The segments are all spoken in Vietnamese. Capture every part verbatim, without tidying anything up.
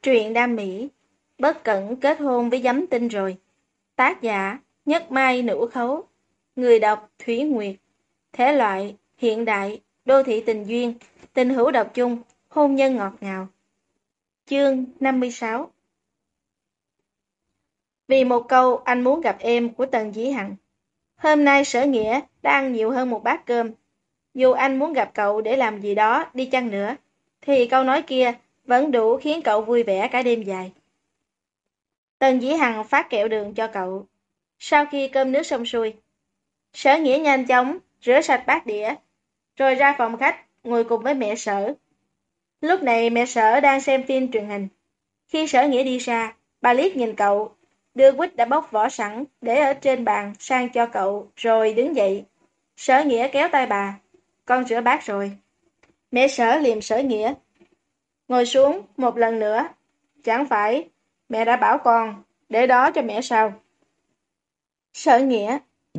Truyện đam mỹ, bất cẩn kết hôn với giấm tinh rồi. Tác giả, Nhất Mai Nữu Khấu. Người đọc, Thúy Nguyệt. Thể loại, hiện đại, đô thị tình duyên, tình hữu độc chung, hôn nhân ngọt ngào. Chương năm mươi sáu. Vì một câu anh muốn gặp em của Tần Dĩ Hằng. Hôm nay Sở Nghĩa đã ăn nhiều hơn một bát cơm. Dù anh muốn gặp cậu để làm gì đó đi chăng nữa, thì câu nói kia vẫn đủ khiến cậu vui vẻ cả đêm dài. Tần Dĩ Hằng phát kẹo đường cho cậu. Sau khi cơm nước xong xuôi, Sở Nghĩa nhanh chóng rửa sạch bát đĩa, rồi ra phòng khách ngồi cùng với mẹ Sở. Lúc này mẹ Sở đang xem phim truyền hình. Khi Sở Nghĩa đi ra, bà liếc nhìn cậu, đưa quýt đã bóc vỏ sẵn để ở trên bàn sang cho cậu, rồi đứng dậy. Sở Nghĩa kéo tay bà. Con rửa bát rồi. Mẹ Sở liềm Sở Nghĩa. Ngồi xuống một lần nữa. Chẳng phải mẹ đã bảo con để đó cho mẹ sao? Sở Nghĩa.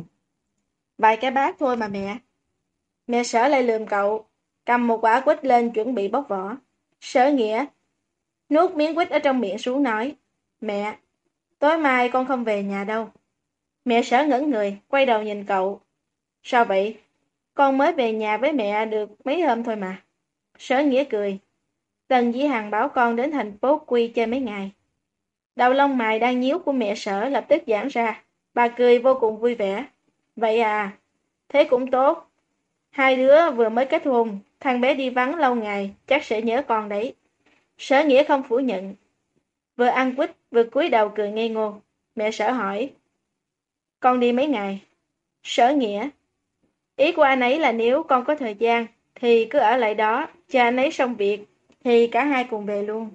Vài cái bát thôi mà mẹ. Mẹ Sở lại lườm cậu, cầm một quả quýt lên chuẩn bị bóc vỏ. Sở Nghĩa nuốt miếng quýt ở trong miệng xuống nói, mẹ, tối mai con không về nhà đâu. Mẹ Sở ngẩn người, quay đầu nhìn cậu. Sao vậy? Con mới về nhà với mẹ được mấy hôm thôi mà. Sở Nghĩa cười. Tần Dĩ Hằng bảo con đến thành phố Quy chơi mấy ngày. Đầu lông mày đang nhíu của mẹ Sở lập tức giãn ra. Bà cười vô cùng vui vẻ. Vậy à, thế cũng tốt. Hai đứa vừa mới kết hôn, thằng bé đi vắng lâu ngày, chắc sẽ nhớ con đấy. Sở Nghĩa không phủ nhận. Vừa ăn quýt, vừa cúi đầu cười ngây ngô. Mẹ Sở hỏi. Con đi mấy ngày? Sở Nghĩa. Ý của anh ấy là nếu con có thời gian, thì cứ ở lại đó, chờ anh ấy xong việc, thì cả hai cùng về luôn.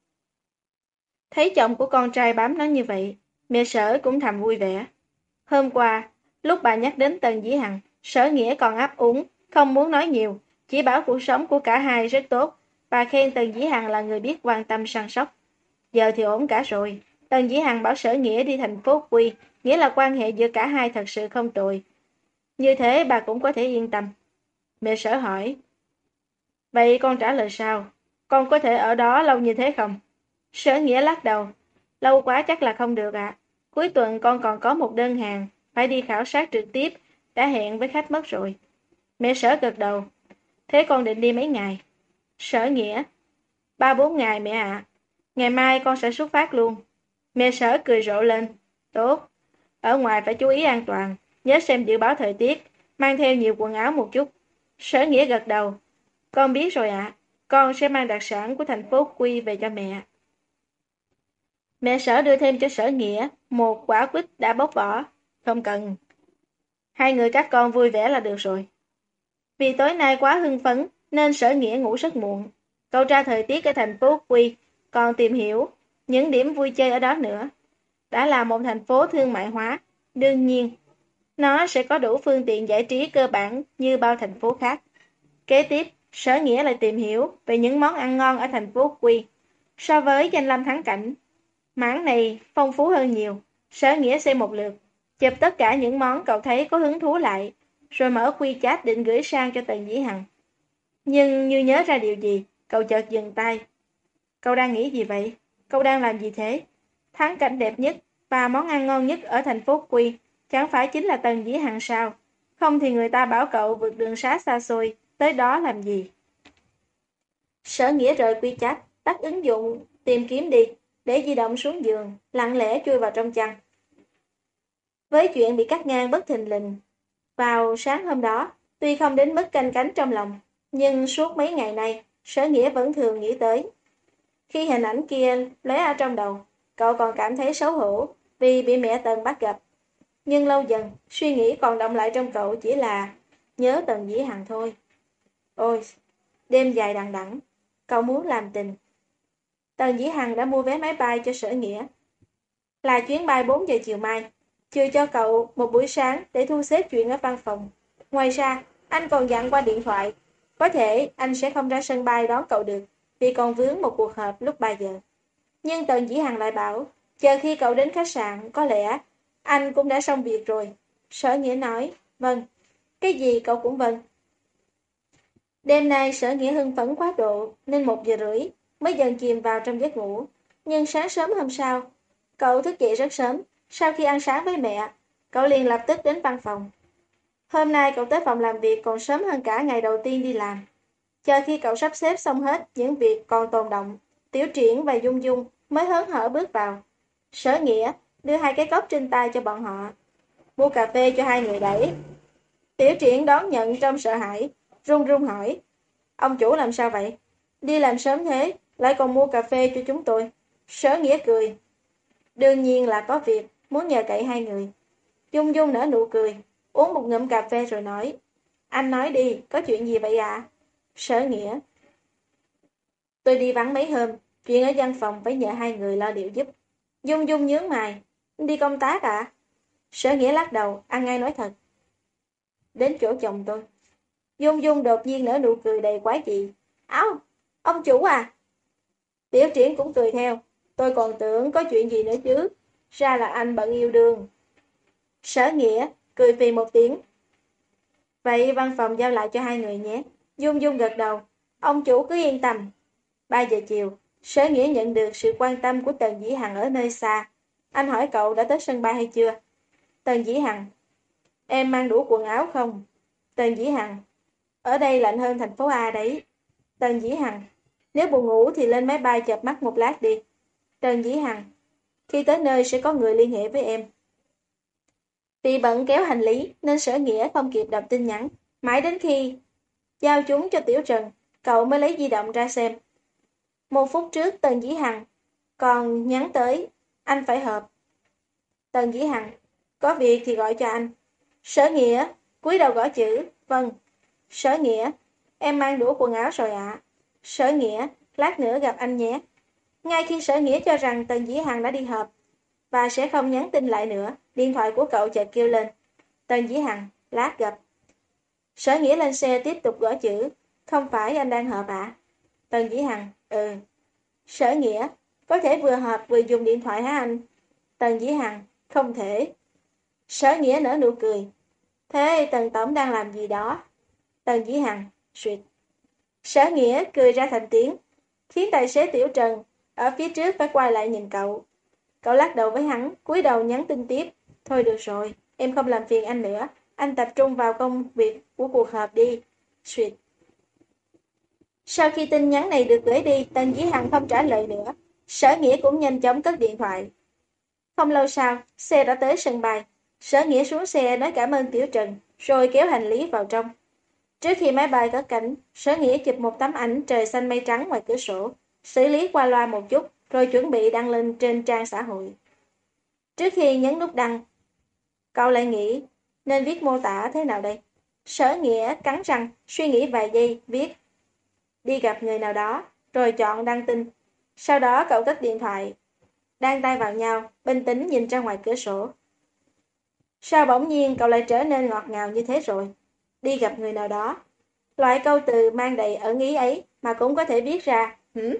Thấy chồng của con trai bám nó như vậy, mẹ Sở cũng thầm vui vẻ. Hôm qua, lúc bà nhắc đến Tần Dĩ Hằng, Sở Nghĩa còn ấp úng, không muốn nói nhiều, chỉ bảo cuộc sống của cả hai rất tốt. Bà khen Tần Dĩ Hằng là người biết quan tâm săn sóc. Giờ thì ổn cả rồi. Tần Dĩ Hằng bảo Sở Nghĩa đi thành phố Quy, nghĩa là quan hệ giữa cả hai thật sự không tồi. Như thế bà cũng có thể yên tâm. Mẹ Sở hỏi. Vậy con trả lời sao? Con có thể ở đó lâu như thế không? Sở Nghĩa lắc đầu. Lâu quá chắc là không được ạ. À. Cuối tuần con còn có một đơn hàng, phải đi khảo sát trực tiếp, đã hẹn với khách mất rồi. Mẹ Sở gật đầu. Thế con định đi mấy ngày? Sở Nghĩa. Ba bốn ngày mẹ ạ. À. Ngày mai con sẽ xuất phát luôn. Mẹ Sở cười rộ lên. Tốt. Ở ngoài phải chú ý an toàn. Nhớ xem dự báo thời tiết. Mang theo nhiều quần áo một chút. Sở Nghĩa gật đầu. Con biết rồi ạ. À. Con sẽ mang đặc sản của thành phố Quy về cho mẹ. Mẹ Sở đưa thêm cho Sở Nghĩa một quả quýt đã bóc vỏ. Không cần. Hai người các con vui vẻ là được rồi. Vì tối nay quá hưng phấn nên Sở Nghĩa ngủ rất muộn. Cậu tra thời tiết ở thành phố Quy, còn tìm hiểu những điểm vui chơi ở đó nữa. Đã là một thành phố thương mại hóa, đương nhiên, nó sẽ có đủ phương tiện giải trí cơ bản như bao thành phố khác. Kế tiếp, Sở Nghĩa lại tìm hiểu về những món ăn ngon ở thành phố Quy. So với danh lam thắng cảnh, mảng này phong phú hơn nhiều. Sở Nghĩa xem một lượt, chụp tất cả những món cậu thấy có hứng thú lại, rồi mở quy chat định gửi sang cho Tần Dĩ Hằng. Nhưng như nhớ ra điều gì, cậu chợt dừng tay. Cậu đang nghĩ gì vậy? Cậu đang làm gì thế? Thắng cảnh đẹp nhất và món ăn ngon nhất ở thành phố Quy chẳng phải chính là Tần Dĩ Hằng sao? Không thì người ta bảo cậu vượt đường xá xa xôi, tới đó làm gì? Sở Nghĩa rời quy chat, tắt ứng dụng, tìm kiếm đi, để di động xuống giường, lặng lẽ chui vào trong chăn. Với chuyện bị cắt ngang bất thình lình, vào sáng hôm đó, tuy không đến mức canh cánh trong lòng, nhưng suốt mấy ngày nay, Sở Nghĩa vẫn thường nghĩ tới. Khi hình ảnh kia lóe ở trong đầu, cậu còn cảm thấy xấu hổ vì bị mẹ Tần bắt gặp. Nhưng lâu dần, suy nghĩ còn động lại trong cậu chỉ là nhớ Tần Dĩ Hằng thôi. Ôi, đêm dài đằng đẵng, cậu muốn làm tình. Tần Dĩ Hằng đã mua vé máy bay cho Sở Nghĩa. Là chuyến bay bốn giờ chiều mai, chưa cho cậu một buổi sáng để thu xếp chuyện ở văn phòng. Ngoài ra, anh còn dặn qua điện thoại, có thể anh sẽ không ra sân bay đón cậu được, vì còn vướng một cuộc họp lúc ba giờ. Nhưng Tần Dĩ Hằng lại bảo, chờ khi cậu đến khách sạn, có lẽ anh cũng đã xong việc rồi. Sở Nghĩa nói, vâng. Cái gì cậu cũng vâng. Đêm nay Sở Nghĩa hưng phấn quá độ, nên một giờ rưỡi mới dần chìm vào trong giấc ngủ. Nhưng sáng sớm hôm sau, cậu thức dậy rất sớm. Sau khi ăn sáng với mẹ, cậu liền lập tức đến văn phòng. Hôm nay cậu tới phòng làm việc còn sớm hơn cả ngày đầu tiên đi làm. Chờ khi cậu sắp xếp xong hết những việc còn tồn động, Tiểu Triển và Dung Dung mới hớn hở bước vào. Sở Nghĩa đưa hai cái cốc trên tay cho bọn họ. Mua cà phê cho hai người đấy. Tiểu Triển đón nhận trong sợ hãi, run run hỏi. Ông chủ làm sao vậy? Đi làm sớm thế, lại còn mua cà phê cho chúng tôi. Sở Nghĩa cười. Đương nhiên là có việc, muốn nhờ cậy hai người. Dung Dung nở nụ cười, uống một ngụm cà phê rồi nói. Anh nói đi, có chuyện gì vậy ạ? À? Sở Nghĩa. Tôi đi vắng mấy hôm, chuyện ở văn phòng phải nhờ hai người lo liệu giúp. Dung Dung nhướng mày. Đi công tác à? Sở Nghĩa lắc đầu, ăn ngay nói thật. Đến chỗ chồng tôi. Dung Dung đột nhiên nở nụ cười đầy quái dị. Áo, ông chủ à? Tiểu Triển cũng cười theo. Tôi còn tưởng có chuyện gì nữa chứ. Ra là anh bận yêu đương. Sở Nghĩa cười vì một tiếng. Vậy văn phòng giao lại cho hai người nhé. Dung Dung gật đầu. Ông chủ cứ yên tâm. Ba giờ chiều, Sở Nghĩa nhận được sự quan tâm của Tần Dĩ Hằng ở nơi xa. Anh hỏi cậu đã tới sân bay hay chưa? Tần Dĩ Hằng. Em mang đủ quần áo không? Tần Dĩ Hằng. Ở đây lạnh hơn thành phố A đấy. Tần Dĩ Hằng. Nếu buồn ngủ thì lên máy bay chợp mắt một lát đi. Tần Dĩ Hằng. Khi tới nơi sẽ có người liên hệ với em. Vì bận kéo hành lý nên Sở Nghĩa không kịp đọc tin nhắn. Mãi đến khi giao chúng cho Tiểu Trần, cậu mới lấy di động ra xem. Một phút trước Tần Dĩ Hằng còn nhắn tới, anh phải họp. Tần Dĩ Hằng, có việc thì gọi cho anh. Sở Nghĩa, cúi đầu gõ chữ, vâng. Sở Nghĩa, em mang đủ quần áo rồi ạ. À. Sở Nghĩa, lát nữa gặp anh nhé. Ngay khi Sở Nghĩa cho rằng Tần Dĩ Hằng đã đi họp và sẽ không nhắn tin lại nữa, điện thoại của cậu chợt kêu lên. Tần Dĩ Hằng, lát gặp. Sở Nghĩa lên xe tiếp tục gõ chữ, không phải anh đang họp ạ. À? Tần Dĩ Hằng, ừ. Sở Nghĩa, có thể vừa họp vừa dùng điện thoại hả anh? Tần Dĩ Hằng, không thể. Sở Nghĩa nở nụ cười. Thế Tần Tổng đang làm gì đó? Tần Dĩ Hằng, suyệt. Sở Nghĩa cười ra thành tiếng, khiến tài xế Tiểu Trần ở phía trước phải quay lại nhìn cậu. Cậu lắc đầu với hắn, cúi đầu nhắn tin tiếp. Thôi được rồi, em không làm phiền anh nữa. Anh tập trung vào công việc của cuộc họp đi. Suyệt. Sau khi tin nhắn này được gửi đi, Tần Dĩ Hằng không trả lời nữa. Sở Nghĩa cũng nhanh chóng cất điện thoại. Không lâu sau, xe đã tới sân bay. Sở Nghĩa xuống xe nói cảm ơn Tiểu Trần, rồi kéo hành lý vào trong. Trước khi máy bay cất cánh, Sở Nghĩa chụp một tấm ảnh trời xanh mây trắng ngoài cửa sổ, xử lý qua loa một chút, rồi chuẩn bị đăng lên trên trang xã hội. Trước khi nhấn nút đăng, cậu lại nghĩ nên viết mô tả thế nào đây? Sở Nghĩa cắn răng, suy nghĩ vài giây, viết đi gặp người nào đó, rồi chọn đăng tin. Sau đó cậu cất điện thoại, đan tay vào nhau, bình tĩnh nhìn ra ngoài cửa sổ. Sao bỗng nhiên cậu lại trở nên ngọt ngào như thế rồi? Đi gặp người nào đó. Loại câu từ mang đầy ẩn ý ấy mà cũng có thể viết ra, hửm?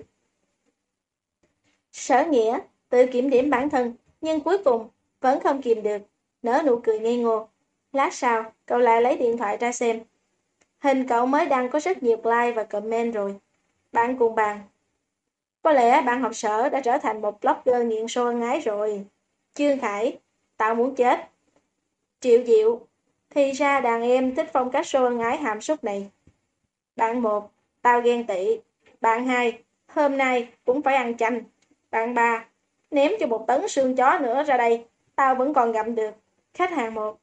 Sở Nghĩa tự kiểm điểm bản thân, nhưng cuối cùng vẫn không kìm được, nở nụ cười ngây ngô. Lát sau, cậu lại lấy điện thoại ra xem. Hình cậu mới đăng có rất nhiều like và comment rồi. Bạn cùng bàn. Có lẽ bạn học sở đã trở thành một blogger nghiện show ân ái rồi. Chương Khải, tao muốn chết. Triệu Diệu, thì ra đàn em thích phong cách show ân ái hàm súc này. Bạn một, tao ghen tị. Bạn hai, hôm nay cũng phải ăn chanh. Bạn ba, ném cho một tấn xương chó nữa ra đây, tao vẫn còn gặm được. Khách hàng một,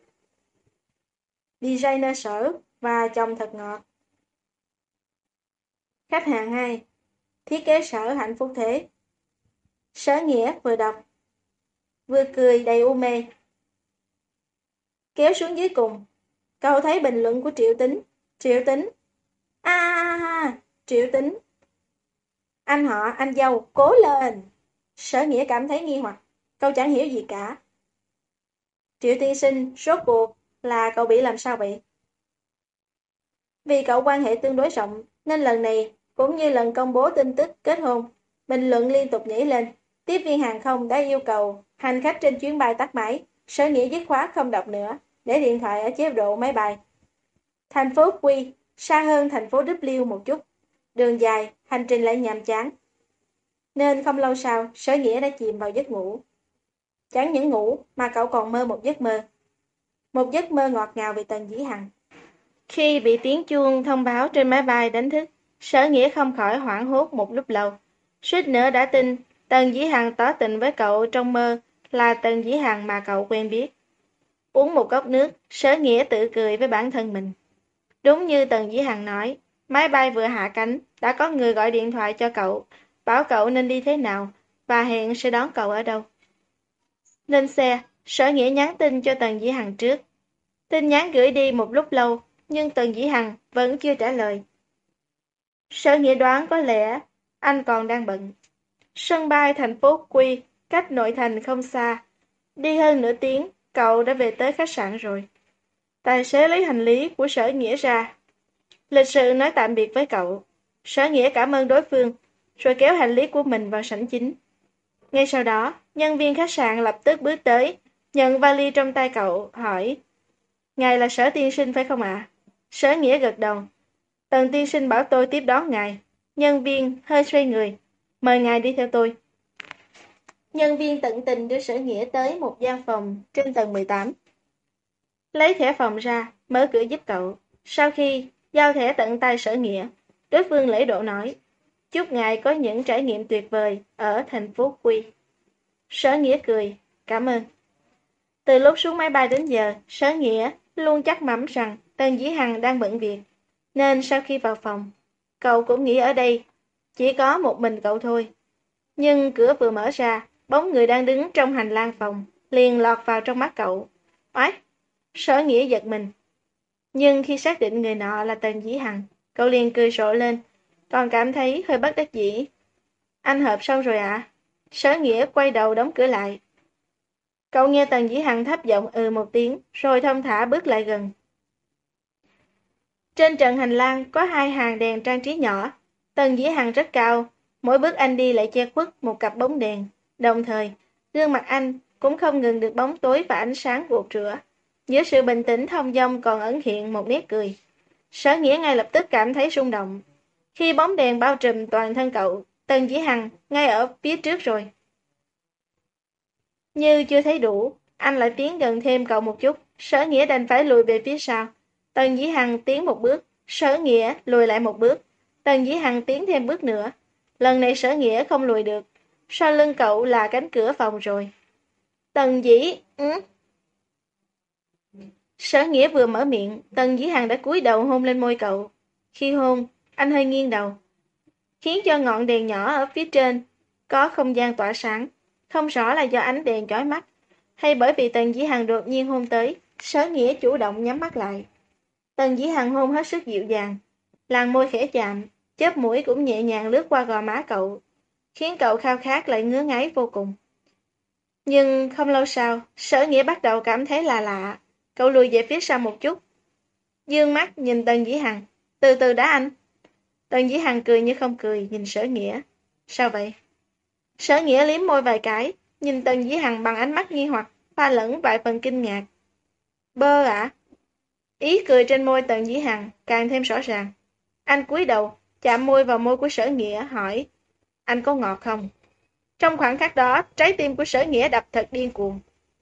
designer Sở và chồng thật ngọt. Khách hàng hai, thiết kế Sở hạnh phúc thế. Sở Nghĩa vừa đọc, vừa cười đầy u mê. Kéo xuống dưới cùng, cậu thấy bình luận của Triệu Tính. Triệu Tính, a à, à, à, Triệu Tính. Anh họ, anh dâu, cố lên. Sở Nghĩa cảm thấy nghi hoặc, cậu chẳng hiểu gì cả. Triệu tiên sinh, rốt cuộc là cậu bị làm sao vậy? Vì cậu quan hệ tương đối rộng, nên lần này, cũng như lần công bố tin tức kết hôn, bình luận liên tục nhảy lên. Tiếp viên hàng không đã yêu cầu hành khách trên chuyến bay tắt máy. Sở Nghĩa dứt khoát không đọc nữa, để điện thoại ở chế độ máy bay. Thành phố Quy xa hơn thành phố W một chút. Đường dài, hành trình lại nhàm chán. Nên không lâu sau, Sở Nghĩa đã chìm vào giấc ngủ. Chẳng những ngủ mà cậu còn mơ một giấc mơ. Một giấc mơ ngọt ngào về Tần Dĩ Hằng. Khi bị tiếng chuông thông báo trên máy bay đánh thức, Sở Nghĩa không khỏi hoảng hốt một lúc lâu. Suýt nữa đã tin Tần Dĩ Hằng tỏ tình với cậu trong mơ là Tần Dĩ Hằng mà cậu quen biết. Uống một cốc nước, Sở Nghĩa tự cười với bản thân mình. Đúng như Tần Dĩ Hằng nói, máy bay vừa hạ cánh, đã có người gọi điện thoại cho cậu, bảo cậu nên đi thế nào, và hẹn sẽ đón cậu ở đâu. Lên xe, Sở Nghĩa nhắn tin cho Tần Dĩ Hằng trước. Tin nhắn gửi đi một lúc lâu, nhưng Tần Dĩ Hằng vẫn chưa trả lời. Sở Nghĩa đoán có lẽ anh còn đang bận. Sân bay thành phố Quy, cách nội thành không xa. Đi hơn nửa tiếng, cậu đã về tới khách sạn rồi. Tài xế lấy hành lý của Sở Nghĩa ra. Lịch sự nói tạm biệt với cậu. Sở Nghĩa cảm ơn đối phương, rồi kéo hành lý của mình vào sảnh chính. Ngay sau đó, nhân viên khách sạn lập tức bước tới, nhận vali trong tay cậu, hỏi: Ngài là Sở tiên sinh phải không ạ? Sở Nghĩa gật đầu. Tần tiên sinh bảo tôi tiếp đón ngài. Nhân viên hơi xoay người. Mời ngài đi theo tôi. Nhân viên tận tình đưa Sở Nghĩa tới một gian phòng trên tầng mười tám. Lấy thẻ phòng ra, mở cửa giúp cậu. Sau khi giao thẻ tận tay Sở Nghĩa, đối phương lễ độ nói: Chúc ngài có những trải nghiệm tuyệt vời ở thành phố Quy. Sở Nghĩa cười, cảm ơn. Từ lúc xuống máy bay đến giờ, Sở Nghĩa luôn chắc mẩm rằng Tần Dĩ Hằng đang bận việc, nên sau khi vào phòng, cậu cũng nghĩ ở đây chỉ có một mình cậu thôi. Nhưng cửa vừa mở ra, bóng người đang đứng trong hành lang phòng liền lọt vào trong mắt cậu. Oái! Sở Nghĩa giật mình. Nhưng khi xác định người nọ là Tần Dĩ Hằng, cậu liền cười rộ lên, còn cảm thấy hơi bất đắc dĩ. Anh hợp xong rồi ạ? À? Sở Nghĩa quay đầu đóng cửa lại. Cậu nghe Tần Dĩ Hằng thấp giọng ừ một tiếng, rồi thông thả bước lại gần. Trên trần hành lang có hai hàng đèn trang trí nhỏ. Tần Dĩ Hằng rất cao, mỗi bước anh đi lại che khuất một cặp bóng đèn. Đồng thời, gương mặt anh cũng không ngừng được bóng tối và ánh sáng gột rửa. Giữa sự bình tĩnh thong dong còn ẩn hiện một nét cười. Sở Nghĩa ngay lập tức cảm thấy rung động. Khi bóng đèn bao trùm toàn thân cậu, Tần Dĩ Hằng ngay ở phía trước rồi. Như chưa thấy đủ, anh lại tiến gần thêm cậu một chút. Sở Nghĩa đành phải lùi về phía sau. Tần Dĩ Hằng tiến một bước, Sở Nghĩa lùi lại một bước. Tần Dĩ Hằng tiến thêm bước nữa. Lần này Sở Nghĩa không lùi được. Sau lưng cậu là cánh cửa phòng rồi. Tần Dĩ... Ừ? Sở Nghĩa vừa mở miệng, Tần Dĩ Hằng đã cúi đầu hôn lên môi cậu. Khi hôn, anh hơi nghiêng đầu, khiến cho ngọn đèn nhỏ ở phía trên có không gian tỏa sáng. Không rõ là do ánh đèn chói mắt, hay bởi vì Tần Dĩ Hằng đột nhiên hôn tới. Sở Nghĩa chủ động nhắm mắt lại. Tần Dĩ Hằng hôn hết sức dịu dàng, làn môi khẽ chạm, chớp mũi cũng nhẹ nhàng lướt qua gò má cậu, khiến cậu khao khát lại ngứa ngáy vô cùng. Nhưng không lâu sau, Sở Nghĩa bắt đầu cảm thấy là lạ. Cậu lùi về phía sau một chút, dương mắt nhìn Tần Dĩ Hằng. Từ từ đã anh. Tần Dĩ Hằng cười như không cười nhìn Sở Nghĩa. Sao vậy? Sở Nghĩa liếm môi vài cái, nhìn Tần Dĩ Hằng bằng ánh mắt nghi hoặc, pha lẫn vài phần kinh ngạc. Bơ ạ? À? Ý cười trên môi Tần Dĩ Hằng càng thêm rõ ràng. Anh cúi đầu, chạm môi vào môi của Sở Nghĩa, hỏi: Anh có ngọt không? Trong khoảnh khắc đó, trái tim của Sở Nghĩa đập thật điên cuồng.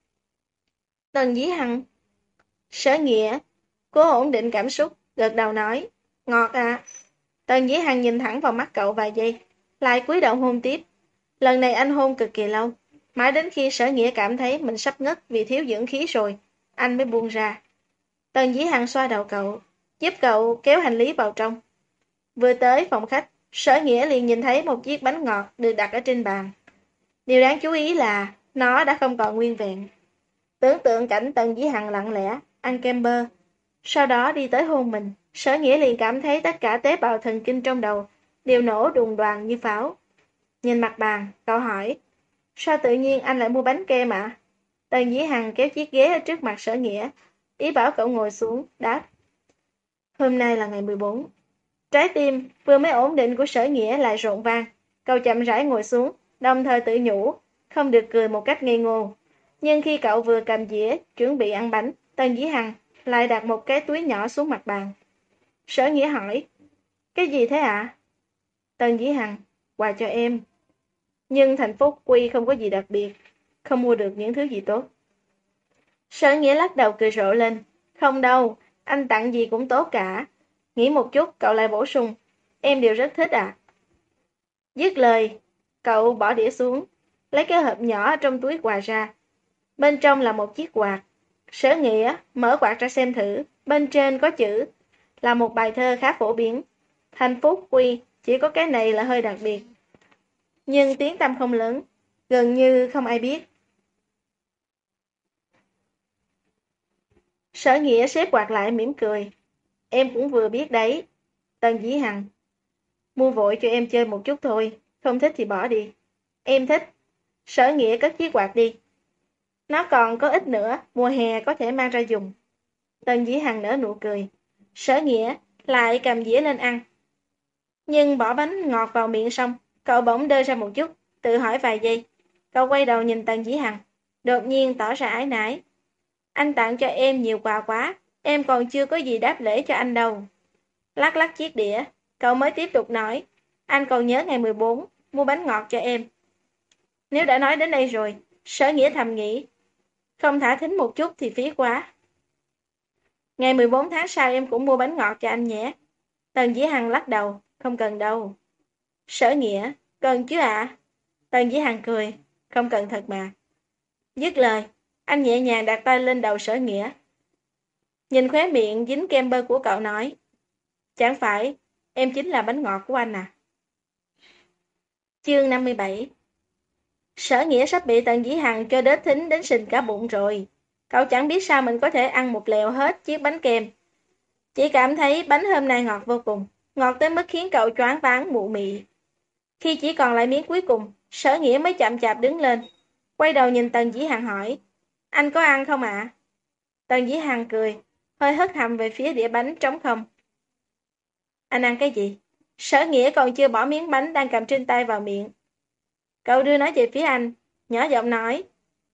Tần Dĩ Hằng. Sở Nghĩa cố ổn định cảm xúc, gật đầu nói: Ngọt à? Tần Dĩ Hằng nhìn thẳng vào mắt cậu vài giây, lại cúi đầu hôn tiếp. Lần này anh hôn cực kỳ lâu, mãi đến khi Sở Nghĩa cảm thấy mình sắp ngất vì thiếu dưỡng khí rồi, anh mới buông ra. Tần Dĩ Hằng xoa đầu cậu, giúp cậu kéo hành lý vào trong. Vừa tới phòng khách, Sở Nghĩa liền nhìn thấy một chiếc bánh ngọt được đặt ở trên bàn. Điều đáng chú ý là nó đã không còn nguyên vẹn. Tưởng tượng cảnh Tần Dĩ Hằng lặng lẽ ăn kem bơ, sau đó đi tới hôn mình, Sở Nghĩa liền cảm thấy tất cả tế bào thần kinh trong đầu đều nổ đùng đoàng như pháo. Nhìn mặt bàn, cậu hỏi: Sao tự nhiên anh lại mua bánh kem ạ? À? Tần Dĩ Hằng kéo chiếc ghế ở trước mặt Sở Nghĩa, ý bảo cậu ngồi xuống, đáp: Hôm nay là ngày mười bốn. Trái tim vừa mới ổn định của Sở Nghĩa lại rộn vang. Cậu chậm rãi ngồi xuống, đồng thời tự nhủ không được cười một cách ngây ngô. Nhưng khi cậu vừa cầm dĩa chuẩn bị ăn bánh, Tần Dĩ Hằng lại đặt một cái túi nhỏ xuống mặt bàn. Sở Nghĩa hỏi: Cái gì thế ạ? À? Tần Dĩ Hằng: Quà cho em. Nhưng thành phố Quy không có gì đặc biệt, không mua được những thứ gì tốt. Sở Nghĩa lắc đầu cười rộ lên. Không đâu, anh tặng gì cũng tốt cả. Nghĩ một chút, cậu lại bổ sung. Em đều rất thích ạ. Dứt lời, cậu bỏ đĩa xuống, lấy cái hộp nhỏ trong túi quà ra. Bên trong là một chiếc quạt. Sở Nghĩa mở quạt ra xem thử, bên trên có chữ, là một bài thơ khá phổ biến. Thành phố Quy, chỉ có cái này là hơi đặc biệt. Nhưng tiếng tăm không lớn, gần như không ai biết. Sở Nghĩa xếp quạt lại mỉm cười. Em cũng vừa biết đấy. Tần Dĩ Hằng. Mua vội cho em chơi một chút thôi, không thích thì bỏ đi. Em thích. Sở Nghĩa cất chiếc quạt đi. Nó còn có ít nữa, mùa hè có thể mang ra dùng. Tần Dĩ Hằng nở nụ cười. Sở Nghĩa lại cầm dĩa lên ăn. Nhưng bỏ bánh ngọt vào miệng xong, cậu bỗng đơ ra một chút, tự hỏi vài giây. Cậu quay đầu nhìn Tần Dĩ Hằng, đột nhiên tỏ ra ái nái. Anh tặng cho em nhiều quà quá, em còn chưa có gì đáp lễ cho anh đâu. Lắc lắc chiếc đĩa, cậu mới tiếp tục nói. Anh còn nhớ ngày mười bốn, mua bánh ngọt cho em. Nếu đã nói đến đây rồi, Sở Nghĩa thầm nghĩ. Không thả thính một chút thì phí quá. Ngày mười bốn tháng sau em cũng mua bánh ngọt cho anh nhé. Tần Dĩ Hằng lắc đầu, không cần đâu. Sở Nghĩa, cần chứ ạ. À? Tần Dĩ Hằng cười, không cần thật mà. Dứt lời, anh nhẹ nhàng đặt tay lên đầu Sở Nghĩa. Nhìn khóe miệng dính kem bơ của cậu nói. Chẳng phải, em chính là bánh ngọt của anh à. Chương năm mươi bảy. Sở Nghĩa sắp bị Tần Dĩ Hằng cho đết thính đến sình cả bụng rồi. Cậu chẳng biết sao mình có thể ăn một lèo hết chiếc bánh kem. Chỉ cảm thấy bánh hôm nay ngọt vô cùng, ngọt tới mức khiến cậu choáng váng mụ mị. Khi chỉ còn lại miếng cuối cùng, Sở Nghĩa mới chậm chạp đứng lên, quay đầu nhìn Tần Dĩ Hằng hỏi, anh có ăn không ạ? À? Tần Dĩ Hằng cười, hơi hất hàm về phía đĩa bánh trống không. Anh ăn cái gì? Sở Nghĩa còn chưa bỏ miếng bánh đang cầm trên tay vào miệng. Cậu đưa nó về phía anh, nhỏ giọng nói,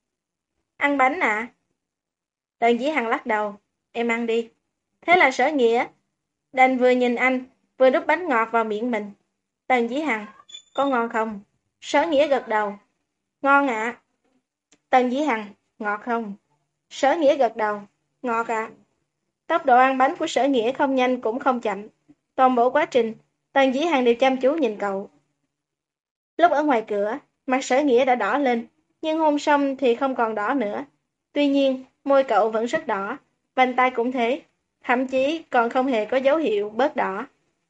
ăn bánh ạ? À? Tần Dĩ Hằng lắc đầu, em ăn đi. Thế là Sở Nghĩa đành vừa nhìn anh, vừa đút bánh ngọt vào miệng mình. Tần Dĩ Hằng, có ngon không? Sở Nghĩa gật đầu. Ngon ạ. À. Tần Dĩ Hằng, ngọt không? Sở Nghĩa gật đầu. Ngọt ạ. À. Tốc độ ăn bánh của Sở Nghĩa không nhanh cũng không chậm. Toàn bộ quá trình, Tần Dĩ Hằng đều chăm chú nhìn cậu. Lúc ở ngoài cửa, mặt Sở Nghĩa đã đỏ lên, nhưng hôn xong thì không còn đỏ nữa. Tuy nhiên, môi cậu vẫn rất đỏ, vành tay cũng thế. Thậm chí còn không hề có dấu hiệu bớt đỏ.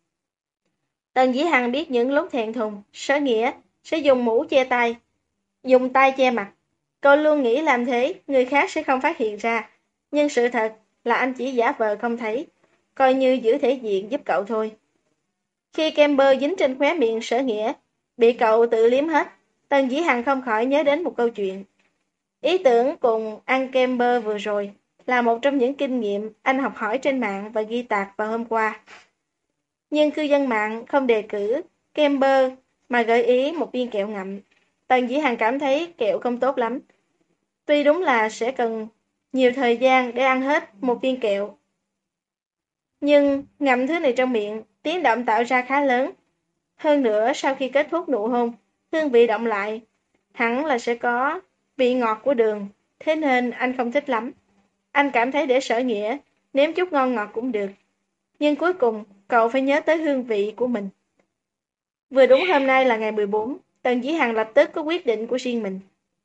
Tần Dĩ Hằng biết những lúc thẹn thùng, Sở Nghĩa sẽ dùng mũ che tay, dùng tay che mặt. Cậu luôn nghĩ làm thế, người khác sẽ không phát hiện ra. Nhưng sự thật là anh chỉ giả vờ không thấy, coi như giữ thể diện giúp cậu thôi. Khi kem bơ dính trên khóe miệng Sở Nghĩa, bị cậu tự liếm hết, Tần Dĩ Hằng không khỏi nhớ đến một câu chuyện. Ý tưởng cùng ăn kem bơ vừa rồi là một trong những kinh nghiệm anh học hỏi trên mạng và ghi tạc vào hôm qua. Nhưng cư dân mạng không đề cử kem bơ mà gợi ý một viên kẹo ngậm. Tần Dĩ Hằng cảm thấy kẹo không tốt lắm. Tuy đúng là sẽ cần nhiều thời gian để ăn hết một viên kẹo. Nhưng ngậm thứ này trong miệng, tiếng động tạo ra khá lớn. Hơn nữa sau khi kết thúc nụ hôn, hương vị động lại, hẳn là sẽ có vị ngọt của đường. Thế nên anh không thích lắm. Anh cảm thấy để Sở Nghĩa nếm chút ngon ngọt cũng được. Nhưng cuối cùng cậu phải nhớ tới hương vị của mình. Vừa đúng hôm nay là ngày mười bốn, Tần Dĩ Hằng lập tức có quyết định của riêng mình.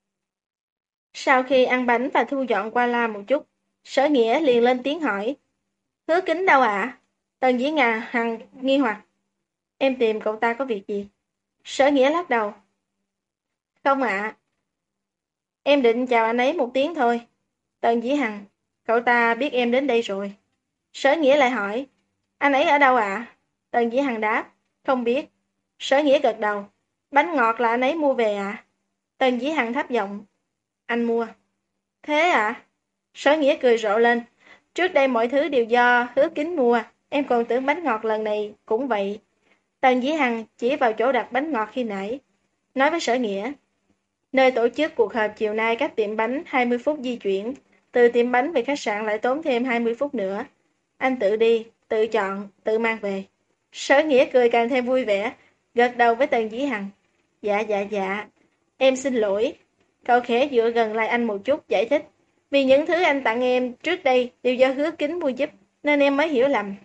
Sau khi ăn bánh và thu dọn qua la một chút, Sở Nghĩa liền lên tiếng hỏi. Hứa Kính đâu ạ? À? Tần Dĩ Hằng nghi hoặc. Em tìm cậu ta có việc gì? Sở Nghĩa lắc đầu. Không ạ. À. Em định chào anh ấy một tiếng thôi. Tần Dĩ Hằng, cậu ta biết em đến đây rồi. Sở Nghĩa lại hỏi. Anh ấy ở đâu ạ? À? Tần Dĩ Hằng đáp. Không biết. Sở Nghĩa gật đầu. Bánh ngọt là anh ấy mua về ạ? À? Tần Dĩ Hằng thấp giọng. Anh mua. Thế ạ? À? Sở Nghĩa cười rộ lên. Trước đây mọi thứ đều do Hứa Kính mua. Em còn tưởng bánh ngọt lần này cũng vậy. Tần Dĩ Hằng chỉ vào chỗ đặt bánh ngọt khi nãy. Nói với Sở Nghĩa. Nơi tổ chức cuộc họp chiều nay cách tiệm bánh hai mươi phút di chuyển. Từ tiệm bánh về khách sạn lại tốn thêm hai mươi phút nữa. Anh tự đi, tự chọn, tự mang về. Sở Nghĩa cười càng thêm vui vẻ, gật đầu với Tần Dĩ Hằng. Dạ dạ dạ, Em xin lỗi. Cậu khẽ dựa gần lại anh một chút, giải thích. Vì những thứ anh tặng em trước đây đều do Hứa Kính mua giúp, nên em mới hiểu lầm.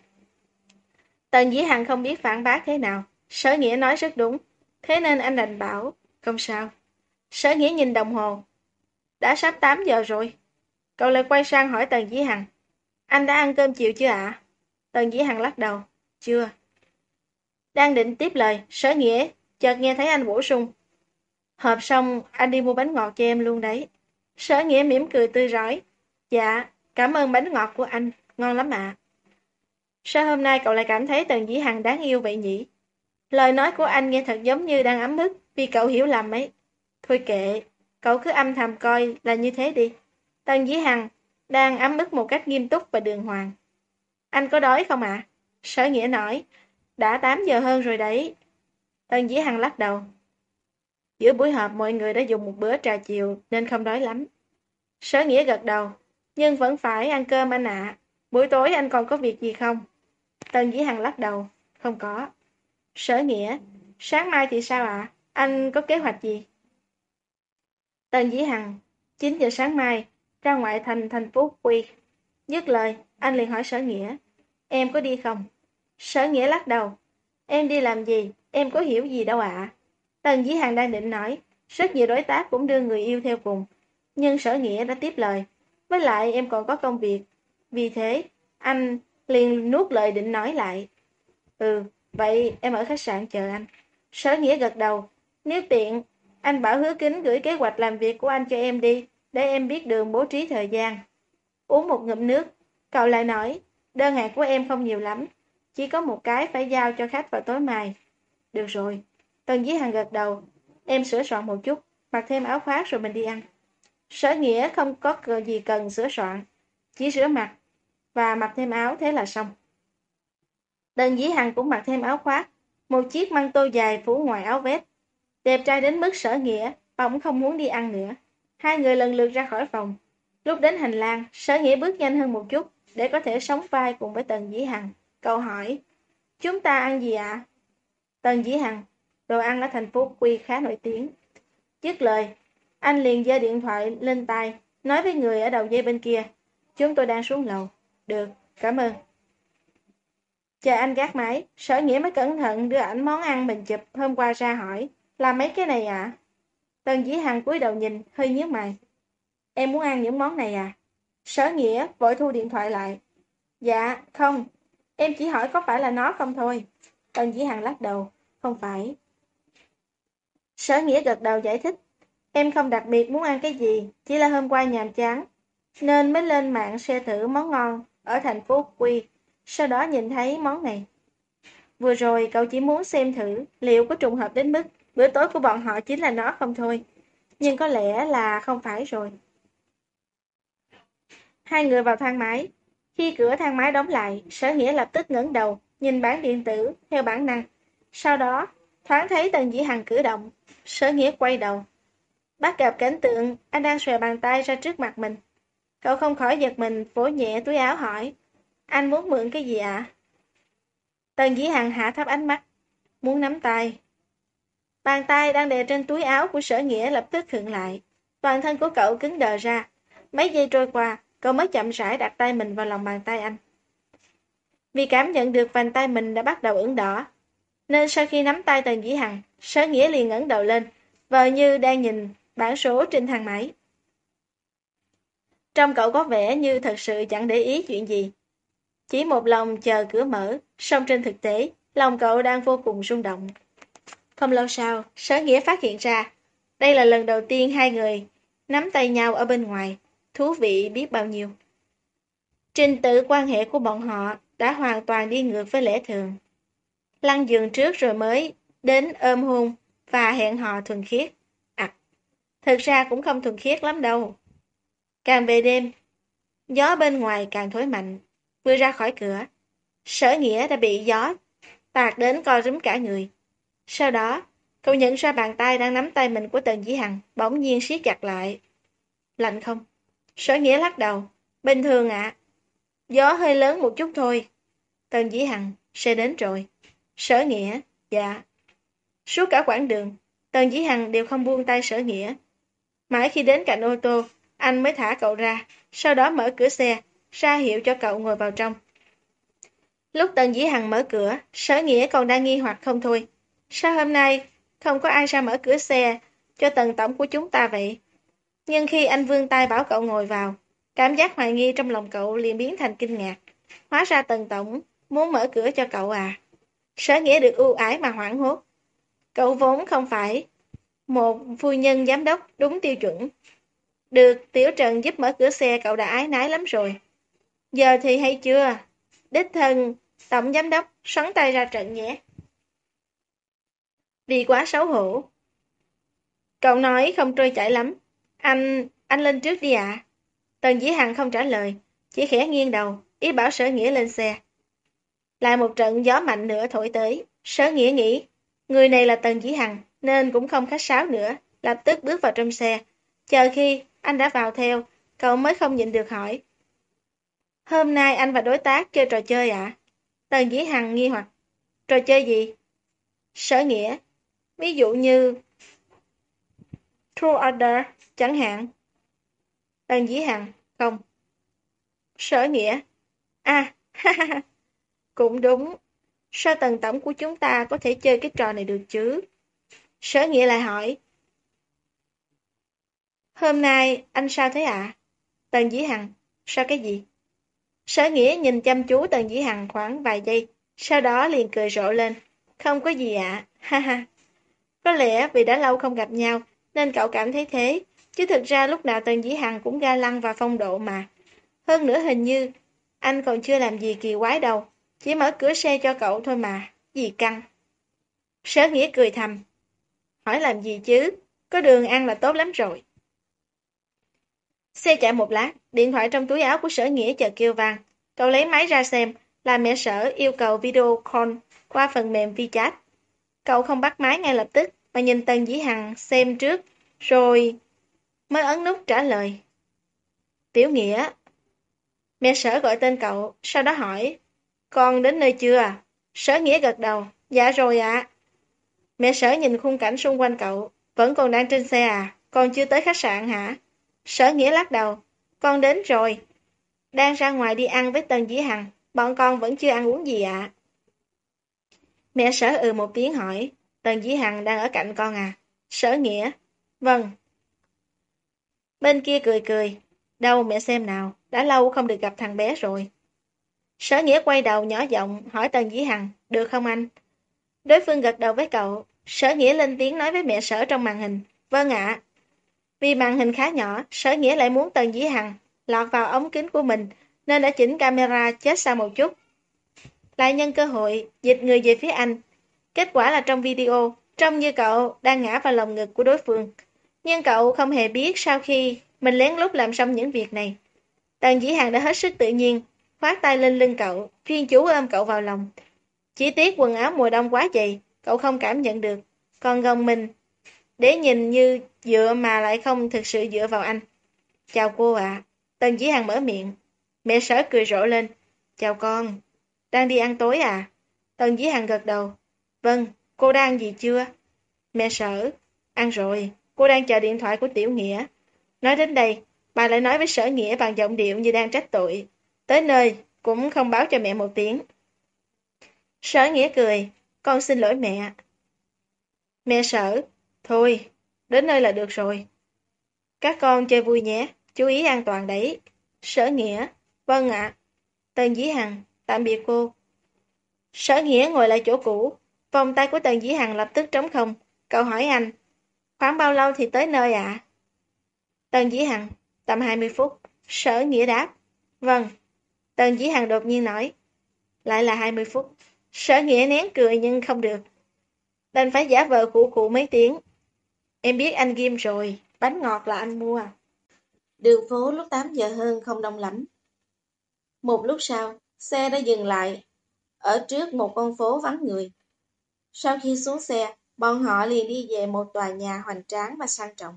Tần Dĩ Hằng không biết phản bác thế nào. Sở Nghĩa nói rất đúng. Thế nên anh đành bảo, không sao. Sở Nghĩa nhìn đồng hồ. Đã sắp tám giờ rồi. Cậu lại quay sang hỏi Tần Dĩ Hằng. Anh đã ăn cơm chiều chưa ạ? Tần Dĩ Hằng lắc đầu. Chưa. Đang định tiếp lời, Sở Nghĩa chợt nghe thấy anh bổ sung. Họp xong, anh đi mua bánh ngọt cho em luôn đấy. Sở Nghĩa mỉm cười tươi rói. Dạ, cảm ơn bánh ngọt của anh, ngon lắm ạ. Sao hôm nay cậu lại cảm thấy Tần Dĩ Hằng đáng yêu vậy nhỉ? Lời nói của anh nghe thật giống như đang ấm ức vì cậu hiểu lầm ấy. Thôi kệ, cậu cứ âm thầm coi là như thế đi. Tần Dĩ Hằng đang ấm ức một cách nghiêm túc và đường hoàng. Anh có đói không ạ? Sở Nghĩa nói. Đã tám giờ hơn rồi đấy. Tần Dĩ Hằng lắc đầu. Giữa buổi họp mọi người đã dùng một bữa trà chiều nên không đói lắm. Sở Nghĩa gật đầu. Nhưng vẫn phải ăn cơm anh ạ. Buổi tối anh còn có việc gì không? Tần Dĩ Hằng lắc đầu. Không có. Sở Nghĩa. Sáng mai thì sao ạ? Anh có kế hoạch gì? Tần Dĩ Hằng. chín giờ sáng mai. Ra ngoại thành thành phố Quy. Dứt lời. Anh liền hỏi Sở Nghĩa. Em có đi không? Sở Nghĩa lắc đầu. Em đi làm gì? Em có hiểu gì đâu ạ. Tần Dĩ Hằng đang định nói. Rất nhiều đối tác cũng đưa người yêu theo cùng. Nhưng Sở Nghĩa đã tiếp lời. Với lại em còn có công việc. Vì thế, anh liền nuốt lời định nói lại. Ừ, vậy em ở khách sạn chờ anh. Sở Nghĩa gật đầu. Nếu tiện, anh bảo Hứa Kính gửi kế hoạch làm việc của anh cho em đi, để em biết đường bố trí thời gian. Uống một ngụm nước, cậu lại nói, đơn hàng của em không nhiều lắm, chỉ có một cái phải giao cho khách vào tối mai. Được rồi. Tần Dĩ Hằng gật đầu. Em sửa soạn một chút, mặc thêm áo khoác rồi mình đi ăn. Sở Nghĩa không có gì cần sửa soạn, chỉ rửa mặt và mặc thêm áo thế là xong. Tần Dĩ Hằng cũng mặc thêm áo khoác, một chiếc măng tô dài phủ ngoài áo vest. Đẹp trai đến mức Sở Nghĩa bỗng không muốn đi ăn nữa. Hai người lần lượt ra khỏi phòng. Lúc đến hành lang, Sở Nghĩa bước nhanh hơn một chút để có thể sóng vai cùng với Tần Dĩ Hằng. Cậu hỏi, chúng ta ăn gì ạ? À? Tần Dĩ Hằng, đồ ăn ở thành phố Quy khá nổi tiếng. Dứt lời, anh liền giơ điện thoại lên tai, nói với người ở đầu dây bên kia. Chúng tôi đang xuống lầu. Được, cảm ơn. Chờ anh gác máy, Sở Nghĩa mới cẩn thận đưa ảnh món ăn mình chụp hôm qua ra hỏi. Làm mấy cái này ạ? À? Tần Dĩ Hằng cúi đầu nhìn, hơi nhíu mày. Em muốn ăn những món này à? Sở Nghĩa vội thu điện thoại lại. Dạ, không. Em chỉ hỏi có phải là nó không thôi. Tần Dĩ Hằng lắc đầu. Không phải. Sở Nghĩa gật đầu giải thích. Em không đặc biệt muốn ăn cái gì, chỉ là hôm qua nhàm chán, nên mới lên mạng xem thử món ngon ở thành phố Quy, sau đó nhìn thấy món này. Vừa rồi cậu chỉ muốn xem thử liệu có trùng hợp đến mức bữa tối của bọn họ chính là nó không thôi. Nhưng có lẽ là không phải rồi. Hai người vào thang máy. Khi cửa thang máy đóng lại, Sở Nghĩa lập tức ngẩng đầu, nhìn bảng điện tử theo bản năng. Sau đó, thoáng thấy Tần Dĩ Hằng cử động. Sở Nghĩa quay đầu. Bắt gặp cảnh tượng, anh đang xòe bàn tay ra trước mặt mình. Cậu không khỏi giật mình, vỗ nhẹ túi áo hỏi. Anh muốn mượn cái gì ạ? À? Tần Dĩ Hằng hạ thấp ánh mắt. Muốn nắm tay. Bàn tay đang đè trên túi áo của Sở Nghĩa lập tức khựng lại. Toàn thân của cậu cứng đờ ra. Mấy giây trôi qua, cậu mới chậm rãi đặt tay mình vào lòng bàn tay anh. Vì cảm nhận được vành tay mình đã bắt đầu ửng đỏ, nên sau khi nắm tay Tần Dĩ Hằng, Sở Nghĩa liền ngẩng đầu lên, vờ như đang nhìn bảng số trên thang máy. Trông cậu có vẻ như thật sự chẳng để ý chuyện gì. Chỉ một lòng chờ cửa mở, song trên thực tế, lòng cậu đang vô cùng rung động. Không lâu sau, Sở Nghĩa phát hiện ra, đây là lần đầu tiên hai người nắm tay nhau ở bên ngoài, thú vị biết bao nhiêu. Trình tự quan hệ của bọn họ đã hoàn toàn đi ngược với lẽ thường. Lăn giường trước rồi mới đến ôm hôn và hẹn hò thuần khiết. À, thực ra cũng không thuần khiết lắm đâu. Càng về đêm, gió bên ngoài càng thổi mạnh. Vừa ra khỏi cửa, Sở Nghĩa đã bị gió tạt đến co rúm cả người. Sau đó, cậu nhận ra bàn tay đang nắm tay mình của Tần Dĩ Hằng bỗng nhiên siết chặt lại. Lạnh không? Sở Nghĩa lắc đầu. Bình thường ạ. À. Gió hơi lớn một chút thôi. Tần Dĩ Hằng, sẽ đến rồi. Sở Nghĩa, dạ. Suốt cả quãng đường, Tần Tần Dĩ Hằng đều không buông tay Sở Nghĩa. Mãi khi đến cạnh ô tô, anh mới thả cậu ra, sau đó mở cửa xe, ra hiệu cho cậu ngồi vào trong. Lúc Tần Dĩ Hằng mở cửa, Sở Nghĩa còn đang nghi hoặc không thôi. Sao hôm nay không có ai ra mở cửa xe cho Tần tổng của chúng ta vậy? Nhưng khi anh vươn tay bảo cậu ngồi vào, cảm giác hoài nghi trong lòng cậu liền biến thành kinh ngạc. Hóa ra Tần tổng muốn mở cửa cho cậu à? Sở Nghĩa được ưu ái mà hoảng hốt. Cậu vốn không phải một phu nhân giám đốc đúng tiêu chuẩn. Được Tiểu Trần giúp mở cửa xe cậu đã ái nái lắm rồi. Giờ thì hay chưa? Đích thân tổng giám đốc xoắn tay ra trận nhé. Vì quá xấu hổ. Cậu nói không trôi chảy lắm. Anh, anh lên trước đi ạ. À? Tần Dĩ Hằng không trả lời, chỉ khẽ nghiêng đầu, ý bảo Sở Nghĩa lên xe. Lại một trận gió mạnh nữa thổi tới. Sở Nghĩa nghĩ, người này là Tần Dĩ Hằng, nên cũng không khách sáo nữa, lập tức bước vào trong xe. Chờ khi anh đã vào theo, cậu mới không nhịn được hỏi. Hôm nay anh và đối tác chơi trò chơi ạ? À? Tần Dĩ Hằng nghi hoặc. Trò chơi gì? Sở Nghĩa. Ví dụ như True Order chẳng hạn. Tần Dĩ Hằng. Không. Sở Nghĩa. À, ha ha ha. Cũng đúng. Sao Tần tổng của chúng ta có thể chơi cái trò này được chứ? Sở Nghĩa lại hỏi. Hôm nay anh sao thế ạ? À? Tần Dĩ Hằng. Sao cái gì? Sở Nghĩa nhìn chăm chú Tần Dĩ Hằng khoảng vài giây, sau đó liền cười rộ lên. Không có gì ạ, à. Ha ha. Có lẽ vì đã lâu không gặp nhau, nên cậu cảm thấy thế, chứ thực ra lúc nào Tần Dĩ Hằng cũng ga lăng và phong độ mà. Hơn nữa hình như, anh còn chưa làm gì kỳ quái đâu, chỉ mở cửa xe cho cậu thôi mà, gì căng. Sở Nghĩa cười thầm. Hỏi làm gì chứ, có đường ăn là tốt lắm rồi. Xe chạy một lát, điện thoại trong túi áo của Sở Nghĩa chợt kêu vang. Cậu lấy máy ra xem, là mẹ Sở yêu cầu video call qua phần mềm WeChat. Cậu không bắt máy ngay lập tức, mà nhìn Tần Dĩ Hằng xem trước, rồi mới ấn nút trả lời. Tiểu Nghĩa. Mẹ Sở gọi tên cậu, sau đó hỏi. Con đến nơi chưa? Sở Nghĩa gật đầu. Dạ rồi ạ. À. Mẹ Sở nhìn khung cảnh xung quanh cậu. Vẫn còn đang trên xe à? Con chưa tới khách sạn hả? Sở Nghĩa lắc đầu. Con đến rồi. Đang ra ngoài đi ăn với Tần Dĩ Hằng. Bọn con vẫn chưa ăn uống gì ạ. À? Mẹ Sở ừ một tiếng hỏi. Tần Dĩ Hằng đang ở cạnh con à? Sở Nghĩa. Vâng. Bên kia cười cười. Đâu mẹ xem nào. Đã lâu không được gặp thằng bé rồi. Sở Nghĩa quay đầu nhỏ giọng hỏi Tần Dĩ Hằng. Được không anh? Đối phương gật đầu với cậu. Sở Nghĩa lên tiếng nói với mẹ Sở trong màn hình. Vâng ạ. Vì màn hình khá nhỏ, Sở Nghĩa lại muốn Tần Dĩ Hằng lọt vào ống kính của mình, nên đã chỉnh camera chết xa một chút. Lại nhân cơ hội, dịch người về phía anh. Kết quả là trong video, trông như cậu đang ngã vào lòng ngực của đối phương. Nhưng cậu không hề biết sau khi mình lén lút làm xong những việc này. Tần Dĩ Hằng đã hết sức tự nhiên, khoát tay lên lưng cậu, chuyên chú ôm cậu vào lòng. Chỉ tiếc quần áo mùa đông quá dày, cậu không cảm nhận được. Còn gồng mình, để nhìn như dựa mà lại không thực sự dựa vào anh. Chào cô ạ. À. Tần Dĩ Hằng mở miệng. Mẹ Sở cười rộ lên. Chào con. Đang đi ăn tối à? Tần Dĩ Hằng gật đầu. Vâng, cô đang ăn gì chưa? Mẹ Sở. Ăn rồi. Cô đang chờ điện thoại của Tiểu Nghĩa. Nói đến đây, bà lại nói với Sở Nghĩa bằng giọng điệu như đang trách tội. Tới nơi, cũng không báo cho mẹ một tiếng. Sở Nghĩa cười. Con xin lỗi mẹ. Mẹ Sở. Thôi, đến nơi là được rồi. Các con chơi vui nhé, chú ý an toàn đấy. Sở Nghĩa. Vâng ạ. À. Tần Dĩ Hằng. Tạm biệt cô. Sở Nghĩa ngồi lại chỗ cũ. Vòng tay của Tần Dĩ Hằng lập tức trống không. Cậu hỏi anh. Khoảng bao lâu thì tới nơi ạ? À? Tần Dĩ Hằng. Tầm hai mươi phút. Sở Nghĩa đáp. Vâng. Tần Dĩ Hằng đột nhiên nói. Lại là hai mươi phút. Sở Nghĩa nén cười nhưng không được. Đành phải giả vờ khụ khụ mấy tiếng. Em biết anh Kim rồi. Bánh ngọt là anh mua. Đường phố lúc tám giờ hơn không đông lắm. Một lúc sau, xe đã dừng lại ở trước một con phố vắng người. Sau khi xuống xe, bọn họ liền đi về một tòa nhà hoành tráng và sang trọng.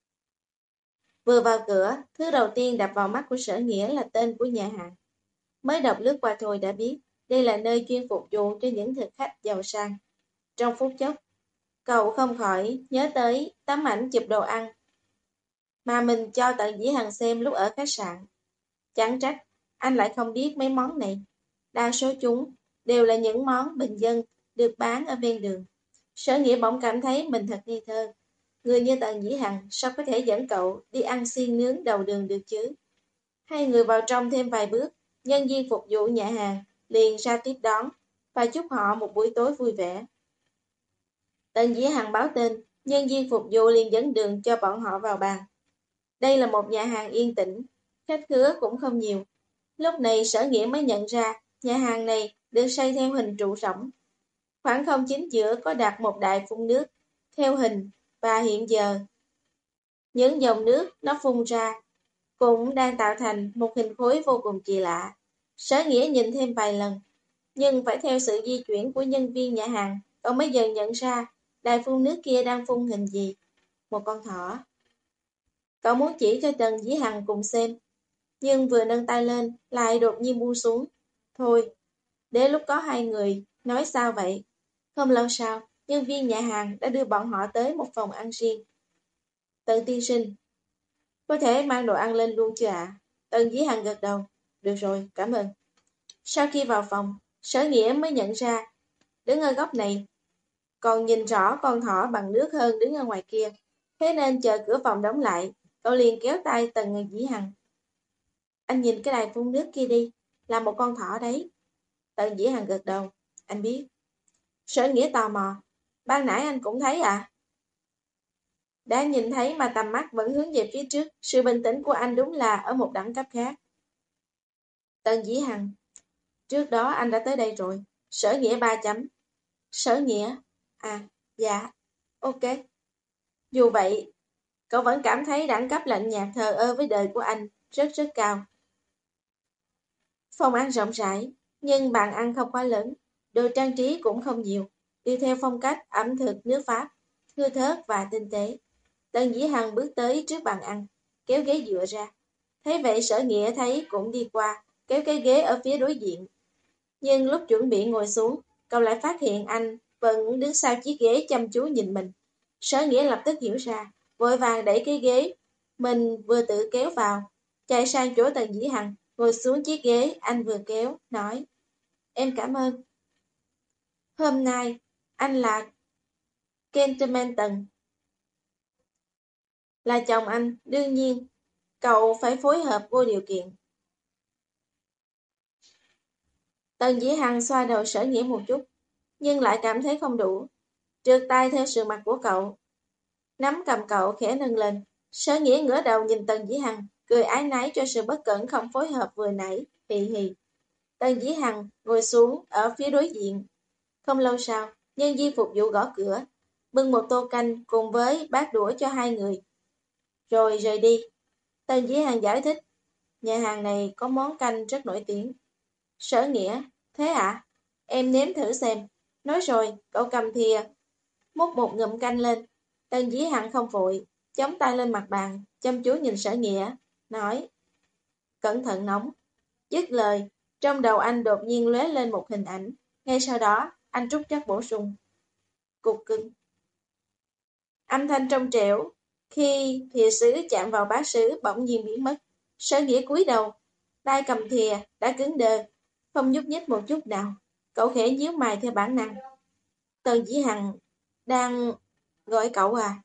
Vừa vào cửa, thứ đầu tiên đập vào mắt của Sở Nghĩa là tên của nhà hàng. Mới đọc lướt qua thôi đã biết, đây là nơi chuyên phục vụ cho những thực khách giàu sang. Trong phút chốc, Cậu không khỏi nhớ tới tấm ảnh chụp đồ ăn mà mình cho Tần Dĩ Hằng xem lúc ở khách sạn. Chẳng trách anh lại không biết mấy món này. Đa số chúng đều là những món bình dân được bán ở ven đường. Sở Nghĩa bỗng cảm thấy mình thật ngây thơ. Người như Tần Dĩ Hằng sao có thể dẫn cậu đi ăn xiên nướng đầu đường được chứ? Hai người vào trong thêm vài bước, nhân viên phục vụ nhà hàng liền ra tiếp đón và chúc họ một buổi tối vui vẻ. Tần Dĩ Hằng báo tên, nhân viên phục vụ liền dẫn đường cho bọn họ vào bàn. Đây là một nhà hàng yên tĩnh, khách khứa cũng không nhiều. Lúc này Sở Nghĩa mới nhận ra nhà hàng này được xây theo hình trụ rỗng. Khoảng không chính giữa có đặt một đài phun nước theo hình và hiện giờ những dòng nước nó phun ra cũng đang tạo thành một hình khối vô cùng kỳ lạ. Sở Nghĩa nhìn thêm vài lần, nhưng phải theo sự di chuyển của nhân viên nhà hàng, cậu mới dần nhận ra đài phun nước kia đang phun hình gì. Một con thỏ. Cậu muốn chỉ cho Tần Dĩ Hằng cùng xem, nhưng vừa nâng tay lên lại đột nhiên buông xuống. Thôi, đến lúc có hai người, nói sao vậy? Không lâu sau, nhân viên nhà hàng đã đưa bọn họ tới một phòng ăn riêng. Tần tiên sinh, có thể mang đồ ăn lên luôn chưa ạ? Tần Dĩ Hằng gật đầu. Được rồi, cảm ơn. Sau khi vào phòng, Sở Nghĩa mới nhận ra, đứng ở góc này, còn nhìn rõ con thỏ bằng nước hơn đứng ở ngoài kia. Thế nên chờ cửa phòng đóng lại, cậu liền kéo tay Tần Dĩ Hằng. Anh nhìn cái đài phun nước kia đi, là một con thỏ đấy. Tần Dĩ Hằng gật đầu. Anh biết. Sở Nghĩa tò mò. Ban nãy anh cũng thấy à? Đã nhìn thấy mà tầm mắt vẫn hướng về phía trước. Sự bình tĩnh của anh đúng là ở một đẳng cấp khác. Tần Dĩ Hằng. Trước đó anh đã tới đây rồi. Sở Nghĩa ba chấm. Sở Nghĩa. À, dạ. Ok. Dù vậy, cậu vẫn cảm thấy đẳng cấp lạnh nhạt thờ ơ với đời của anh rất rất cao. Phòng ăn rộng rãi, nhưng bàn ăn không quá lớn, đồ trang trí cũng không nhiều, đi theo phong cách ẩm thực nước Pháp, thưa thớt và tinh tế. Tần Dĩ Hằng bước tới trước bàn ăn, kéo ghế dựa ra. Thấy vậy Sở Nghĩa thấy cũng đi qua, kéo cái ghế ở phía đối diện. Nhưng lúc chuẩn bị ngồi xuống, cậu lại phát hiện anh vẫn đứng sau chiếc ghế chăm chú nhìn mình. Sở Nghĩa lập tức hiểu ra, vội vàng đẩy cái ghế mình vừa tự kéo vào, chạy sang chỗ Tần Dĩ Hằng, ngồi xuống chiếc ghế anh vừa kéo, nói: Em cảm ơn. Hôm nay, anh là Gentleman Tần, là chồng anh, đương nhiên, cậu phải phối hợp vô điều kiện. Tần Dĩ Hằng xoa đầu Sở Nghĩa một chút, nhưng lại cảm thấy không đủ, trượt tay theo sự mặt của cậu. Nắm cầm cậu khẽ nâng lên, Sở Nghĩa ngửa đầu nhìn Tần Dĩ Hằng, cười ái náy cho sự bất cẩn không phối hợp vừa nãy, hì hì. Tần Dĩ Hằng ngồi xuống ở phía đối diện. Không lâu sau, nhân viên phục vụ gõ cửa, bưng một tô canh cùng với bát đũa cho hai người. Rồi rời đi. Tần Dĩ Hằng giải thích, nhà hàng này có món canh rất nổi tiếng. Sở Nghĩa, thế ạ? À? Em nếm thử xem. Nói rồi, cậu cầm thìa, múc một ngụm canh lên. Tần Dĩ Hằng không vội, chống tay lên mặt bàn, chăm chú nhìn Sở Nghĩa, nói: Cẩn thận nóng. Dứt lời, trong đầu anh đột nhiên lóe lên một hình ảnh. Ngay sau đó, anh trút chất bổ sung: Cục cưng. Âm thanh trong trẻo, khi thìa sứ chạm vào bát sứ bỗng nhiên biến mất. Sở Nghĩa cúi đầu, tay cầm thìa đã cứng đơ, không nhúc nhích một chút nào. Cậu khẽ nhíu mày theo bản năng. Tần Dĩ Hằng đang gọi cậu à?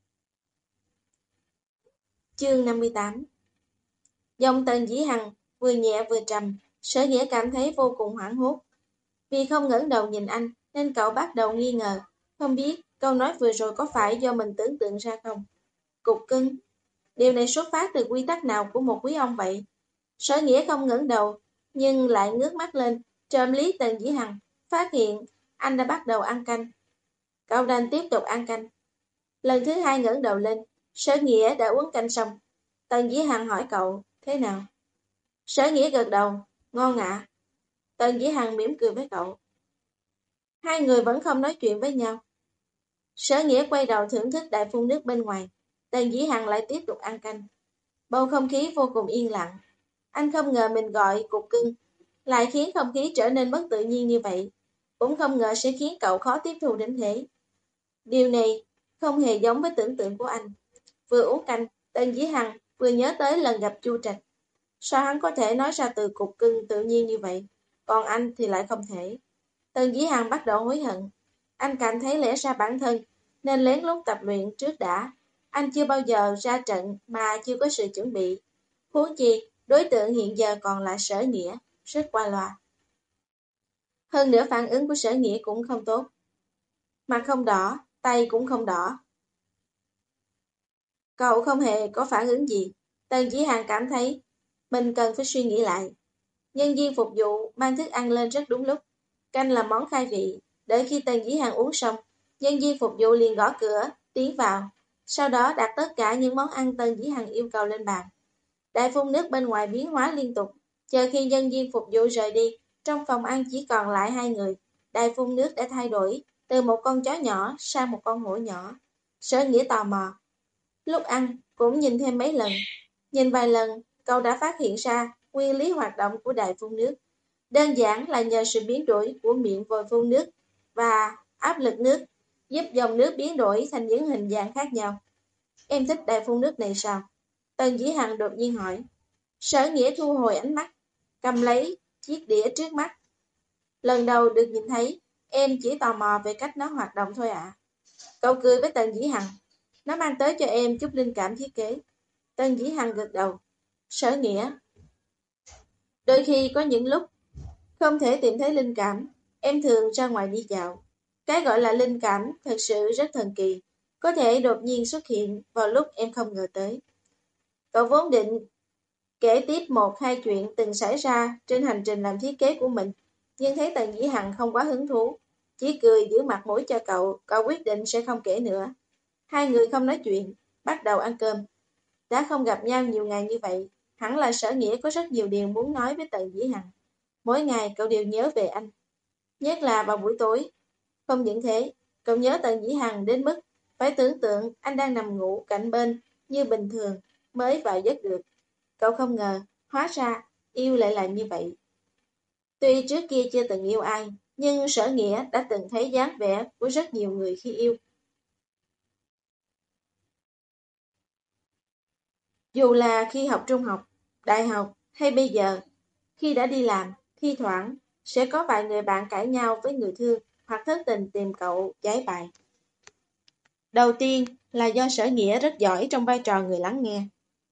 Chương năm mươi tám. Giọng Tần Dĩ Hằng vừa nhẹ vừa trầm, Sở Nghĩa cảm thấy vô cùng hoảng hốt. Vì không ngẩng đầu nhìn anh, nên cậu bắt đầu nghi ngờ, không biết câu nói vừa rồi có phải do mình tưởng tượng ra không? Cục cưng. Điều này xuất phát từ quy tắc nào của một quý ông vậy? Sở Nghĩa không ngẩng đầu, nhưng lại ngước mắt lên, trộm lý Tần Dĩ Hằng, phát hiện anh đã bắt đầu ăn canh. Cậu đành tiếp tục ăn canh. Lần thứ hai ngẩng đầu lên, Sở Nghĩa đã uống canh xong. Tần Dĩ Hằng hỏi cậu, thế nào? Sở Nghĩa gật đầu, ngon ạ. Tần Dĩ Hằng mỉm cười với cậu. Hai người vẫn không nói chuyện với nhau. Sở Nghĩa quay đầu thưởng thức đại phun nước bên ngoài. Tần Dĩ Hằng lại tiếp tục ăn canh. Bầu không khí vô cùng yên lặng. Anh không ngờ mình gọi cục cưng lại khiến không khí trở nên bất tự nhiên như vậy. Cũng không ngờ sẽ khiến cậu khó tiếp thu đến thế. Điều này không hề giống với tưởng tượng của anh. Vừa uống canh, Tần Dĩ Hằng vừa nhớ tới lần gặp Chu Trạch. Sao hắn có thể nói ra từ cục cưng tự nhiên như vậy, còn anh thì lại không thể. Tần Dĩ Hằng bắt đầu hối hận. Anh cảm thấy lẽ ra bản thân nên lén lút tập luyện trước đã. Anh chưa bao giờ ra trận mà chưa có sự chuẩn bị. Huống chi, đối tượng hiện giờ còn là Sở Nghĩa, rất qua loa. Hơn nữa phản ứng của Sở Nghĩa cũng không tốt. Mặt không đỏ, tay cũng không đỏ. Cậu không hề có phản ứng gì. Tần Dĩ Hằng cảm thấy mình cần phải suy nghĩ lại. Nhân viên phục vụ mang thức ăn lên rất đúng lúc. Canh là món khai vị. Đợi khi Tần Dĩ Hằng uống xong, nhân viên phục vụ liền gõ cửa, tiến vào. Sau đó đặt tất cả những món ăn Tần Dĩ Hằng yêu cầu lên bàn. Đại phun nước bên ngoài biến hóa liên tục. Chờ khi nhân viên phục vụ rời đi, trong phòng ăn chỉ còn lại hai người. Đại phun nước đã thay đổi từ một con chó nhỏ sang một con hổ nhỏ. Sở Nghĩa tò mò. Lúc ăn cũng nhìn thêm mấy lần. Nhìn vài lần, cậu đã phát hiện ra nguyên lý hoạt động của đài phun nước. Đơn giản là nhờ sự biến đổi của miệng vòi phun nước và áp lực nước, giúp dòng nước biến đổi thành những hình dạng khác nhau. Em thích đài phun nước này sao? Tần Dĩ Hằng đột nhiên hỏi. Sở Nghĩa thu hồi ánh mắt, cầm lấy chiếc đĩa trước mắt. Lần đầu được nhìn thấy, em chỉ tò mò về cách nó hoạt động thôi ạ. À. Cậu cười với Tần Dĩ Hằng. Nó mang tới cho em chút linh cảm thiết kế. Tần Dĩ Hằng gật đầu. Sở Nghĩa. Đôi khi có những lúc không thể tìm thấy linh cảm, em thường ra ngoài đi dạo. Cái gọi là linh cảm thật sự rất thần kỳ, có thể đột nhiên xuất hiện vào lúc em không ngờ tới. Cậu vốn định kể tiếp một hai chuyện từng xảy ra trên hành trình làm thiết kế của mình, nhưng thấy Tần Dĩ Hằng không quá hứng thú, chỉ cười giữ mặt mũi cho cậu, cậu quyết định sẽ không kể nữa. Hai người không nói chuyện, bắt đầu ăn cơm. Đã không gặp nhau nhiều ngày như vậy, hẳn là Sở Nghĩa có rất nhiều điều muốn nói với Tần Dĩ Hằng. Mỗi ngày cậu đều nhớ về anh, nhất là vào buổi tối. Không những thế, cậu nhớ Tần Dĩ Hằng đến mức phải tưởng tượng anh đang nằm ngủ cạnh bên như bình thường mới vào giấc được. Cậu không ngờ, hóa ra yêu lại là như vậy. Tuy trước kia chưa từng yêu ai, nhưng Sở Nghĩa đã từng thấy dáng vẻ của rất nhiều người khi yêu. Dù là khi học trung học, đại học hay bây giờ, khi đã đi làm, thi thoảng sẽ có vài người bạn cãi nhau với người thương hoặc thất tình tìm cậu giải bày. Đầu tiên là do Sở Nghĩa rất giỏi trong vai trò người lắng nghe.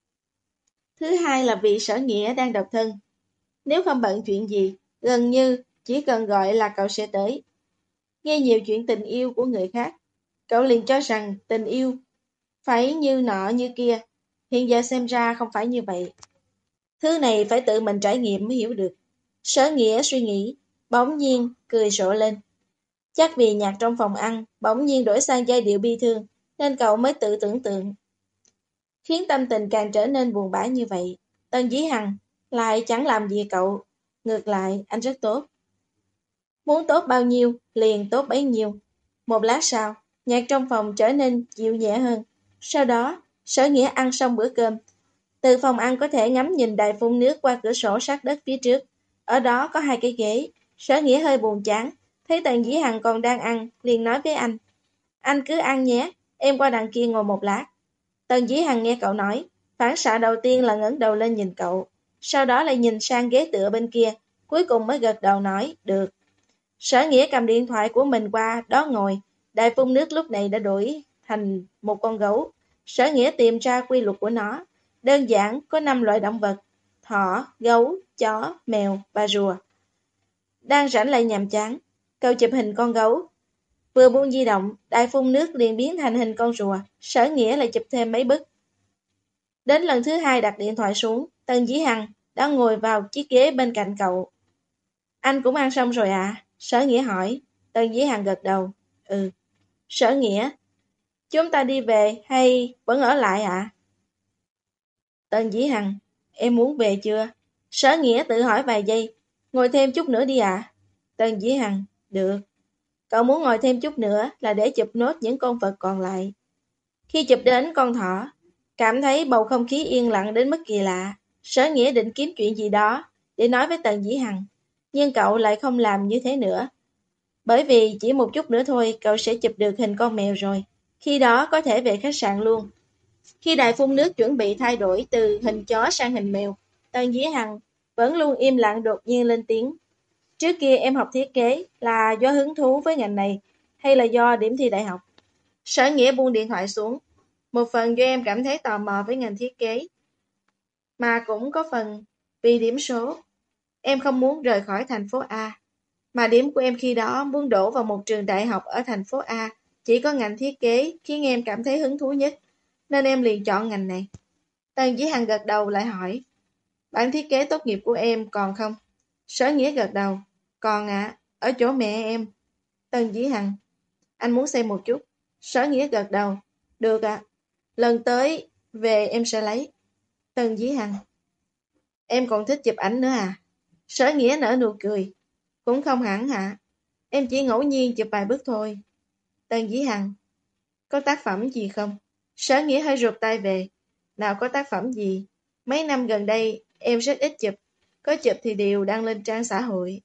Thứ hai là vì Sở Nghĩa đang độc thân. Nếu không bận chuyện gì, gần như chỉ cần gọi là cậu sẽ tới. Nghe nhiều chuyện tình yêu của người khác, cậu liền cho rằng tình yêu phải như nọ như kia. Hiện giờ xem ra không phải như vậy. Thứ này phải tự mình trải nghiệm mới hiểu được. Sở Nghĩa suy nghĩ, bỗng nhiên cười rộ lên. Chắc vì nhạc trong phòng ăn bỗng nhiên đổi sang giai điệu bi thương, nên cậu mới tự tưởng tượng. Khiến tâm tình càng trở nên buồn bã như vậy. Tần Dĩ Hằng lại chẳng làm gì cậu. Ngược lại, anh rất tốt. Muốn tốt bao nhiêu, liền tốt bấy nhiêu. Một lát sau, nhạc trong phòng trở nên dịu nhẹ hơn. Sau đó, Sở Nghĩa ăn xong bữa cơm. Từ phòng ăn có thể ngắm nhìn đài phun nước qua cửa sổ sát đất phía trước. Ở đó có hai cái ghế. Sở Nghĩa hơi buồn chán. Thấy Tần Dĩ Hằng còn đang ăn, liền nói với anh. Anh cứ ăn nhé, em qua đằng kia ngồi một lát. Tần Dĩ Hằng nghe cậu nói, phản xạ đầu tiên là ngẩng đầu lên nhìn cậu. Sau đó lại nhìn sang ghế tựa bên kia, cuối cùng mới gật đầu nói, được. Sở Nghĩa cầm điện thoại của mình qua đó ngồi. Đài phun nước lúc này đã đổi thành một con gấu. Sở Nghĩa tìm ra quy luật của nó. Đơn giản có năm loại động vật: thỏ, gấu, chó, mèo và rùa. Đang rảnh lại nhàm chán, cậu chụp hình con gấu. Vừa buông di động, đài phun nước liền biến thành hình con rùa. Sở Nghĩa lại chụp thêm mấy bức. Đến lần thứ hai đặt điện thoại xuống, Tần Dĩ Hằng đã ngồi vào chiếc ghế bên cạnh cậu. Anh cũng ăn xong rồi à? Sở Nghĩa hỏi. Tần Dĩ Hằng gật đầu. Ừ. Sở Nghĩa, chúng ta đi về hay vẫn ở lại ạ? À? Tần Dĩ Hằng, em muốn về chưa? Sở Nghĩa tự hỏi vài giây. Ngồi thêm chút nữa đi ạ. À? Tần Dĩ Hằng, được. Cậu muốn ngồi thêm chút nữa là để chụp nốt những con vật còn lại. Khi chụp đến con thỏ, cảm thấy bầu không khí yên lặng đến mức kỳ lạ. Sở Nghĩa định kiếm chuyện gì đó để nói với Tần Dĩ Hằng, nhưng cậu lại không làm như thế nữa. Bởi vì chỉ một chút nữa thôi cậu sẽ chụp được hình con mèo rồi. Khi đó có thể về khách sạn luôn. Khi đài phun nước chuẩn bị thay đổi từ hình chó sang hình mèo, Tần Dĩ Hằng vẫn luôn im lặng đột nhiên lên tiếng. Trước kia em học thiết kế là do hứng thú với ngành này hay là do điểm thi đại học? Sở Nghĩa buông điện thoại xuống. Một phần do em cảm thấy tò mò với ngành thiết kế, mà cũng có phần vì điểm số. Em không muốn rời khỏi thành phố A, mà điểm của em khi đó muốn đổ vào một trường đại học ở thành phố A, chỉ có ngành thiết kế khiến em cảm thấy hứng thú nhất, nên em liền chọn ngành này. Tần Dĩ Hằng gật đầu lại hỏi, bản thiết kế tốt nghiệp của em còn không? Sở Nghĩa gật đầu, còn ạ, ở chỗ mẹ em. Tần Dĩ Hằng, anh muốn xem một chút. Sở Nghĩa gật đầu, được ạ, lần tới về em sẽ lấy. Tần Dĩ Hằng, em còn thích chụp ảnh nữa à? Sở Nghĩa nở nụ cười, cũng không hẳn hả, em chỉ ngẫu nhiên chụp vài bức thôi. Tần Dĩ Hằng, có tác phẩm gì không? Sở Nghĩa hơi rụt tay về, nào có tác phẩm gì, mấy năm gần đây em rất ít chụp, có chụp thì đều đăng lên trang xã hội.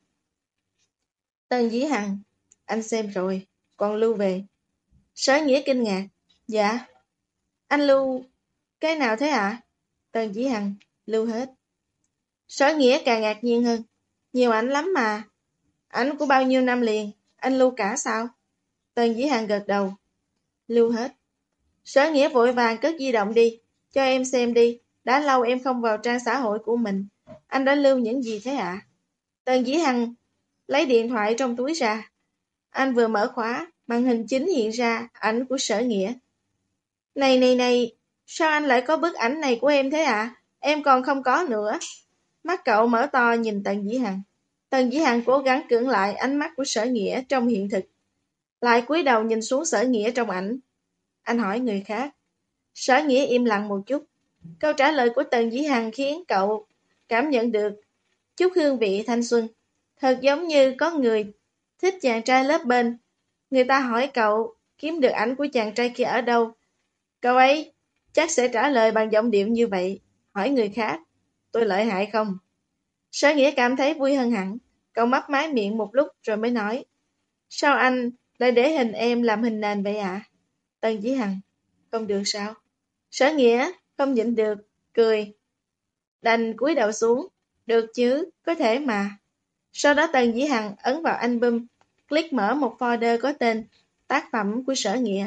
Tần Dĩ Hằng, anh xem rồi, còn lưu về. Sở Nghĩa kinh ngạc, dạ, anh lưu cái nào thế ạ? À? Tần Dĩ Hằng, lưu hết. Sở Nghĩa càng ngạc nhiên hơn, nhiều ảnh lắm mà. Ảnh của bao nhiêu năm liền, anh lưu cả sao? Tần Dĩ Hằng gật đầu, lưu hết. Sở Nghĩa vội vàng cất di động đi, cho em xem đi, đã lâu em không vào trang xã hội của mình. Anh đã lưu những gì thế ạ? À? Tần Dĩ Hằng lấy điện thoại trong túi ra. Anh vừa mở khóa, màn hình chính hiện ra ảnh của Sở Nghĩa. Này này này, sao anh lại có bức ảnh này của em thế ạ? À? Em còn không có nữa. Mắt cậu mở to nhìn Tần Dĩ Hằng. Tần Dĩ Hằng cố gắng cưỡng lại ánh mắt của Sở Nghĩa trong hiện thực. Lại cúi đầu nhìn xuống Sở Nghĩa trong ảnh. Anh hỏi người khác. Sở Nghĩa im lặng một chút. Câu trả lời của Tần Dĩ Hằng khiến cậu cảm nhận được chút hương vị thanh xuân. Thật giống như có người thích chàng trai lớp bên. Người ta hỏi cậu kiếm được ảnh của chàng trai kia ở đâu. Cậu ấy chắc sẽ trả lời bằng giọng điệu như vậy. Hỏi người khác, tôi lợi hại không? Sở Nghĩa cảm thấy vui hơn hẳn. Cậu mấp máy miệng một lúc rồi mới nói, sao anh lại để hình em làm hình nền vậy ạ? À? Tần Dĩ Hằng, không được sao? Sở Nghĩa không nhịn được, cười. Đành cúi đầu xuống, được chứ, có thể mà. Sau đó Tần Dĩ Hằng ấn vào album, click mở một folder có tên tác phẩm của Sở Nghĩa.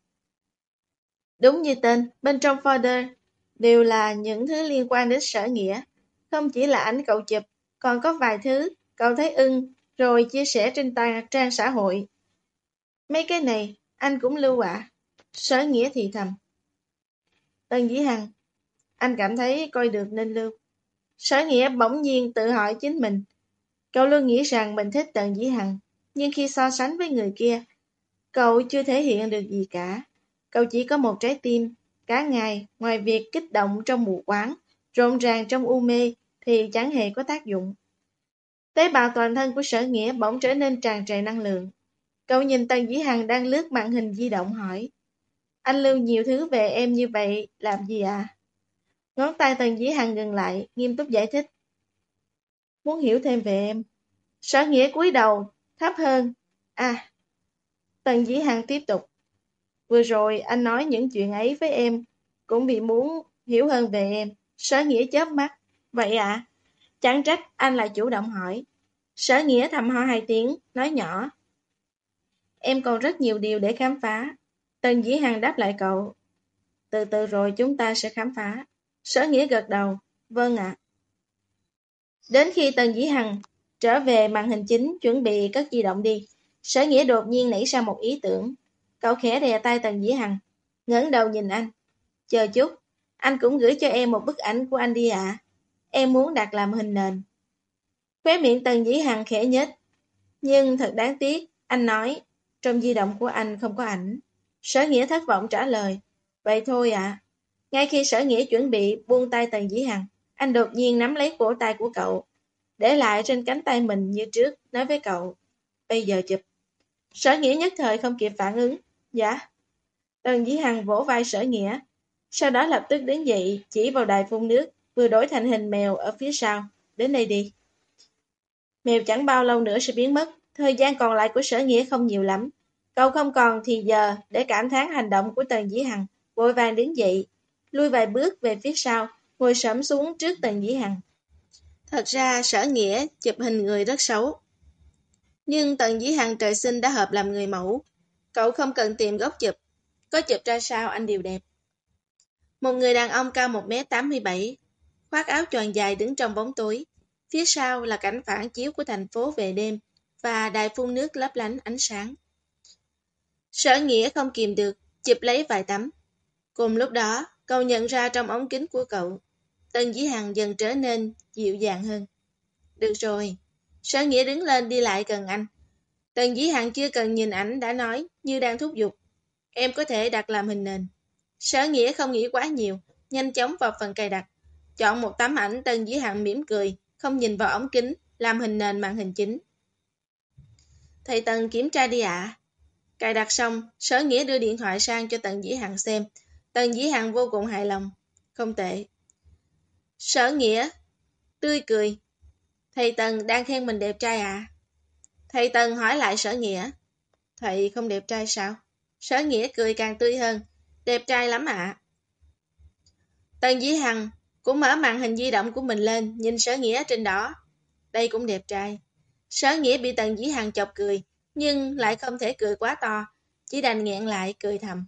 Đúng như tên, bên trong folder đều là những thứ liên quan đến Sở Nghĩa. Không chỉ là ảnh cậu chụp, còn có vài thứ cậu thấy ưng, rồi chia sẻ trên trang xã hội. Mấy cái này, anh cũng lưu ạ. À? Sở Nghĩa thì thầm. Tần Dĩ Hằng, anh cảm thấy coi được nên lưu. Sở Nghĩa bỗng nhiên tự hỏi chính mình. Cậu luôn nghĩ rằng mình thích Tần Dĩ Hằng, nhưng khi so sánh với người kia, cậu chưa thể hiện được gì cả. Cậu chỉ có một trái tim, cả ngày, ngoài việc kích động trong mù quáng, rộn ràng trong u mê, thì chẳng hề có tác dụng. Tế bào toàn thân của Sở Nghĩa bỗng trở nên tràn trề năng lượng. Cậu nhìn Tần Dĩ Hằng đang lướt màn hình di động hỏi, anh lưu nhiều thứ về em như vậy, làm gì à? Ngón tay Tần Dĩ Hằng ngừng lại, nghiêm túc giải thích. Muốn hiểu thêm về em. Sở Nghĩa cúi đầu, thấp hơn. À, Tần Dĩ Hằng tiếp tục. Vừa rồi anh nói những chuyện ấy với em, cũng vì muốn hiểu hơn về em. Sở Nghĩa chớp mắt. Vậy ạ? À? Chẳng trách anh lại chủ động hỏi. Sở Nghĩa thầm ho hai tiếng, nói nhỏ. Em còn rất nhiều điều để khám phá. Tần Dĩ Hằng đáp lại cậu. Từ từ rồi chúng ta sẽ khám phá. Sở Nghĩa gật đầu. Vâng ạ. À. Đến khi Tần Dĩ Hằng trở về màn hình chính chuẩn bị cất di động đi, Sở Nghĩa đột nhiên nảy ra một ý tưởng. Cậu khẽ đè tay Tần Dĩ Hằng, ngẩng đầu nhìn anh. Chờ chút, anh cũng gửi cho em một bức ảnh của anh đi ạ. À. Em muốn đặt làm hình nền. Khóe miệng Tần Dĩ Hằng khẽ nhếch. Nhưng thật đáng tiếc, anh nói, trong di động của anh không có ảnh. Sở Nghĩa thất vọng trả lời. Vậy thôi ạ. À. Ngay khi Sở Nghĩa chuẩn bị buông tay Tần Dĩ Hằng, anh đột nhiên nắm lấy cổ tay của cậu, để lại trên cánh tay mình như trước, nói với cậu, bây giờ chụp. Sở Nghĩa nhất thời không kịp phản ứng. Dạ. Tần Dĩ Hằng vỗ vai Sở Nghĩa, sau đó lập tức đứng dậy, chỉ vào đài phun nước, vừa đổi thành hình mèo ở phía sau. Đến đây đi. Mèo chẳng bao lâu nữa sẽ biến mất, Thời gian còn lại của Sở Nghĩa không nhiều lắm. Cậu không còn thì giờ để cảm thán hành động của Tần Dĩ Hằng, vội vàng đứng dậy, lui vài bước về phía sau, ngồi xổm xuống trước Tần Dĩ Hằng. Thật ra Sở Nghĩa chụp hình người rất xấu. Nhưng Tần Dĩ Hằng trời sinh đã hợp làm người mẫu. Cậu không cần tìm góc chụp. Có chụp ra sao anh đều đẹp. Một người đàn ông cao một mét tám mươi bảy, khoác áo choàng dài đứng trong bóng tối. Phía sau là cảnh phản chiếu của thành phố về đêm và đài phun nước lấp lánh ánh sáng. Sở Nghĩa không kìm được, chụp lấy vài tấm. Cùng lúc đó, cậu nhận ra trong ống kính của cậu, Tần Dĩ Hằng dần trở nên dịu dàng hơn. Được rồi. Sở Nghĩa đứng lên đi lại gần anh. Tần Dĩ Hằng chưa cần nhìn ảnh đã nói như đang thúc giục. Em có thể đặt làm hình nền. Sở Nghĩa không nghĩ quá nhiều, nhanh chóng vào phần cài đặt. Chọn một tấm ảnh. Tần Dĩ Hằng mỉm cười, không nhìn vào ống kính, làm hình nền màn hình chính. Thầy Tần kiểm tra đi ạ. Cài đặt xong, Sở Nghĩa đưa điện thoại sang cho Tần Dĩ Hằng xem. Tần Dĩ Hằng vô cùng hài lòng. Không tệ. Sở Nghĩa tươi cười. Thầy Tần đang khen mình đẹp trai à? Thầy Tần hỏi lại Sở Nghĩa. Thầy không đẹp trai sao? Sở Nghĩa cười càng tươi hơn. Đẹp trai lắm ạ. Tần Dĩ Hằng cũng mở màn hình di động của mình lên, nhìn Sở Nghĩa trên đó. Đây cũng đẹp trai. Sở Nghĩa bị Tần Dĩ Hằng chọc cười, nhưng lại không thể cười quá to, chỉ đành nghẹn lại cười thầm.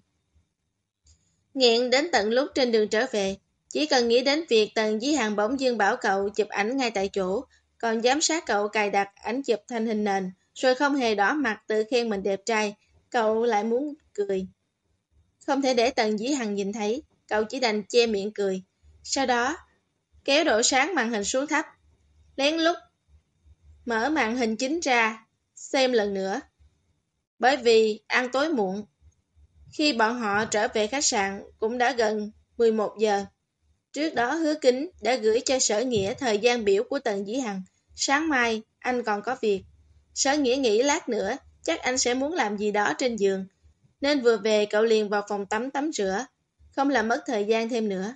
Nghẹn đến tận lúc trên đường trở về, chỉ cần nghĩ đến việc Tần Dĩ Hằng bỗng dưng bảo cậu chụp ảnh ngay tại chỗ, còn giám sát cậu cài đặt ảnh chụp thành hình nền, rồi không hề đỏ mặt tự khen mình đẹp trai, cậu lại muốn cười. Không thể để Tần Dĩ Hằng nhìn thấy, cậu chỉ đành che miệng cười. Sau đó, kéo độ sáng màn hình xuống thấp, lén lút mở màn hình chính ra, xem lần nữa. Bởi vì ăn tối muộn, khi bọn họ trở về khách sạn cũng đã gần mười một giờ. Trước đó Hứa Kính đã gửi cho Sở Nghĩa thời gian biểu của Tần Dĩ Hằng. Sáng mai anh còn có việc. Sở Nghĩa nghĩ lát nữa chắc anh sẽ muốn làm gì đó trên giường, nên vừa về cậu liền vào phòng tắm tắm rửa, không làm mất thời gian thêm nữa.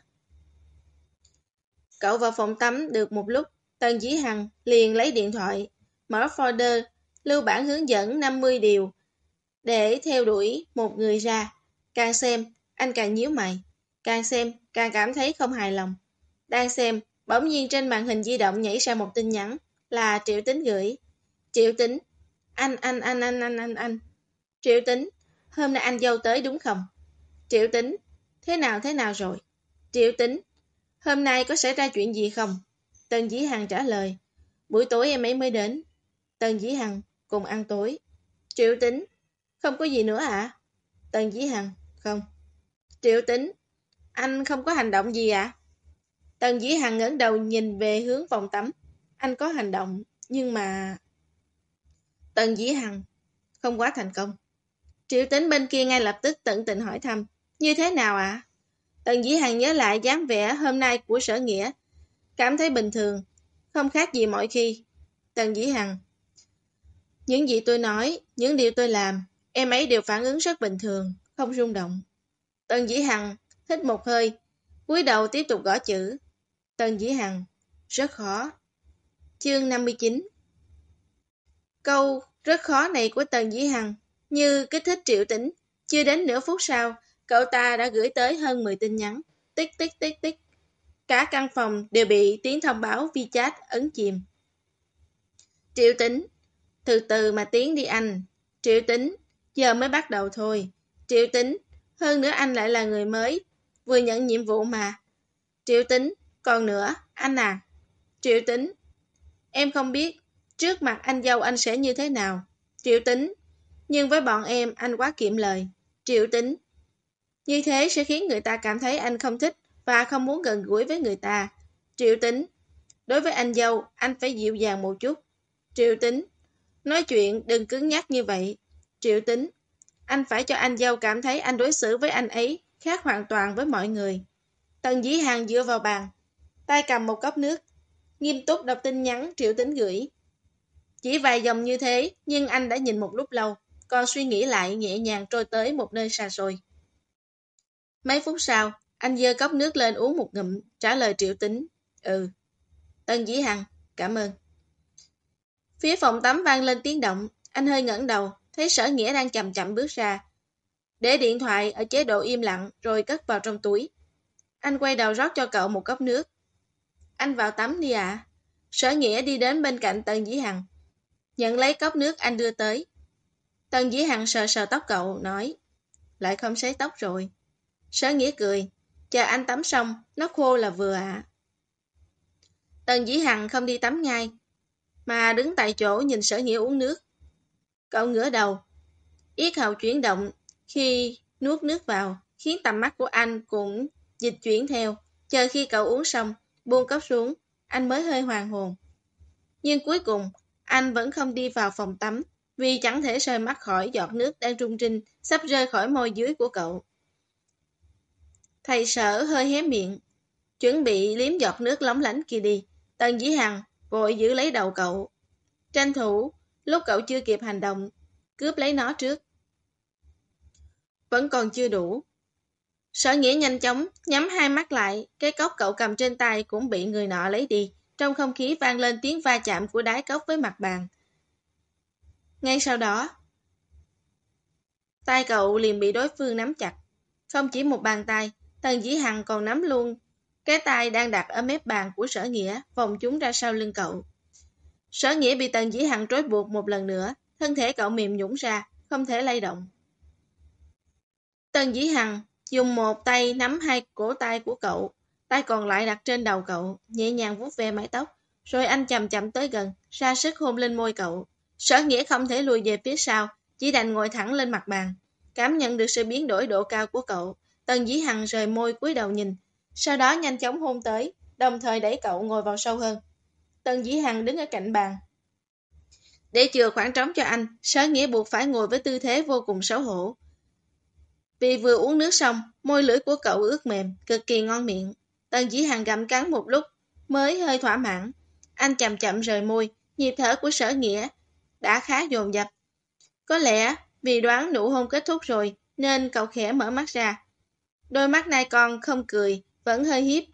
Cậu vào phòng tắm được một lúc, Tần Dĩ Hằng liền lấy điện thoại, mở folder, lưu bản hướng dẫn năm mươi điều để theo đuổi một người ra. Càng xem, anh càng nhíu mày. Càng xem, càng cảm thấy không hài lòng. Đang xem, bỗng nhiên trên màn hình di động nhảy ra một tin nhắn, là Triệu Tính gửi. Triệu Tính, anh, anh, anh, anh, anh, anh, anh. Triệu Tính, hôm nay anh dâu tới đúng không? Triệu Tính, thế nào thế nào rồi? Triệu Tính, hôm nay có xảy ra chuyện gì không? Tần Dĩ Hằng trả lời, buổi tối em ấy mới đến. Tần Dĩ Hằng, cùng ăn tối. Triệu Tính, không có gì nữa ạ? À? Tần Dĩ Hằng, không. Triệu Tính, anh không có hành động gì ạ? À? Tần Dĩ Hằng ngẩng đầu nhìn về hướng phòng tắm. Anh có hành động, nhưng mà... Tần Dĩ Hằng, không quá thành công. Triệu Tính bên kia ngay lập tức tận tình hỏi thăm. Như thế nào ạ? À? Tần Dĩ Hằng nhớ lại dáng vẻ hôm nay của Sở Nghĩa. Cảm thấy bình thường, không khác gì mọi khi. Tần Dĩ Hằng, những gì tôi nói, những điều tôi làm, em ấy đều phản ứng rất bình thường, không rung động. Tần Dĩ Hằng hít một hơi, cúi đầu tiếp tục gõ chữ. Tần Dĩ Hằng, rất khó. Chương năm mươi chín. Câu rất khó này của Tần Dĩ Hằng như kích thích Triệu Tĩnh. Chưa đến nửa phút sau, cậu ta đã gửi tới hơn mười tin nhắn. Tích tích tích tích. Cả căn phòng đều bị tiếng thông báo WeChat ấn chìm. Triệu Tĩnh, từ từ mà tiến đi anh. Triệu Tĩnh, giờ mới bắt đầu thôi. Triệu Tĩnh, hơn nữa anh lại là người mới, vừa nhận nhiệm vụ mà. Triệu Tĩnh, còn nữa, anh à. Triệu Tĩnh, em không biết trước mặt anh dâu anh sẽ như thế nào. Triệu Tĩnh, nhưng với bọn em anh quá kiệm lời. Triệu Tĩnh, như thế sẽ khiến người ta cảm thấy anh không thích và không muốn gần gũi với người ta. Triệu Tĩnh, đối với anh dâu anh phải dịu dàng một chút. Triệu Tĩnh, nói chuyện đừng cứng nhắc như vậy. Triệu Tĩnh, anh phải cho anh dâu cảm thấy anh đối xử với anh ấy khác hoàn toàn với mọi người. Tần Dĩ Hằng dựa vào bàn, tay cầm một cốc nước, nghiêm túc đọc tin nhắn Triệu Tĩnh gửi. Chỉ vài dòng như thế, nhưng anh đã nhìn một lúc lâu, còn suy nghĩ lại nhẹ nhàng trôi tới một nơi xa xôi. Mấy phút sau, anh giơ cốc nước lên uống một ngụm, trả lời Triệu Tĩnh. Ừ. Tần Dĩ Hằng, cảm ơn. Phía phòng tắm vang lên tiếng động, Anh hơi ngẩng đầu, thấy Sở Nghĩa đang chậm chậm bước ra. Để điện thoại ở chế độ im lặng rồi cất vào trong túi. Anh quay đầu rót cho cậu một cốc nước. Anh vào tắm đi ạ. À? Sở Nghĩa đi đến bên cạnh Tần Dĩ Hằng. Nhận lấy cốc nước anh đưa tới. Tần Dĩ Hằng sờ sờ tóc cậu, nói. Lại không sấy tóc rồi. Sở Nghĩa cười. Chờ anh tắm xong, nó khô là vừa ạ. À. Tần Dĩ Hằng không đi tắm ngay, mà đứng tại chỗ nhìn Sở Nghĩa uống nước. Cậu ngửa đầu. Yết hầu chuyển động khi nuốt nước vào, khiến tầm mắt của anh cũng dịch chuyển theo. Chờ khi cậu uống xong, buông cốc xuống, anh mới hơi hoàn hồn. Nhưng cuối cùng, anh vẫn không đi vào phòng tắm, vì chẳng thể rời mắt khỏi giọt nước đang rung rinh, sắp rơi khỏi môi dưới của cậu. Thầy Sở hơi hé miệng, chuẩn bị liếm giọt nước lóng lánh kia đi. Tần Dĩ Hằng vội giữ lấy đầu cậu. Tranh thủ, lúc cậu chưa kịp hành động, cướp lấy nó trước. Vẫn còn chưa đủ. Sở Nghĩa nhanh chóng, nhắm hai mắt lại, cái cốc cậu cầm trên tay cũng bị người nọ lấy đi. Trong không khí vang lên tiếng va chạm của đáy cốc với mặt bàn. Ngay sau đó, tay cậu liền bị đối phương nắm chặt. Không chỉ một bàn tay, Tần Dĩ Hằng còn nắm luôn cái tay đang đặt ở mép bàn của Sở Nghĩa, vòng chúng ra sau lưng cậu. Sở Nghĩa bị Tần Dĩ Hằng trói buộc một lần nữa, thân thể cậu mềm nhũn ra, không thể lay động. Tần Dĩ Hằng dùng một tay nắm hai cổ tay của cậu, tay còn lại đặt trên đầu cậu, nhẹ nhàng vuốt ve mái tóc, rồi anh chậm chậm tới gần, ra sức hôn lên môi cậu. Sở Nghĩa không thể lùi về phía sau, chỉ đành ngồi thẳng lên mặt bàn. Cảm nhận được sự biến đổi độ cao của cậu, Tần Dĩ Hằng rời môi cúi đầu nhìn, sau đó nhanh chóng hôn tới, đồng thời đẩy cậu ngồi vào sâu hơn. Tần Dĩ Hằng đứng ở cạnh bàn. Để chừa khoảng trống cho anh, Sở Nghĩa buộc phải ngồi với tư thế vô cùng xấu hổ. Vì vừa uống nước xong, môi lưỡi của cậu ướt mềm, cực kỳ ngon miệng. Tần Dĩ Hằng gặm cắn một lúc, mới hơi thỏa mãn. Anh chậm chậm rời môi, nhịp thở của Sở Nghĩa đã khá dồn dập. Có lẽ vì đoán nụ hôn kết thúc rồi, nên cậu khẽ mở mắt ra. Đôi mắt nai con không cười, vẫn hơi hiếp.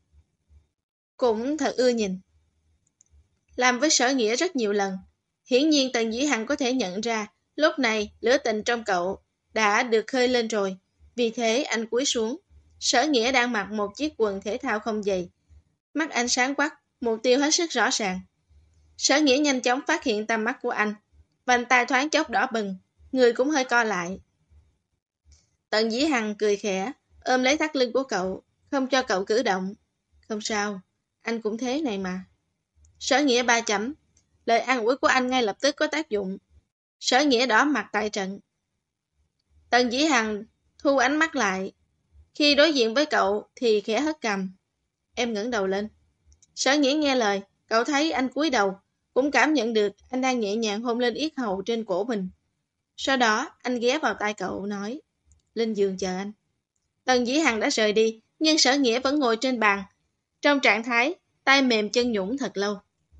Cũng thật ưa nhìn. Làm với Sở Nghĩa rất nhiều lần. Hiển nhiên Tần Dĩ Hằng có thể nhận ra, lúc này lửa tình trong cậu đã được khơi lên rồi. Vì thế anh cúi xuống. Sở Nghĩa đang mặc một chiếc quần thể thao không dày. Mắt anh sáng quắc, mục tiêu hết sức rõ ràng. Sở Nghĩa nhanh chóng phát hiện tầm mắt của anh. Vành tai thoáng chốc đỏ bừng, người cũng hơi co lại. Tần Dĩ Hằng cười khẽ, ôm lấy thắt lưng của cậu, không cho cậu cử động. Không sao, anh cũng thế này mà. Sở Nghĩa ba chấm. Lời an ủi của anh ngay lập tức có tác dụng. Sở Nghĩa đỏ mặt tại trận. Tần Dĩ Hằng thu ánh mắt lại. Khi đối diện với cậu thì khẽ hất cằm. Em ngẩng đầu lên. Sở Nghĩa nghe lời, cậu thấy anh cúi đầu, cũng cảm nhận được anh đang nhẹ nhàng hôn lên yết hầu trên cổ mình. Sau đó anh ghé vào tai cậu nói, lên giường chờ anh. Tần Dĩ Hằng đã rời đi, nhưng Sở Nghĩa vẫn ngồi trên bàn, trong trạng thái tay mềm chân nhũn thật lâu.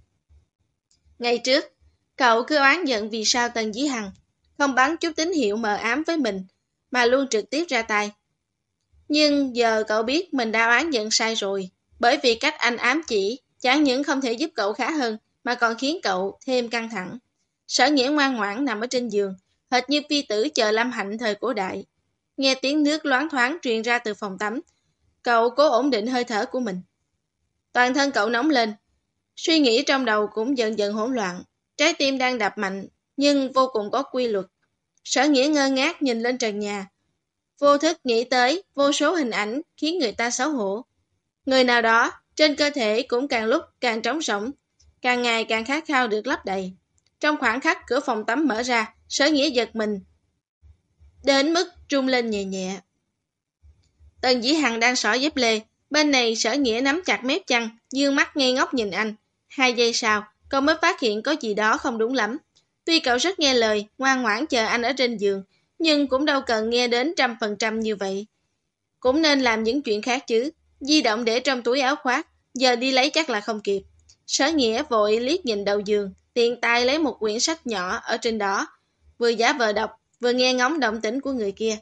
Ngày trước, cậu cứ oán giận vì sao Tần Dĩ Hằng không bắn chút tín hiệu mờ ám với mình, mà luôn trực tiếp ra tay. Nhưng giờ cậu biết mình đã oán giận sai rồi, bởi vì cách anh ám chỉ chẳng những không thể giúp cậu khá hơn, mà còn khiến cậu thêm căng thẳng. Sở Nghĩa ngoan ngoãn nằm ở trên giường, hệt như phi tử chờ lâm hạnh thời cổ đại. Nghe tiếng nước loáng thoáng truyền ra từ phòng tắm, cậu cố ổn định hơi thở của mình. Toàn thân cậu nóng lên, suy nghĩ trong đầu cũng dần dần hỗn loạn. Trái tim đang đập mạnh, nhưng vô cùng có quy luật. Sở Nghĩa ngơ ngác nhìn lên trần nhà, vô thức nghĩ tới vô số hình ảnh khiến người ta xấu hổ. Người nào đó trên cơ thể cũng càng lúc càng trống rỗng, càng ngày càng khát khao được lấp đầy. Trong khoảng khắc cửa phòng tắm mở ra, Sở Nghĩa giật mình, đến mức rung lên nhẹ nhẹ. Tần Dĩ Hằng đang xỏ dép lê, bên này Sở Nghĩa nắm chặt mép chăn, dương mắt ngây ngốc nhìn anh. Hai giây sau, cậu mới phát hiện có gì đó không đúng lắm. Tuy cậu rất nghe lời, ngoan ngoãn chờ anh ở trên giường, nhưng cũng đâu cần nghe đến trăm phần trăm như vậy. Cũng nên làm những chuyện khác chứ. Di động để trong túi áo khoác, giờ đi lấy chắc là không kịp. Sở Nghĩa vội liếc nhìn đầu giường, tiện tay lấy một quyển sách nhỏ ở trên đó, vừa giả vờ đọc, vừa nghe ngóng động tĩnh của người kia.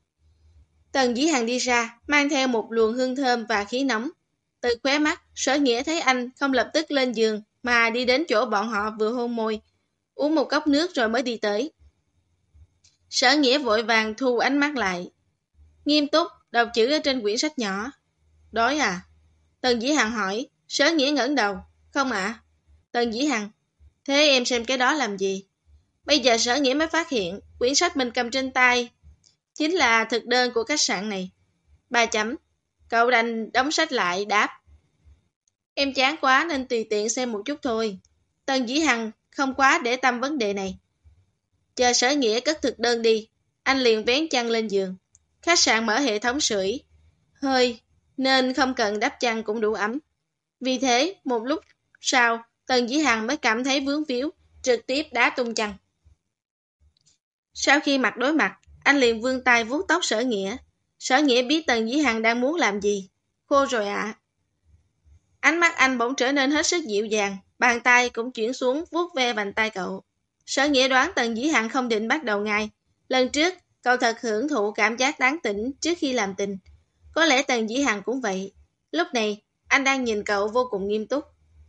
Tần Dĩ Hằng đi ra, mang theo một luồng hương thơm và khí nóng. Từ khóe mắt, Sở Nghĩa thấy anh không lập tức lên giường, mà đi đến chỗ bọn họ vừa hôn môi. uống một cốc nước rồi mới đi tới. Sở Nghĩa vội vàng thu ánh mắt lại, nghiêm túc đọc chữ ở trên quyển sách nhỏ. Đói à? Tần Dĩ Hằng hỏi. Sở Nghĩa ngẩng đầu. Không ạ. À? Tần Dĩ Hằng. Thế em xem cái đó làm gì? Bây giờ Sở Nghĩa mới phát hiện quyển sách mình cầm trên tay chính là thực đơn của khách sạn này. Ba chấm. Cậu đành đóng sách lại đáp. Em chán quá nên tùy tiện xem một chút thôi. Tần Dĩ Hằng không quá để tâm vấn đề này. Chờ Sở Nghĩa cất thực đơn đi, anh liền vén chăn lên giường. Khách sạn mở hệ thống sưởi hơi nên không cần đắp chăn cũng đủ ấm. Vì thế, một lúc sau, Tần Dĩ Hằng mới cảm thấy vướng víu, trực tiếp đá tung chăn. Sau khi mặt đối mặt, anh liền vươn tay vuốt tóc Sở Nghĩa. Sở Nghĩa biết Tần Dĩ Hằng đang muốn làm gì. Khô rồi ạ. À. Ánh mắt anh bỗng trở nên hết sức dịu dàng, bàn tay cũng chuyển xuống vuốt ve vành tay cậu. Sở Nghĩa đoán Tần Dĩ Hằng không định bắt đầu ngay. Lần trước, cậu thật hưởng thụ cảm giác tán tỉnh trước khi làm tình. Có lẽ Tần Dĩ Hằng cũng vậy. Lúc này, anh đang nhìn cậu vô cùng nghiêm túc.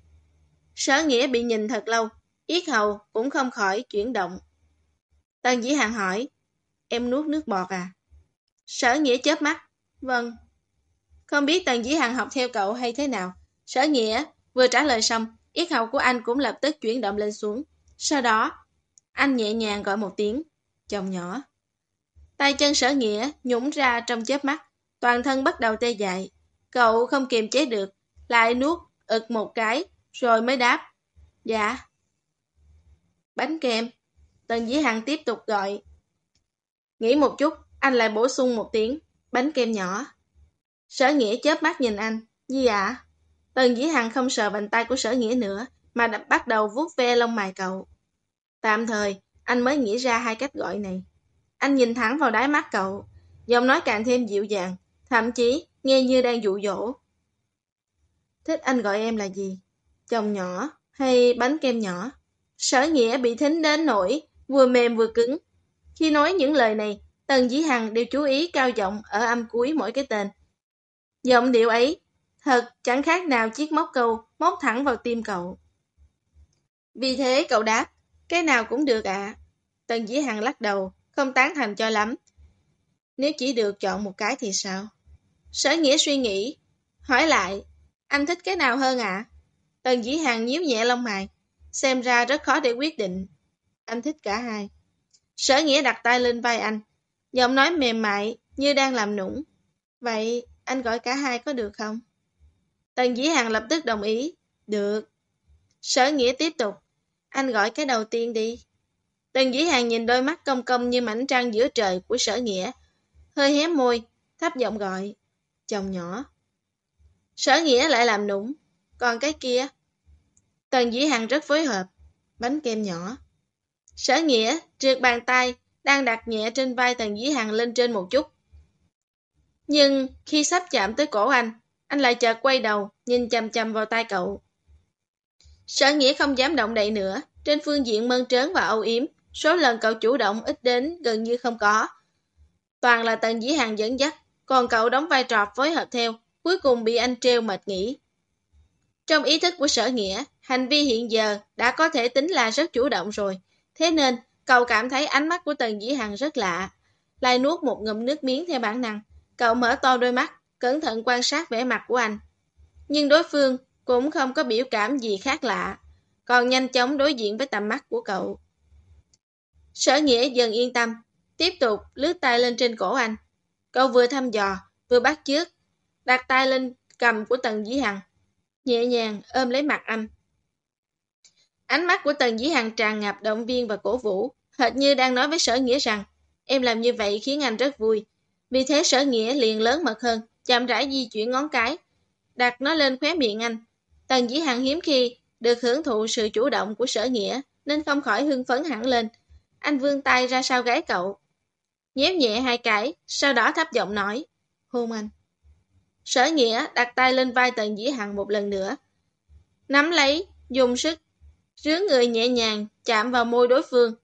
Sở Nghĩa bị nhìn thật lâu, yết hầu cũng không khỏi chuyển động. Tần Dĩ Hằng hỏi, em nuốt nước bọt à? Sở Nghĩa chớp mắt, vâng. Không biết Tần Dĩ Hằng học theo cậu hay thế nào. Sở Nghĩa vừa trả lời xong, yết hầu của anh cũng lập tức chuyển động lên xuống. Sau đó, anh nhẹ nhàng gọi một tiếng, chồng nhỏ. Tay chân Sở Nghĩa nhũng ra trong chớp mắt, toàn thân bắt đầu tê dại. Cậu không kiềm chế được, lại nuốt ực một cái, rồi mới đáp. Dạ. Bánh kem. Tần Dĩ Hằng tiếp tục gọi. Nghĩ một chút, anh lại bổ sung một tiếng, bánh kem nhỏ. Sở Nghĩa chớp mắt nhìn anh. Gì ạ? À? Tần Dĩ Hằng không sờ vành tay của Sở Nghĩa nữa, mà đã bắt đầu vuốt ve lông mày cậu. Tạm thời, anh mới nghĩ ra hai cách gọi này. Anh nhìn thẳng vào đáy mắt cậu, giọng nói càng thêm dịu dàng, thậm chí nghe như đang dụ dỗ. Thích anh gọi em là gì? Chồng nhỏ hay bánh kem nhỏ? Sở Nghĩa bị thính đến nỗi vừa mềm vừa cứng. Khi nói những lời này, Tần Dĩ Hằng đều chú ý cao giọng ở âm cuối mỗi cái tên. Giọng điệu ấy thật chẳng khác nào chiếc móc câu móc thẳng vào tim cậu. Vì thế cậu đáp, cái nào cũng được ạ. À. Tần Dĩ Hằng lắc đầu, không tán thành cho lắm. Nếu chỉ được chọn một cái thì sao? Sở Nghĩa suy nghĩ, hỏi lại, anh thích cái nào hơn ạ? À? Tần Dĩ Hằng nhíu nhẹ lông mày, xem ra rất khó để quyết định. Anh thích cả hai. Sở Nghĩa đặt tay lên vai anh, giọng nói mềm mại như đang làm nũng. Vậy anh gọi cả hai có được không? Tần Dĩ Hằng lập tức đồng ý. Được. Sở Nghĩa tiếp tục, anh gọi cái đầu tiên đi. Tần Dĩ Hằng nhìn đôi mắt cong cong như mảnh trăng giữa trời của Sở Nghĩa, hơi hé môi, thấp giọng gọi, chồng nhỏ. Sở Nghĩa lại làm nũng, còn cái kia? Tần Dĩ Hằng rất phối hợp, bánh kem nhỏ. Sở Nghĩa trượt bàn tay đang đặt nhẹ trên vai Tần Dĩ Hằng lên trên một chút. Nhưng khi sắp chạm tới cổ anh, anh lại chợt quay đầu, nhìn chằm chằm vào tay cậu. Sở Nghĩa không dám động đậy nữa, trên phương diện mơn trớn và âu yếm, số lần cậu chủ động ít đến gần như không có. Toàn là Tần Dĩ Hằng dẫn dắt, còn cậu đóng vai trò phối hợp theo, cuối cùng bị anh treo mệt nghỉ. Trong ý thức của Sở Nghĩa, hành vi hiện giờ đã có thể tính là rất chủ động rồi, thế nên cậu cảm thấy ánh mắt của Tần Dĩ Hằng rất lạ. Lại nuốt một ngụm nước miếng theo bản năng, cậu mở to đôi mắt, cẩn thận quan sát vẻ mặt của anh. Nhưng đối phương cũng không có biểu cảm gì khác lạ, còn nhanh chóng đối diện với tầm mắt của cậu. Sở Nghĩa dần yên tâm, tiếp tục lướt tay lên trên cổ anh. Cậu vừa thăm dò, vừa bắt chước, đặt tay lên cằm của Tần Dĩ Hằng, nhẹ nhàng ôm lấy mặt anh. Ánh mắt của Tần Dĩ Hằng tràn ngập động viên và cổ vũ, hệt như đang nói với Sở Nghĩa rằng, em làm như vậy khiến anh rất vui. Vì thế Sở Nghĩa liền lớn mật hơn, chậm rãi di chuyển ngón cái, đặt nó lên khóe miệng anh. Tần Dĩ Hằng hiếm khi được hưởng thụ sự chủ động của Sở Nghĩa, nên không khỏi hưng phấn hẳn lên. Anh vươn tay ra sau gáy cậu, nhéo nhẹ hai cái, sau đó thấp giọng nói, hôn anh. Sở Nghĩa đặt tay lên vai Tần Dĩ Hằng một lần nữa, nắm lấy, dùng sức, rướn người nhẹ nhàng chạm vào môi đối phương.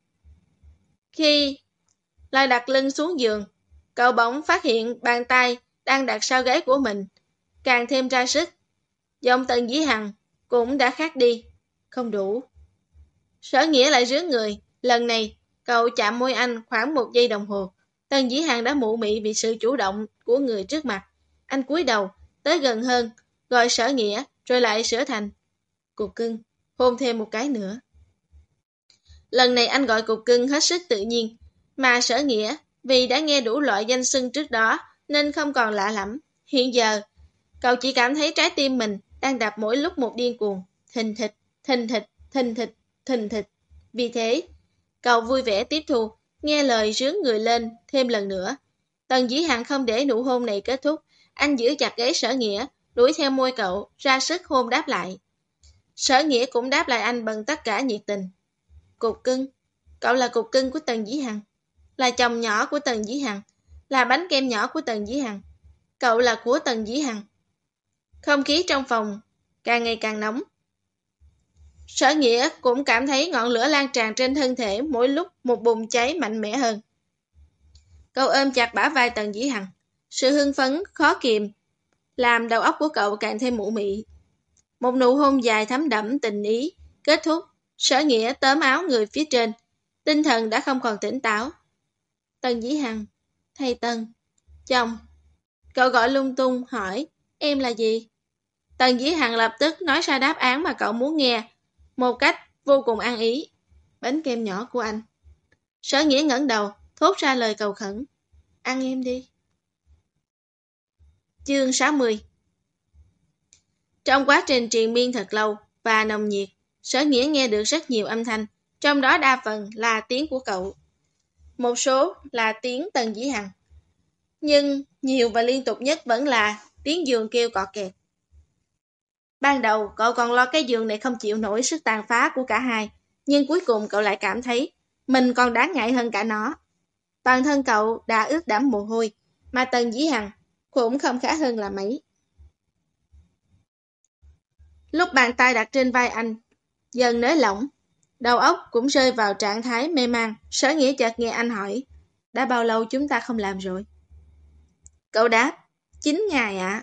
Khi lại đặt lưng xuống giường, cậu bỗng phát hiện bàn tay đang đặt sau gáy của mình, càng thêm ra sức. Giọng Tần Dĩ Hằng cũng đã khác đi, không đủ. Sở Nghĩa lại rướn người. Lần này, cậu chạm môi anh khoảng một giây đồng hồ. Tần Dĩ Hằng đã mụ mị vì sự chủ động của người trước mặt. Anh cúi đầu, tới gần hơn, gọi Sở Nghĩa, rồi lại sửa thành cục cưng, hôn thêm một cái nữa. Lần này anh gọi cục cưng hết sức tự nhiên, mà Sở Nghĩa vì đã nghe đủ loại danh xưng trước đó nên không còn lạ lẫm. Hiện giờ, cậu chỉ cảm thấy trái tim mình đang đập mỗi lúc một điên cuồng, thình thịch, thình thịch, thình thịch, thình thịch. Vì thế, cậu vui vẻ tiếp thu, nghe lời rướn người lên thêm lần nữa. Tần Dĩ Hằng không để nụ hôn này kết thúc, anh giữ chặt gáy Sở Nghĩa, đuổi theo môi cậu, ra sức hôn đáp lại. Sở Nghĩa cũng đáp lại anh bằng tất cả nhiệt tình. Cục cưng, cậu là cục cưng của Tần Dĩ Hằng, là chồng nhỏ của Tần Dĩ Hằng, là bánh kem nhỏ của Tần Dĩ Hằng. Cậu là của Tần Dĩ Hằng. Không khí trong phòng càng ngày càng nóng. Sở Nghĩa cũng cảm thấy ngọn lửa lan tràn trên thân thể mỗi lúc một bùng cháy mạnh mẽ hơn. Cậu ôm chặt bả vai Tần Dĩ Hằng. Sự hưng phấn khó kìm làm đầu óc của cậu càng thêm mụ mị. Một nụ hôn dài thấm đẫm tình ý kết thúc. Sở Nghĩa tóm áo người phía trên, tinh thần đã không còn tỉnh táo. Tần Dĩ Hằng, thầy Tần, chồng. Cậu gọi lung tung hỏi, em là gì? Tần Dĩ Hằng lập tức nói ra đáp án mà cậu muốn nghe, một cách vô cùng ăn ý. Bánh kem nhỏ của anh. Sở Nghĩa ngẩng đầu, thốt ra lời cầu khẩn. Ăn em đi. Chương sáu mươi. Trong quá trình triền miên thật lâu và nồng nhiệt, Sở Nghĩa nghe được rất nhiều âm thanh, trong đó đa phần là tiếng của cậu. Một số là tiếng Tần Dĩ Hằng. Nhưng nhiều và liên tục nhất vẫn là tiếng giường kêu cọ kẹt. Ban đầu cậu còn lo cái giường này không chịu nổi sức tàn phá của cả hai, nhưng cuối cùng cậu lại cảm thấy mình còn đáng ngại hơn cả nó. Toàn thân cậu đã ướt đẫm mồ hôi, mà Tần Dĩ Hằng cũng không khá hơn là mấy. Lúc bàn tay đặt trên vai anh dần nới lỏng, đầu óc cũng rơi vào trạng thái mê man. Sở Nghĩa chợt nghe anh hỏi, đã bao lâu chúng ta không làm rồi? Cậu đáp, chín ngày ạ.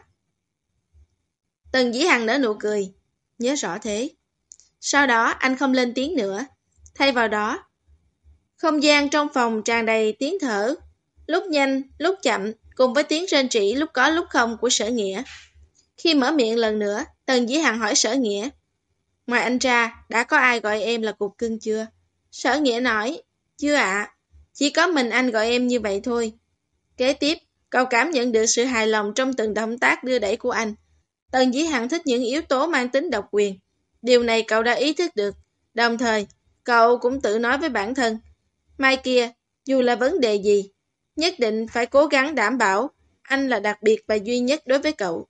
Tần Dĩ Hằng nở nụ cười, nhớ rõ thế. Sau đó anh không lên tiếng nữa, thay vào đó không gian trong phòng tràn đầy tiếng thở, lúc nhanh lúc chậm, cùng với tiếng rên rỉ lúc có lúc không của Sở Nghĩa. Khi mở miệng lần nữa, Tần Dĩ Hằng hỏi Sở Nghĩa, ngoài anh ra, đã có ai gọi em là cục cưng chưa? Sở Nghĩa nói, chưa ạ, chỉ có mình anh gọi em như vậy thôi. Kế tiếp, cậu cảm nhận được sự hài lòng trong từng động tác đưa đẩy của anh. Tần Dĩ Hằng thích những yếu tố mang tính độc quyền. Điều này cậu đã ý thức được. Đồng thời, cậu cũng tự nói với bản thân, mai kia, dù là vấn đề gì, nhất định phải cố gắng đảm bảo anh là đặc biệt và duy nhất đối với cậu.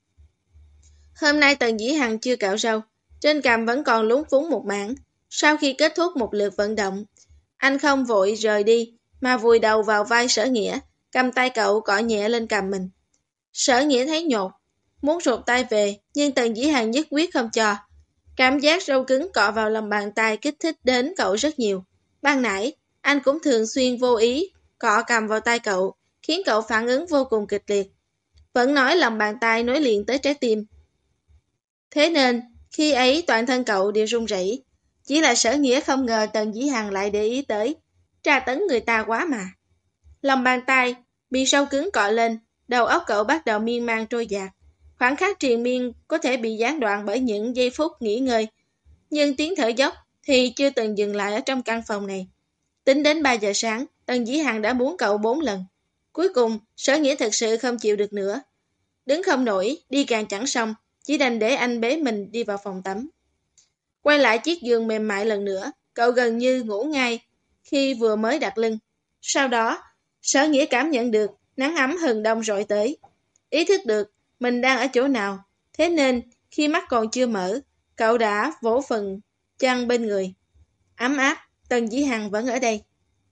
Hôm nay Tần Dĩ Hằng chưa cạo râu, trên cằm vẫn còn lúng phúng một mảng. Sau khi kết thúc một lượt vận động, anh không vội rời đi, mà vùi đầu vào vai Sở Nghĩa, cầm tay cậu cọ nhẹ lên cằm mình. Sở Nghĩa thấy nhột, muốn rụt tay về, nhưng Tần Dĩ Hằng nhất quyết không cho. Cảm giác râu cứng cọ vào lòng bàn tay kích thích đến cậu rất nhiều. Ban nãy, anh cũng thường xuyên vô ý cọ cầm vào tay cậu, khiến cậu phản ứng vô cùng kịch liệt. Vẫn nói lòng bàn tay nối liền tới trái tim. Thế nên, khi ấy toàn thân cậu đều run rẩy. Chỉ là Sở Nghĩa không ngờ Tần Dĩ Hằng lại để ý tới, tra tấn người ta quá mà. Lòng bàn tay bị sâu cứng cọ lên, đầu óc cậu bắt đầu miên man trôi dạt. Khoảng khắc triền miên có thể bị gián đoạn bởi những giây phút nghỉ ngơi, nhưng tiếng thở dốc thì chưa từng dừng lại ở trong căn phòng này. Tính đến ba giờ sáng, Tần Dĩ Hằng đã muốn cậu bốn lần. Cuối cùng, Sở Nghĩa thật sự không chịu được nữa. Đứng không nổi, đi càng chẳng xong, chỉ đành để anh bế mình đi vào phòng tắm. Quay lại chiếc giường mềm mại lần nữa, cậu gần như ngủ ngay khi vừa mới đặt lưng. Sau đó, Sở Nghĩa cảm nhận được nắng ấm hừng đông rọi tới. Ý thức được mình đang ở chỗ nào, thế nên khi mắt còn chưa mở, cậu đã vỗ phần chăn bên người. Ấm áp, Tần Dĩ Hằng vẫn ở đây.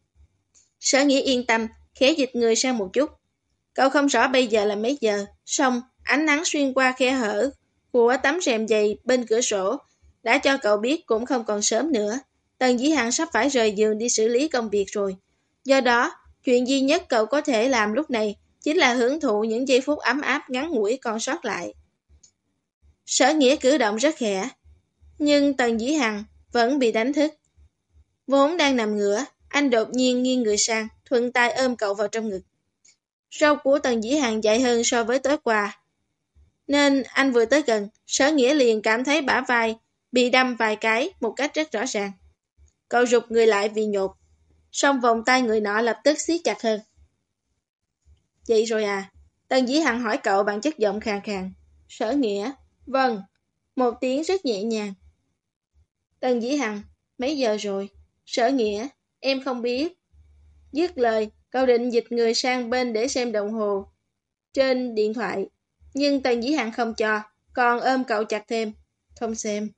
Sở Nghĩa yên tâm, khẽ dịch người sang một chút. Cậu không rõ bây giờ là mấy giờ, song ánh nắng xuyên qua khe hở của tấm rèm dày bên cửa sổ đã cho cậu biết cũng không còn sớm nữa. Tần Dĩ Hằng sắp phải rời giường đi xử lý công việc rồi. Do đó, chuyện duy nhất cậu có thể làm lúc này chính là hưởng thụ những giây phút ấm áp ngắn ngủi còn sót lại. Sở Nghĩa cử động rất khẽ, nhưng Tần Dĩ Hằng vẫn bị đánh thức. Vốn đang nằm ngửa, anh đột nhiên nghiêng người sang, thuận tay ôm cậu vào trong ngực. Râu của Tần Dĩ Hằng dài hơn so với tối qua, nên anh vừa tới gần, Sở Nghĩa liền cảm thấy bả vai bị đâm vài cái một cách rất rõ ràng. Cậu rụt người lại vì nhột, song vòng tay người nọ lập tức siết chặt hơn. Vậy rồi à? Tần Dĩ Hằng hỏi cậu bằng chất giọng khàn khàn. Sở Nghĩa, vâng, một tiếng rất nhẹ nhàng. Tần Dĩ Hằng, mấy giờ rồi? Sở Nghĩa, em không biết. Dứt lời, cậu định dịch người sang bên để xem đồng hồ trên điện thoại. Nhưng Tần Dĩ Hằng không cho, còn ôm cậu chặt thêm. Không xem.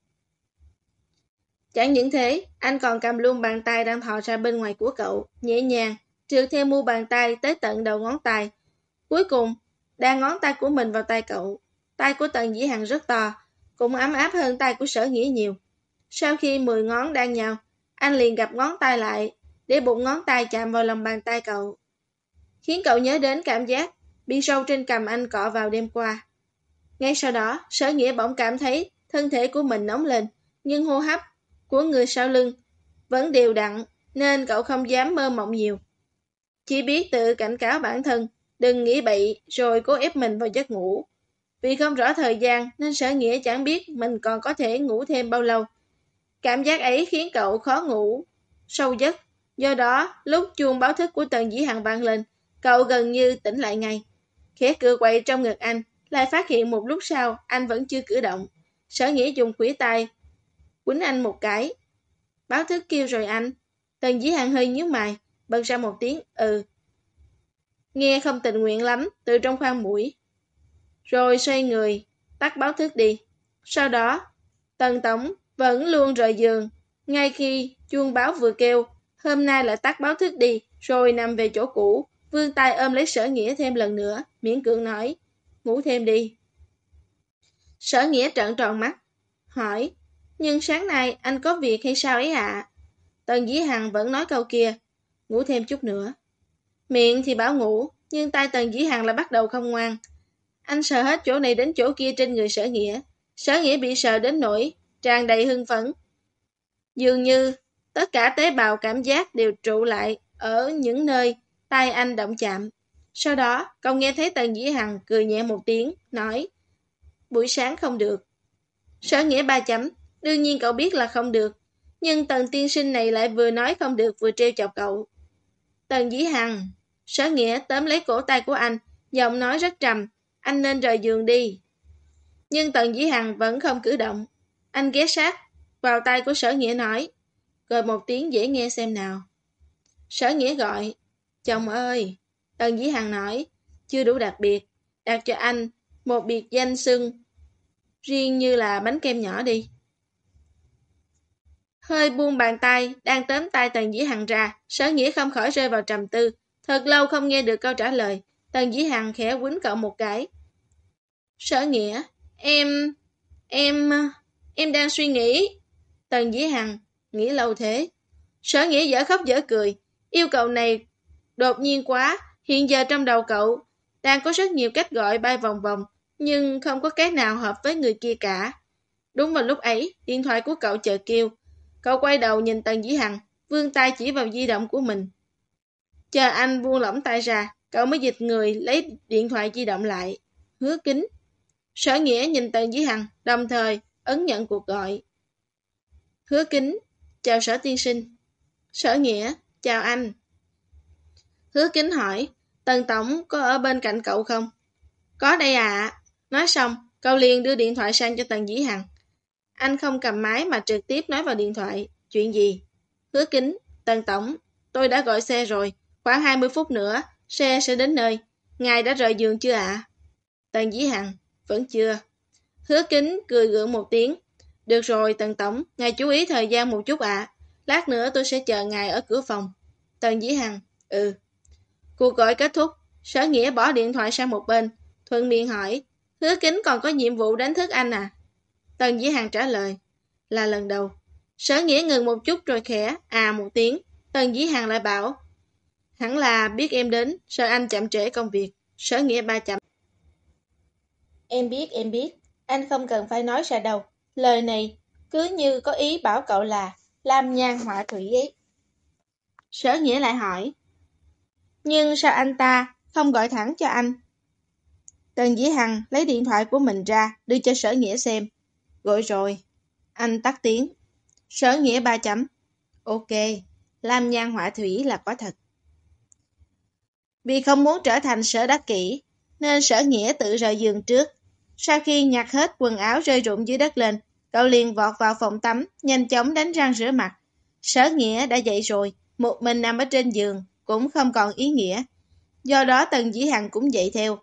Chẳng những thế, anh còn cầm luôn bàn tay đang thò ra bên ngoài của cậu, nhẹ nhàng, trượt theo mu bàn tay tới tận đầu ngón tay. Cuối cùng, đan ngón tay của mình vào tay cậu. Tay của Tần Dĩ Hằng rất to, cũng ấm áp hơn tay của Sở Nghĩa nhiều. Sau khi mười ngón đan nhau, anh liền gập ngón tay lại, để bụng ngón tay chạm vào lòng bàn tay cậu. Khiến cậu nhớ đến cảm giác bị sâu trên cằm anh cọ vào đêm qua. Ngay sau đó, Sở Nghĩa bỗng cảm thấy thân thể của mình nóng lên, nhưng hô hấp của người sau lưng vẫn đều đặn, nên cậu không dám mơ mộng nhiều. Chỉ biết tự cảnh cáo bản thân, đừng nghĩ bậy rồi cố ép mình vào giấc ngủ. Vì không rõ thời gian nên Sở Nghĩa chẳng biết mình còn có thể ngủ thêm bao lâu. Cảm giác ấy khiến cậu khó ngủ sâu giấc. Do đó, lúc chuông báo thức của Tần Dĩ Hằng vang lên, cậu gần như tỉnh lại ngay. Khẽ cựa quậy trong ngực anh, lại phát hiện một lúc sau anh vẫn chưa cử động. Sở Nghĩa dùng khuỷu tay quýnh anh một cái. Báo thức kêu rồi anh. Tần Dĩ Hằng hơi nhíu mày, bật ra một tiếng ừ. Nghe không tình nguyện lắm từ trong khoang mũi. Rồi xoay người, tắt báo thức đi. Sau đó, Tần Tổng vẫn luôn rời giường. Ngay khi chuông báo vừa kêu, hôm nay lại tắt báo thức đi, rồi nằm về chỗ cũ, vươn tay ôm lấy Sở Nghĩa thêm lần nữa, miễn cưỡng nói, ngủ thêm đi. Sở Nghĩa trợn tròn mắt, hỏi, nhưng sáng nay anh có việc hay sao ấy ạ? À? Tần Dĩ Hằng vẫn nói câu kia, ngủ thêm chút nữa. Miệng thì bảo ngủ, nhưng tay Tần Dĩ Hằng lại bắt đầu không ngoan. Anh sờ hết chỗ này đến chỗ kia trên người Sở Nghĩa. Sở Nghĩa bị sờ đến nỗi tràn đầy hưng phấn. Dường như tất cả tế bào cảm giác đều trụ lại ở những nơi tay anh động chạm. Sau đó, cậu nghe thấy Tần Dĩ Hằng cười nhẹ một tiếng, nói, buổi sáng không được. Sở Nghĩa ba chấm, đương nhiên cậu biết là không được, nhưng Tần tiên sinh này lại vừa nói không được vừa trêu chọc cậu. Tần Dĩ Hằng, Sở Nghĩa tóm lấy cổ tay của anh, giọng nói rất trầm, anh nên rời giường đi. Nhưng Tần Dĩ Hằng vẫn không cử động. Anh ghé sát vào tay của Sở Nghĩa nói, gọi một tiếng dễ nghe xem nào. Sở Nghĩa gọi, chồng ơi. Tần Dĩ Hằng nói, chưa đủ đặc biệt, đặt cho anh một biệt danh xưng riêng như là bánh kem nhỏ đi. Hơi buông bàn tay đang tóm tay Tần Dĩ Hằng ra, Sở Nghĩa không khỏi rơi vào trầm tư. Thật lâu không nghe được câu trả lời. Tần Dĩ Hằng khẽ quýnh cậu một cái. Sở Nghĩa, em... em... em đang suy nghĩ. Tần Dĩ Hằng, nghĩ lâu thế. Sở Nghĩa dở khóc dở cười. Yêu cầu này đột nhiên quá. Hiện giờ trong đầu cậu đang có rất nhiều cách gọi bay vòng vòng, nhưng không có cái nào hợp với người kia cả. Đúng vào lúc ấy, điện thoại của cậu chợt kêu. Cậu quay đầu nhìn Tần Dĩ Hằng, vươn tay chỉ vào di động của mình. Chờ anh buông lỏng tay ra, cậu mới dịch người lấy điện thoại di động lại. Hứa Kính. Sở Nghĩa nhìn Tần Dĩ Hằng, đồng thời ấn nhận cuộc gọi. Hứa Kính, chào Sở tiên sinh. Sở Nghĩa, chào anh. Hứa Kính hỏi, Tần Tổng có ở bên cạnh cậu không? Có đây ạ. Nói xong, cậu liền đưa điện thoại sang cho Tần Dĩ Hằng. Anh không cầm máy mà trực tiếp nói vào điện thoại. Chuyện gì? Hứa Kính, Tần Tổng, tôi đã gọi xe rồi. Khoảng hai mươi phút nữa, xe sẽ đến nơi. Ngài đã rời giường chưa ạ? Tần Dĩ Hằng, vẫn chưa. Hứa Kính cười gượng một tiếng. Được rồi, Tần Tổng, ngài chú ý thời gian một chút ạ. Lát nữa tôi sẽ chờ ngài ở cửa phòng. Tần Dĩ Hằng, ừ. Cuộc gọi kết thúc, Sở Nghĩa bỏ điện thoại sang một bên, thuận miệng hỏi, Hứa Kính còn có nhiệm vụ đánh thức anh à? Tần Dĩ Hằng trả lời, là lần đầu. Sở Nghĩa ngừng một chút rồi khẽ, à một tiếng. Tần Dĩ Hằng lại bảo, hẳn là biết em đến, sợ anh chậm trễ công việc. Sở Nghĩa ba chậm. Em biết, em biết, anh không cần phải nói ra đâu. Lời này cứ như có ý bảo cậu là lam nhan họa thủy ấy. Sở Nghĩa lại hỏi. Nhưng sao anh ta không gọi thẳng cho anh? Tần Dĩ Hằng lấy điện thoại của mình ra, đưa cho Sở Nghĩa xem. Gọi rồi. Anh tắt tiếng. Sở Nghĩa ba chấm. Ok, Lam Nhan họa thủy là có thật. Vì không muốn trở thành Sở Đắc Kỷ, nên Sở Nghĩa tự rời giường trước. Sau khi nhặt hết quần áo rơi rụng dưới đất lên, cậu liền vọt vào phòng tắm, nhanh chóng đánh răng rửa mặt. Sở Nghĩa đã dậy rồi, một mình nằm ở trên giường, cũng không còn ý nghĩa. Do đó Tần Dĩ Hằng cũng dậy theo.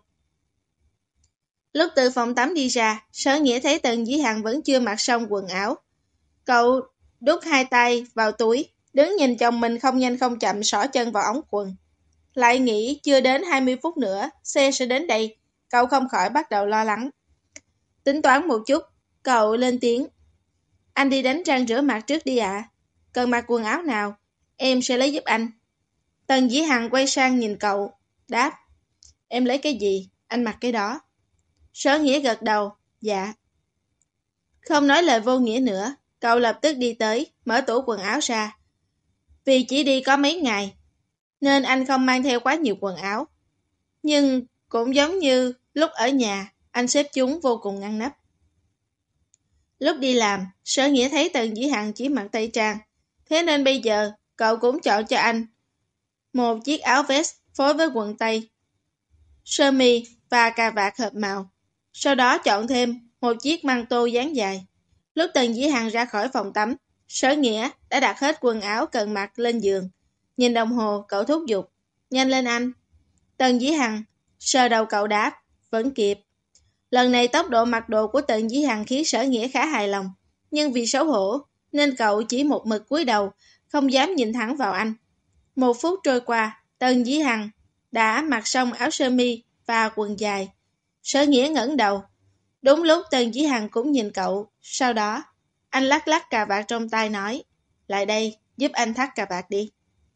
Lúc từ phòng tắm đi ra, Sở Nghĩa thấy Tần Dĩ Hằng vẫn chưa mặc xong quần áo. Cậu đút hai tay vào túi, đứng nhìn chồng mình không nhanh không chậm xỏ chân vào ống quần. Lại nghĩ chưa đến hai mươi phút nữa, xe sẽ đến đây, cậu không khỏi bắt đầu lo lắng. Tính toán một chút, cậu lên tiếng. Anh đi đánh răng rửa mặt trước đi ạ. Cần mặc quần áo nào, em sẽ lấy giúp anh. Tần Dĩ Hằng quay sang nhìn cậu, đáp. Em lấy cái gì, anh mặc cái đó. Sở Nghĩa gật đầu, dạ. Không nói lời vô nghĩa nữa, cậu lập tức đi tới, mở tủ quần áo ra. Vì chỉ đi có mấy ngày, nên anh không mang theo quá nhiều quần áo. Nhưng cũng giống như lúc ở nhà, anh xếp chúng vô cùng ngăn nắp. Lúc đi làm, Sở Nghĩa thấy Tần Dĩ Hằng chỉ mặc tây trang, thế nên bây giờ cậu cũng chọn cho anh một chiếc áo vest phối với quần tây, sơ mi và cà vạt hợp màu. Sau đó chọn thêm một chiếc măng tô dáng dài. Lúc Tần Dĩ Hằng ra khỏi phòng tắm, Sở Nghĩa đã đặt hết quần áo cần mặc lên giường. Nhìn đồng hồ, cậu thúc giục. Nhanh lên anh. Tần Dĩ Hằng sờ đầu cậu đáp. Vẫn kịp. Lần này tốc độ mặc đồ của Tần Dĩ Hằng khiến Sở Nghĩa khá hài lòng. Nhưng vì xấu hổ, nên cậu chỉ một mực cúi đầu, không dám nhìn thẳng vào anh. Một phút trôi qua, Tần Dĩ Hằng đã mặc xong áo sơ mi và quần dài. Sở Nghĩa ngẩng đầu. Đúng lúc Tần Dĩ Hằng cũng nhìn cậu. Sau đó, anh lắc lắc cà vạt trong tay nói. Lại đây, giúp anh thắt cà vạt đi.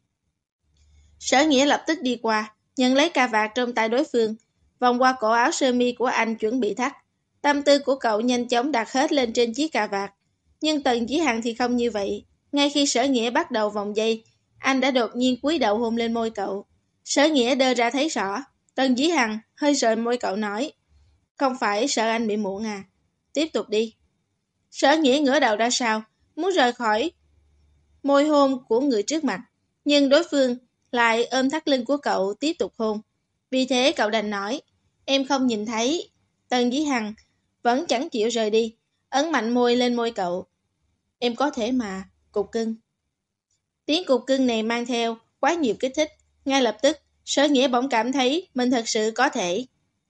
Sở Nghĩa lập tức đi qua, nhận lấy cà vạt trong tay đối phương, vòng qua cổ áo sơ mi của anh chuẩn bị thắt. Tâm tư của cậu nhanh chóng đặt hết lên trên chiếc cà vạt. Nhưng Tần Dĩ Hằng thì không như vậy. Ngay khi Sở Nghĩa bắt đầu vòng dây, anh đã đột nhiên cúi đầu hôn lên môi cậu. Sở Nghĩa đơ ra thấy rõ. Tần Dĩ Hằng hơi rời môi cậu nói. Không phải sợ anh bị muộn à? Tiếp tục đi. Sở Nghĩa ngửa đầu ra sau, muốn rời khỏi môi hôn của người trước mặt. Nhưng đối phương lại ôm thắt lưng của cậu tiếp tục hôn. Vì thế cậu đành nói. Em không nhìn thấy. Tần Dĩ Hằng vẫn chẳng chịu rời đi, ấn mạnh môi lên môi cậu. Em có thể mà, cục cưng. Tiếng cục cưng này mang theo quá nhiều kích thích. Ngay lập tức, Sở Nghĩa bỗng cảm thấy mình thật sự có thể.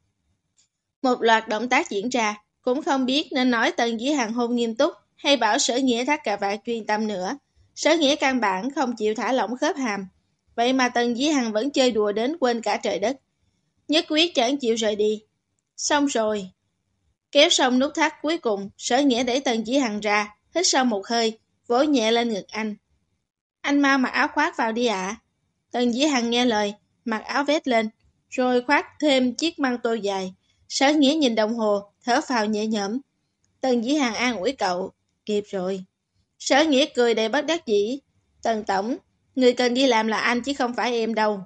Một loạt động tác diễn ra, cũng không biết nên nói Tần Dĩ Hằng hôn nghiêm túc hay bảo Sở Nghĩa thắt cà vạt chuyên tâm nữa. Sở Nghĩa căn bản không chịu thả lỏng khớp hàm. Vậy mà Tần Dĩ Hằng vẫn chơi đùa đến quên cả trời đất. Nhất quyết chẳng chịu rời đi. Xong rồi. Kéo xong nút thắt cuối cùng, Sở Nghĩa đẩy Tần Dĩ Hằng ra, hít sâu một hơi, vỗ nhẹ lên ngực anh. Anh mau mặc áo khoác vào đi ạ. Tần Dĩ Hằng nghe lời, mặc áo vest lên, rồi khoác thêm chiếc măng tô dài. Sở Nghĩa nhìn đồng hồ, thở phào nhẹ nhõm. Tần Dĩ Hằng an ủi cậu, kịp rồi. Sở Nghĩa cười đầy bất đắc dĩ. Tần Tổng, người cần đi làm là anh chứ không phải em đâu.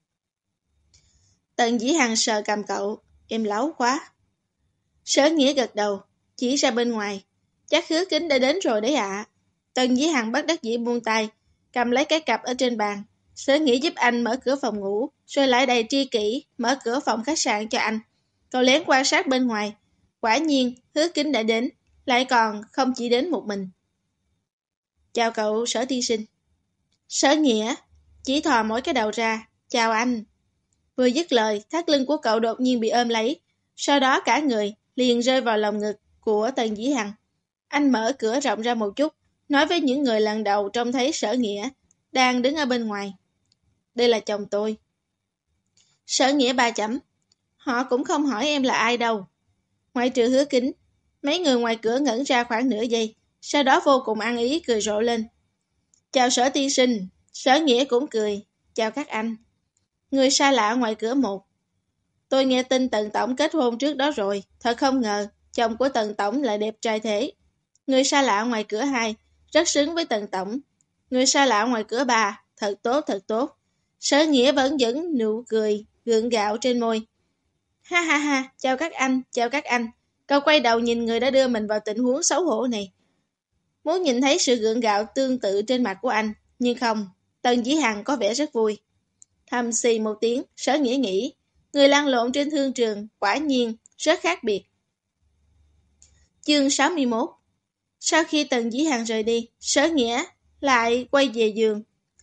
Tần Dĩ Hằng sờ cầm cậu, em lấu quá. Sở Nghĩa gật đầu, chỉ ra bên ngoài. Chắc Hứa Kính đã đến rồi đấy ạ. Tần Dĩ Hằng bất đắc dĩ buông tay, cầm lấy cái cặp ở trên bàn. Sở Nghĩa giúp anh mở cửa phòng ngủ, rồi lại đầy tri kỷ, mở cửa phòng khách sạn cho anh. Cậu lén quan sát bên ngoài. Quả nhiên, Hứa Kính đã đến, lại còn không chỉ đến một mình. Chào cậu, Sở tiên sinh. Sở Nghĩa chỉ thò mỗi cái đầu ra. Chào anh. Vừa dứt lời, thắt lưng của cậu đột nhiên bị ôm lấy. Sau đó cả người liền rơi vào lòng ngực của Tần Dĩ Hằng. Anh mở cửa rộng ra một chút, nói với những người lần đầu trông thấy Sở Nghĩa đang đứng ở bên ngoài. Đây là chồng tôi. Sở Nghĩa ba chấm. Họ cũng không hỏi em là ai đâu. Ngoại trừ Hứa Kính, mấy người ngoài cửa ngẩn ra khoảng nửa giây, sau đó vô cùng ăn ý cười rộ lên. Chào Sở tiên sinh. Sở Nghĩa cũng cười. Chào các anh. Người xa lạ ngoài cửa một. Tôi nghe tin Tần Tổng kết hôn trước đó rồi. Thật không ngờ, chồng của Tần Tổng lại đẹp trai thế. Người xa lạ ngoài cửa hai, rất xứng với Tần Tổng. Người xa lạ ngoài cửa ba, thật tốt, thật tốt. Sở Nghĩa vẫn vẫn nụ cười, gượng gạo trên môi. Ha ha ha, chào các anh, chào các anh. Cậu quay đầu nhìn người đã đưa mình vào tình huống xấu hổ này. Muốn nhìn thấy sự gượng gạo tương tự trên mặt của anh, nhưng không, Tần Dĩ Hằng có vẻ rất vui. Thầm xì một tiếng, Sở Nghĩa nghĩ, người lăn lộn trên thương trường, quả nhiên, rất khác biệt. Chương sáu mươi mốt. Sau khi Tần Dĩ Hằng rời đi, Sở Nghĩa lại quay về giường.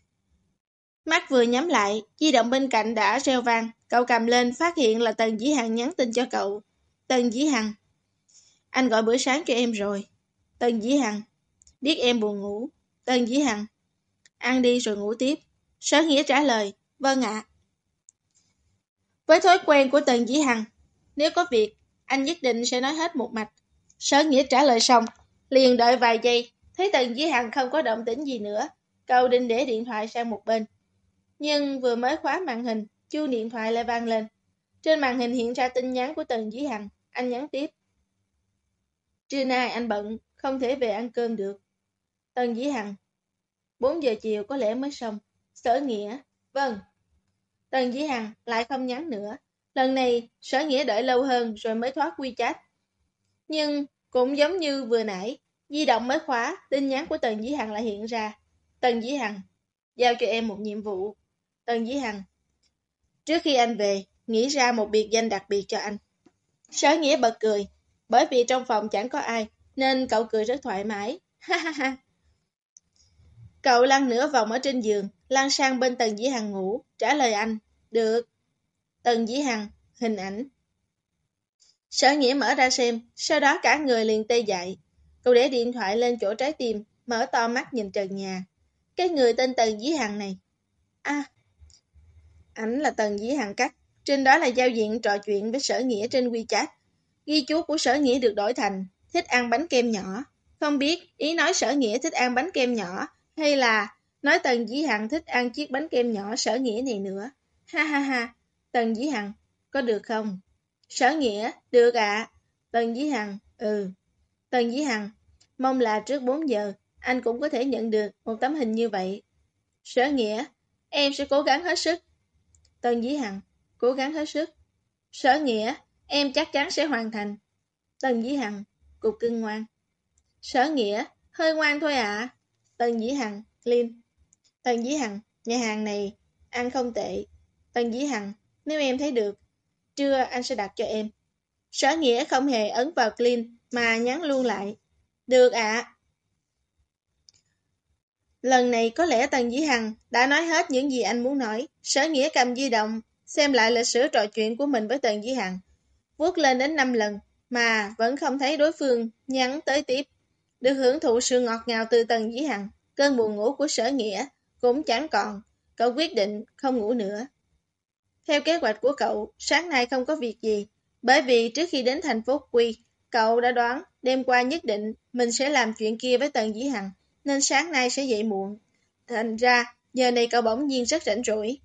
Mắt vừa nhắm lại, di động bên cạnh đã reo vang, cậu cầm lên phát hiện là Tần Dĩ Hằng nhắn tin cho cậu. Tần Dĩ Hằng, anh gọi bữa sáng cho em rồi. Tần Dĩ Hằng, biết em buồn ngủ. Tần Dĩ Hằng, ăn đi rồi ngủ tiếp. Sở Nghĩa trả lời, vâng ạ. Với thói quen của Tần Dĩ Hằng, nếu có việc, anh nhất định sẽ nói hết một mạch. Sở Nghĩa trả lời xong, liền đợi vài giây, thấy Tần Dĩ Hằng không có động tĩnh gì nữa. Cậu định để điện thoại sang một bên. Nhưng vừa mới khóa màn hình, chuông điện thoại lại vang lên. Trên màn hình hiện ra tin nhắn của Tần Dĩ Hằng. Anh nhắn tiếp. Trưa nay anh bận, không thể về ăn cơm được. Tần Dĩ Hằng, bốn giờ chiều có lẽ mới xong. Sở Nghĩa, vâng. Tần Dĩ Hằng lại không nhắn nữa. Lần này, Sở Nghĩa đợi lâu hơn rồi mới thoát WeChat. Nhưng cũng giống như vừa nãy, di động mới khóa, tin nhắn của Tần Dĩ Hằng lại hiện ra. Tần Dĩ Hằng, giao cho em một nhiệm vụ. Tần Dĩ Hằng, trước khi anh về, nghĩ ra một biệt danh đặc biệt cho anh. Sở Nghĩa bật cười, bởi vì trong phòng chẳng có ai, nên cậu cười rất thoải mái. Ha ha ha. Cậu lăn nửa vòng ở trên giường, lăn sang bên Tần Dĩ Hằng ngủ, trả lời anh. Được. Tần Dĩ Hằng, hình ảnh. Sở Nghĩa mở ra xem, sau đó cả người liền tê dại. Cậu để điện thoại lên chỗ trái tim, mở to mắt nhìn trần nhà. Cái người tên Tần Dĩ Hằng này. À, ảnh là Tần Dĩ Hằng cắt. Trên đó là giao diện trò chuyện với Sở Nghĩa trên WeChat. Ghi chú của Sở Nghĩa được đổi thành thích ăn bánh kem nhỏ. Không biết ý nói Sở Nghĩa thích ăn bánh kem nhỏ hay là nói Tần Dĩ Hằng thích ăn chiếc bánh kem nhỏ Sở Nghĩa này nữa. Ha ha ha, Tần Dĩ Hằng, có được không? Sở Nghĩa, được ạ. À. Tần Dĩ Hằng, ừ. Tần Dĩ Hằng, mong là trước bốn giờ anh cũng có thể nhận được một tấm hình như vậy. Sở Nghĩa, em sẽ cố gắng hết sức. Tần Dĩ Hằng, cố gắng hết sức. Sở Nghĩa, em chắc chắn sẽ hoàn thành. Tần Dĩ Hằng, cục cưng ngoan. Sở Nghĩa, hơi ngoan thôi ạ. À. Tần Dĩ Hằng, Linh. Tần Dĩ Hằng, nhà hàng này ăn không tệ. Tần Dĩ Hằng, nếu em thấy được, trưa anh sẽ đặt cho em. Sở Nghĩa không hề ấn vào clean mà nhắn luôn lại. Được ạ. À. Lần này có lẽ Tần Dĩ Hằng đã nói hết những gì anh muốn nói. Sở Nghĩa cầm di động, xem lại lịch sử trò chuyện của mình với Tần Dĩ Hằng. Vuốt lên đến năm lần mà vẫn không thấy đối phương nhắn tới tiếp. Được hưởng thụ sự ngọt ngào từ Tần Dĩ Hằng, cơn buồn ngủ của Sở Nghĩa cũng chẳng còn. Cậu quyết định không ngủ nữa. Theo kế hoạch của cậu, sáng nay không có việc gì. Bởi vì trước khi đến thành phố Quy, cậu đã đoán đêm qua nhất định mình sẽ làm chuyện kia với Tần Dĩ Hằng, nên sáng nay sẽ dậy muộn. Thành ra, giờ này cậu bỗng nhiên rất rảnh rỗi.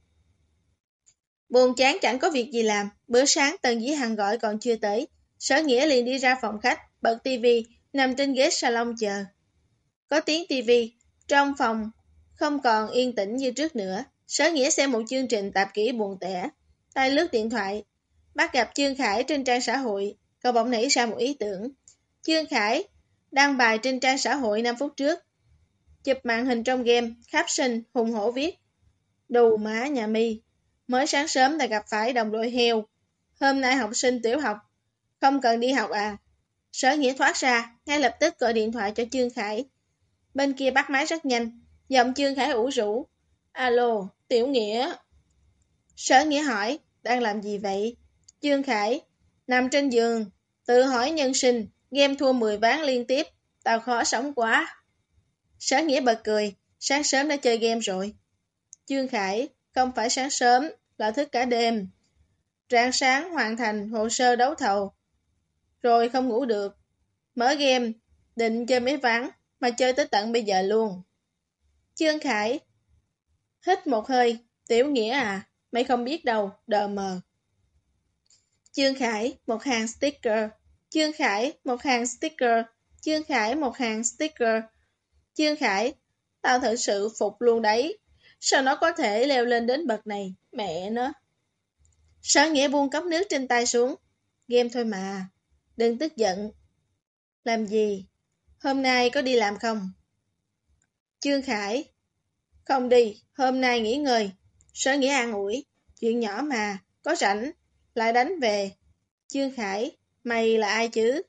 Buồn chán chẳng có việc gì làm, bữa sáng Tần Dĩ Hằng gọi còn chưa tới. Sở Nghĩa liền đi ra phòng khách, bật tivi, nằm trên ghế salon chờ. Có tiếng tivi, trong phòng không còn yên tĩnh như trước nữa. Sở Nghĩa xem một chương trình tạp kỹ buồn tẻ, tay lướt điện thoại, bắt gặp Chương Khải trên trang xã hội. Cậu bỗng nảy ra một ý tưởng. Chương Khải đăng bài trên trang xã hội năm phút trước, chụp màn hình trong game, caption hùng hổ viết: Đù má nhà mi, mới sáng sớm đã gặp phải đồng đội heo. Hôm nay học sinh tiểu học không cần đi học à? Sở Nghĩa thoát ra, ngay lập tức gọi điện thoại cho Chương Khải. Bên kia bắt máy rất nhanh, giọng Chương Khải ủ rũ. Alo, Tiểu Nghĩa. Sở Nghĩa hỏi, đang làm gì vậy? Chương Khải, nằm trên giường, tự hỏi nhân sinh, game thua mười ván liên tiếp, tao khó sống quá. Sở Nghĩa bật cười, sáng sớm đã chơi game rồi. Chương Khải, không phải sáng sớm, là thức cả đêm. Rạng sáng hoàn thành hồ sơ đấu thầu, rồi không ngủ được. Mở game, định chơi mấy ván, mà chơi tới tận bây giờ luôn. Chương Khải, hít một hơi, Tiểu Nghĩa à, mày không biết đâu, đờ mờ. Chương Khải, một hàng sticker. Chương Khải, một hàng sticker. Chương Khải, một hàng sticker. Chương Khải, tao thật sự phục luôn đấy. Sao nó có thể leo lên đến bậc này, mẹ nó. Sở Nghĩa buông cốc nước trên tay xuống. Game thôi mà, đừng tức giận. Làm gì? Hôm nay có đi làm không? Trương Khải. Không đi, hôm nay nghỉ ngơi. Sở Nghĩa an ủi. Chuyện nhỏ mà, có rảnh, lại đánh về. Trương Khải, mày là ai chứ?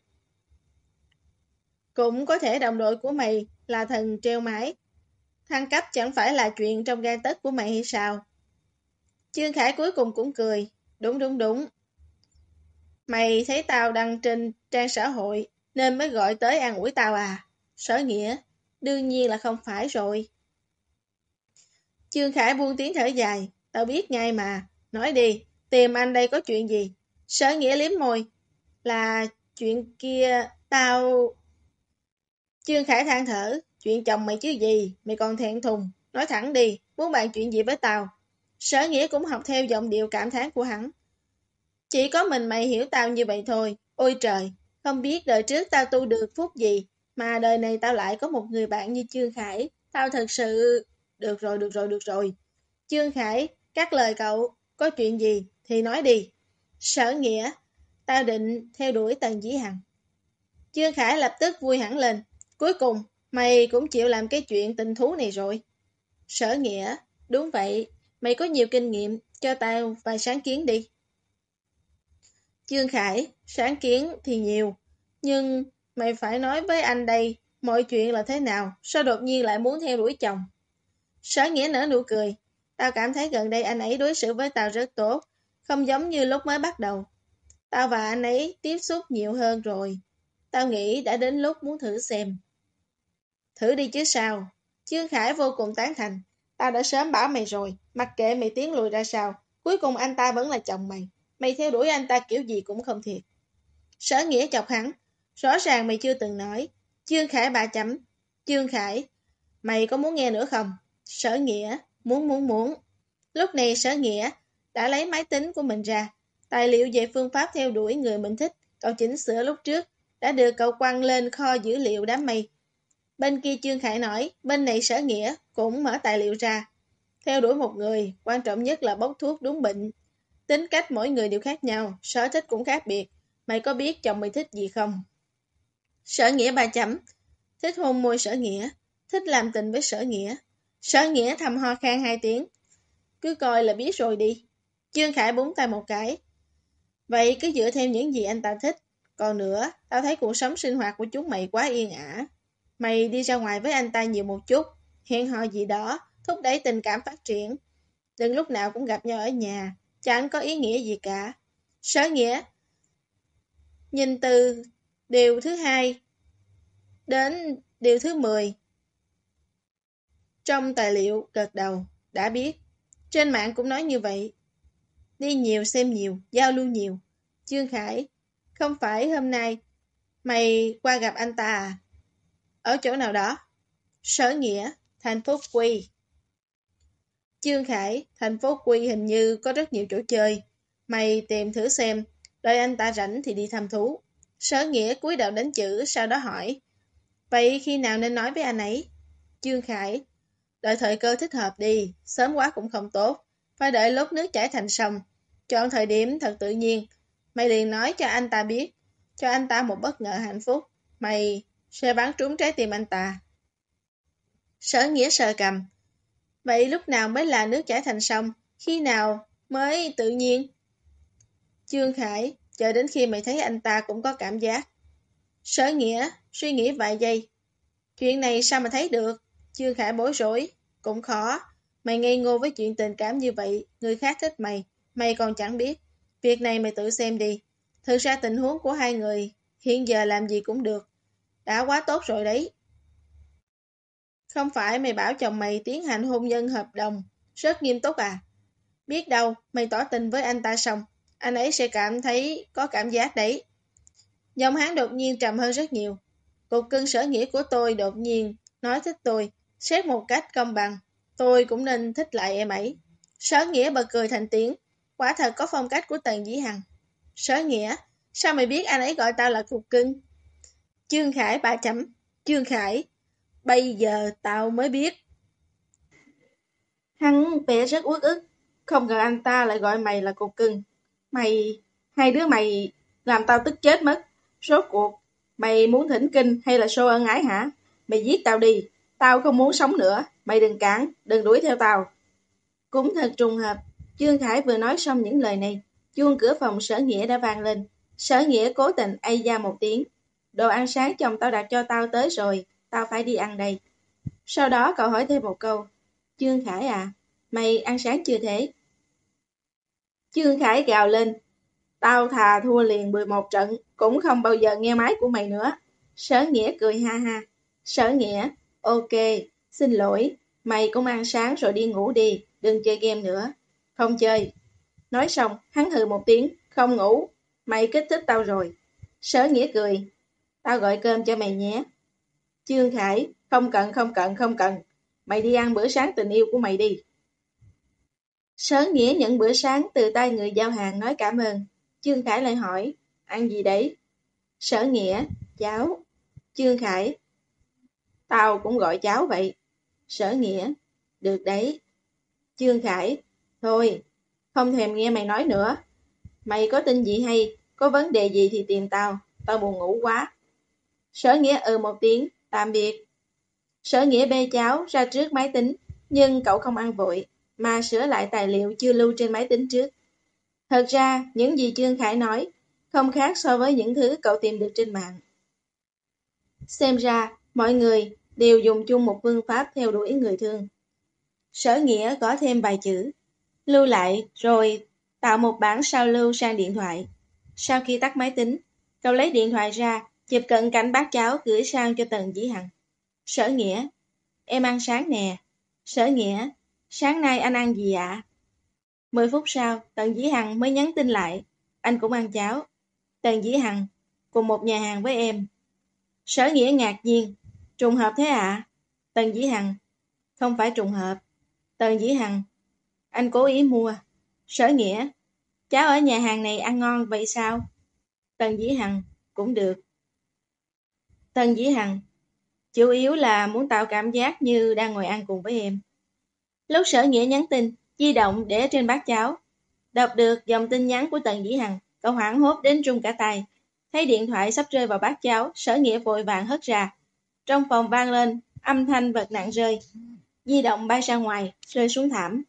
Cũng có thể đồng đội của mày là thần treo mái. Thăng cấp chẳng phải là chuyện trong gan tấc của mày hay sao? Trương Khải cuối cùng cũng cười. Đúng đúng đúng. Mày thấy tao đăng trên trang xã hội nên mới gọi tới an ủi tao à? Sở Nghĩa, đương nhiên là không phải rồi. Trương Khải buông tiếng thở dài. Tao biết ngay mà. Nói đi, tìm anh đây có chuyện gì? Sở Nghĩa liếm môi. Là chuyện kia tao... Trương Khải than thở. Chuyện chồng mày chứ gì? Mày còn thẹn thùng. Nói thẳng đi, muốn bàn chuyện gì với tao? Sở Nghĩa cũng học theo giọng điệu cảm thán của hắn. Chỉ có mình mày hiểu tao như vậy thôi. Ôi trời, không biết đời trước tao tu được phúc gì, mà đời này tao lại có một người bạn như Trương Khải. Tao thật sự... Được rồi, được rồi, được rồi. Trương Khải, cắt lời cậu, có chuyện gì thì nói đi. Sở Nghĩa, tao định theo đuổi Tần Dĩ Hằng. Trương Khải lập tức vui hẳn lên. Cuối cùng, mày cũng chịu làm cái chuyện tình thú này rồi. Sở Nghĩa, đúng vậy, mày có nhiều kinh nghiệm, cho tao vài sáng kiến đi. Trương Khải, sáng kiến thì nhiều, nhưng mày phải nói với anh đây, mọi chuyện là thế nào, sao đột nhiên lại muốn theo đuổi chồng. Sở Nghĩa nở nụ cười, tao cảm thấy gần đây anh ấy đối xử với tao rất tốt, không giống như lúc mới bắt đầu. Tao và anh ấy tiếp xúc nhiều hơn rồi, tao nghĩ đã đến lúc muốn thử xem. Thử đi chứ sao. Trương Khải vô cùng tán thành, tao đã sớm bảo mày rồi, mặc kệ mày tiến lùi ra sao, cuối cùng anh ta vẫn là chồng mày. Mày theo đuổi anh ta kiểu gì cũng không thiệt. Sở Nghĩa chọc hắn. Rõ ràng mày chưa từng nói. Trương Khải ba chấm. Trương Khải, mày có muốn nghe nữa không? Sở Nghĩa, muốn muốn muốn. Lúc này Sở Nghĩa đã lấy máy tính của mình ra. Tài liệu về phương pháp theo đuổi người mình thích, cậu chỉnh sửa lúc trước, đã được cậu quăng lên kho dữ liệu đám mây. Bên kia Trương Khải nói, bên này Sở Nghĩa cũng mở tài liệu ra. Theo đuổi một người, quan trọng nhất là bốc thuốc đúng bệnh. Tính cách mỗi người đều khác nhau, sở thích cũng khác biệt. Mày có biết chồng mày thích gì không? Sở Nghĩa ba chấm. Thích hôn môi Sở Nghĩa. Thích làm tình với Sở Nghĩa. Sở Nghĩa thầm ho khan hai tiếng. Cứ coi là biết rồi đi. Trương Khải búng tay một cái. Vậy cứ dựa theo những gì anh ta thích. Còn nữa, tao thấy cuộc sống sinh hoạt của chúng mày quá yên ả. Mày đi ra ngoài với anh ta nhiều một chút. Hẹn hò gì đó, thúc đẩy tình cảm phát triển. Đừng lúc nào cũng gặp nhau ở nhà. Chẳng có ý nghĩa gì cả. Sở Nghĩa nhìn từ điều thứ hai đến điều thứ mười trong tài liệu gật đầu, đã biết. Trên mạng cũng nói như vậy. Đi nhiều xem nhiều, giao lưu nhiều. Trương Khải, không phải hôm nay mày qua gặp anh ta à? Ở chỗ nào đó? Sở Nghĩa, thành phố Quy. Trương Khải, thành phố Quy hình như có rất nhiều chỗ chơi. Mày tìm thử xem, đợi anh ta rảnh thì đi thăm thú. Sở Nghĩa cúi đầu đánh chữ, sau đó hỏi. Vậy khi nào nên nói với anh ấy? Trương Khải, đợi thời cơ thích hợp đi, sớm quá cũng không tốt. Phải đợi lúc nước chảy thành sông. Chọn thời điểm thật tự nhiên. Mày liền nói cho anh ta biết, cho anh ta một bất ngờ hạnh phúc. Mày sẽ bắn trúng trái tim anh ta. Sở Nghĩa sờ cầm. Vậy lúc nào mới là nước chảy thành sông? Khi nào mới tự nhiên? Trương Khải, chờ đến khi mày thấy anh ta cũng có cảm giác. Sở Nghĩa, suy nghĩ vài giây. Chuyện này sao mà thấy được? Trương Khải bối rối. Cũng khó. Mày ngây ngô với chuyện tình cảm như vậy, người khác thích mày, mày còn chẳng biết. Việc này mày tự xem đi. Thực ra tình huống của hai người, hiện giờ làm gì cũng được. Đã quá tốt rồi đấy. Không phải mày bảo chồng mày tiến hành hôn nhân hợp đồng, rất nghiêm túc à? Biết đâu, mày tỏ tình với anh ta xong, anh ấy sẽ cảm thấy có cảm giác đấy. Giọng hắn đột nhiên trầm hơn rất nhiều. Cục cưng Sở Nghĩa của tôi đột nhiên nói thích tôi, xét một cách công bằng. Tôi cũng nên thích lại em ấy. Sở Nghĩa bật cười thành tiếng. Quả thật có phong cách của Tần Dĩ Hằng. Sở Nghĩa, sao mày biết anh ấy gọi tao là cục cưng? Trương Khải ba chấm. Trương Khải, bây giờ tao mới biết. Hắn vẻ rất uất ức, không ngờ anh ta lại gọi mày là cục cưng. Mày, hai đứa mày làm tao tức chết mất. Rốt cuộc, mày muốn thỉnh kinh hay là show ân ái hả? Mày giết tao đi, tao không muốn sống nữa. Mày đừng cản, đừng đuổi theo tao. Cũng thật trùng hợp, Trương Khải vừa nói xong những lời này, chuông cửa phòng Sở Nghĩa đã vang lên. Sở Nghĩa cố tình ây da một tiếng. Đồ ăn sáng chồng tao đặt cho tao tới rồi, tao phải đi ăn đây. Sau đó cậu hỏi thêm một câu. Trương Khải à, mày ăn sáng chưa thế? Trương Khải gào lên. Tao thà thua liền mười một trận, cũng không bao giờ nghe máy của mày nữa. Sở Nghĩa cười ha ha. Sở Nghĩa, ok, xin lỗi, mày cũng ăn sáng rồi đi ngủ đi, đừng chơi game nữa. Không chơi. Nói xong, hắn hừ một tiếng, không ngủ. Mày kích thích tao rồi. Sở Nghĩa cười. Tao gọi cơm cho mày nhé. Trương Khải, không cần, không cần, không cần. Mày đi ăn bữa sáng tình yêu của mày đi. Sở Nghĩa nhận bữa sáng từ tay người giao hàng nói cảm ơn. Trương Khải lại hỏi, ăn gì đấy? Sở Nghĩa, cháo. Trương Khải, tao cũng gọi cháo vậy. Sở Nghĩa, được đấy. Trương Khải, thôi, không thèm nghe mày nói nữa. Mày có tin gì hay, có vấn đề gì thì tìm tao, tao buồn ngủ quá. Sở Nghĩa ừ một tiếng, tạm biệt. Sở Nghĩa bê cháo ra trước máy tính, nhưng cậu không ăn vội, mà sửa lại tài liệu chưa lưu trên máy tính trước. Thật ra, những gì Trương Khải nói không khác so với những thứ cậu tìm được trên mạng. Xem ra, mọi người đều dùng chung một phương pháp theo đuổi người thương. Sở Nghĩa gõ thêm vài chữ, lưu lại rồi tạo một bản sao lưu sang điện thoại. Sau khi tắt máy tính, cậu lấy điện thoại ra, chụp cận cảnh bát cháo gửi sang cho Tần Dĩ Hằng. Sở Nghĩa, em ăn sáng nè. Sở Nghĩa, sáng nay anh ăn gì ạ? Mười phút sau, Tần Dĩ Hằng mới nhắn tin lại, anh cũng ăn cháo. Tần Dĩ Hằng, cùng một nhà hàng với em. Sở Nghĩa ngạc nhiên, trùng hợp thế ạ? À? Tần Dĩ Hằng, không phải trùng hợp. Tần Dĩ Hằng, anh cố ý mua. Sở Nghĩa, cháo ở nhà hàng này ăn ngon vậy sao? Tần Dĩ Hằng, cũng được. Tần Dĩ Hằng, chủ yếu là muốn tạo cảm giác như đang ngồi ăn cùng với em. Lúc Sở Nghĩa nhắn tin, di động để trên bát cháo. Đọc được dòng tin nhắn của Tần Dĩ Hằng, cậu hoảng hốt đến run cả tay. Thấy điện thoại sắp rơi vào bát cháo, Sở Nghĩa vội vàng hất ra. Trong phòng vang lên, âm thanh vật nặng rơi. Di động bay ra ngoài, rơi xuống thảm.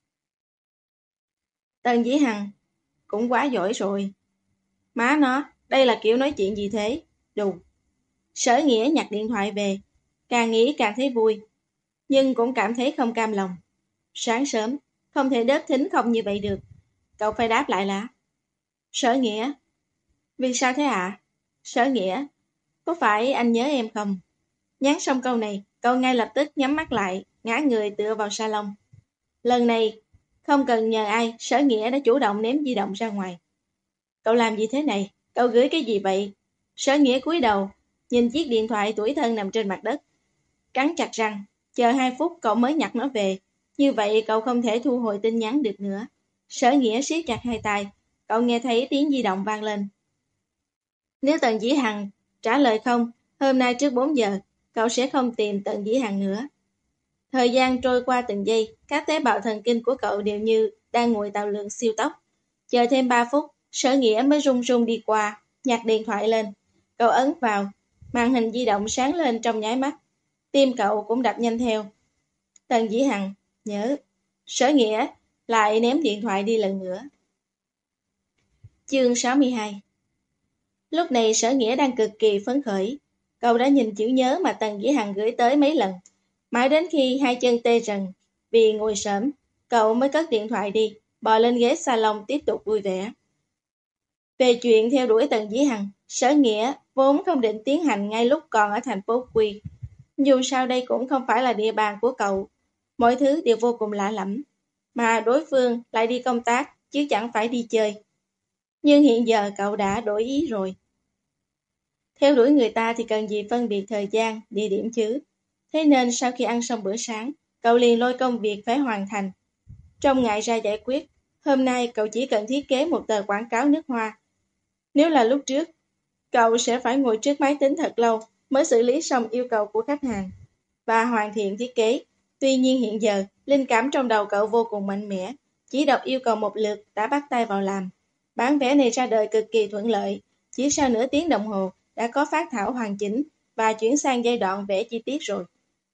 Tần Dĩ Hằng, cũng quá giỏi rồi. Má nó, đây là kiểu nói chuyện gì thế? Đù. Sở Nghĩa nhặt điện thoại về, càng nghĩ càng thấy vui, nhưng cũng cảm thấy không cam lòng. Sáng sớm, không thể đớp thính không như vậy được. Cậu phải đáp lại là Sở Nghĩa. Vì sao thế ạ? À? Sở Nghĩa, có phải anh nhớ em không? Nhắn xong câu này, cậu ngay lập tức nhắm mắt lại, ngã người tựa vào salon. Lần này, không cần nhờ ai, Sở Nghĩa đã chủ động ném di động ra ngoài. Cậu làm gì thế này? Cậu gửi cái gì vậy? Sở Nghĩa cúi đầu, nhìn chiếc điện thoại tủi thân nằm trên mặt đất. Cắn chặt răng, chờ hai phút cậu mới nhặt nó về. Như vậy cậu không thể thu hồi tin nhắn được nữa. Sở Nghĩa siết chặt hai tay, cậu nghe thấy tiếng di động vang lên. Nếu Tần Dĩ Hằng trả lời không, hôm nay trước bốn giờ, cậu sẽ không tìm Tần Dĩ Hằng nữa. Thời gian trôi qua từng giây, các tế bào thần kinh của cậu đều như đang ngồi tạo lượng siêu tốc. Chờ thêm ba phút, Sở Nghĩa mới run run đi qua, nhặt điện thoại lên. Cậu ấn vào, màn hình di động sáng lên trong nháy mắt. Tim cậu cũng đập nhanh theo. Tần Dĩ Hằng, nhớ. Sở Nghĩa lại ném điện thoại đi lần nữa. Chương sáu mươi hai. Lúc này Sở Nghĩa đang cực kỳ phấn khởi. Cậu đã nhìn chữ nhớ mà Tần Dĩ Hằng gửi tới mấy lần. Mãi đến khi hai chân tê rần, vì ngồi sớm, cậu mới cất điện thoại đi, bò lên ghế salon tiếp tục vui vẻ. Về chuyện theo đuổi Tần Dĩ Hằng, Sở Nghĩa vốn không định tiến hành ngay lúc còn ở thành phố Quy. Dù sao đây cũng không phải là địa bàn của cậu, mọi thứ đều vô cùng lạ lẫm, mà đối phương lại đi công tác chứ chẳng phải đi chơi. Nhưng hiện giờ cậu đã đổi ý rồi. Theo đuổi người ta thì cần gì phân biệt thời gian, địa điểm chứ. Thế nên sau khi ăn xong bữa sáng, cậu liền lôi công việc phải hoàn thành. Trong ngày ra giải quyết, hôm nay cậu chỉ cần thiết kế một tờ quảng cáo nước hoa. Nếu là lúc trước, cậu sẽ phải ngồi trước máy tính thật lâu mới xử lý xong yêu cầu của khách hàng và hoàn thiện thiết kế. Tuy nhiên hiện giờ, Linh cảm trong đầu cậu vô cùng mạnh mẽ, chỉ đọc yêu cầu một lượt đã bắt tay vào làm. Bản vẽ này ra đời cực kỳ thuận lợi, chỉ sau nửa tiếng đồng hồ đã có phác thảo hoàn chỉnh và chuyển sang giai đoạn vẽ chi tiết rồi.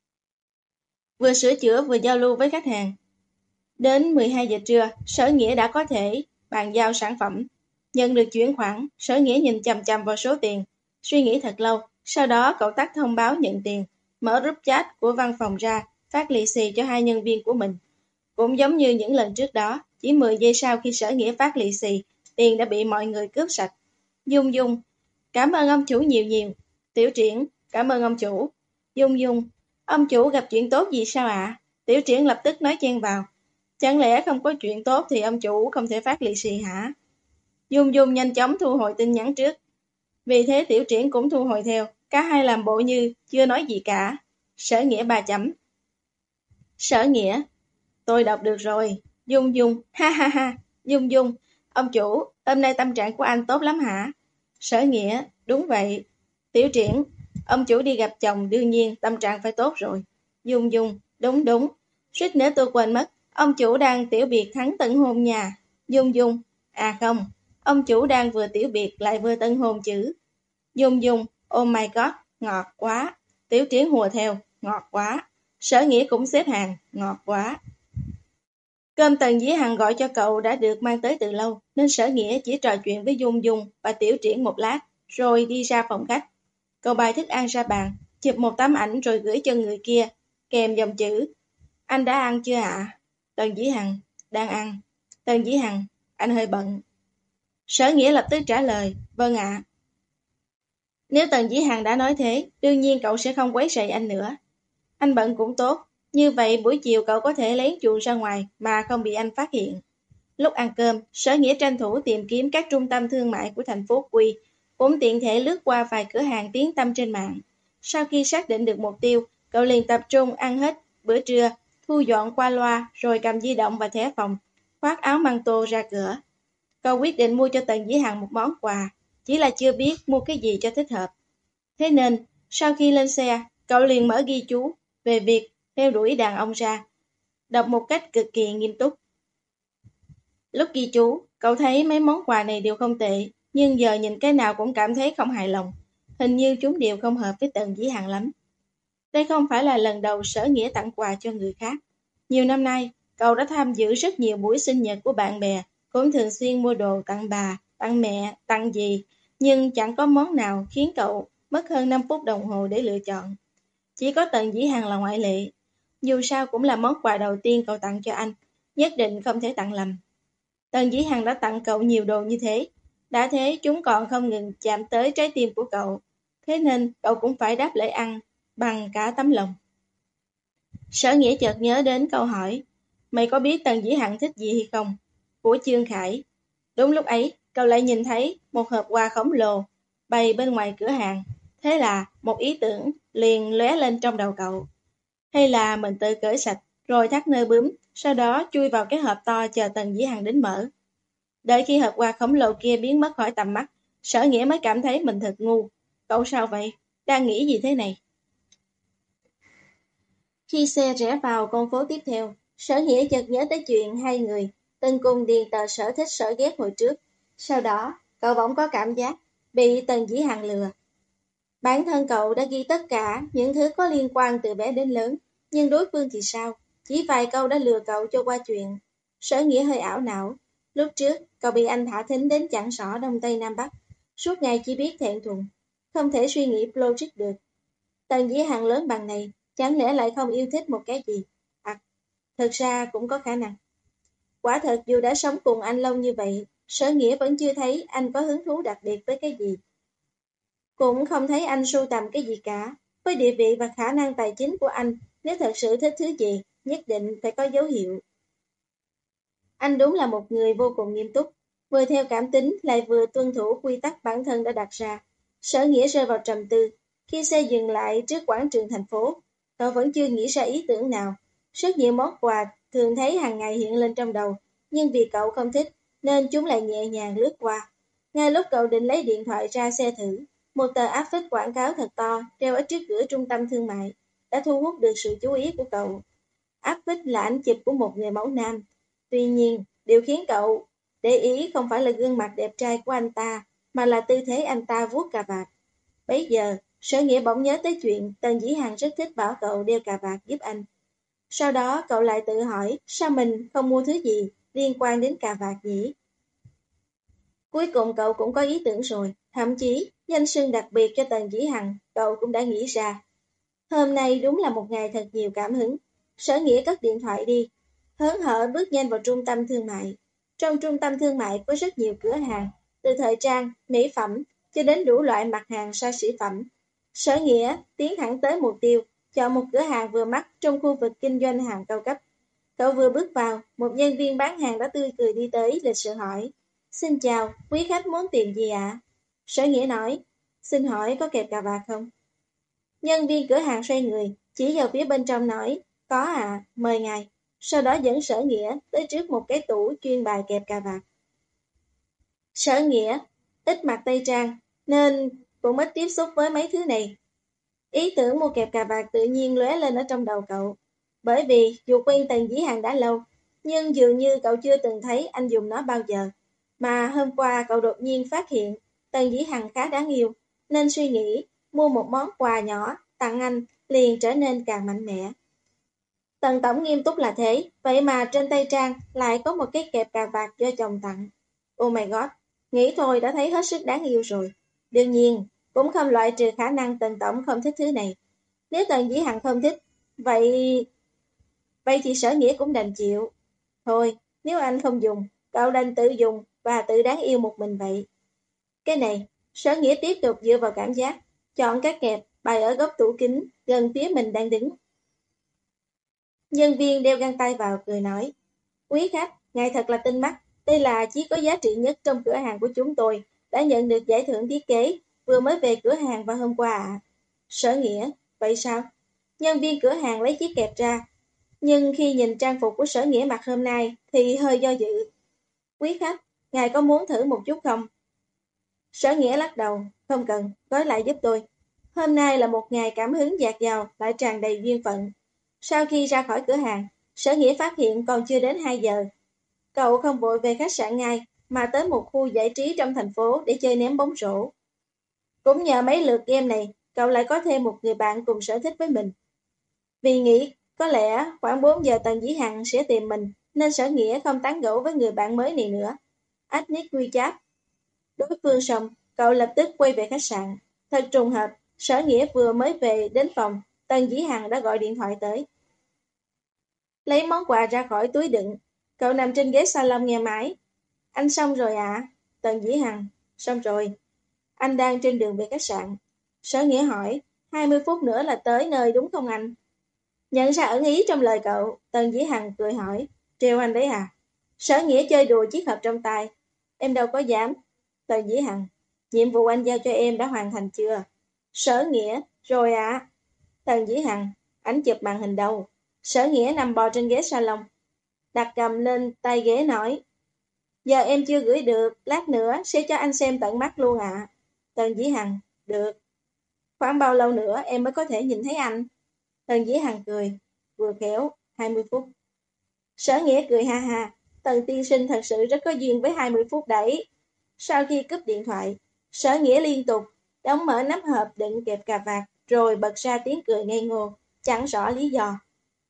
Vừa sửa chữa vừa giao lưu với khách hàng. Đến mười hai giờ trưa, Sở Nghĩa đã có thể bàn giao sản phẩm. Nhận được chuyển khoản, Sở Nghĩa nhìn chằm chằm vào số tiền, suy nghĩ thật lâu, sau đó cậu tắt thông báo nhận tiền, mở group chat của văn phòng ra, phát lì xì cho hai nhân viên của mình. Cũng giống như những lần trước đó, chỉ mười giây sau khi Sở Nghĩa phát lì xì, tiền đã bị mọi người cướp sạch. Dung Dung, cảm ơn ông chủ nhiều nhiều. Tiểu Triển, cảm ơn ông chủ. Dung Dung, ông chủ gặp chuyện tốt gì sao ạ? Tiểu Triển lập tức nói chen vào. Chẳng lẽ không có chuyện tốt thì ông chủ không thể phát lì xì hả? Dung Dung nhanh chóng thu hồi tin nhắn trước. Vì thế Tiểu Triển cũng thu hồi theo, cả hai làm bộ như chưa nói gì cả. Sở Nghĩa ba chấm. Sở Nghĩa, tôi đọc được rồi. Dung Dung, ha ha ha. Dung Dung, ông chủ, hôm nay tâm trạng của anh tốt lắm hả? Sở Nghĩa, đúng vậy. Tiểu Triển, ông chủ đi gặp chồng đương nhiên tâm trạng phải tốt rồi. Dung Dung, đúng đúng. Suýt nữa tôi quên mất, ông chủ đang tiểu biệt thắng tân hôn nhà. Dung Dung, à không, ông chủ đang vừa tiểu biệt lại vừa tân hôn chữ. Dung Dung, oh my god, ngọt quá. Tiểu Triển hùa theo, ngọt quá. Sở Nghĩa cũng xếp hàng, ngọt quá. Cơm Tần Dĩ Hằng gọi cho cậu đã được mang tới từ lâu, nên Sở Nghĩa chỉ trò chuyện với Dung Dung và Tiểu Triển một lát, rồi đi ra phòng khách. Cậu bày thức ăn ra bàn, chụp một tấm ảnh rồi gửi cho người kia, kèm dòng chữ. Anh đã ăn chưa ạ? Tần Dĩ Hằng, đang ăn. Tần Dĩ Hằng, anh hơi bận. Sở Nghĩa lập tức trả lời, vâng ạ. Nếu Tần Dĩ Hằng đã nói thế, đương nhiên cậu sẽ không quấy rầy anh nữa. Anh bận cũng tốt, như vậy buổi chiều cậu có thể lén chuồn ra ngoài mà không bị anh phát hiện. Lúc ăn cơm, Sở Nghĩa tranh thủ tìm kiếm các trung tâm thương mại của thành phố Quy, cũng tiện thể lướt qua vài cửa hàng tiếng tăm trên mạng. Sau khi xác định được mục tiêu, cậu liền tập trung ăn hết bữa trưa, thu dọn qua loa rồi cầm di động và thẻ phòng, khoác áo măng tô ra cửa. Cậu quyết định mua cho Tần Dĩ Hằng một món quà, chỉ là chưa biết mua cái gì cho thích hợp. Thế nên, sau khi lên xe, cậu liền mở ghi chú về việc theo đuổi đàn ông ra, đọc một cách cực kỳ nghiêm túc. Lúc ghi chú, cậu thấy mấy món quà này đều không tệ, nhưng giờ nhìn cái nào cũng cảm thấy không hài lòng. Hình như chúng đều không hợp với Tần Dĩ Hằng lắm. Đây không phải là lần đầu Sở Nghĩa tặng quà cho người khác. Nhiều năm nay, cậu đã tham dự rất nhiều buổi sinh nhật của bạn bè, cũng thường xuyên mua đồ tặng bà, tặng mẹ, tặng dì, nhưng chẳng có món nào khiến cậu mất hơn năm phút đồng hồ để lựa chọn. Chỉ có Tần Dĩ Hằng là ngoại lệ. Dù sao cũng là món quà đầu tiên cậu tặng cho anh, nhất định không thể tặng lầm. Tần Dĩ Hằng đã tặng cậu nhiều đồ như thế, đã thế chúng còn không ngừng chạm tới trái tim của cậu, thế nên cậu cũng phải đáp lễ ăn bằng cả tấm lòng. Sở Nghĩa chợt nhớ đến câu hỏi, mày có biết Tần Dĩ Hằng thích gì hay không? Của Chương Khải. Đúng lúc ấy, cậu lại nhìn thấy một hộp quà khổng lồ bày bên ngoài cửa hàng. Thế là một ý tưởng liền lóe lên trong đầu cậu. Hay là mình tự cởi sạch rồi thắt nơ bướm, sau đó chui vào cái hộp to chờ Tần Dĩ Hằng đến mở. Đợi khi hộp quà khổng lồ kia biến mất khỏi tầm mắt, Sở Nghĩa mới cảm thấy mình thật ngu. Cậu sao vậy? Đang nghĩ gì thế này? Khi xe rẽ vào con phố tiếp theo, Sở Nghĩa chợt nhớ tới chuyện hai người từng cùng điền tờ sở thích sở ghét hồi trước. Sau đó, cậu bỗng có cảm giác bị Tần Dĩ Hằng lừa. Bản thân cậu đã ghi tất cả những thứ có liên quan từ bé đến lớn, nhưng đối phương thì sao? Chỉ vài câu đã lừa cậu cho qua chuyện. Sở Nghĩa hơi ảo não. Lúc trước, cậu bị anh thả thính đến chẳng rõ Đông Tây Nam Bắc. Suốt ngày chỉ biết thẹn thùng, không thể suy nghĩ logic được. Tần Dĩ Hằng lớn bằng này, chẳng lẽ lại không yêu thích một cái gì? À, thực ra cũng có khả năng. Quả thật dù đã sống cùng anh lâu như vậy, Sở Nghĩa vẫn chưa thấy anh có hứng thú đặc biệt với cái gì. Cũng không thấy anh sưu tầm cái gì cả. Với địa vị và khả năng tài chính của anh, nếu thật sự thích thứ gì, nhất định phải có dấu hiệu. Anh đúng là một người vô cùng nghiêm túc, vừa theo cảm tính lại vừa tuân thủ quy tắc bản thân đã đặt ra. Sở Nghĩa rơi vào trầm tư. Khi xe dừng lại trước quảng trường thành phố, cậu vẫn chưa nghĩ ra ý tưởng nào. Rất nhiều món quà thường thấy hàng ngày hiện lên trong đầu, nhưng vì cậu không thích, nên chúng lại nhẹ nhàng lướt qua. Ngay lúc cậu định lấy điện thoại ra xe thử, một tờ áp phích quảng cáo thật to treo ở trước cửa trung tâm thương mại đã thu hút được sự chú ý của cậu. áp phích là ảnh chụp của một người mẫu nam. Tuy nhiên, điều khiến cậu để ý không phải là gương mặt đẹp trai của anh ta, mà là tư thế anh ta vuốt cà vạt. Bấy giờ, Sở Nghĩa bỗng nhớ tới chuyện Tần Dĩ Hằng rất thích bảo cậu đeo cà vạt giúp anh. Sau đó cậu lại tự hỏi sao mình không mua thứ gì liên quan đến cà vạt nhỉ? Cuối cùng cậu cũng có ý tưởng rồi, thậm chí danh xưng đặc biệt cho Tần Dĩ Hằng cậu cũng đã nghĩ ra. Hôm nay đúng là một ngày thật nhiều cảm hứng. Sở Nghĩa cất điện thoại đi, hớn hở bước nhanh vào trung tâm thương mại. Trong trung tâm thương mại có rất nhiều cửa hàng, từ thời trang, mỹ phẩm cho đến đủ loại mặt hàng xa xỉ phẩm. Sở Nghĩa tiến thẳng tới mục tiêu, chọn một cửa hàng vừa mắt trong khu vực kinh doanh hàng cao cấp. Cậu vừa bước vào, một nhân viên bán hàng đã tươi cười đi tới lịch sự hỏi. Xin chào, quý khách muốn tìm gì ạ? Sở Nghĩa nói, xin hỏi có kẹp cà vạt không? Nhân viên cửa hàng xoay người, chỉ vào phía bên trong nói, có ạ, mời ngài. Sau đó dẫn Sở Nghĩa tới trước một cái tủ chuyên bài kẹp cà vạt. Sở Nghĩa ít mặc tây trang, nên cũng ít tiếp xúc với mấy thứ này. Ý tưởng mua kẹp cà vạt tự nhiên lóe lên ở trong đầu cậu. Bởi vì dù quen Tần Dĩ Hằng đã lâu, nhưng dường như cậu chưa từng thấy anh dùng nó bao giờ. Mà hôm qua cậu đột nhiên phát hiện Tần Dĩ Hằng khá đáng yêu, nên suy nghĩ mua một món quà nhỏ tặng anh liền trở nên càng mạnh mẽ. Tần tổng nghiêm túc là thế, vậy mà trên tay Trang lại có một cái kẹp cà vạt do chồng tặng. Oh my god, nghĩ thôi đã thấy hết sức đáng yêu rồi. Đương nhiên, cũng không loại trừ khả năng Tần tổng không thích thứ này. Nếu Tần Dĩ Hằng không thích, vậy... Vậy thì Sở Nghĩa cũng đành chịu. Thôi, nếu anh không dùng, cậu đành tự dùng và tự đáng yêu một mình vậy. Cái này, Sở Nghĩa tiếp tục dựa vào cảm giác, chọn các kẹp bày ở góc tủ kính gần phía mình đang đứng. Nhân viên đeo găng tay vào cười nói, quý khách, ngài thật là tinh mắt, đây là chiếc có giá trị nhất trong cửa hàng của chúng tôi, đã nhận được giải thưởng thiết kế, vừa mới về cửa hàng vào hôm qua ạ. À. Sở Nghĩa, vậy sao? Nhân viên cửa hàng lấy chiếc kẹp ra, nhưng khi nhìn trang phục của Sở Nghĩa mặc hôm nay thì hơi do dự. Quý khách, ngài có muốn thử một chút không? Sở Nghĩa lắc đầu, không cần, gói lại giúp tôi. Hôm nay là một ngày cảm hứng dạt dào, lại tràn đầy duyên phận. Sau khi ra khỏi cửa hàng, Sở Nghĩa phát hiện còn chưa đến hai giờ. Cậu không vội về khách sạn ngay, mà tới một khu giải trí trong thành phố để chơi ném bóng rổ. Cũng nhờ mấy lượt game này, cậu lại có thêm một người bạn cùng sở thích với mình. Vì nghĩ có lẽ khoảng bốn giờ Tần Dĩ Hằng sẽ tìm mình, nên Sở Nghĩa không tán gẫu với người bạn mới này nữa. Ách nick WeChat. Đối phương xong, cậu lập tức quay về khách sạn. Thật trùng hợp, Sở Nghĩa vừa mới về đến phòng, Tần Dĩ Hằng đã gọi điện thoại tới. Lấy món quà ra khỏi túi đựng, cậu nằm trên ghế salon nghe máy. Anh xong rồi ạ? À? Tần Dĩ Hằng, xong rồi. Anh đang trên đường về khách sạn. Sở Nghĩa hỏi, hai mươi phút nữa là tới nơi đúng không anh? Nhận ra ẩn ý trong lời cậu, Tần Dĩ Hằng cười hỏi, trêu anh đấy à? Sở Nghĩa chơi đùa chiếc hộp trong tay. Em đâu có dám. Tần Dĩ Hằng, nhiệm vụ anh giao cho em đã hoàn thành chưa? Sở Nghĩa, rồi ạ. À. Tần Dĩ Hằng, ảnh chụp màn hình đâu? Sở Nghĩa nằm bò trên ghế salon, đặt cầm lên tay ghế nói, giờ em chưa gửi được, lát nữa sẽ cho anh xem tận mắt luôn ạ. À. Tần Dĩ Hằng, được. Khoảng bao lâu nữa em mới có thể nhìn thấy anh? Tần Dĩ Hằng cười, vừa khéo, hai mươi phút. Sở Nghĩa cười ha ha, Tần tiên sinh thật sự rất có duyên với hai mươi phút đấy. Sau khi cúp điện thoại, Sở Nghĩa liên tục đóng mở nắp hộp đựng kẹp cà vạt, rồi bật ra tiếng cười ngây ngô, chẳng rõ lý do.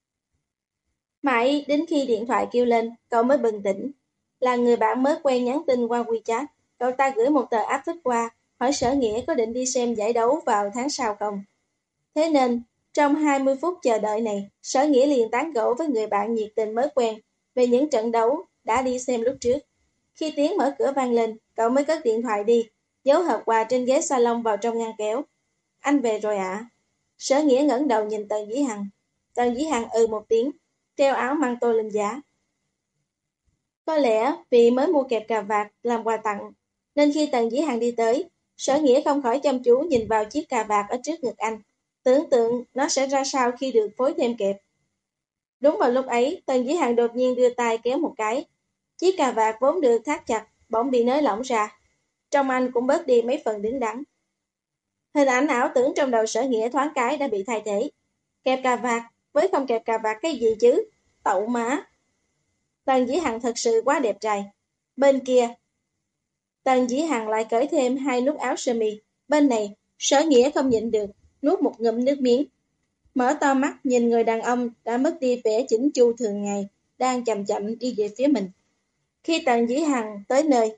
Mãi đến khi điện thoại kêu lên, cậu mới bừng tỉnh. Là người bạn mới quen nhắn tin qua WeChat, cậu ta gửi một tờ áp phích qua, hỏi Sở Nghĩa có định đi xem giải đấu vào tháng sau không. Thế nên, trong hai mươi phút chờ đợi này, Sở Nghĩa liền tán gẫu với người bạn nhiệt tình mới quen về những trận đấu đã đi xem lúc trước. Khi tiếng mở cửa vang lên, cậu mới cất điện thoại đi, giấu hộp quà trên ghế salon vào trong ngăn kéo. Anh về rồi ạ? À? Sở Nghĩa ngẩng đầu nhìn Tần Dĩ Hằng. Tần Dĩ Hằng ừ một tiếng, treo áo măng tô lên giá. Có lẽ vì mới mua kẹp cà vạt làm quà tặng, nên khi Tần Dĩ Hằng đi tới, Sở Nghĩa không khỏi chăm chú nhìn vào chiếc cà vạt ở trước ngực anh, tưởng tượng nó sẽ ra sao khi được phối thêm kẹp. Đúng vào lúc ấy, Tần Dĩ Hằng đột nhiên đưa tay kéo một cái. Chiếc cà vạt vốn được thắt chặt, bỗng bị nới lỏng ra. Trong anh cũng bớt đi mấy phần đứng đắn. Hình ảnh ảo tưởng trong đầu Sở Nghĩa thoáng cái đã bị thay thế. Kẹp cà vạt với không kẹp cà vạt cái gì chứ? Tậu má. Tần Dĩ Hằng thật sự quá đẹp trai. Bên kia, Tần Dĩ Hằng lại cởi thêm hai nút áo sơ mi. Bên này, Sở Nghĩa không nhịn được, nuốt một ngụm nước miếng. Mở to mắt nhìn người đàn ông đã mất đi vẻ chỉnh chu thường ngày, đang chậm chậm đi về phía mình. Khi Tần Dĩ Hằng tới nơi,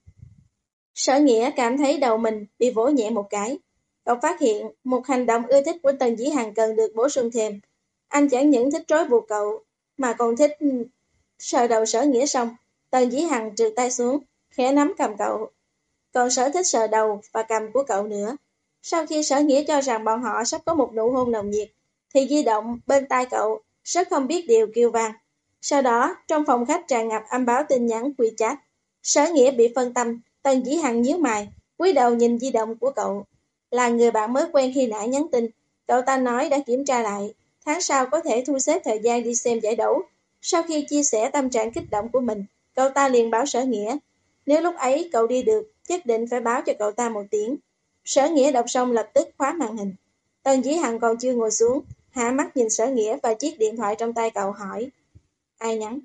Sở Nghĩa cảm thấy đầu mình bị vỗ nhẹ một cái. Cậu phát hiện một hành động ưa thích của Tần Dĩ Hằng cần được bổ sung thêm. Anh chẳng những thích trói buộc cậu, mà còn thích sờ đầu Sở Nghĩa xong. Tần Dĩ Hằng trượt tay xuống, khẽ nắm cầm cậu. Còn sở thích sờ đầu và cầm của cậu nữa. Sau khi Sở Nghĩa cho rằng bọn họ sắp có một nụ hôn nồng nhiệt, thì di động bên tai cậu rất không biết điều kêu vang. Sau đó, trong phòng khách tràn ngập âm báo tin nhắn WeChat. Sở Nghĩa bị phân tâm, Tần Dĩ Hằng nhíu mày, cúi đầu nhìn di động của cậu. Là người bạn mới quen khi nãy nhắn tin, cậu ta nói đã kiểm tra lại, tháng sau có thể thu xếp thời gian đi xem giải đấu. Sau khi chia sẻ tâm trạng kích động của mình, cậu ta liền báo Sở Nghĩa. Nếu lúc ấy cậu đi được, nhất định phải báo cho cậu ta một tiếng. Sở Nghĩa đọc xong lập tức khóa màn hình. Tần Dĩ Hằng còn chưa ngồi xuống, hạ mắt nhìn Sở Nghĩa và chiếc điện thoại trong tay cậu hỏi. Ai nhắn?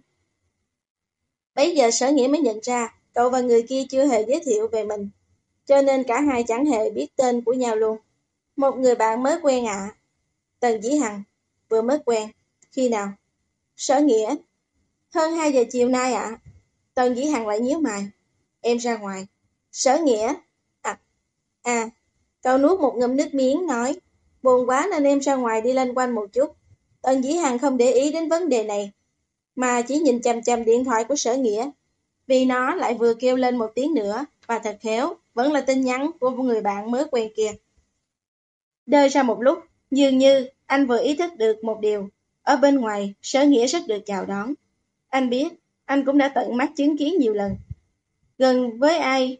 Bấy giờ Sở Nghĩa mới nhận ra, cậu và người kia chưa hề giới thiệu về mình. Cho nên cả hai chẳng hề biết tên của nhau luôn. Một người bạn mới quen ạ. À. Tần Dĩ Hằng, vừa mới quen. Khi nào? Sở Nghĩa. Hơn hai giờ chiều nay ạ. À. Tần Dĩ Hằng lại nhíu mày. Em ra ngoài. Sở Nghĩa. À, à, cậu nuốt một ngụm nước miếng nói. Buồn quá nên em ra ngoài đi lanh quanh một chút. Tần Dĩ Hằng không để ý đến vấn đề này, mà chỉ nhìn chằm chằm điện thoại của Sở Nghĩa. Vì nó lại vừa kêu lên một tiếng nữa, và thật khéo, vẫn là tin nhắn của một người bạn mới quen kia. Đợi ra một lúc, dường như anh vừa ý thức được một điều. Ở bên ngoài, Sở Nghĩa rất được chào đón. Anh biết, anh cũng đã tận mắt chứng kiến nhiều lần. Gần với ai,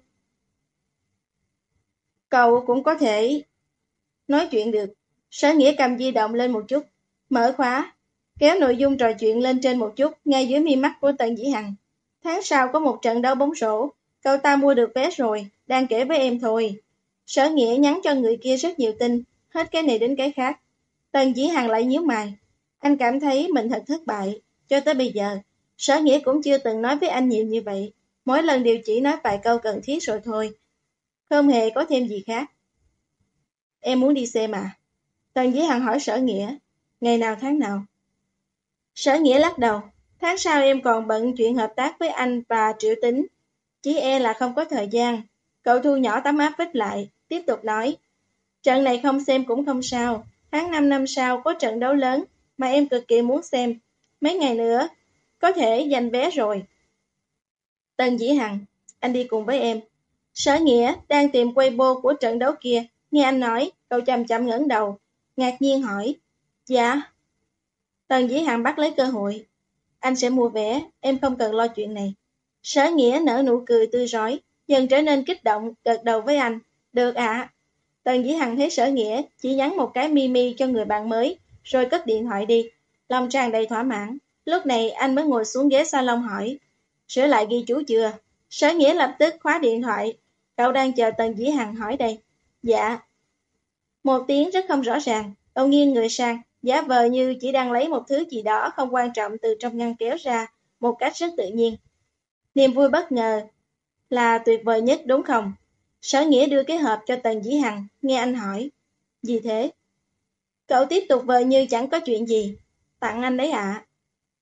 cậu cũng có thể nói chuyện được. Sở Nghĩa cầm di động lên một chút, mở khóa, kéo nội dung trò chuyện lên trên một chút, ngay dưới mi mắt của Tần Dĩ Hằng. Tháng sau có một trận đấu bóng rổ, cậu ta mua được vé rồi, đang kể với em thôi. Sở Nghĩa nhắn cho người kia rất nhiều tin, hết cái này đến cái khác. Tần Dĩ Hằng lại nhíu mày. Anh cảm thấy mình thật thất bại. Cho tới bây giờ, Sở Nghĩa cũng chưa từng nói với anh nhiều như vậy. Mỗi lần đều chỉ nói vài câu cần thiết rồi thôi. Không hề có thêm gì khác. Em muốn đi xem à? Tần Dĩ Hằng hỏi Sở Nghĩa. Ngày nào tháng nào? Sở Nghĩa lắc đầu. Tháng sau em còn bận chuyện hợp tác với anh và Triệu Tính. Chỉ e là không có thời gian. Cậu thu nhỏ tấm áp vít lại, tiếp tục nói. Trận này không xem cũng không sao. Tháng năm năm sau có trận đấu lớn mà em cực kỳ muốn xem. Mấy ngày nữa có thể giành vé rồi. Tần Dĩ Hằng, anh đi cùng với em. Sở Nghĩa đang tìm Weibo của trận đấu kia. Nghe anh nói, cậu chậm chậm ngẩng đầu, ngạc nhiên hỏi. Dạ. Tần Dĩ Hằng bắt lấy cơ hội. Anh sẽ mua vé, em không cần lo chuyện này. Sở Nghĩa nở nụ cười tươi rói, dần trở nên kích động, gật đầu với anh. Được ạ. À. Tần Dĩ Hằng thấy Sở Nghĩa chỉ nhắn một cái mimi cho người bạn mới, rồi cất điện thoại đi. Lòng tràn đầy thỏa mãn. Lúc này anh mới ngồi xuống ghế salon hỏi. Sửa lại ghi chú chưa? Sở Nghĩa lập tức khóa điện thoại. Cậu đang chờ Tần Dĩ Hằng hỏi đây. Dạ. Một tiếng rất không rõ ràng. Cậu nghiêng người sang, giả vờ như chỉ đang lấy một thứ gì đó không quan trọng từ trong ngăn kéo ra, một cách rất tự nhiên. Niềm vui bất ngờ là tuyệt vời nhất đúng không? Sở Nghĩa đưa cái hộp cho Tần Dĩ Hằng, nghe anh hỏi. Gì thế? Cậu tiếp tục vờ như chẳng có chuyện gì. Tặng anh đấy ạ. À.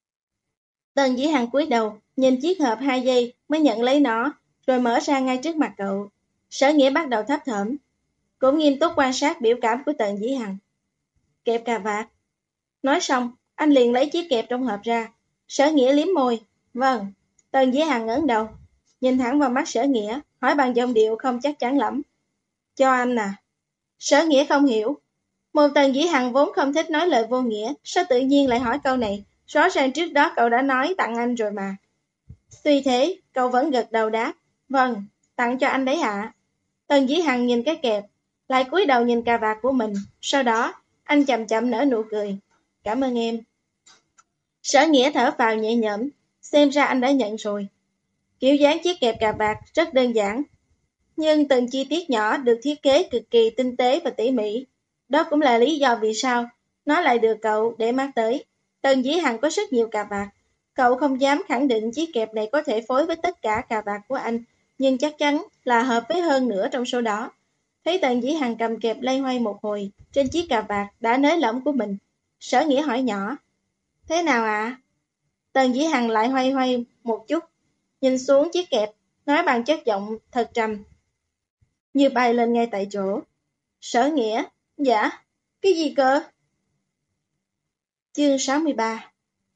Tần Dĩ Hằng cúi đầu, nhìn chiếc hộp hai giây mới nhận lấy nó, rồi mở ra ngay trước mặt cậu. Sở Nghĩa bắt đầu thấp thởm, cũng nghiêm túc quan sát biểu cảm của Tần Dĩ Hằng. Kẹp cà vạt. Nói xong, anh liền lấy chiếc kẹp trong hộp ra. Sở Nghĩa liếm môi. Vâng. Tần Dĩ Hằng ngẩng đầu, nhìn thẳng vào mắt Sở Nghĩa, hỏi bằng giọng điệu không chắc chắn lắm. Cho anh à? Sở Nghĩa không hiểu. Một Tần Dĩ Hằng vốn không thích nói lời vô nghĩa, sao tự nhiên lại hỏi câu này? Rõ ràng trước đó cậu đã nói tặng anh rồi mà. Tuy thế, cậu vẫn gật đầu đáp. Vâng, tặng cho anh đấy ạ. À. Tần Dĩ Hằng nhìn cái kẹp, lại cúi đầu nhìn cà vạt của mình. Sau đó, anh chậm chậm nở nụ cười. Cảm ơn em. Sở Nghĩa thở phào nhẹ nhõm, xem ra anh đã nhận rồi. Kiểu dáng chiếc kẹp cà vạt rất đơn giản, nhưng từng chi tiết nhỏ được thiết kế cực kỳ tinh tế và tỉ mỉ. Đó cũng là lý do vì sao nó lại được cậu để mắt tới. Tần Dĩ Hằng có rất nhiều cà vạt. Cậu không dám khẳng định chiếc kẹp này có thể phối với tất cả cà vạt của anh, nhưng chắc chắn là hợp với hơn nữa trong số đó. Thấy Tần Dĩ Hằng cầm kẹp loay hoay một hồi trên chiếc cà vạt đã nới lỏng của mình, Sở Nghĩa hỏi nhỏ, thế nào ạ? À? Tần Dĩ Hằng lại hoay hoay một chút, nhìn xuống chiếc kẹp, nói bằng chất giọng thật trầm, như bay lên ngay tại chỗ. Sở Nghĩa, dạ, cái gì cơ? Chương sáu mươi ba.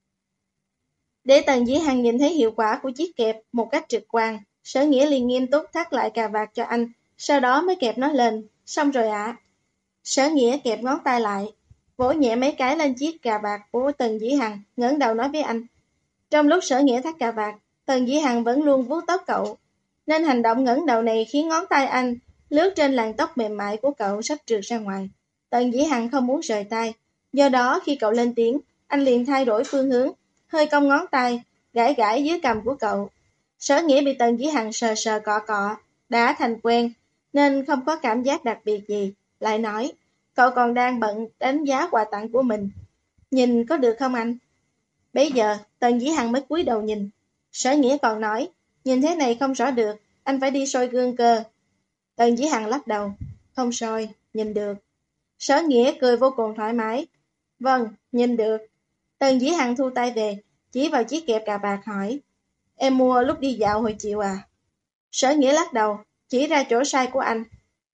Để Tần Dĩ Hằng nhìn thấy hiệu quả của chiếc kẹp một cách trực quan, Sở Nghĩa liền nghiêm túc thắt lại cà vạt cho anh, sau đó mới kẹp nó lên. Xong rồi ạ. À. Sở Nghĩa kẹp ngón tay lại, vỗ nhẹ mấy cái lên chiếc cà vạt của Tần Dĩ Hằng, ngẩng đầu nói với anh. Trong lúc Sở Nghĩa thắt cà vạt, Tần Dĩ Hằng vẫn luôn vuốt tóc cậu, nên hành động ngẩng đầu này khiến ngón tay anh lướt trên làn tóc mềm mại của cậu sắp trượt ra ngoài. Tần Dĩ Hằng không muốn rời tay, do đó khi cậu lên tiếng, anh liền thay đổi phương hướng, hơi cong ngón tay, gãi gãi dưới cằm của cậu. Sở Nghĩa bị Tần Dĩ Hằng sờ sờ cọ cọ, đã thành quen, nên không có cảm giác đặc biệt gì. Lại nói, cậu còn đang bận đánh giá quà tặng của mình. Nhìn có được không anh? Bây giờ, Tần Dĩ Hằng mới cúi đầu nhìn. Sở Nghĩa còn nói, nhìn thế này không rõ được, anh phải đi soi gương cơ. Tần Dĩ Hằng lắc đầu, không soi, nhìn được. Sở Nghĩa cười vô cùng thoải mái. Vâng, nhìn được. Tần Dĩ Hằng thu tay về, chỉ vào chiếc kẹp cà vạt hỏi, em mua lúc đi dạo hồi chiều à? Sở Nghĩa lắc đầu, chỉ ra chỗ sai của anh.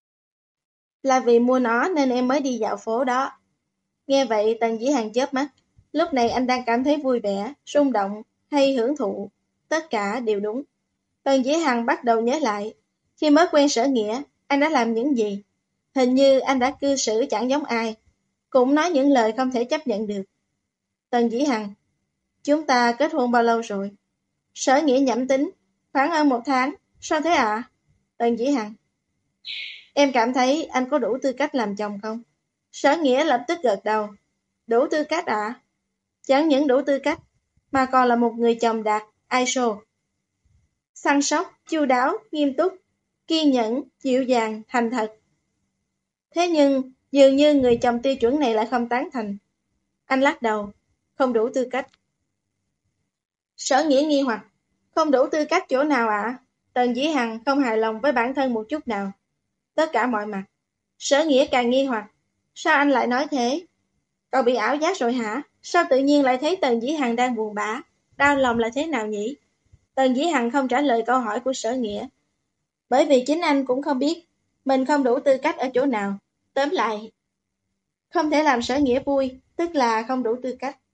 Là vì mua nó nên em mới đi dạo phố đó. Nghe vậy Tần Dĩ Hằng chớp mắt. Lúc này anh đang cảm thấy vui vẻ, rung động hay hưởng thụ. Tất cả đều đúng. Tần Dĩ Hằng bắt đầu nhớ lại. Khi mới quen Sở Nghĩa, anh đã làm những gì? Hình như anh đã cư xử chẳng giống ai. Cũng nói những lời không thể chấp nhận được. Tần Dĩ Hằng, chúng ta kết hôn bao lâu rồi? Sở Nghĩa nhẩm tính, khoảng hơn một tháng. Sao thế ạ? À? Tần Dĩ Hằng, em cảm thấy anh có đủ tư cách làm chồng không? Sở Nghĩa lập tức gật đầu. Đủ tư cách ạ? À? Chẳng những đủ tư cách, mà còn là một người chồng đạt i ét o. Săn sóc, chu đáo, nghiêm túc, kiên nhẫn, dịu dàng, thành thật. Thế nhưng, dường như người chồng tiêu chuẩn này lại không tán thành. Anh lắc đầu, không đủ tư cách. Sở Nghĩa nghi hoặc, không đủ tư cách chỗ nào ạ? À? Tần Dĩ Hằng không hài lòng với bản thân một chút nào. Tất cả mọi mặt. Sở Nghĩa càng nghi hoặc, sao anh lại nói thế? Cậu bị ảo giác rồi hả? Sao tự nhiên lại thấy Tần Dĩ Hằng đang buồn bã? Đau lòng là thế nào nhỉ? Tần Dĩ Hằng không trả lời câu hỏi của Sở Nghĩa. Bởi vì chính anh cũng không biết mình không đủ tư cách ở chỗ nào. Tóm lại, không thể làm Sở Nghĩa vui, tức là không đủ tư cách.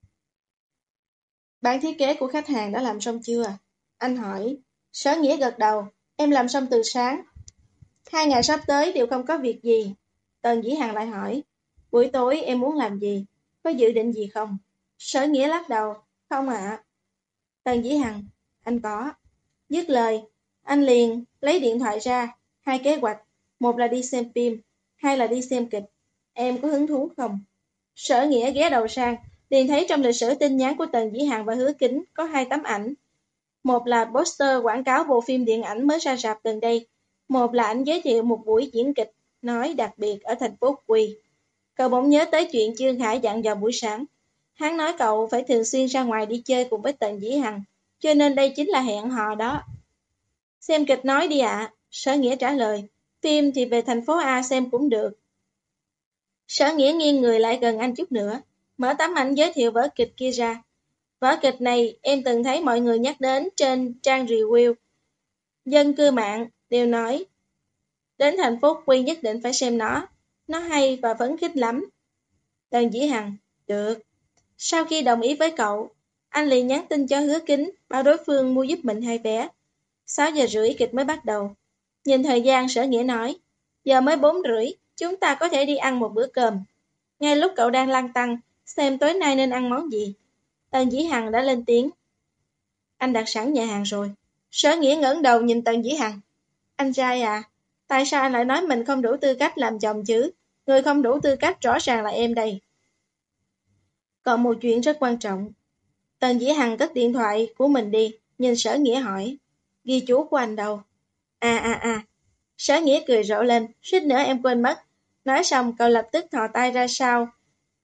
Bản thiết kế của khách hàng đã làm xong chưa? Anh hỏi. Sở Nghĩa gật đầu. Em làm xong từ sáng. Hai ngày sắp tới đều không có việc gì. Tần Dĩ Hằng lại hỏi. Buổi tối em muốn làm gì? Có dự định gì không? Sở Nghĩa lắc đầu. Không ạ. À. Tần Dĩ Hằng. Anh có. Dứt lời. Anh liền lấy điện thoại ra. Hai kế hoạch. Một là đi xem phim. Hai là đi xem kịch. Em có hứng thú không? Sở Nghĩa ghé đầu sang. Liền thấy trong lịch sử tin nhắn của Tần Dĩ Hằng và Hứa Kính có hai tấm ảnh. Một là poster quảng cáo bộ phim điện ảnh mới ra rạp gần đây. Một là ảnh giới thiệu một buổi diễn kịch nói đặc biệt ở thành phố Quy. Cậu bỗng nhớ tới chuyện Chương Hải dặn vào buổi sáng. Hắn nói cậu phải thường xuyên ra ngoài đi chơi cùng với Tần Dĩ Hằng, cho nên đây chính là hẹn hò đó. Xem kịch nói đi ạ. À. Sở Nghĩa trả lời. Phim thì về thành phố A xem cũng được. Sở Nghĩa nghiêng người lại gần anh chút nữa, mở tấm ảnh giới thiệu vở kịch kia ra. Vở kịch này em từng thấy mọi người nhắc đến trên trang review. Dân cư mạng đều nói đến thành phố Quy nhất định phải xem nó. Nó hay và phấn khích lắm. Tần Dĩ Hằng, được. Sau khi đồng ý với cậu, anh liền nhắn tin cho Hứa Kính bảo đối phương mua giúp mình hai vé. sáu giờ rưỡi kịch mới bắt đầu. Nhìn thời gian Sở Nghĩa nói, giờ mới bốn rưỡi, chúng ta có thể đi ăn một bữa cơm. Ngay lúc cậu đang lăn tăn, xem tối nay nên ăn món gì. Tần Dĩ Hằng đã lên tiếng. Anh đặt sẵn nhà hàng rồi. Sở Nghĩa ngẩng đầu nhìn Tần Dĩ Hằng. Anh trai à, tại sao anh lại nói mình không đủ tư cách làm chồng chứ? Người không đủ tư cách rõ ràng là em đây. Còn một chuyện rất quan trọng. Tần Dĩ Hằng cất điện thoại của mình đi, nhìn Sở Nghĩa hỏi. Ghi chú của anh đâu? À à à. Sở Nghĩa cười rộ lên, suýt nữa em quên mất. Nói xong cậu lập tức thò tay ra sau,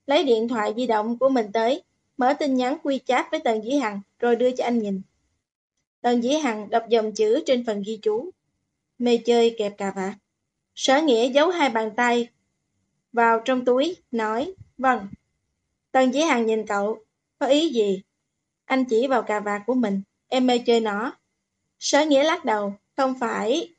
lấy điện thoại di động của mình tới, mở tin nhắn WeChat với Tần Dĩ Hằng rồi đưa cho anh nhìn. Tần Dĩ Hằng đọc dòng chữ trên phần ghi chú. Mê chơi kẹp cà vạt. Sở Nghĩa giấu hai bàn tay vào trong túi, nói, vâng. Tần Dĩ Hằng nhìn cậu, có ý gì? Anh chỉ vào cà vạt của mình, em mê chơi nó. Sở Nghĩa lắc đầu, không phải.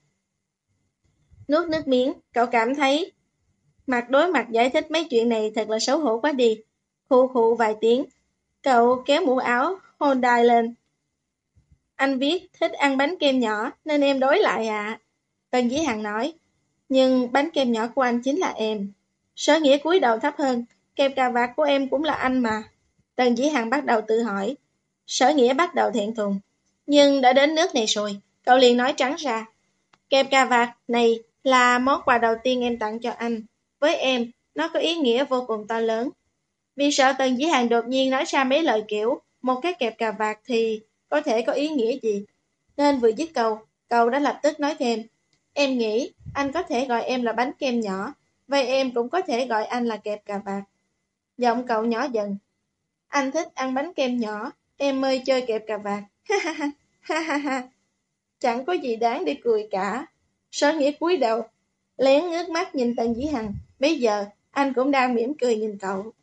Nuốt nước miếng, cậu cảm thấy mặt đối mặt giải thích mấy chuyện này thật là xấu hổ quá đi. Khụ khụ vài tiếng, cậu kéo mũ áo, hôn đai lên. Anh biết thích ăn bánh kem nhỏ nên em đối lại ạ. À. Tần Dĩ Hằng nói, nhưng bánh kem nhỏ của anh chính là em. Sở Nghĩa cúi đầu thấp hơn, kem cà vạt của em cũng là anh mà. Tần Dĩ Hằng bắt đầu tự hỏi. Sở Nghĩa bắt đầu thẹn thùng. Nhưng đã đến nước này rồi, cậu liền nói trắng ra. Kem cà vạt này là món quà đầu tiên em tặng cho anh. Với em, nó có ý nghĩa vô cùng to lớn. Vì sợ Tần Dĩ Hằng đột nhiên nói ra mấy lời kiểu một cái kẹp cà vạt thì có thể có ý nghĩa gì. Nên vừa dứt câu, cậu đã lập tức nói thêm. Em nghĩ anh có thể gọi em là bánh kem nhỏ, vậy em cũng có thể gọi anh là kẹp cà vạt. Giọng cậu nhỏ dần. Anh thích ăn bánh kem nhỏ, em mê chơi kẹp cà vạt. Ha ha ha, ha ha ha. Chẳng có gì đáng để cười cả. Sở Nghĩa cúi đầu, lén ngước mắt nhìn Tần Dĩ Hằng. Bây giờ, anh cũng đang mỉm cười nhìn cậu.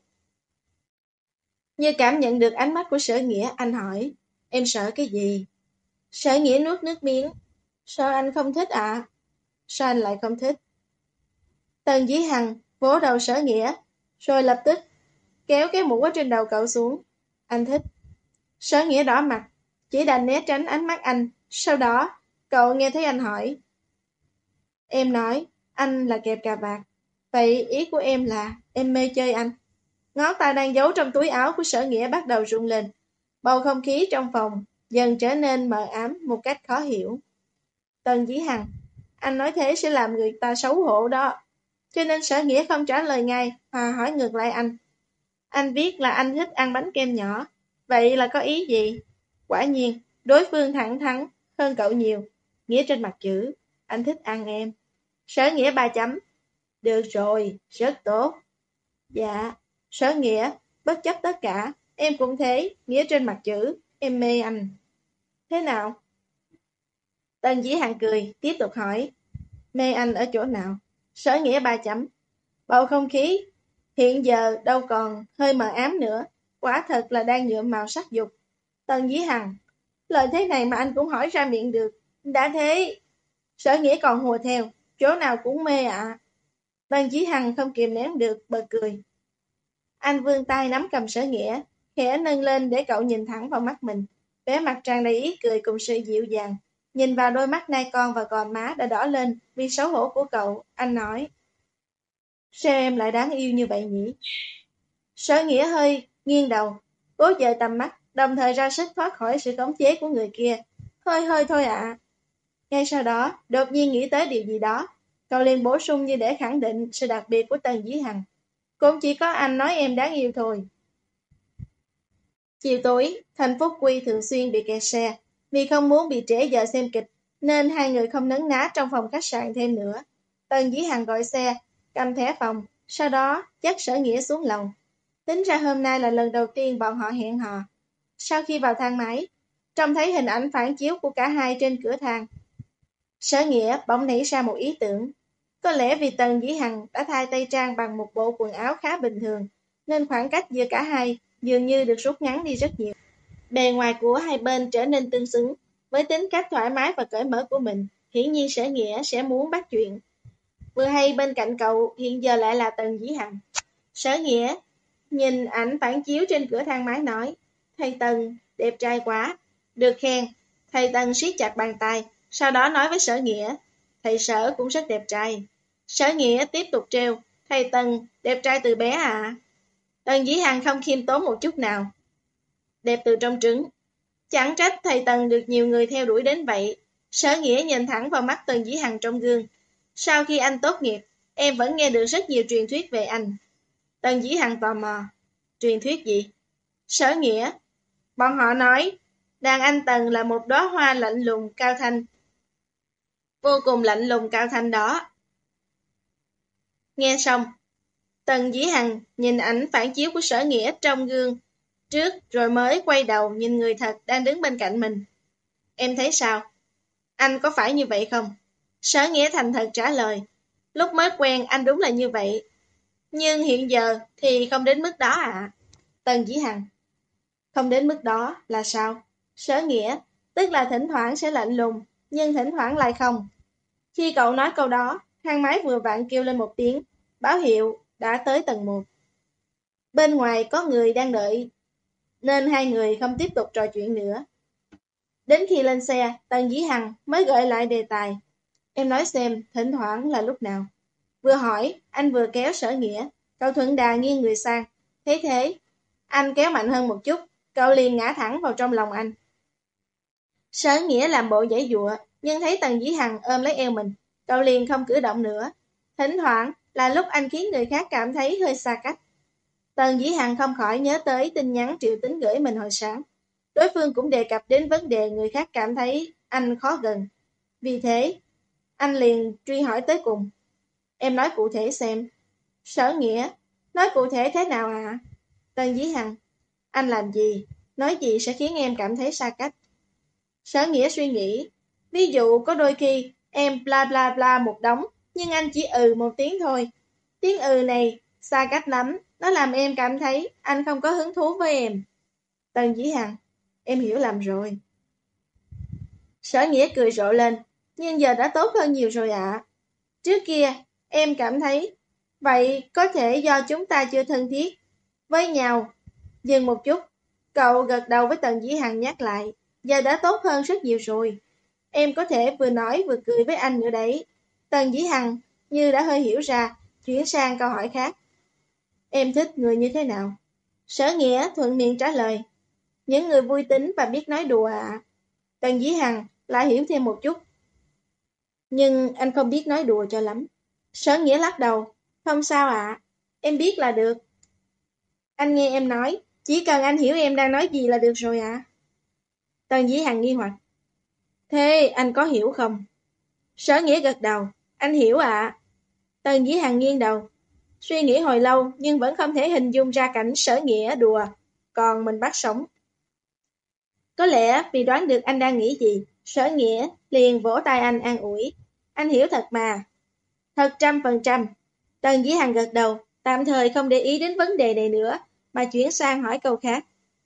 Như cảm nhận được ánh mắt của Sở Nghĩa, anh hỏi, em sợ cái gì? Sở Nghĩa nuốt nước miếng. Sao anh không thích ạ? À? Sao anh lại không thích? Tần Dĩ Hằng vỗ đầu Sở Nghĩa, rồi lập tức kéo cái mũ ở trên đầu cậu xuống. Anh thích. Sở Nghĩa đỏ mặt, chỉ đành né tránh ánh mắt anh. Sau đó, cậu nghe thấy anh hỏi. Em nói, anh là kẹp cà vạt. Vậy ý của em là em mê chơi anh. Ngón tay đang giấu trong túi áo của Sở Nghĩa bắt đầu rung lên. Bầu không khí trong phòng dần trở nên mờ ám một cách khó hiểu. Tần Dĩ Hằng, anh nói thế sẽ làm người ta xấu hổ đó. Cho nên Sở Nghĩa không trả lời ngay mà hỏi ngược lại anh. Anh biết là anh thích ăn bánh kem nhỏ. Vậy là có ý gì? Quả nhiên, đối phương thẳng thắn hơn cậu nhiều. Nghĩa trên mặt chữ, anh thích ăn em. Sở Nghĩa ba chấm. Được rồi, rất tốt. Dạ, Sở Nghĩa, bất chấp tất cả, em cũng thế, Nghĩa trên mặt chữ, em mê anh. Thế nào? Tần Dĩ Hằng cười, tiếp tục hỏi. Mê anh ở chỗ nào? Sở Nghĩa ba chấm. Bầu không khí hiện giờ đâu còn hơi mờ ám nữa, quả thật là đang nhuộm màu sắc dục. Tần Dĩ Hằng, lời thế này mà anh cũng hỏi ra miệng được. Đã thế, Sở Nghĩa còn hùa theo, chỗ nào cũng mê ạ. À. Tần Dĩ Hằng không kìm nén được, bật cười. Anh vươn tay nắm cầm Sở Nghĩa, khẽ nâng lên để cậu nhìn thẳng vào mắt mình. Vẻ mặt tràn đầy ý cười cùng sự dịu dàng. Nhìn vào đôi mắt nai con và gò má đã đỏ lên vì xấu hổ của cậu, anh nói. Sao em lại đáng yêu như vậy nhỉ? Sở Nghĩa hơi nghiêng đầu, cố dời tầm mắt, đồng thời ra sức thoát khỏi sự khống chế của người kia. Hơi hơi thôi ạ. À. Ngay sau đó, đột nhiên nghĩ tới điều gì đó. Cậu liền bổ sung như để khẳng định sự đặc biệt của Tần Dĩ Hằng. Cũng chỉ có anh nói em đáng yêu thôi. Chiều tối, Thành Phúc Quy thường xuyên bị kẹt xe. Vì không muốn bị trễ giờ xem kịch, nên hai người không nấn ná trong phòng khách sạn thêm nữa. Tần Dĩ Hằng gọi xe, cầm thẻ phòng, sau đó dắt Sở Nghĩa xuống lầu. Tính ra hôm nay là lần đầu tiên bọn họ hẹn hò. Sau khi vào thang máy, trông thấy hình ảnh phản chiếu của cả hai trên cửa thang. Sở Nghĩa bỗng nảy ra một ý tưởng. Có lẽ vì Tần Dĩ Hằng đã thay tây trang bằng một bộ quần áo khá bình thường, nên khoảng cách giữa cả hai dường như được rút ngắn đi rất nhiều. Bề ngoài của hai bên trở nên tương xứng, với tính cách thoải mái và cởi mở của mình, hiển nhiên Sở Nghĩa sẽ muốn bắt chuyện. Vừa hay bên cạnh cậu hiện giờ lại là Tần Dĩ Hằng. Sở Nghĩa nhìn ảnh phản chiếu trên cửa thang máy nói, thầy Tần, đẹp trai quá. Được khen, thầy Tần siết chặt bàn tay, sau đó nói với Sở Nghĩa, thầy Sở cũng rất đẹp trai. Sở Nghĩa tiếp tục trêu, thầy Tần, đẹp trai từ bé à? Tần Dĩ Hằng không khiêm tốn một chút nào. Đẹp từ trong trứng. Chẳng trách thầy Tần được nhiều người theo đuổi đến vậy. Sở Nghĩa nhìn thẳng vào mắt Tần Dĩ Hằng trong gương. Sau khi anh tốt nghiệp, em vẫn nghe được rất nhiều truyền thuyết về anh. Tần Dĩ Hằng tò mò. Truyền thuyết gì? Sở Nghĩa. Bọn họ nói, đàn anh Tần là một đóa hoa lạnh lùng cao thanh. Vô cùng lạnh lùng cao thanh đó. Nghe xong, Tần Dĩ Hằng nhìn ảnh phản chiếu của Sở Nghĩa trong gương trước rồi mới quay đầu nhìn người thật đang đứng bên cạnh mình. Em thấy sao? Anh có phải như vậy không? Sở Nghĩa thành thật trả lời. Lúc mới quen anh đúng là như vậy. Nhưng hiện giờ thì không đến mức đó ạ. À. Tần Dĩ Hằng. Không đến mức đó là sao? Sở Nghĩa, tức là thỉnh thoảng sẽ lạnh lùng, nhưng thỉnh thoảng lại không. Khi cậu nói câu đó, thang máy vừa vặn kêu lên một tiếng, báo hiệu đã tới tầng một. Bên ngoài có người đang đợi, nên hai người không tiếp tục trò chuyện nữa. Đến khi lên xe, Tần Dĩ Hằng mới gợi lại đề tài. Em nói xem, thỉnh thoảng là lúc nào? Vừa hỏi, anh vừa kéo Sở Nghĩa, cậu thuận đà nghiêng người sang. Thế thế, anh kéo mạnh hơn một chút, cậu liền ngã thẳng vào trong lòng anh. Sở Nghĩa làm bộ giãy giụa, nhưng thấy Tần Dĩ Hằng ôm lấy eo mình, cậu liền không cử động nữa. Thỉnh thoảng là lúc anh khiến người khác cảm thấy hơi xa cách. Tần Dĩ Hằng không khỏi nhớ tới tin nhắn Triệu Tính gửi mình hồi sáng. Đối phương cũng đề cập đến vấn đề người khác cảm thấy anh khó gần. Vì thế, anh liền truy hỏi tới cùng. Em nói cụ thể xem. Sở Nghĩa, nói cụ thể thế nào ạ? À? Tần Dĩ Hằng, anh làm gì, nói gì sẽ khiến em cảm thấy xa cách? Sở Nghĩa suy nghĩ, ví dụ có đôi khi em bla bla bla một đống, nhưng anh chỉ ừ một tiếng thôi. Tiếng ừ này xa cách lắm, nó làm em cảm thấy anh không có hứng thú với em. Tần Dĩ Hằng, em hiểu lầm rồi. Sở Nghĩa cười rộ lên, nhưng giờ đã tốt hơn nhiều rồi ạ. À. Trước kia, em cảm thấy, vậy có thể do chúng ta chưa thân thiết với nhau. Dừng một chút, cậu gật đầu với Tần Dĩ Hằng nhắc lại, giờ đã tốt hơn rất nhiều rồi. Em có thể vừa nói vừa cười với anh nữa đấy. Tần Dĩ Hằng như đã hơi hiểu ra, chuyển sang câu hỏi khác. Em thích người như thế nào? Sở Nghĩa thuận miệng trả lời. Những người vui tính và biết nói đùa ạ. À. Tần Dĩ Hằng lại hiểu thêm một chút. Nhưng anh không biết nói đùa cho lắm. Sở Nghĩa lắc đầu. Không sao ạ. À. Em biết là được. Anh nghe em nói. Chỉ cần anh hiểu em đang nói gì là được rồi ạ. À. Tần Dĩ Hằng nghi hoặc. Thế anh có hiểu không? Sở Nghĩa gật đầu. Anh hiểu ạ. À. Tần Dĩ Hằng nghiêng đầu. Suy nghĩ hồi lâu nhưng vẫn không thể hình dung ra cảnh Sở Nghĩa đùa. Còn mình bắt sống. Có lẽ vì đoán được anh đang nghĩ gì, Sở Nghĩa liền vỗ tay anh an ủi. Anh hiểu thật mà. Thật trăm phần trăm. Tần Dĩ Hằng gật đầu, tạm thời không để ý đến vấn đề này nữa, mà chuyển sang hỏi câu khác.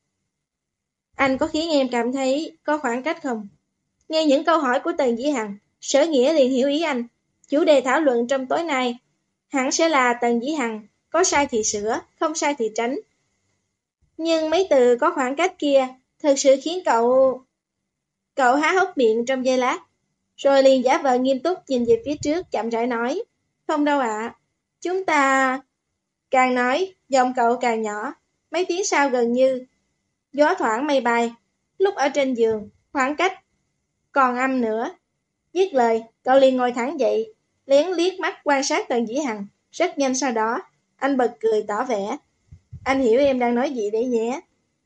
Anh có khiến em cảm thấy có khoảng cách không? Nghe những câu hỏi của Tần Dĩ Hằng, Sở Nghĩa liền hiểu ý anh. Chủ đề thảo luận trong tối nay hẳn sẽ là Tần Dĩ Hằng, có sai thì sửa, không sai thì tránh. Nhưng mấy từ có khoảng cách kia thật sự khiến cậu... Cậu há hốc miệng trong giây lát, rồi liền giả vờ nghiêm túc nhìn về phía trước chậm rãi nói. Không đâu ạ, à. Chúng ta... Càng nói, giọng cậu càng nhỏ, mấy tiếng sau gần như gió thoảng mây bay. Lúc ở trên giường, khoảng cách còn âm nữa. Dứt lời, cậu liền ngồi thẳng dậy, lén liếc mắt quan sát Tần Dĩ Hằng. Rất nhanh sau đó, anh bật cười tỏ vẻ. Anh hiểu em đang nói gì đấy nhé.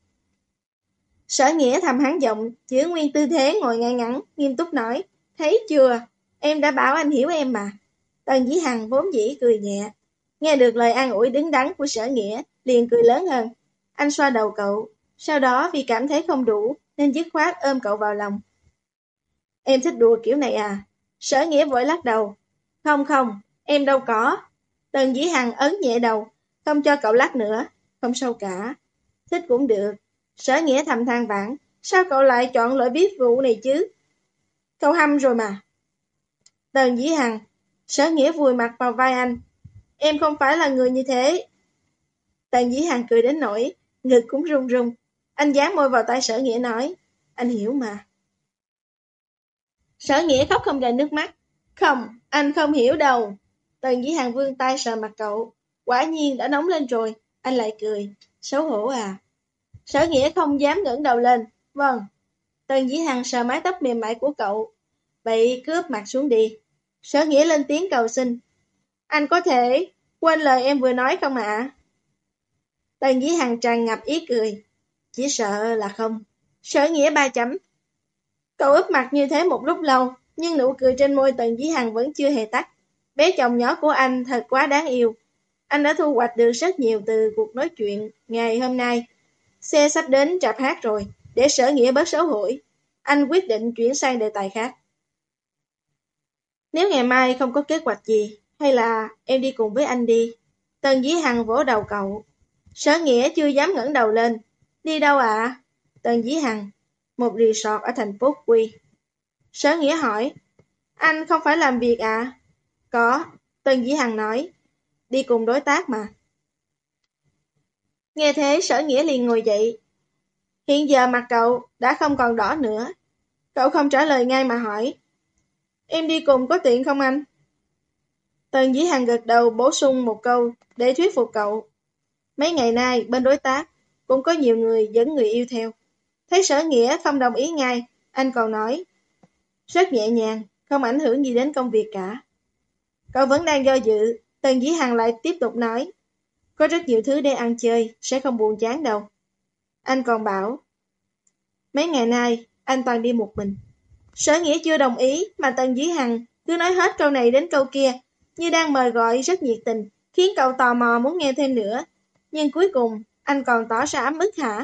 Sở Nghĩa thầm hắn giọng, giữ nguyên tư thế ngồi ngay ngắn, nghiêm túc nói. Thấy chưa, em đã bảo anh hiểu em mà. Tần Dĩ Hằng vốn dĩ cười nhẹ. Nghe được lời an ủi đứng đắn của Sở Nghĩa, liền cười lớn hơn. Anh xoa đầu cậu, sau đó vì cảm thấy không đủ, nên dứt khoát ôm cậu vào lòng. Em thích đùa kiểu này à? Sở Nghĩa vội lắc đầu. Không không, em đâu có. Tần Dĩ Hằng ấn nhẹ đầu, không cho cậu lắc nữa. Không sao cả. Thích cũng được. Sở Nghĩa thầm than vãn, sao cậu lại chọn loại viết vụ này chứ? Cậu hâm rồi mà. Tần Dĩ Hằng, Sở Nghĩa vùi mặt vào vai anh. Em không phải là người như thế. Tần Dĩ Hằng cười đến nỗi, ngực cũng run run. Anh dán môi vào tay Sở Nghĩa nói, anh hiểu mà. Sở Nghĩa khóc không ra nước mắt. Không, anh không hiểu đâu. Tần Dĩ Hằng vươn tay sờ mặt cậu. Quả nhiên đã nóng lên rồi. Anh lại cười. Xấu hổ à. Sở Nghĩa không dám ngẩng đầu lên. Vâng. Tần Dĩ Hằng sờ mái tóc mềm mại của cậu. Vậy cứ úp mặt xuống đi. Sở Nghĩa lên tiếng cầu xin. Anh có thể quên lời em vừa nói không ạ? Tần Dĩ Hằng tràn ngập ý cười. Chỉ sợ là không. Sở Nghĩa ba chấm. Cậu úp mặt như thế một lúc lâu, nhưng nụ cười trên môi Tần Dĩ Hằng vẫn chưa hề tắt. Bé chồng nhỏ của anh thật quá đáng yêu. Anh đã thu hoạch được rất nhiều từ cuộc nói chuyện ngày hôm nay. Xe sắp đến rạp hát rồi, để Sở Nghĩa bớt xấu hổ. Anh quyết định chuyển sang đề tài khác. Nếu ngày mai không có kế hoạch gì, hay là em đi cùng với anh đi. Tần Dĩ Hằng vỗ đầu cậu. Sở Nghĩa chưa dám ngẩng đầu lên. Đi đâu ạ? À? Tần Dĩ Hằng, một resort ở thành phố Quy. Sở Nghĩa hỏi, anh không phải làm việc à? Có, Tần Dĩ Hằng nói, đi cùng đối tác mà. Nghe thế Sở Nghĩa liền ngồi dậy. Hiện giờ mặt cậu đã không còn đỏ nữa. Cậu không trả lời ngay mà hỏi, em đi cùng có tiện không anh? Tần Dĩ Hằng gật đầu bổ sung một câu để thuyết phục cậu. Mấy ngày nay bên đối tác cũng có nhiều người dẫn người yêu theo. Thấy Sở Nghĩa không đồng ý ngay, anh còn nói, rất nhẹ nhàng, không ảnh hưởng gì đến công việc cả. Cậu vẫn đang do dự, Tần Dĩ Hằng lại tiếp tục nói, có rất nhiều thứ để ăn chơi, sẽ không buồn chán đâu. Anh còn bảo, mấy ngày nay anh toàn đi một mình. Sở Nghĩa chưa đồng ý mà Tần Dĩ Hằng cứ nói hết câu này đến câu kia, như đang mời gọi rất nhiệt tình, khiến cậu tò mò muốn nghe thêm nữa. Nhưng cuối cùng, anh còn tỏ ra ấm ức hả?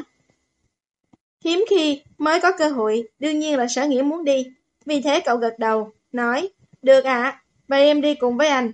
Hiếm khi mới có cơ hội, đương nhiên là Sở Nghĩa muốn đi. Vì thế cậu gật đầu, nói, được ạ, à, vậy em đi cùng với anh.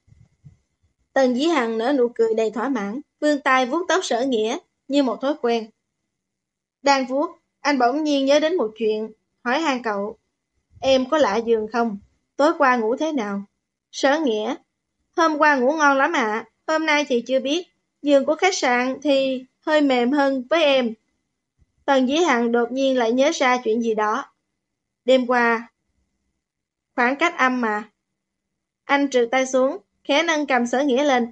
Tần Dĩ Hằng nở nụ cười đầy thỏa mãn, vươn tay vuốt tóc Sở Nghĩa, như một thói quen. Đang vuốt, anh bỗng nhiên nhớ đến một chuyện, hỏi han cậu, em có lạ giường không? Tối qua ngủ thế nào? Sở Nghĩa, hôm qua ngủ ngon lắm ạ, à. Hôm nay thì chưa biết, giường của khách sạn thì hơi mềm hơn với em. Tần Dĩ Hằng đột nhiên lại nhớ ra chuyện gì đó. Đêm qua, khoảng cách âm mà. Anh trượt tay xuống, khẽ nâng cầm Sở Nghĩa lên.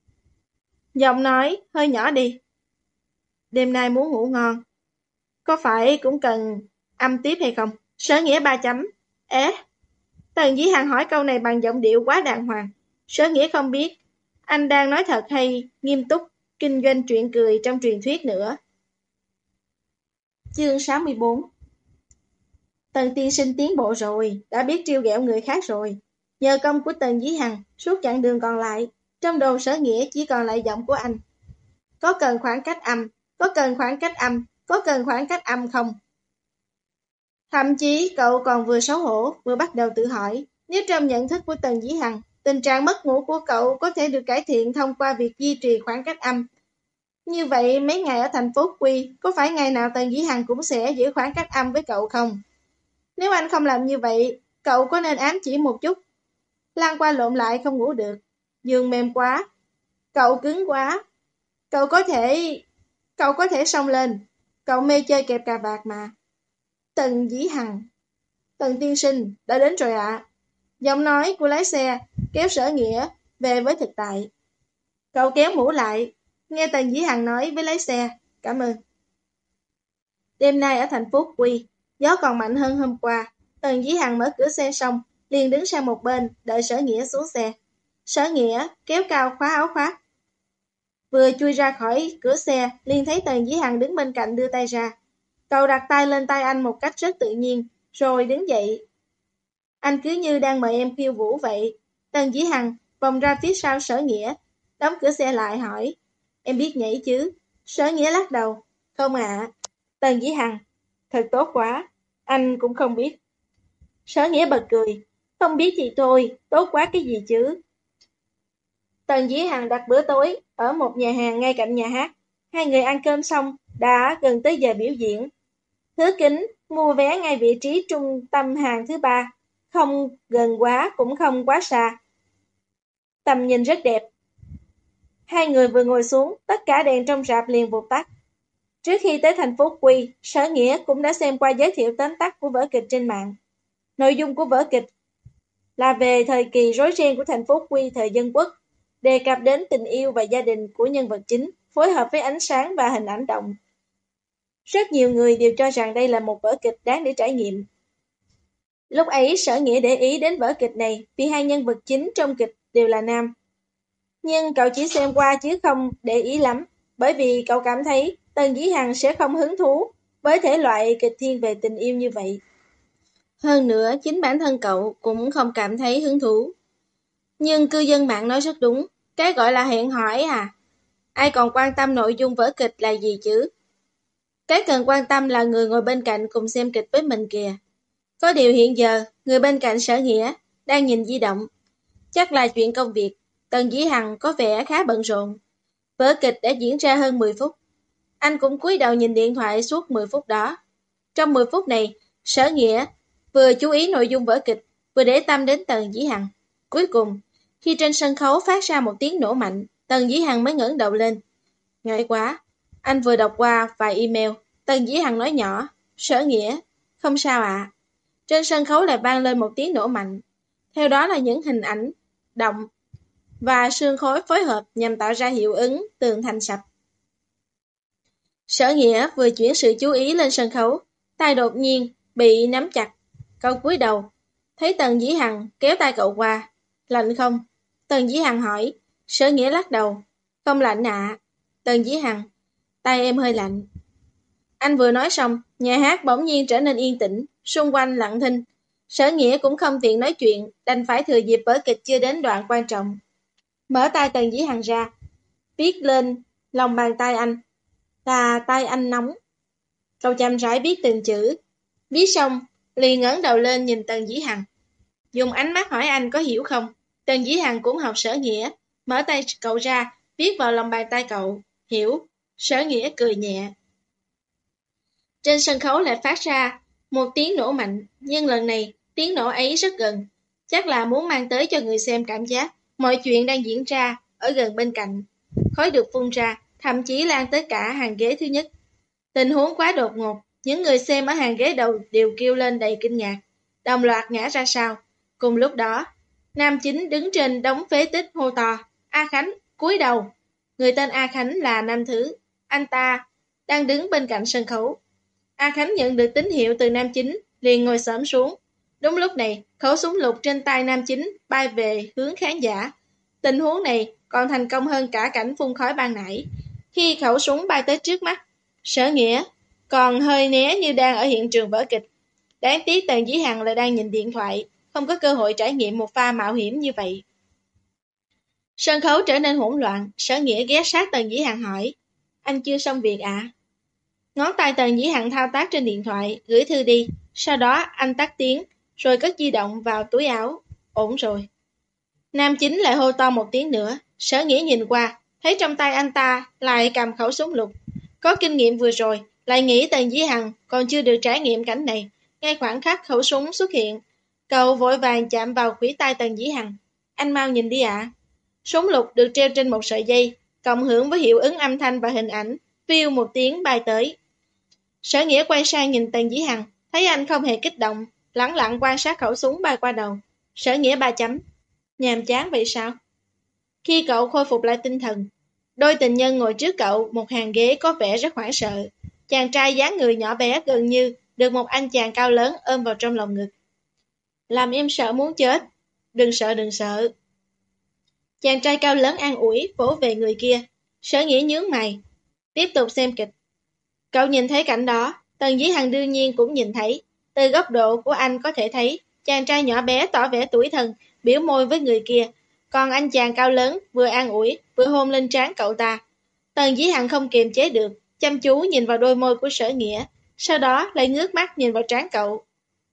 Giọng nói hơi nhỏ đi. Đêm nay muốn ngủ ngon, có phải cũng cần âm tiếp hay không? Sở Nghĩa ba chấm. Ế, Tần Dĩ Hằng hỏi câu này bằng giọng điệu quá đàng hoàng. Sở Nghĩa không biết, anh đang nói thật hay nghiêm túc, kinh doanh chuyện cười trong truyền thuyết nữa. Chương sáu mươi bốn. Tần tiên sinh tiến bộ rồi, đã biết trêu ghẹo người khác rồi. Nhờ công của Tần Dĩ Hằng, suốt chặng đường còn lại, trong đầu Sở Nghĩa chỉ còn lại giọng của anh. Có cần khoảng cách âm, có cần khoảng cách âm, có cần khoảng cách âm không? Thậm chí cậu còn vừa xấu hổ, vừa bắt đầu tự hỏi, nếu trong nhận thức của Tần Dĩ Hằng, tình trạng mất ngủ của cậu có thể được cải thiện thông qua việc duy trì khoảng cách âm. Như vậy mấy ngày ở thành phố Quy, có phải ngày nào Tần Dĩ Hằng cũng sẽ giữ khoảng cách âm với cậu không? Nếu anh không làm như vậy, cậu có nên ám chỉ một chút. Lăn qua lộn lại không ngủ được, giường mềm quá, cậu cứng quá. Cậu có thể... Cậu có thể xông lên, cậu mê chơi kẹp cà vạt mà. Tần Dĩ Hằng, Tần tiên sinh, đã đến rồi ạ. À. Giọng nói của lái xe kéo Sở Nghĩa về với thực tại. Cậu kéo mũ lại, nghe Tần Dĩ Hằng nói với lái xe, cảm ơn. Đêm nay ở thành phố Quy, gió còn mạnh hơn hôm qua. Tần Dĩ Hằng mở cửa xe xong, liền đứng sang một bên, đợi Sở Nghĩa xuống xe. Sở Nghĩa kéo cao khóa áo khoác. Vừa chui ra khỏi cửa xe, liền thấy Tần Dĩ Hằng đứng bên cạnh đưa tay ra. Cậu đặt tay lên tay anh một cách rất tự nhiên, rồi đứng dậy. Anh cứ như đang mời em khiêu vũ vậy. Tần Dĩ Hằng vòng ra phía sau Sở Nghĩa, đóng cửa xe lại hỏi, em biết nhảy chứ? Sở Nghĩa lắc đầu, không ạ. À. Tần Dĩ Hằng, thật tốt quá, anh cũng không biết. Sở Nghĩa bật cười, không biết thì thôi, tốt quá cái gì chứ? Tần Dĩ Hằng đặt bữa tối ở một nhà hàng ngay cạnh nhà hát. Hai người ăn cơm xong, đã gần tới giờ biểu diễn. Hứa Kính mua vé ngay vị trí trung tâm hàng thứ ba, không gần quá cũng không quá xa. Tầm nhìn rất đẹp. Hai người vừa ngồi xuống, tất cả đèn trong rạp liền vụt tắt. Trước khi tới thành phố Quy, Sở Nghĩa cũng đã xem qua giới thiệu tóm tắt của vở kịch trên mạng. Nội dung của vở kịch là về thời kỳ rối ren của thành phố Quy thời dân quốc, đề cập đến tình yêu và gia đình của nhân vật chính, phối hợp với ánh sáng và hình ảnh động. Rất nhiều người đều cho rằng đây là một vở kịch đáng để trải nghiệm. Lúc ấy Sở Nghĩa để ý đến vở kịch này vì hai nhân vật chính trong kịch đều là nam. Nhưng cậu chỉ xem qua chứ không để ý lắm, bởi vì cậu cảm thấy Tần Dĩ Hằng sẽ không hứng thú với thể loại kịch thiên về tình yêu như vậy. Hơn nữa, chính bản thân cậu cũng không cảm thấy hứng thú. Nhưng cư dân mạng nói rất đúng, Cái gọi là hẹn hỏi à? Ai còn quan tâm nội dung vở kịch là gì chứ? Cái cần quan tâm là người ngồi bên cạnh cùng xem kịch với mình kìa. Có điều hiện giờ, người bên cạnh Sở Nghĩa đang nhìn di động. Chắc là chuyện công việc. Tần Dĩ Hằng có vẻ khá bận rộn. Vở kịch đã diễn ra hơn mười phút. Anh cũng cúi đầu nhìn điện thoại suốt mười phút đó. Trong mười phút này, Sở Nghĩa vừa chú ý nội dung vở kịch, vừa để tâm đến Tần Dĩ Hằng. Cuối cùng, khi trên sân khấu phát ra một tiếng nổ mạnh, Tần Dĩ Hằng mới ngẩng đầu lên. Ngại quá, anh vừa đọc qua vài email. Tần Dĩ Hằng nói nhỏ, Sở Nghĩa, không sao ạ. Trên sân khấu lại vang lên một tiếng nổ mạnh. Theo đó là những hình ảnh, động và sương khói phối hợp nhằm tạo ra hiệu ứng tường thành sập. Sở Nghĩa vừa chuyển sự chú ý lên sân khấu, tay đột nhiên bị nắm chặt. Cậu cúi đầu, thấy Tần Dĩ Hằng kéo tay cậu qua. Lạnh không? Tần Dĩ Hằng hỏi. Sở Nghĩa lắc đầu. Không lạnh ạ. Tần Dĩ Hằng, tay em hơi lạnh. Anh vừa nói xong, nhà hát bỗng nhiên trở nên yên tĩnh, xung quanh lặng thinh. Sở Nghĩa cũng không tiện nói chuyện, đành phải thừa dịp vở kịch chưa đến đoạn quan trọng. Mở tay Tần Dĩ Hằng ra, viết lên lòng bàn tay anh. Là tay anh nóng. Cậu chậm rãi viết từng chữ. Viết xong, liền ngẩng đầu lên nhìn Tần Dĩ Hằng. Dùng ánh mắt hỏi anh có hiểu không? Tần Dĩ Hằng cũng học Sở Nghĩa, mở tay cậu ra, viết vào lòng bàn tay cậu. Hiểu. Sở Nghĩa cười nhẹ. Trên sân khấu lại phát ra một tiếng nổ mạnh, nhưng lần này tiếng nổ ấy rất gần. Chắc là muốn mang tới cho người xem cảm giác mọi chuyện đang diễn ra ở gần bên cạnh. Khói được phun ra, thậm chí lan tới cả hàng ghế thứ nhất. Tình huống quá đột ngột, những người xem ở hàng ghế đầu đều kêu lên đầy kinh ngạc, đồng loạt ngã ra sau. Cùng lúc đó, nam chính đứng trên đống phế tích hô to, A Khánh, cúi đầu. Người tên A Khánh là nam thứ, anh ta đang đứng bên cạnh sân khấu. A Khánh nhận được tín hiệu từ nam chính, liền ngồi xổm xuống. Đúng lúc này, khẩu súng lục trên tay nam chính bay về hướng khán giả. Tình huống này còn thành công hơn cả cảnh phun khói ban nãy. Khi khẩu súng bay tới trước mắt, Sở Nghĩa còn hơi né như đang ở hiện trường vở kịch. Đáng tiếc Tần Dĩ Hằng lại đang nhìn điện thoại, không có cơ hội trải nghiệm một pha mạo hiểm như vậy. Sân khấu trở nên hỗn loạn, Sở Nghĩa ghé sát Tần Dĩ Hằng hỏi, anh chưa xong việc ạ? À? Ngón tay Tần Dĩ Hằng thao tác trên điện thoại, gửi thư đi, sau đó anh tắt tiếng, rồi cất di động vào túi áo. Ổn rồi. Nam chính lại hô to một tiếng nữa, Sở Nghĩa nhìn qua, thấy trong tay anh ta lại cầm khẩu súng lục. Có kinh nghiệm vừa rồi, lại nghĩ Tần Dĩ Hằng còn chưa được trải nghiệm cảnh này. Ngay khoảng khắc khẩu súng xuất hiện, cậu vội vàng chạm vào khuỷu tay Tần Dĩ Hằng. Anh mau nhìn đi ạ. À. Súng lục được treo trên một sợi dây, cộng hưởng với hiệu ứng âm thanh và hình ảnh, phiêu một tiếng bay tới. Sở Nghĩa quay sang nhìn Tần Dĩ Hằng, thấy anh không hề kích động, lẳng lặng quan sát khẩu súng bay qua đầu. Sở Nghĩa ba chấm. Nhàm chán vậy sao? Khi cậu khôi phục lại tinh thần, đôi tình nhân ngồi trước cậu một hàng ghế có vẻ rất hoảng sợ. Chàng trai dáng người nhỏ bé gần như được một anh chàng cao lớn ôm vào trong lòng ngực. Làm em sợ muốn chết. Đừng sợ đừng sợ. Chàng trai cao lớn an ủi vỗ về người kia. Sở Nghĩa nhướng mày, tiếp tục xem kịch. Cậu nhìn thấy cảnh đó, Tần Dĩ Hằng đương nhiên cũng nhìn thấy. Từ góc độ của anh có thể thấy chàng trai nhỏ bé tỏ vẻ tủi thân, biểu môi với người kia. Còn anh chàng cao lớn vừa an ủi, vừa hôn lên trán cậu ta. Tần Dĩ Hằng không kiềm chế được, chăm chú nhìn vào đôi môi của Sở Nghĩa, sau đó lại ngước mắt nhìn vào trán cậu.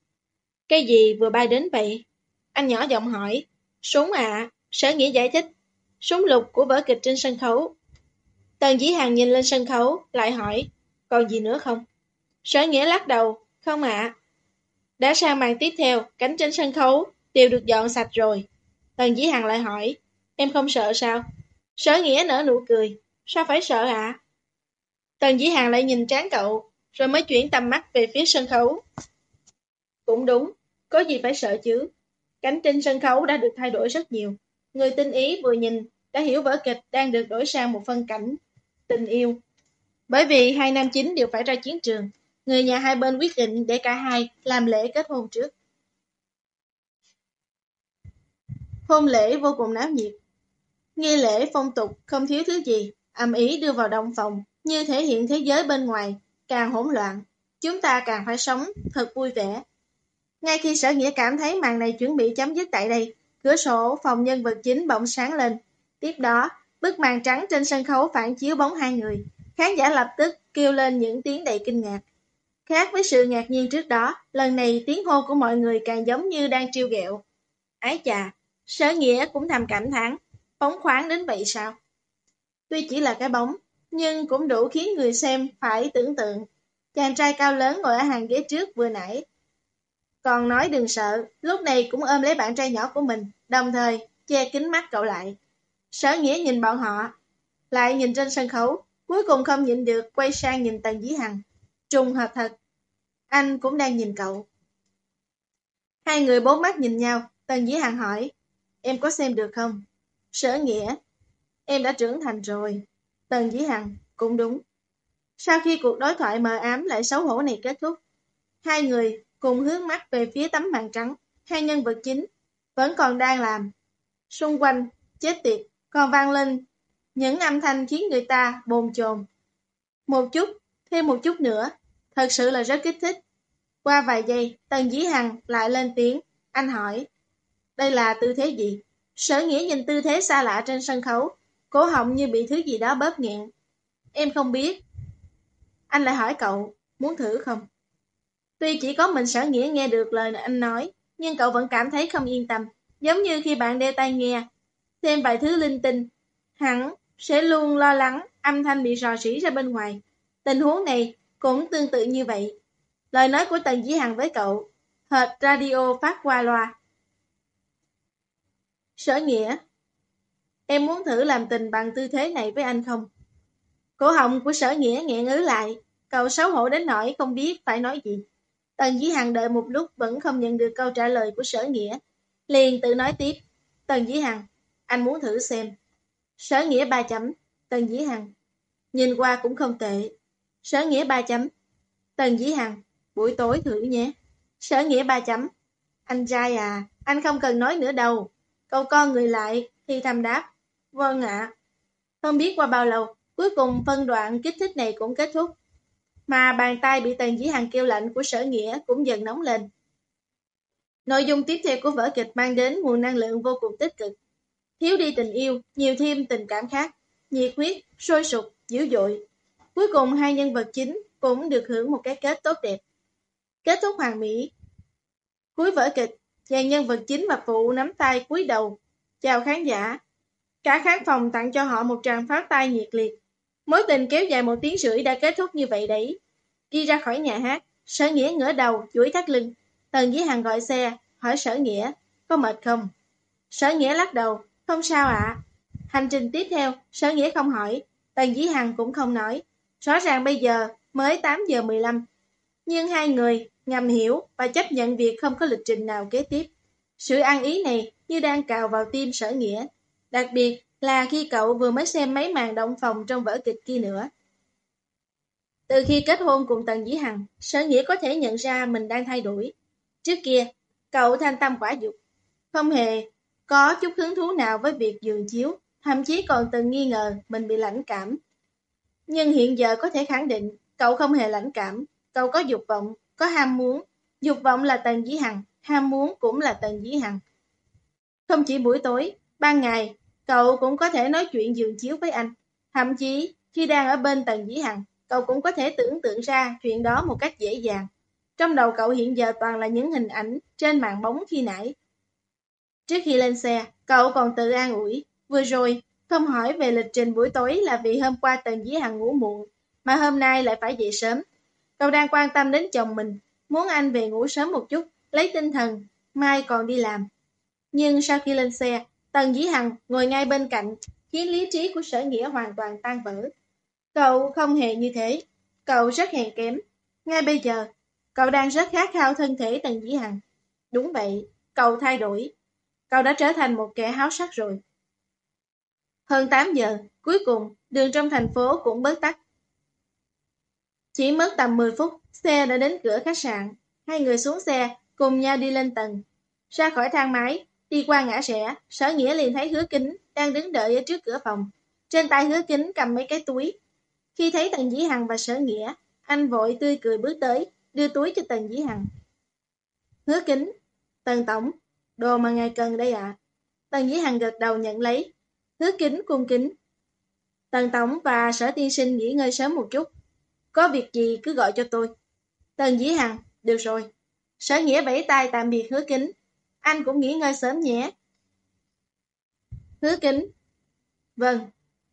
Cái gì vừa bay đến vậy? Anh nhỏ giọng hỏi. Súng ạ, à, Sở Nghĩa giải thích. Súng lục của vở kịch trên sân khấu. Tần Dĩ Hằng nhìn lên sân khấu, lại hỏi. Còn gì nữa không? Sở Nghĩa lắc đầu. Không ạ. À. Đã sang màn tiếp theo, cảnh trên sân khấu đều được dọn sạch rồi. Tần Dĩ Hằng lại hỏi. Em không sợ sao? Sở Nghĩa nở nụ cười. Sao phải sợ ạ? À? Tần Dĩ Hằng lại nhìn trán cậu, rồi mới chuyển tầm mắt về phía sân khấu. Cũng đúng, có gì phải sợ chứ? Cảnh trên sân khấu đã được thay đổi rất nhiều. Người tinh ý vừa nhìn đã hiểu vở kịch đang được đổi sang một phân cảnh tình yêu. Bởi vì hai nam chính đều phải ra chiến trường, người nhà hai bên quyết định để cả hai làm lễ kết hôn trước. Hôn lễ vô cùng náo nhiệt. Nghi lễ phong tục không thiếu thứ gì, ầm ĩ đưa vào động phòng, như thể hiện thế giới bên ngoài càng hỗn loạn, chúng ta càng phải sống thật vui vẻ. Ngay khi Sở Nghĩa cảm thấy màn này chuẩn bị chấm dứt tại đây, cửa sổ phòng nhân vật chính bỗng sáng lên. Tiếp đó, bức màn trắng trên sân khấu phản chiếu bóng hai người. Khán giả lập tức kêu lên những tiếng đầy kinh ngạc. Khác với sự ngạc nhiên trước đó, lần này tiếng hô của mọi người càng giống như đang trêu ghẹo. Ái chà, Sở Nghĩa cũng thầm cảm thán, bóng khoáng đến vậy sao? Tuy chỉ là cái bóng, nhưng cũng đủ khiến người xem phải tưởng tượng. Chàng trai cao lớn ngồi ở hàng ghế trước vừa nãy. Còn nói đừng sợ, lúc này cũng ôm lấy bạn trai nhỏ của mình, đồng thời che kính mắt cậu lại. Sở Nghĩa nhìn bọn họ, lại nhìn trên sân khấu, cuối cùng không nhịn được quay sang nhìn Tần Dĩ Hằng. Trùng hợp thật, anh cũng đang nhìn cậu. Hai người bốn mắt nhìn nhau, Tần Dĩ Hằng hỏi, em có xem được không? Sở Nghĩa, em đã trưởng thành rồi. Tần Dĩ Hằng, cũng đúng. Sau khi cuộc đối thoại mờ ám lại xấu hổ này kết thúc, hai người cùng hướng mắt về phía tấm màn trắng, hai nhân vật chính vẫn còn đang làm. Xung quanh, chết tiệt, còn vang lên những âm thanh khiến người ta bồn chồn. Một chút, thêm một chút nữa, thật sự là rất kích thích. Qua vài giây, Tần Dĩ Hằng lại lên tiếng, anh hỏi, đây là tư thế gì? Sở Nghĩa nhìn tư thế xa lạ trên sân khấu, cổ họng như bị thứ gì đó bóp nghẹn. Em không biết. Anh lại hỏi cậu, muốn thử không? Tuy chỉ có mình Sở Nghĩa nghe được lời anh nói, nhưng cậu vẫn cảm thấy không yên tâm, giống như khi bạn đeo tai nghe, thêm vài thứ linh tinh, hẳn sẽ luôn lo lắng âm thanh bị rò rỉ ra bên ngoài. Tình huống này cũng tương tự như vậy. Lời nói của Tần Dĩ Hằng với cậu, hệt radio phát qua loa. Sở Nghĩa, em muốn thử làm tình bằng tư thế này với anh không? Cổ họng của Sở Nghĩa nghẹn ứ lại, cậu xấu hổ đến nỗi không biết phải nói gì. Tần Dĩ Hằng đợi một lúc vẫn không nhận được câu trả lời của Sở Nghĩa, liền tự nói tiếp. Tần Dĩ Hằng, anh muốn thử xem. Sở Nghĩa ba chấm. Tần Dĩ Hằng, nhìn qua cũng không tệ. Sở Nghĩa ba chấm. Tần Dĩ Hằng, buổi tối thử nhé. Sở Nghĩa ba chấm. Anh trai à, anh không cần nói nữa đâu. Cậu con người lại, thì thầm đáp. Vâng ạ. Không biết qua bao lâu, cuối cùng phân đoạn kích thích này cũng kết thúc. Mà bàn tay bị Tần Dĩ Hằng kêu lạnh của Sở Nghĩa cũng dần nóng lên. Nội dung tiếp theo của vở kịch mang đến nguồn năng lượng vô cùng tích cực. Thiếu đi tình yêu, nhiều thêm tình cảm khác, nhiệt huyết, sôi sục, dữ dội. Cuối cùng hai nhân vật chính cũng được hưởng một cái kết tốt đẹp. Kết thúc hoàn mỹ. Cuối vở kịch, dàn nhân vật chính và phụ nắm tay cúi đầu, chào khán giả. Cả khán phòng tặng cho họ một tràng pháo tay nhiệt liệt. Mối tình kéo dài một tiếng rưỡi đã kết thúc như vậy đấy. Đi ra khỏi nhà hát, Sở Nghĩa ngửa đầu, duỗi thắt lưng. Tần Dĩ Hằng gọi xe, hỏi Sở Nghĩa, có mệt không? Sở Nghĩa lắc đầu, không sao ạ. Hành trình tiếp theo, Sở Nghĩa không hỏi, Tần Dĩ Hằng cũng không nói. Rõ ràng bây giờ mới tám giờ mười lăm. Nhưng hai người ngầm hiểu và chấp nhận việc không có lịch trình nào kế tiếp. Sự ăn ý này như đang cào vào tim Sở Nghĩa. Đặc biệt là khi cậu vừa mới xem mấy màn động phòng trong vở kịch kia nữa. Từ khi kết hôn cùng Tần Dĩ Hằng, Sở Nghĩa có thể nhận ra mình đang thay đổi. Trước kia, cậu thanh tâm quả dục, không hề có chút hứng thú nào với việc giường chiếu, thậm chí còn từng nghi ngờ mình bị lãnh cảm. Nhưng hiện giờ có thể khẳng định, cậu không hề lãnh cảm, cậu có dục vọng, có ham muốn. Dục vọng là Tần Dĩ Hằng, ham muốn cũng là Tần Dĩ Hằng. Không chỉ buổi tối, ban ngày, cậu cũng có thể nói chuyện giường chiếu với anh. Thậm chí, khi đang ở bên Tần Dĩ Hằng, cậu cũng có thể tưởng tượng ra chuyện đó một cách dễ dàng. Trong đầu cậu hiện giờ toàn là những hình ảnh trên màn bóng khi nãy. Trước khi lên xe, cậu còn tự an ủi. Vừa rồi, không hỏi về lịch trình buổi tối là vì hôm qua Tần Dĩ Hằng ngủ muộn, mà hôm nay lại phải dậy sớm. Cậu đang quan tâm đến chồng mình, muốn anh về ngủ sớm một chút, lấy tinh thần, mai còn đi làm. Nhưng sau khi lên xe, Tần Dĩ Hằng ngồi ngay bên cạnh, khiến lý trí của Sở Nghĩa hoàn toàn tan vỡ. Cậu không hề như thế, cậu rất hèn kém. Ngay bây giờ, cậu đang rất khát khao thân thể Tần Dĩ Hằng. Đúng vậy, cậu thay đổi. Cậu đã trở thành một kẻ háo sắc rồi. Hơn tám giờ, cuối cùng, đường trong thành phố cũng bớt tắc. Chỉ mất tầm mười phút, xe đã đến cửa khách sạn. Hai người xuống xe, cùng nhau đi lên tầng. Ra khỏi thang máy, đi qua ngã rẽ, Sở Nghĩa liền thấy Hứa Kính đang đứng đợi ở trước cửa phòng. Trên tay Hứa Kính cầm mấy cái túi. Khi thấy Tần Dĩ Hằng và Sở Nghĩa, anh vội tươi cười bước tới, đưa túi cho Tần Dĩ Hằng. Hứa Kính, Tần Tổng, đồ mà ngài cần đây ạ. À. Tần Dĩ Hằng gật đầu nhận lấy. Hứa Kính cung kính. Tần Tổng và Sở Tiên Sinh nghỉ ngơi sớm một chút. Có việc gì cứ gọi cho tôi. Tần Dĩ Hằng, được rồi. Sở Nghĩa vẫy tay tạm biệt Hứa Kính. Anh cũng nghỉ ngơi sớm nhé. Hứa Kính. Vâng.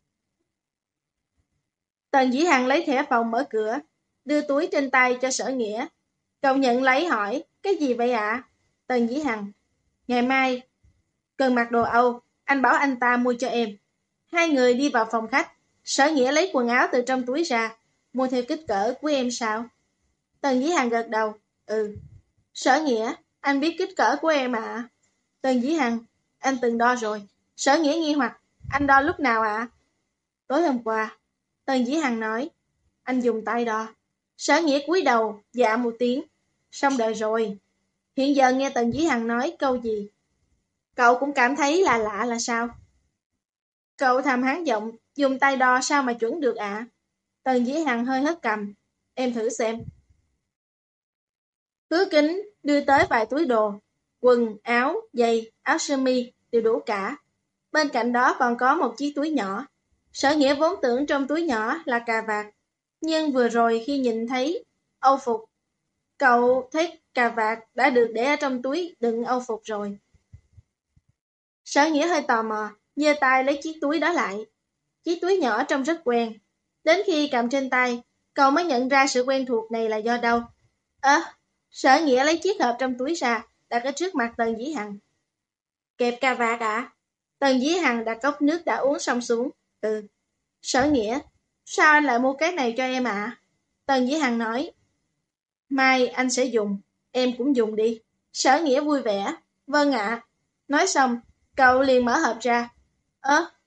Tần Dĩ Hằng lấy thẻ phòng mở cửa, đưa túi trên tay cho Sở Nghĩa. Cậu nhận lấy hỏi, cái gì vậy ạ? À? Tần Dĩ Hằng. Ngày mai, cần mặc đồ Âu, anh bảo anh ta mua cho em. Hai người đi vào phòng khách, Sở Nghĩa lấy quần áo từ trong túi ra, mua theo kích cỡ của em sao? Tần Dĩ Hằng gật đầu, ừ. Sở Nghĩa, anh biết kích cỡ của em ạ. À? Tần Dĩ Hằng, anh từng đo rồi. Sở Nghĩa nghi hoặc, anh đo lúc nào ạ? À? Tối hôm qua. Tần Dĩ Hằng nói, anh dùng tay đo. Sở Nghĩa cúi đầu, dạ một tiếng. Xong đời rồi. Hiện giờ nghe Tần Dĩ Hằng nói câu gì? Cậu cũng cảm thấy là lạ là sao? Cậu thầm hán giọng, dùng tay đo sao mà chuẩn được ạ? À? Tần Dĩ Hằng hơi hất cầm. Em thử xem. Hứa Kính đưa tới vài túi đồ. Quần, áo, giày, áo sơ mi đều đủ cả. Bên cạnh đó còn có một chiếc túi nhỏ. Sở Nghĩa vốn tưởng trong túi nhỏ là cà vạt. Nhưng vừa rồi khi nhìn thấy âu phục, cậu thấy cà vạt đã được để ở trong túi đựng âu phục rồi. Sở Nghĩa hơi tò mò, giơ tay lấy chiếc túi đó lại. Chiếc túi nhỏ trông rất quen. Đến khi cầm trên tay, cậu mới nhận ra sự quen thuộc này là do đâu. Ơ, à, Sở Nghĩa lấy chiếc hộp trong túi ra, đặt ở trước mặt Tần Dĩ Hằng. Kẹp cà vạt à? Tần Dĩ Hằng đặt cốc nước đã uống xong xuống. Ừ. Sở Nghĩa, sao anh lại mua cái này cho em ạ? À? Tần Dĩ Hằng nói. Mai anh sẽ dùng, em cũng dùng đi. Sở Nghĩa vui vẻ. Vâng ạ. À. Nói xong, cậu liền mở hộp ra. Ơ? À,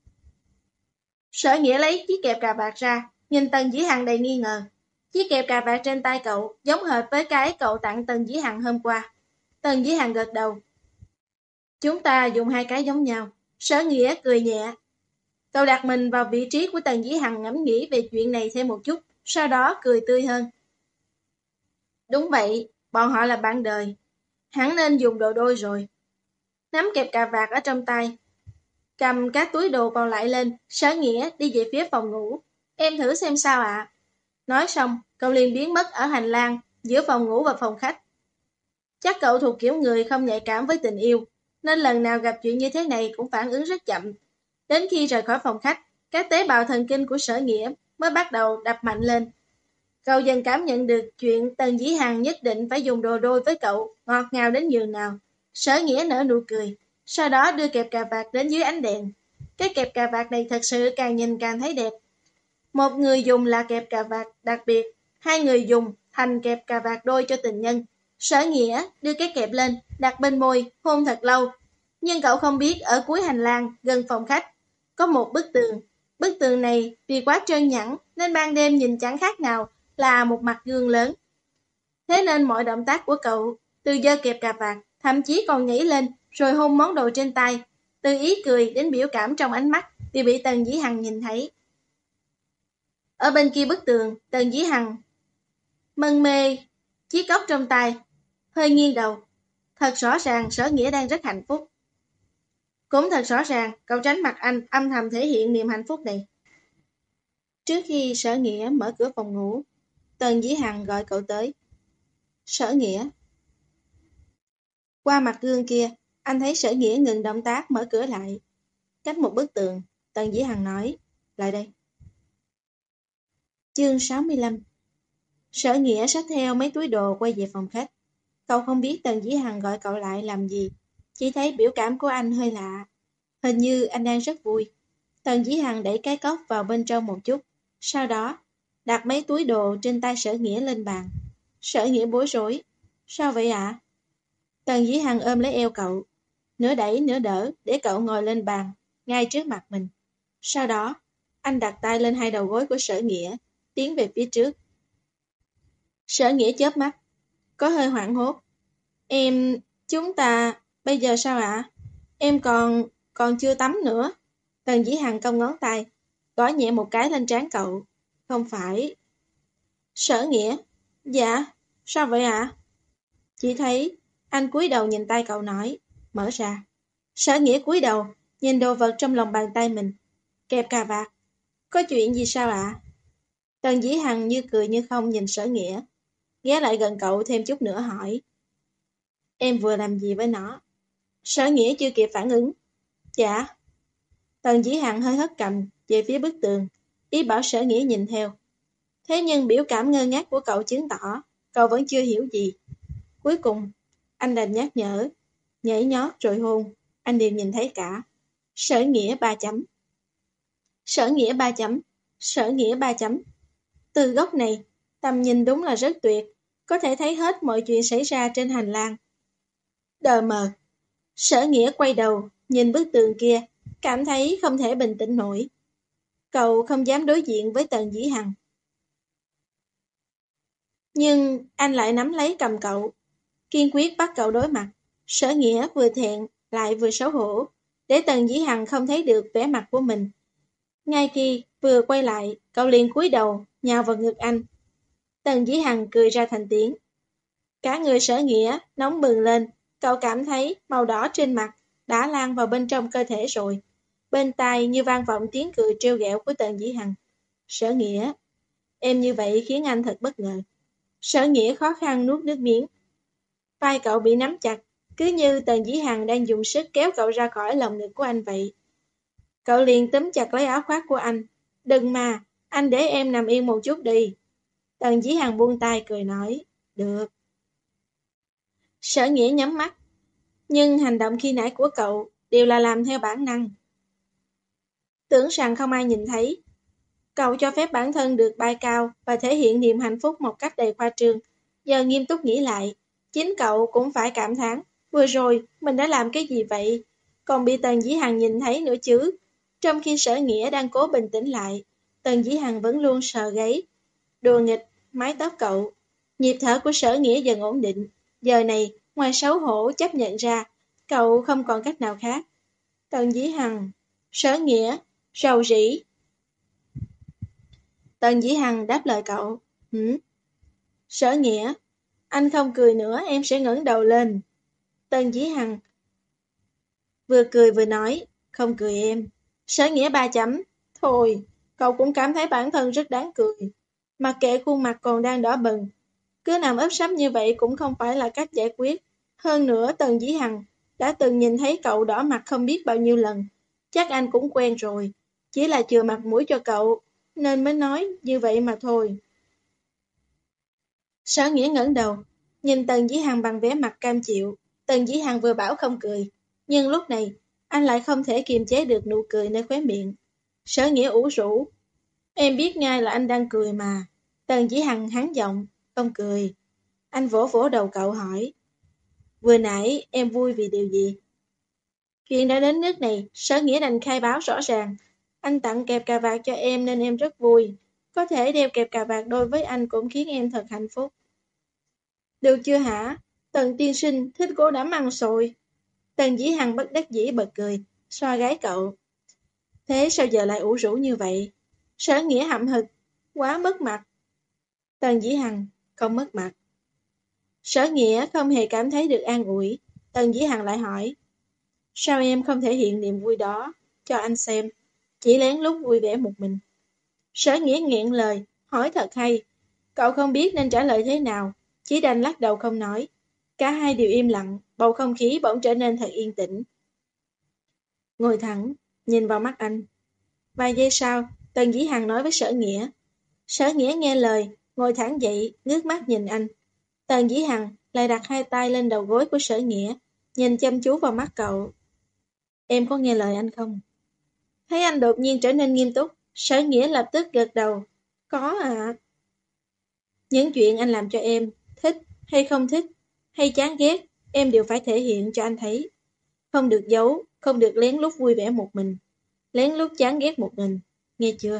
Sở Nghĩa lấy chiếc kẹp cà vạt ra, nhìn Tần Dĩ Hằng đầy nghi ngờ. Chiếc kẹp cà vạt trên tay cậu giống hệt với cái cậu tặng Tần Dĩ Hằng hôm qua. Tần Dĩ Hằng gật đầu. Chúng ta dùng hai cái giống nhau. Sở Nghĩa cười nhẹ. Cậu đặt mình vào vị trí của Tần Dĩ Hằng ngẫm nghĩ về chuyện này thêm một chút, sau đó cười tươi hơn. Đúng vậy, bọn họ là bạn đời. Hắn nên dùng đồ đôi rồi. Nắm kẹp cà vạt ở trong tay, cầm các túi đồ còn lại lên, Sở Nghĩa đi về phía phòng ngủ. Em thử xem sao ạ. À? Nói xong, cậu liền biến mất ở hành lang, giữa phòng ngủ và phòng khách. Chắc cậu thuộc kiểu người không nhạy cảm với tình yêu, nên lần nào gặp chuyện như thế này cũng phản ứng rất chậm. Đến khi rời khỏi phòng khách, các tế bào thần kinh của Sở Nghĩa mới bắt đầu đập mạnh lên. Cậu dần cảm nhận được chuyện Tần Dĩ Hằng nhất định phải dùng đồ đôi với cậu, ngọt ngào đến giường nào. Sở Nghĩa nở nụ cười, sau đó đưa kẹp cà vạt đến dưới ánh đèn. Cái kẹp cà vạt này thật sự càng nhìn càng thấy đẹp. Một người dùng là kẹp cà vạt đặc biệt, hai người dùng thành kẹp cà vạt đôi cho tình nhân. Sở Nghĩa đưa cái kẹp lên, đặt bên môi, hôn thật lâu. Nhưng cậu không biết ở cuối hành lang, gần phòng khách, có một bức tường. Bức tường này vì quá trơn nhẵn nên ban đêm nhìn chẳng khác nào là một mặt gương lớn. Thế nên mọi động tác của cậu, từ giơ kẹp cà vạt, thậm chí còn nhảy lên rồi hôn món đồ trên tay, từ ý cười đến biểu cảm trong ánh mắt đều bị Tần Dĩ Hằng nhìn thấy. Ở bên kia bức tường, Tần Dĩ Hằng mân mê chiếc cốc trong tay, hơi nghiêng đầu. Thật rõ ràng Sở Nghĩa đang rất hạnh phúc. Cũng thật rõ ràng cậu tránh mặt anh âm thầm thể hiện niềm hạnh phúc này. Trước khi Sở Nghĩa mở cửa phòng ngủ, Tần Dĩ Hằng gọi cậu tới. Sở Nghĩa. Qua mặt gương kia, anh thấy Sở Nghĩa ngừng động tác mở cửa lại. Cách một bức tường, Tần Dĩ Hằng nói, lại đây. Chương sáu mươi lăm. Sở Nghĩa xách theo mấy túi đồ quay về phòng khách. Cậu không biết Tần Dĩ Hằng gọi cậu lại làm gì, chỉ thấy biểu cảm của anh hơi lạ. Hình như anh đang rất vui. Tần Dĩ Hằng đẩy cái cốc vào bên trong một chút, sau đó đặt mấy túi đồ trên tay Sở Nghĩa lên bàn. Sở Nghĩa bối rối. Sao vậy ạ? À? Tần Dĩ Hằng ôm lấy eo cậu, nửa đẩy nửa đỡ để cậu ngồi lên bàn, ngay trước mặt mình. Sau đó, anh đặt tay lên hai đầu gối của Sở Nghĩa, tiến về phía trước. Sở Nghĩa chớp mắt, có hơi hoảng hốt. Em, chúng ta, bây giờ sao ạ? À? Em còn, còn chưa tắm nữa. Tần Dĩ Hằng cong ngón tay, gõ nhẹ một cái lên trán cậu. Không phải. Sở Nghĩa, dạ, sao vậy ạ? À? Chỉ thấy, anh cúi đầu nhìn tay cậu nói, mở ra. Sở Nghĩa cúi đầu, nhìn đồ vật trong lòng bàn tay mình. Kẹp cà vạt. Có chuyện gì sao ạ? Tần Dĩ Hằng như cười như không nhìn Sở Nghĩa, ghé lại gần cậu thêm chút nữa hỏi. Em vừa làm gì với nó? Sở Nghĩa chưa kịp phản ứng. Dạ. Tần Dĩ Hằng hơi hất cầm về phía bức tường, ý bảo Sở Nghĩa nhìn theo. Thế nhưng biểu cảm ngơ ngác của cậu chứng tỏ cậu vẫn chưa hiểu gì. Cuối cùng, anh đành nhắc nhở, nhảy nhót rồi hôn, anh đều nhìn thấy cả. Sở Nghĩa ba chấm. Sở Nghĩa ba chấm. Sở Nghĩa ba chấm. Từ góc này, tầm nhìn đúng là rất tuyệt, có thể thấy hết mọi chuyện xảy ra trên hành lang. Đờ mờ. Sở Nghĩa quay đầu, nhìn bức tường kia, cảm thấy không thể bình tĩnh nổi. Cậu không dám đối diện với Tần Dĩ Hằng. Nhưng anh lại nắm lấy cầm cậu, kiên quyết bắt cậu đối mặt. Sở Nghĩa vừa thẹn lại vừa xấu hổ, để Tần Dĩ Hằng không thấy được vẻ mặt của mình. Ngay khi vừa quay lại, cậu liền cúi đầu nhào vào ngực anh. Tần Dĩ Hằng cười ra thành tiếng. Cả người Sở Nghĩa nóng bừng lên, cậu cảm thấy màu đỏ trên mặt đã lan vào bên trong cơ thể rồi. Bên tai như vang vọng tiếng cười trêu ghẹo của Tần Dĩ Hằng. Sở Nghĩa, em như vậy khiến anh thật bất ngờ. Sở Nghĩa khó khăn nuốt nước miếng. Vai cậu bị nắm chặt, cứ như Tần Dĩ Hằng đang dùng sức kéo cậu ra khỏi lòng ngực của anh vậy. Cậu liền túm chặt lấy áo khoác của anh. Đừng mà, anh để em nằm yên một chút đi. Tần Dĩ Hằng buông tay cười nói. Được. Sở Nghĩa nhắm mắt. Nhưng hành động khi nãy của cậu đều là làm theo bản năng. Tưởng rằng không ai nhìn thấy. Cậu cho phép bản thân được bay cao và thể hiện niềm hạnh phúc một cách đầy khoa trương. Giờ nghiêm túc nghĩ lại, chính cậu cũng phải cảm thán. Vừa rồi, mình đã làm cái gì vậy? Còn bị Tần Dĩ Hằng nhìn thấy nữa chứ. Trong khi Sở Nghĩa đang cố bình tĩnh lại, Tần Dĩ Hằng vẫn luôn sờ gáy, đùa nghịch, mái tóc cậu. Nhịp thở của Sở Nghĩa dần ổn định. Giờ này, ngoài xấu hổ chấp nhận ra, cậu không còn cách nào khác. Tần Dĩ Hằng, Sở Nghĩa, rầu rĩ. Tần Dĩ Hằng đáp lời cậu. Hử? Sở Nghĩa, anh không cười nữa em sẽ ngẩng đầu lên. Tần Dĩ Hằng vừa cười vừa nói, không cười em. Sở Nghĩa ba chấm. Thôi, cậu cũng cảm thấy bản thân rất đáng cười. Mặc kệ khuôn mặt còn đang đỏ bừng, cứ nằm ấp sấp như vậy cũng không phải là cách giải quyết. Hơn nữa Tần Dĩ Hằng đã từng nhìn thấy cậu đỏ mặt không biết bao nhiêu lần. Chắc anh cũng quen rồi. Chỉ là chừa mặt mũi cho cậu, nên mới nói như vậy mà thôi. Sở Nghĩa ngẩng đầu, nhìn Tần Dĩ Hằng bằng vẻ mặt cam chịu. Tần Dĩ Hằng vừa bảo không cười, nhưng lúc này anh lại không thể kiềm chế được nụ cười nơi khóe miệng. Sở Nghĩa ủ rũ. Em biết ngay là anh đang cười mà. Tần Dĩ Hằng hắn giọng, không cười. Anh vỗ vỗ đầu cậu hỏi. Vừa nãy em vui vì điều gì? Chuyện đã đến nước này, Sở Nghĩa đành khai báo rõ ràng. Anh tặng kẹp cà vạt cho em nên em rất vui. Có thể đeo kẹp cà vạt đôi với anh cũng khiến em thật hạnh phúc. Được chưa hả? Tần tiên sinh thích cô đã măng sồi. Tần Dĩ Hằng bất đắc dĩ bật cười, xoa gái cậu. Thế sao giờ lại ủ rũ như vậy? Sở Nghĩa hậm hực, quá mất mặt. Tần Dĩ Hằng, không mất mặt. Sở Nghĩa không hề cảm thấy được an ủi. Tần Dĩ Hằng lại hỏi. Sao em không thể hiện niềm vui đó cho anh xem? Chỉ lén lút vui vẻ một mình. Sở Nghĩa nghẹn lời, hỏi thật hay. Cậu không biết nên trả lời thế nào, chỉ đành lắc đầu không nói. Cả hai đều im lặng, bầu không khí bỗng trở nên thật yên tĩnh. Ngồi thẳng, nhìn vào mắt anh. Vài giây sau, Tần Dĩ Hằng nói với Sở Nghĩa. Sở Nghĩa nghe lời, ngồi thẳng dậy, ngước mắt nhìn anh. Tần Dĩ Hằng lại đặt hai tay lên đầu gối của Sở Nghĩa, nhìn chăm chú vào mắt cậu. Em có nghe lời anh không? Thấy anh đột nhiên trở nên nghiêm túc, Sở Nghĩa lập tức gật đầu. Có ạ. Những chuyện anh làm cho em, thích hay không thích, hay chán ghét, em đều phải thể hiện cho anh thấy. Không được giấu, không được lén lút vui vẻ một mình, lén lút chán ghét một mình, nghe chưa?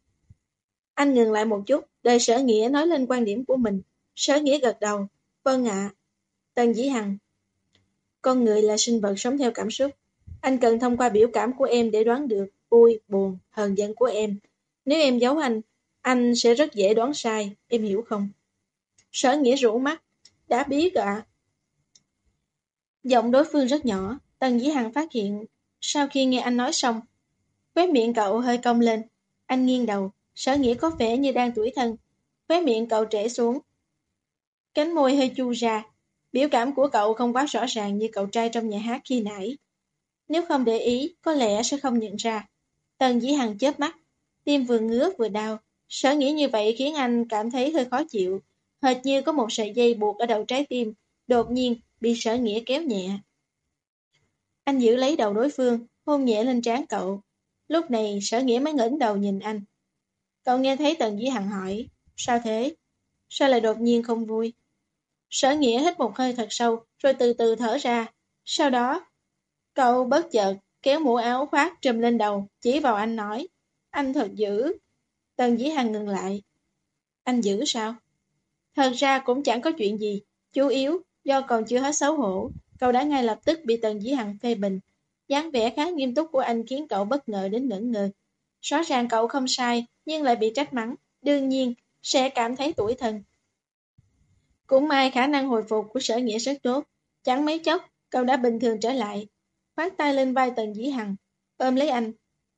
Anh ngừng lại một chút, đợi Sở Nghĩa nói lên quan điểm của mình. Sở Nghĩa gật đầu. Vâng ạ. Tần Dĩ Hằng. Con người là sinh vật sống theo cảm xúc. Anh cần thông qua biểu cảm của em để đoán được vui, buồn, hờn giận của em. Nếu em giấu anh, anh sẽ rất dễ đoán sai, em hiểu không? Sở Nghĩa rũ mắt. Đã biết ạ. Giọng đối phương rất nhỏ, Tần Dĩ Hằng phát hiện Sau khi nghe anh nói xong, khóe miệng cậu hơi cong lên. Anh nghiêng đầu, Sở Nghĩa có vẻ như đang tủi thân. Khóe miệng cậu trễ xuống, cánh môi hơi chu ra. Biểu cảm của cậu không quá rõ ràng như cậu trai trong nhà hát khi nãy. Nếu không để ý, có lẽ sẽ không nhận ra. Tần Dĩ Hằng chớp mắt, tim vừa ngứa vừa đau. Sở Nghĩa như vậy khiến anh cảm thấy hơi khó chịu, hệt như có một sợi dây buộc ở đầu trái tim, đột nhiên bị Sở Nghĩa kéo nhẹ. Anh giữ lấy đầu đối phương, hôn nhẹ lên trán cậu. Lúc này Sở Nghĩa mới ngẩng đầu nhìn anh. Cậu nghe thấy Tần Dĩ Hằng hỏi, sao thế? Sao lại đột nhiên không vui? Sở Nghĩa hít một hơi thật sâu, rồi từ từ thở ra. Sau đó, cậu bất chợt kéo mũ áo khoác trùm lên đầu, chỉ vào anh nói, anh thật dữ. Tần Dĩ Hằng ngừng lại. Anh dữ sao? Thật ra cũng chẳng có chuyện gì, chủ yếu do còn chưa hết xấu hổ, cậu đã ngay lập tức bị Tần Dĩ Hằng phê bình. Dáng vẻ khá nghiêm túc của anh khiến cậu bất ngờ đến ngẩn ngơ. Rõ ràng cậu không sai, nhưng lại bị trách mắng, đương nhiên sẽ cảm thấy tủi thân. Cũng may khả năng hồi phục của Sở Nghĩa rất tốt, chẳng mấy chốc cậu đã bình thường trở lại. Khoát tay lên vai Tần Dĩ Hằng, ôm lấy anh,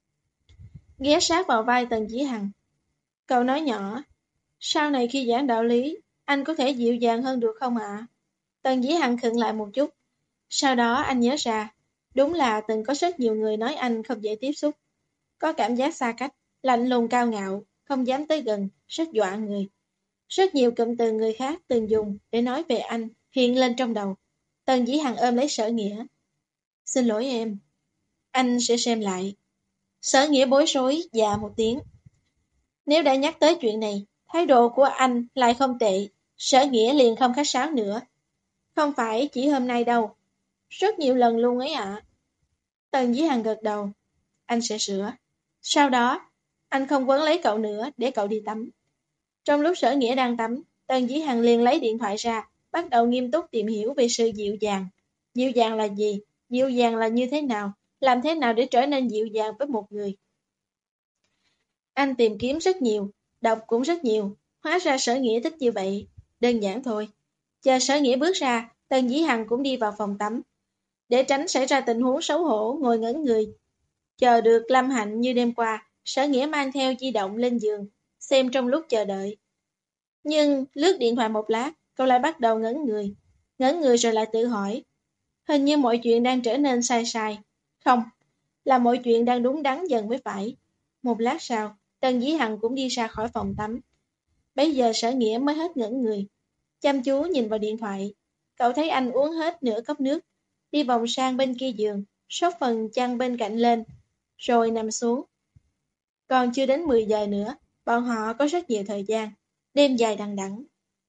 ghé sát vào vai Tần Dĩ Hằng. Cậu nói nhỏ, sau này khi giảng đạo lý, anh có thể dịu dàng hơn được không ạ? Tần Dĩ Hằng khựng lại một chút. Sau đó anh nhớ ra, đúng là từng có rất nhiều người nói anh không dễ tiếp xúc. Có cảm giác xa cách, lạnh lùng cao ngạo, không dám tới gần, rất dọa người. Rất nhiều cụm từ người khác từng dùng để nói về anh hiện lên trong đầu. Tần Dĩ Hằng ôm lấy Sở Nghĩa. Xin lỗi em. Anh sẽ xem lại. Sở Nghĩa bối rối dạ một tiếng. Nếu đã nhắc tới chuyện này, thái độ của anh lại không tệ. Sở Nghĩa liền không khách sáo nữa. Không phải chỉ hôm nay đâu. Rất nhiều lần luôn ấy ạ. Tần Dĩ Hằng gật đầu. Anh sẽ sửa. Sau đó, anh không quấn lấy cậu nữa để cậu đi tắm. Trong lúc Sở Nghĩa đang tắm, Tần Dĩ Hằng liền lấy điện thoại ra, bắt đầu nghiêm túc tìm hiểu về sự dịu dàng. Dịu dàng là gì? Dịu dàng là như thế nào? Làm thế nào để trở nên dịu dàng với một người? Anh tìm kiếm rất nhiều, đọc cũng rất nhiều, hóa ra Sở Nghĩa thích như vậy. Đơn giản thôi. Chờ Sở Nghĩa bước ra, Tần Dĩ Hằng cũng đi vào phòng tắm. Để tránh xảy ra tình huống xấu hổ ngồi ngẩn người. Chờ được lâm hạnh như đêm qua, Sở Nghĩa mang theo di động lên giường, xem trong lúc chờ đợi. Nhưng lướt điện thoại một lát, cậu lại bắt đầu ngẩn người. Ngẩn người rồi lại tự hỏi. Hình như mọi chuyện đang trở nên sai sai. Không, là mọi chuyện đang đúng đắn dần mới phải. Một lát sau, Tần Dĩ Hằng cũng đi ra khỏi phòng tắm. Bây giờ Sở Nghĩa mới hết ngẩn người. Chăm chú nhìn vào điện thoại. Cậu thấy anh uống hết nửa cốc nước. Đi vòng sang bên kia giường, xốc phần chăn bên cạnh lên, rồi nằm xuống. Còn chưa đến mười giờ nữa, bọn họ có rất nhiều thời gian. Đêm dài đằng đẵng.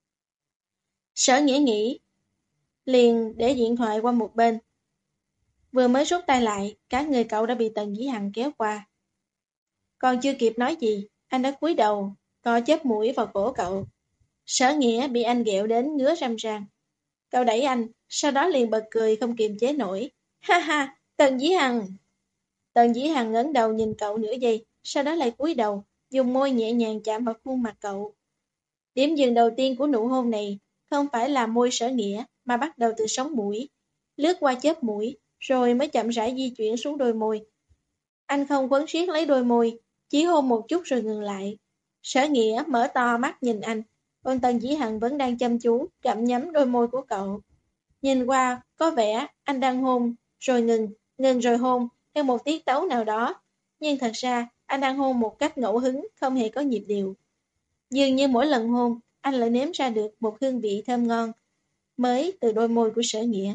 Sở Nghĩa nghĩ, liền để điện thoại qua một bên. Vừa mới rút tay lại, cả người cậu đã bị Tần Dĩ Hằng kéo qua. Còn chưa kịp nói gì, anh đã cúi đầu, co chớp mũi vào cổ cậu. Sở Nghĩa bị anh ghẹo đến ngứa răm ran. Cậu đẩy anh, sau đó liền bật cười không kiềm chế nổi. Ha ha, Tần Dĩ Hằng. Tần Dĩ Hằng ngẩng đầu nhìn cậu nửa giây, sau đó lại cúi đầu, dùng môi nhẹ nhàng chạm vào khuôn mặt cậu. Điểm dừng đầu tiên của nụ hôn này không phải là môi Sở Nghĩa, mà bắt đầu từ sống mũi, lướt qua chớp mũi, rồi mới chậm rãi di chuyển xuống đôi môi. Anh không quấn siết lấy đôi môi, chỉ hôn một chút rồi ngừng lại. Sở Nghĩa mở to mắt nhìn anh, còn Tần Dĩ Hằng vẫn đang chăm chú gặm nhấm đôi môi của cậu. Nhìn qua, có vẻ anh đang hôn, rồi ngừng, ngừng rồi hôn, theo một tiết tấu nào đó. Nhưng thật ra, anh đang hôn một cách ngẫu hứng, không hề có nhịp điệu. Dường như mỗi lần hôn, anh lại nếm ra được một hương vị thơm ngon, mới từ đôi môi của Sở Nghĩa.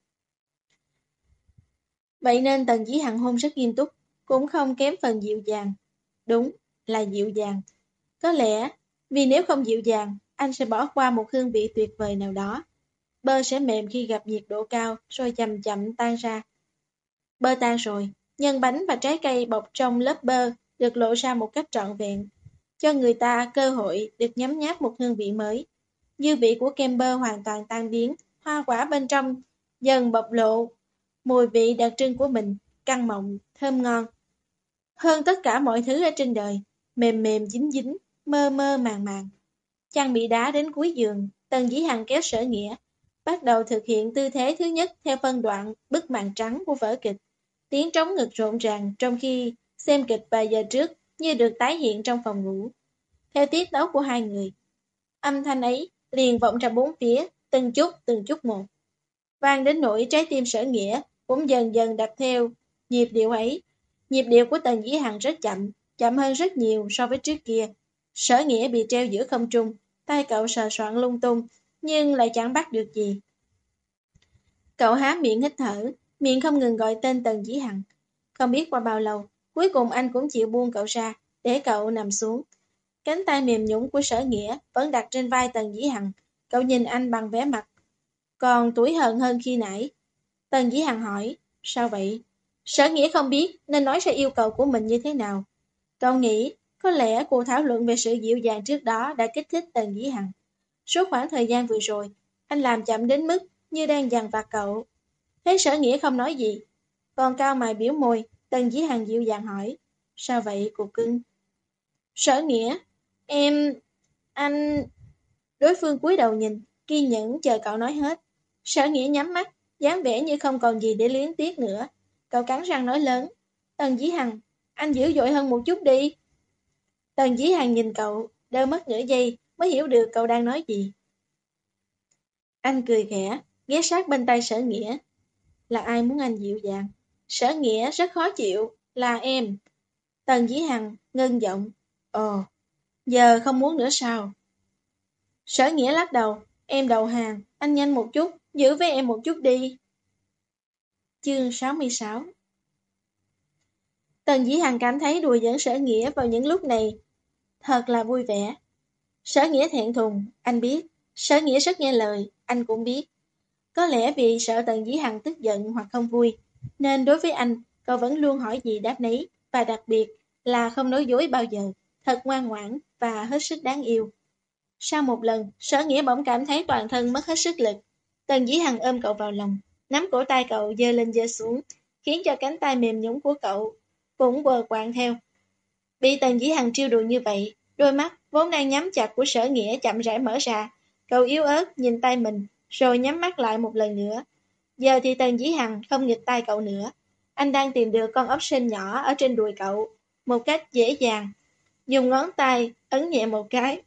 Vậy nên Tần Dĩ Hằng hôn rất nghiêm túc, cũng không kém phần dịu dàng. Đúng, là dịu dàng. Có lẽ, vì nếu không dịu dàng, anh sẽ bỏ qua một hương vị tuyệt vời nào đó. Bơ sẽ mềm khi gặp nhiệt độ cao, rồi chậm chậm tan ra. Bơ tan rồi, nhân bánh và trái cây bọc trong lớp bơ được lộ ra một cách trọn vẹn, cho người ta cơ hội được nhấm nháp một hương vị mới. Dư vị của kem bơ hoàn toàn tan biến, hoa quả bên trong dần bộc lộ mùi vị đặc trưng của mình, căng mọng, thơm ngon. Hơn tất cả mọi thứ ở trên đời, mềm mềm dính dính, mơ mơ màng màng. Chăn bị đá đến cuối giường, Tần Dĩ Hằng kéo Sở Nghĩa, bắt đầu thực hiện tư thế thứ nhất theo phân đoạn bức màn trắng của vở kịch. Tiếng trống ngực rộn ràng trong khi xem kịch vài giờ trước như được tái hiện trong phòng ngủ. Theo tiết tấu của hai người, âm thanh ấy liền vọng ra bốn phía, từng chút từng chút một. Vang đến nỗi trái tim Sở Nghĩa cũng dần dần đập theo nhịp điệu ấy. Nhịp điệu của Tần Dĩ Hằng rất chậm, chậm hơn rất nhiều so với trước kia. Sở Nghĩa bị treo giữa không trung, tay cậu sờ soạn lung tung, nhưng lại chẳng bắt được gì. Cậu há miệng hít thở, miệng không ngừng gọi tên Tần Dĩ Hằng. Không biết qua bao lâu, cuối cùng anh cũng chịu buông cậu ra, để cậu nằm xuống. Cánh tay mềm nhũn của Sở Nghĩa vẫn đặt trên vai Tần Dĩ Hằng. Cậu nhìn anh bằng vẻ mặt còn tủi hờn hơn khi nãy. Tần Dĩ Hằng hỏi, sao vậy? Sở Nghĩa không biết nên nói ra yêu cầu của mình như thế nào. Cậu nghĩ có lẽ cuộc thảo luận về sự dịu dàng trước đó đã kích thích Tần Dĩ Hằng. Suốt khoảng thời gian vừa rồi, anh làm chậm đến mức như đang dằn vặt cậu. Thấy Sở Nghĩa không nói gì, còn cao mày biểu môi, Tần Dĩ Hằng dịu dàng hỏi, sao vậy cô cưng? Sở Nghĩa, em... anh... Đối phương cúi đầu nhìn, kiên nhẫn chờ cậu nói hết. Sở Nghĩa nhắm mắt, dáng vẻ như không còn gì để luyến tiếc nữa. Cậu cắn răng nói lớn, Tần Dĩ Hằng, anh dữ dội hơn một chút đi. Tần Dĩ Hằng nhìn cậu, đơ mất nửa giây mới hiểu được cậu đang nói gì. Anh cười khẽ, ghé sát bên tay Sở Nghĩa. Là ai muốn anh dịu dàng? Sở Nghĩa rất khó chịu, là em. Tần Dĩ Hằng ngưng giọng, ồ, giờ không muốn nữa sao? Sở Nghĩa lắc đầu, em đầu hàng, anh nhanh một chút, giữ với em một chút đi. Chương sáu mươi sáu. Tần Dĩ Hằng cảm thấy đùa giỡn Sở Nghĩa vào những lúc này thật là vui vẻ. Sở Nghĩa thẹn thùng, anh biết. Sở Nghĩa rất nghe lời, anh cũng biết. Có lẽ vì sợ Tần Dĩ Hằng tức giận hoặc không vui, nên đối với anh, cậu vẫn luôn hỏi gì đáp nấy, và đặc biệt là không nói dối bao giờ, thật ngoan ngoãn và hết sức đáng yêu. Sau một lần, Sở Nghĩa bỗng cảm thấy toàn thân mất hết sức lực. Tần Dĩ Hằng ôm cậu vào lòng, nắm cổ tay cậu giơ lên giơ xuống, khiến cho cánh tay mềm nhũn của cậu cũng quờ quạng theo. Bị Tần Dĩ Hằng trêu đùa như vậy, đôi mắt vốn đang nhắm chặt của Sở Nghĩa chậm rãi mở ra. Cậu yếu ớt nhìn tay mình, rồi nhắm mắt lại một lần nữa. Giờ thì Tần Dĩ Hằng không nghịch tay cậu nữa. Anh đang tìm được con ốc sên nhỏ ở trên đùi cậu, một cách dễ dàng. Dùng ngón tay ấn nhẹ một cái.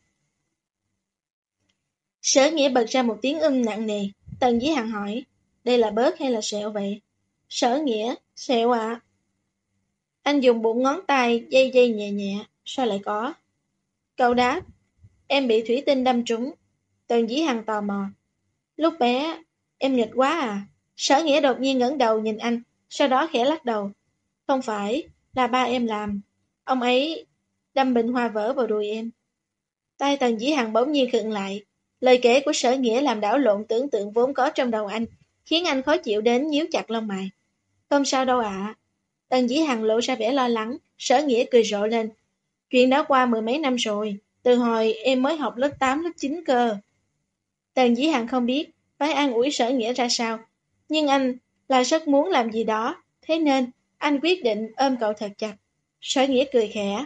Sở Nghĩa bật ra một tiếng âm nặng nề. Tần Dĩ Hằng hỏi, đây là bớt hay là sẹo vậy? Sở Nghĩa, sẹo ạ. Anh dùng bụng ngón tay dây dây nhẹ nhẹ, sao lại có? Cậu đáp, em bị thủy tinh đâm trúng. Tần Dĩ Hằng tò mò, lúc bé, em nghịch quá à? Sở Nghĩa đột nhiên ngẩng đầu nhìn anh, sau đó khẽ lắc đầu. Không phải, là ba em làm. Ông ấy đâm bình hoa vỡ vào đùi em. Tay Tần Dĩ Hằng bỗng nhiên khựng lại. Lời kể của Sở Nghĩa làm đảo lộn tưởng tượng vốn có trong đầu anh, khiến anh khó chịu đến nhíu chặt lông mày. Không sao đâu ạ. Tần Dĩ Hằng lộ ra vẻ lo lắng, Sở Nghĩa cười rộ lên. Chuyện đã qua mười mấy năm rồi, từ hồi em mới học lớp tám, lớp chín cơ. Tần Dĩ Hằng không biết phải an ủi Sở Nghĩa ra sao, nhưng anh là rất muốn làm gì đó, thế nên anh quyết định ôm cậu thật chặt. Sở Nghĩa cười khẽ.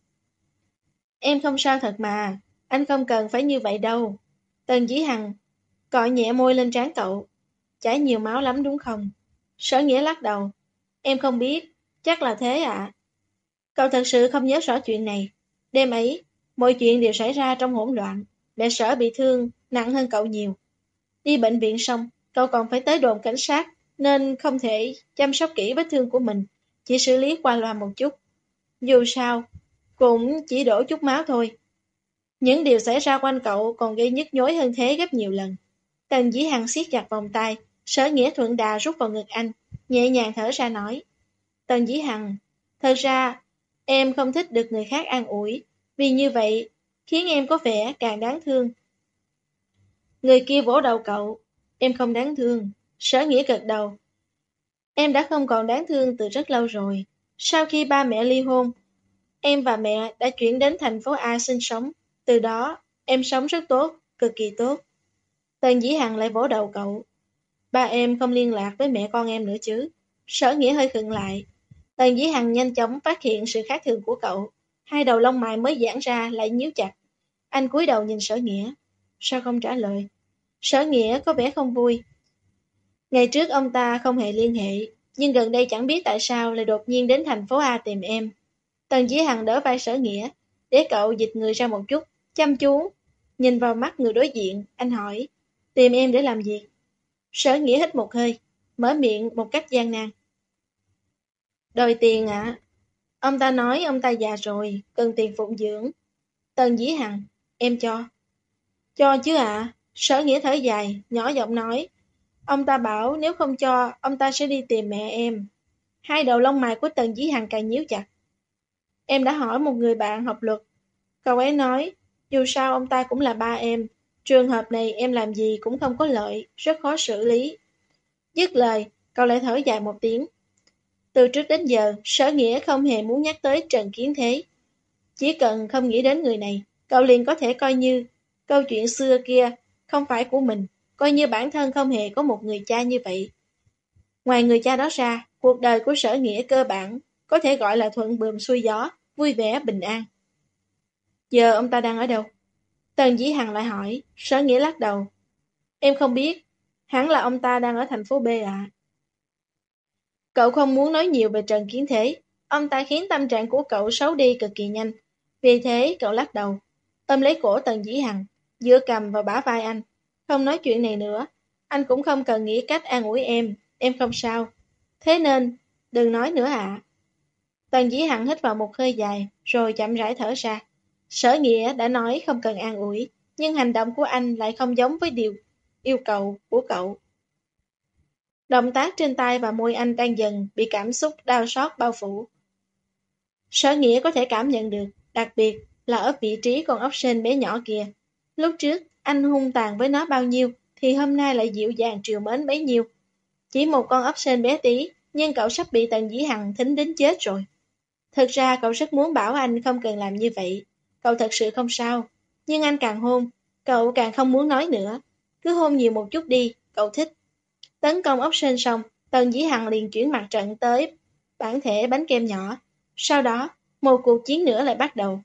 Em không sao thật mà, anh không cần phải như vậy đâu. Tần Dĩ Hằng cọ nhẹ môi lên trán cậu. Chảy nhiều máu lắm đúng không? Sở Nghĩa lắc đầu. Em không biết, chắc là thế ạ. Cậu thật sự không nhớ rõ chuyện này. Đêm ấy, mọi chuyện đều xảy ra trong hỗn loạn. Mẹ Sở bị thương, nặng hơn cậu nhiều. Đi bệnh viện xong, cậu còn phải tới đồn cảnh sát, nên không thể chăm sóc kỹ vết thương của mình, chỉ xử lý qua loa một chút. Dù sao, cũng chỉ đổ chút máu thôi. Những điều xảy ra quanh cậu còn gây nhức nhối hơn thế gấp nhiều lần. Tần Dĩ Hằng siết chặt vòng tay, Sở Nghĩa thuận đà rút vào ngực anh, nhẹ nhàng thở ra nói. Tần Dĩ Hằng, thật ra em không thích được người khác an ủi, vì như vậy khiến em có vẻ càng đáng thương. Người kia vỗ đầu cậu, em không đáng thương. Sở Nghĩa gật đầu. Em đã không còn đáng thương từ rất lâu rồi. Sau khi ba mẹ ly hôn, em và mẹ đã chuyển đến thành phố A sinh sống. Từ đó, em sống rất tốt, cực kỳ tốt. Tần Dĩ Hằng lại vỗ đầu cậu. Ba em không liên lạc với mẹ con em nữa chứ? Sở Nghĩa hơi khựng lại. Tần Dĩ Hằng nhanh chóng phát hiện sự khác thường của cậu. Hai đầu lông mày mới giãn ra lại nhíu chặt. Anh cúi đầu nhìn Sở Nghĩa. Sao không trả lời? Sở Nghĩa có vẻ không vui. Ngày trước ông ta không hề liên hệ. nhưng gần đây chẳng biết tại sao lại đột nhiên đến thành phố A tìm em. Tần Dĩ Hằng đỡ vai Sở Nghĩa, để cậu dịch người ra một chút, chăm chú. Nhìn vào mắt người đối diện, anh hỏi, tìm em để làm gì? Sở Nghĩa hít một hơi, mở miệng một cách gian nan. Đòi tiền ạ. Ông ta nói ông ta già rồi, cần tiền phụng dưỡng. Tần Dĩ Hằng, em cho. Cho chứ ạ. Sở Nghĩa thở dài, nhỏ giọng nói. Ông ta bảo nếu không cho, ông ta sẽ đi tìm mẹ em. Hai đầu lông mày của Tần Dĩ Hằng càng nhíu chặt. Em đã hỏi một người bạn học luật. Cậu ấy nói, dù sao ông ta cũng là ba em. Trường hợp này em làm gì cũng không có lợi, rất khó xử lý. Dứt lời, cậu lại thở dài một tiếng. Từ trước đến giờ, Sở Nghĩa không hề muốn nhắc tới Trần Kiến Thế. Chỉ cần không nghĩ đến người này, cậu liền có thể coi như câu chuyện xưa kia không phải của mình, coi như bản thân không hề có một người cha như vậy. Ngoài người cha đó ra, cuộc đời của Sở Nghĩa cơ bản có thể gọi là thuận buồm xuôi gió, vui vẻ, bình an. Giờ ông ta đang ở đâu? Tần Dĩ Hằng lại hỏi. Sở Nghĩa lắc đầu. Em không biết, hẳn là ông ta đang ở thành phố B ạ. Cậu không muốn nói nhiều về Trần Kiến Thế. Ông ta khiến tâm trạng của cậu xấu đi cực kỳ nhanh. Vì thế cậu lắc đầu, ôm lấy cổ Tần Dĩ Hằng, dựa cầm vào bả vai anh. Không nói chuyện này nữa. Anh cũng không cần nghĩ cách an ủi em. Em không sao. Thế nên, đừng nói nữa ạ. Tần Dĩ Hằng hít vào một hơi dài, rồi chậm rãi thở ra. Sở Nghĩa đã nói không cần an ủi, nhưng hành động của anh lại không giống với điều yêu cầu của cậu. Động tác trên tay và môi anh đang dần bị cảm xúc đau xót bao phủ. Sở Nghĩa có thể cảm nhận được, đặc biệt là ở vị trí con ốc sên bé nhỏ kia. Lúc trước, anh hung tàn với nó bao nhiêu, thì hôm nay lại dịu dàng trìu mến bấy nhiêu. Chỉ một con ốc sên bé tí, nhưng cậu sắp bị Tần Dĩ Hằng thính đến chết rồi. Thực ra cậu rất muốn bảo anh không cần làm như vậy. Cậu thật sự không sao. Nhưng anh càng hôn, cậu càng không muốn nói nữa. Cứ hôn nhiều một chút đi, cậu thích. Tấn công ốc sên xong, Tần Dĩ Hằng liền chuyển mặt trận tới bản thể bánh kem nhỏ. Sau đó, một cuộc chiến nữa lại bắt đầu.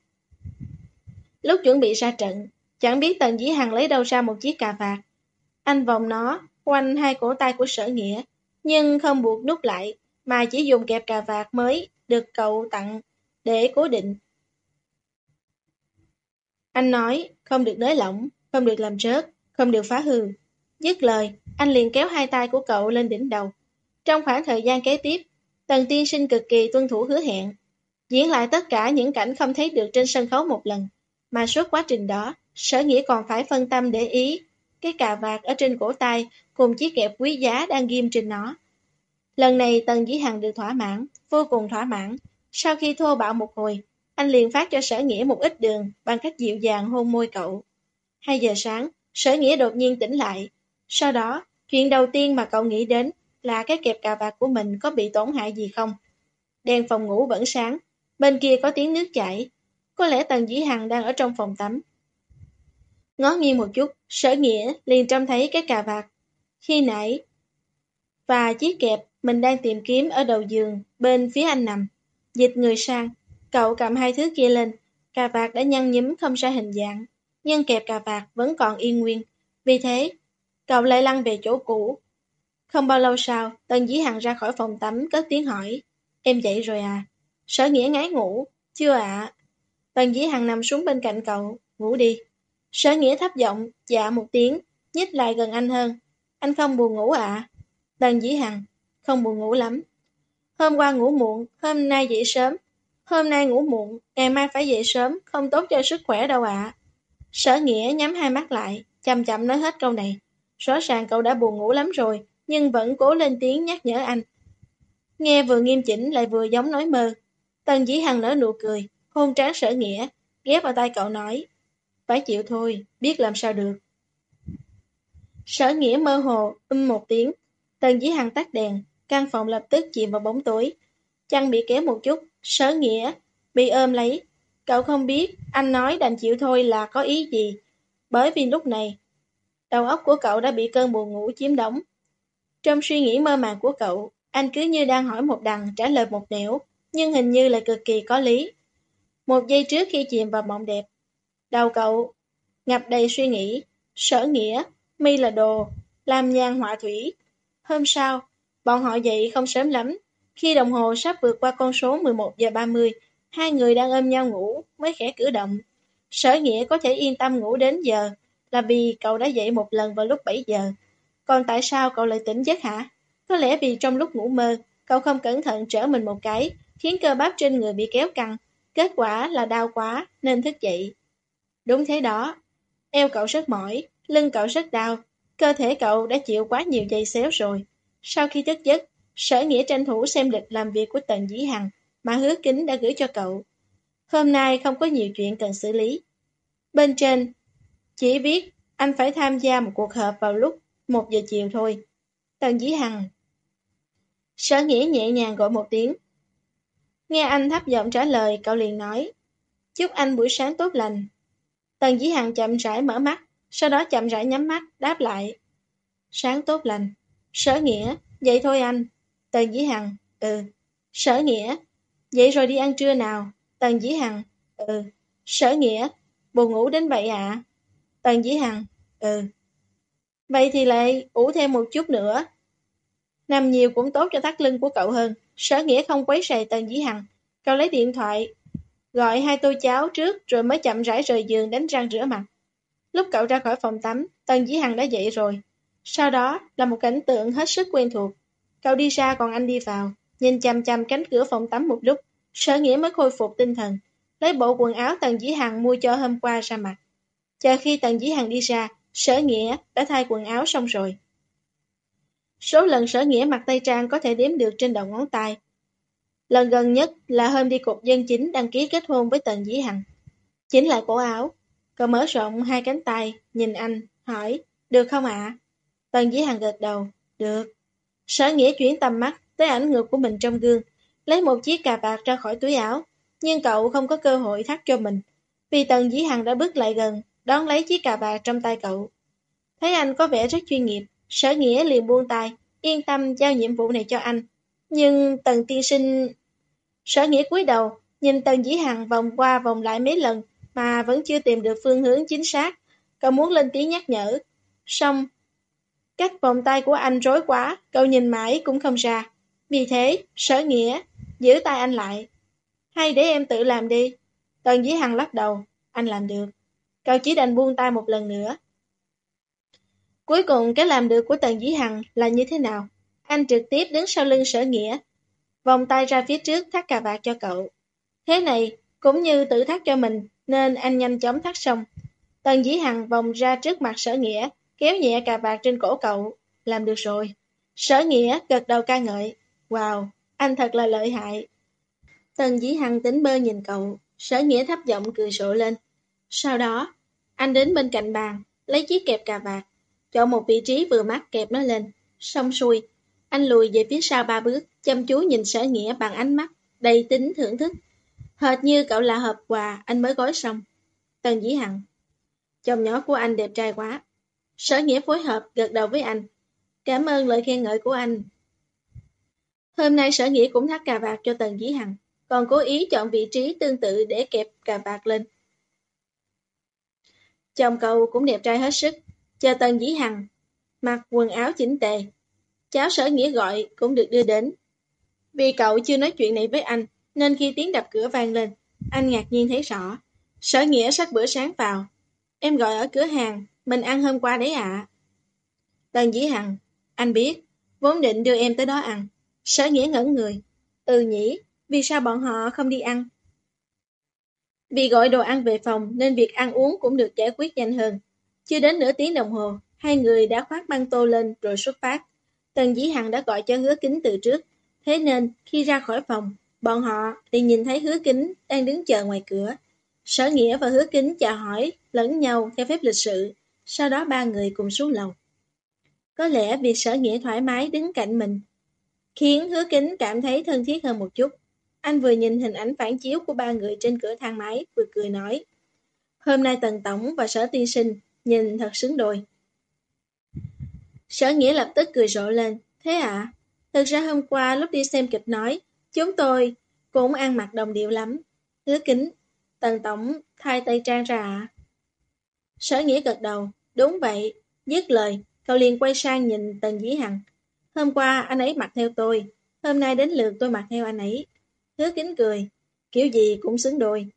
Lúc chuẩn bị ra trận, chẳng biết Tần Dĩ Hằng lấy đâu ra một chiếc cà vạt. Anh vòng nó quanh hai cổ tay của Sở Nghĩa, nhưng không buộc nút lại, mà chỉ dùng kẹp cà vạt mới được cậu tặng để cố định. Anh nói, không được nới lỏng, không được làm rớt, không được phá hư. Dứt lời, anh liền kéo hai tay của cậu lên đỉnh đầu. Trong khoảng thời gian kế tiếp, Tần tiên sinh cực kỳ tuân thủ hứa hẹn, diễn lại tất cả những cảnh không thấy được trên sân khấu một lần, mà suốt quá trình đó, Sở Nghĩa còn phải phân tâm để ý cái cà vạt ở trên cổ tay cùng chiếc kẹp quý giá đang ghim trên nó. Lần này Tần Dĩ Hằng được thỏa mãn, vô cùng thỏa mãn. Sau khi thô bạo một hồi, anh liền phát cho Sở Nghĩa một ít đường bằng cách dịu dàng hôn môi cậu. Hai giờ sáng, Sở Nghĩa đột nhiên tỉnh lại. Sau đó, chuyện đầu tiên mà cậu nghĩ đến là cái kẹp cà vạt của mình có bị tổn hại gì không. Đèn phòng ngủ vẫn sáng, bên kia có tiếng nước chảy. Có lẽ Tần Dĩ Hằng đang ở trong phòng tắm. Ngó nghiêng một chút, Sở Nghĩa liền trông thấy cái cà vạt khi nãy và chiếc kẹp mình đang tìm kiếm ở đầu giường bên phía anh nằm. Dịch người sang, cậu cầm hai thứ kia lên, cà vạt đã nhăn nhúm không ra hình dạng, nhưng kẹp cà vạt vẫn còn yên nguyên. Vì thế, cậu lại lăn về chỗ cũ. Không bao lâu sau, Tần Dĩ Hằng ra khỏi phòng tắm cất tiếng hỏi, em dậy rồi à? Sở Nghĩa ngái ngủ, chưa ạ. Tần Dĩ Hằng nằm xuống bên cạnh cậu, ngủ đi. Sở Nghĩa thấp giọng, dạ một tiếng, nhích lại gần anh hơn. Anh không buồn ngủ ạ? Tần Dĩ Hằng, không buồn ngủ lắm. Hôm qua ngủ muộn, hôm nay dậy sớm. Hôm nay ngủ muộn, ngày mai phải dậy sớm, không tốt cho sức khỏe đâu ạ. Sở Nghĩa nhắm hai mắt lại, chậm chậm nói hết câu này. Rõ ràng cậu đã buồn ngủ lắm rồi, nhưng vẫn cố lên tiếng nhắc nhở anh. Nghe vừa nghiêm chỉnh lại vừa giống nói mơ. Tần Dĩ Hằng nở nụ cười, hôn trán Sở Nghĩa, ghép vào tay cậu nói. Phải chịu thôi, biết làm sao được. Sở Nghĩa mơ hồ, um một tiếng. Tần Dĩ Hằng tắt đèn, căn phòng lập tức chìm vào bóng tối. Chăn bị kéo một chút, Sở Nghĩa bị ôm lấy. Cậu không biết anh nói đành chịu thôi là có ý gì. Bởi vì lúc này, đầu óc của cậu đã bị cơn buồn ngủ chiếm đóng. Trong suy nghĩ mơ màng của cậu, anh cứ như đang hỏi một đằng trả lời một nẻo, nhưng hình như lại cực kỳ có lý. Một giây trước khi chìm vào mộng đẹp, đầu cậu ngập đầy suy nghĩ. Sở Nghĩa, mi là đồ, làm nhàn họa thủy. Hôm sau, Bọn họ dậy không sớm lắm. Khi đồng hồ sắp vượt qua con số mười một giờ ba mươi, hai người đang ôm nhau ngủ mới khẽ cử động. Sở Nghĩa có thể yên tâm ngủ đến giờ là vì cậu đã dậy một lần vào lúc bảy giờ. Còn tại sao cậu lại tỉnh giấc hả? Có lẽ vì trong lúc ngủ mơ, cậu không cẩn thận trở mình một cái, khiến cơ bắp trên người bị kéo căng. Kết quả là đau quá nên thức dậy. Đúng thế đó. Eo cậu rất mỏi, lưng cậu rất đau. Cơ thể cậu đã chịu quá nhiều giày xéo rồi. Sau khi thức giấc, Sở Nghĩa tranh thủ xem lịch làm việc của Tần Dĩ Hằng mà Hứa Kính đã gửi cho cậu. Hôm nay không có nhiều chuyện cần xử lý. Bên trên, chỉ viết anh phải tham gia một cuộc họp vào lúc một giờ chiều thôi. Tần Dĩ Hằng. Sở Nghĩa nhẹ nhàng gọi một tiếng. Nghe anh thấp giọng trả lời, cậu liền nói. Chúc anh buổi sáng tốt lành. Tần Dĩ Hằng chậm rãi mở mắt, sau đó chậm rãi nhắm mắt, đáp lại. Sáng tốt lành. Sở Nghĩa, vậy thôi anh. Tần Dĩ Hằng, ừ. Sở Nghĩa, vậy rồi đi ăn trưa nào. Tần Dĩ Hằng, ừ. Sở Nghĩa, buồn ngủ đến vậy ạ. À? Tần Dĩ Hằng, ừ. Vậy thì lại ủ thêm một chút nữa. Nằm nhiều cũng tốt cho thắt lưng của cậu hơn. Sở Nghĩa không quấy rầy Tần Dĩ Hằng. Cậu lấy điện thoại, gọi hai tô cháo trước rồi mới chậm rãi rời giường đánh răng rửa mặt. Lúc cậu ra khỏi phòng tắm, Tần Dĩ Hằng đã dậy rồi. Sau đó là một cảnh tượng hết sức quen thuộc. Cậu đi ra còn anh đi vào, nhìn chằm chằm cánh cửa phòng tắm một lúc, Sở Nghĩa mới khôi phục tinh thần, lấy bộ quần áo Tần Dĩ Hằng mua cho hôm qua ra mặc. Chờ khi Tần Dĩ Hằng đi ra, Sở Nghĩa đã thay quần áo xong rồi. Số lần Sở Nghĩa mặc tây trang có thể đếm được trên đầu ngón tay. Lần gần nhất là hôm đi cục dân chính đăng ký kết hôn với Tần Dĩ Hằng. Chính lại cổ áo, cậu mở rộng hai cánh tay, nhìn anh, hỏi, được không ạ? Tần Dĩ Hằng gật đầu, được. Sở Nghĩa chuyển tầm mắt tới ảnh ngược của mình trong gương, lấy một chiếc cà vạt ra khỏi túi áo, nhưng cậu không có cơ hội thắt cho mình, vì Tần Dĩ Hằng đã bước lại gần, đón lấy chiếc cà vạt trong tay cậu. Thấy anh có vẻ rất chuyên nghiệp, Sở Nghĩa liền buông tay, yên tâm giao nhiệm vụ này cho anh. Nhưng Tần tiên sinh... Sở Nghĩa cúi đầu, nhìn Tần Dĩ Hằng vòng qua vòng lại mấy lần mà vẫn chưa tìm được phương hướng chính xác. Cậu muốn lên tiếng nhắc nhở. Xong, cách vòng tay của anh rối quá, cậu nhìn mãi cũng không ra. Vì thế, Sở Nghĩa giữ tay anh lại. Hay để em tự làm đi. Tần Dĩ Hằng lắc đầu, anh làm được. Cậu chỉ đành buông tay một lần nữa. Cuối cùng cái làm được của Tần Dĩ Hằng là như thế nào? Anh trực tiếp đứng sau lưng Sở Nghĩa, vòng tay ra phía trước thắt cà vạt cho cậu. Thế này, cũng như tự thắt cho mình, nên anh nhanh chóng thắt xong. Tần Dĩ Hằng vòng ra trước mặt Sở Nghĩa, kéo nhẹ cà vạt trên cổ cậu. Làm được rồi. Sở Nghĩa gật đầu ca ngợi. Wow, anh thật là lợi hại. Tần Dĩ Hằng tính bơ nhìn cậu, Sở Nghĩa thấp giọng cười rộ lên. Sau đó, anh đến bên cạnh bàn, lấy chiếc kẹp cà vạt, chọn một vị trí vừa mắt kẹp nó lên. Xong xuôi, anh lùi về phía sau ba bước, chăm chú nhìn Sở Nghĩa bằng ánh mắt đầy tính thưởng thức. Hệt như cậu là hộp quà anh mới gói xong. Tần Dĩ Hằng, chồng nhỏ của anh đẹp trai quá. Sở Nghĩa phối hợp gật đầu với anh. Cảm ơn lời khen ngợi của anh. Hôm nay Sở Nghĩa cũng thắt cà vạt cho Tần Dĩ Hằng, còn cố ý chọn vị trí tương tự để kẹp cà vạt lên. Chồng cậu cũng đẹp trai hết sức. Chờ Tần Dĩ Hằng mặc quần áo chỉnh tề, cháo Sở Nghĩa gọi cũng được đưa đến. Vì cậu chưa nói chuyện này với anh, nên khi tiếng đập cửa vang lên, anh ngạc nhiên thấy rõ. Sở Nghĩa xách bữa sáng vào. Em gọi ở cửa hàng, mình ăn hôm qua đấy ạ. Tần Dĩ Hằng, anh biết, vốn định đưa em tới đó ăn. Sở Nghĩa ngẩn người. Ừ nhỉ, vì sao bọn họ không đi ăn? Vì gọi đồ ăn về phòng nên việc ăn uống cũng được giải quyết nhanh hơn. Chưa đến nửa tiếng đồng hồ, hai người đã khoác băng tô lên rồi xuất phát. Tần Dĩ Hằng đã gọi cho Hứa Kính từ trước. Thế nên, khi ra khỏi phòng, bọn họ liền nhìn thấy Hứa Kính đang đứng chờ ngoài cửa. Sở Nghĩa và Hứa Kính chào hỏi lẫn nhau theo phép lịch sự. Sau đó ba người cùng xuống lầu. Có lẽ vì Sở Nghĩa thoải mái đứng cạnh mình, khiến Hứa Kính cảm thấy thân thiết hơn một chút. Anh vừa nhìn hình ảnh phản chiếu của ba người trên cửa thang máy, vừa cười nói. Hôm nay Tần Tổng và Sở Tiên Sinh nhìn thật xứng đôi. Sở Nghĩa lập tức cười rộ lên. Thế ạ? À? Thực ra hôm qua lúc đi xem kịch nói, chúng tôi cũng ăn mặc đồng điệu lắm. Hứa Kính, Tần Tổng thay tây trang ra ạ. À? Sở Nghĩa gật đầu. Đúng vậy. Dứt lời, cậu liền quay sang nhìn Tần Dĩ Hằng. Hôm qua anh ấy mặc theo tôi, hôm nay đến lượt tôi mặc theo anh ấy. Hứa Kính cười, kiểu gì cũng xứng đôi.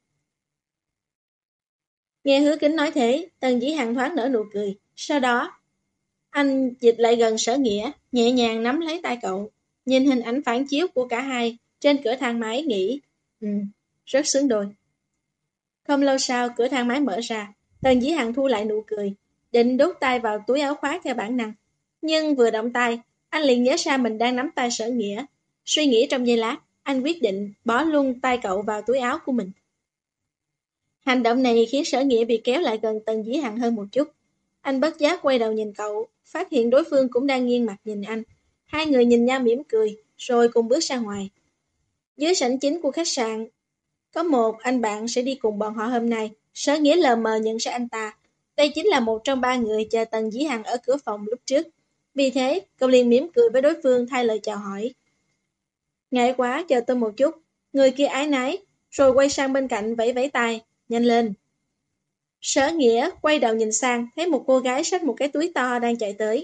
Nghe Hứa Kính nói thế, Tần Dĩ Hằng thoáng nở nụ cười. Sau đó, anh dịch lại gần Sở Nghĩa, nhẹ nhàng nắm lấy tay cậu. Nhìn hình ảnh phản chiếu của cả hai trên cửa thang máy nghĩ, ừ, rất xứng đôi. Không lâu sau, cửa thang máy mở ra, Tần Dĩ Hằng thu lại nụ cười, định đút tay vào túi áo khoác theo bản năng. Nhưng vừa động tay, anh liền nhớ ra mình đang nắm tay Sở Nghĩa. Suy nghĩ trong giây lát, anh quyết định bỏ luôn tay cậu vào túi áo của mình. Hành động này khiến Sở Nghĩa bị kéo lại gần Tần Dĩ Hằng hơn một chút. Anh bất giác quay đầu nhìn cậu, phát hiện đối phương cũng đang nghiêng mặt nhìn anh. Hai người nhìn nhau mỉm cười, rồi cùng bước ra ngoài. Dưới sảnh chính của khách sạn, có một anh bạn sẽ đi cùng bọn họ hôm nay. Sở Nghĩa lờ mờ nhận ra anh ta. Đây chính là một trong ba người chờ Tần Dĩ Hằng ở cửa phòng lúc trước. Vì thế, cậu liền mỉm cười với đối phương thay lời chào hỏi. Ngại quá, chờ tôi một chút. Người kia ái nái, rồi quay sang bên cạnh vẫy vẫy tay. Nhanh lên. Sở Nghĩa quay đầu nhìn sang, thấy một cô gái xách một cái túi to đang chạy tới.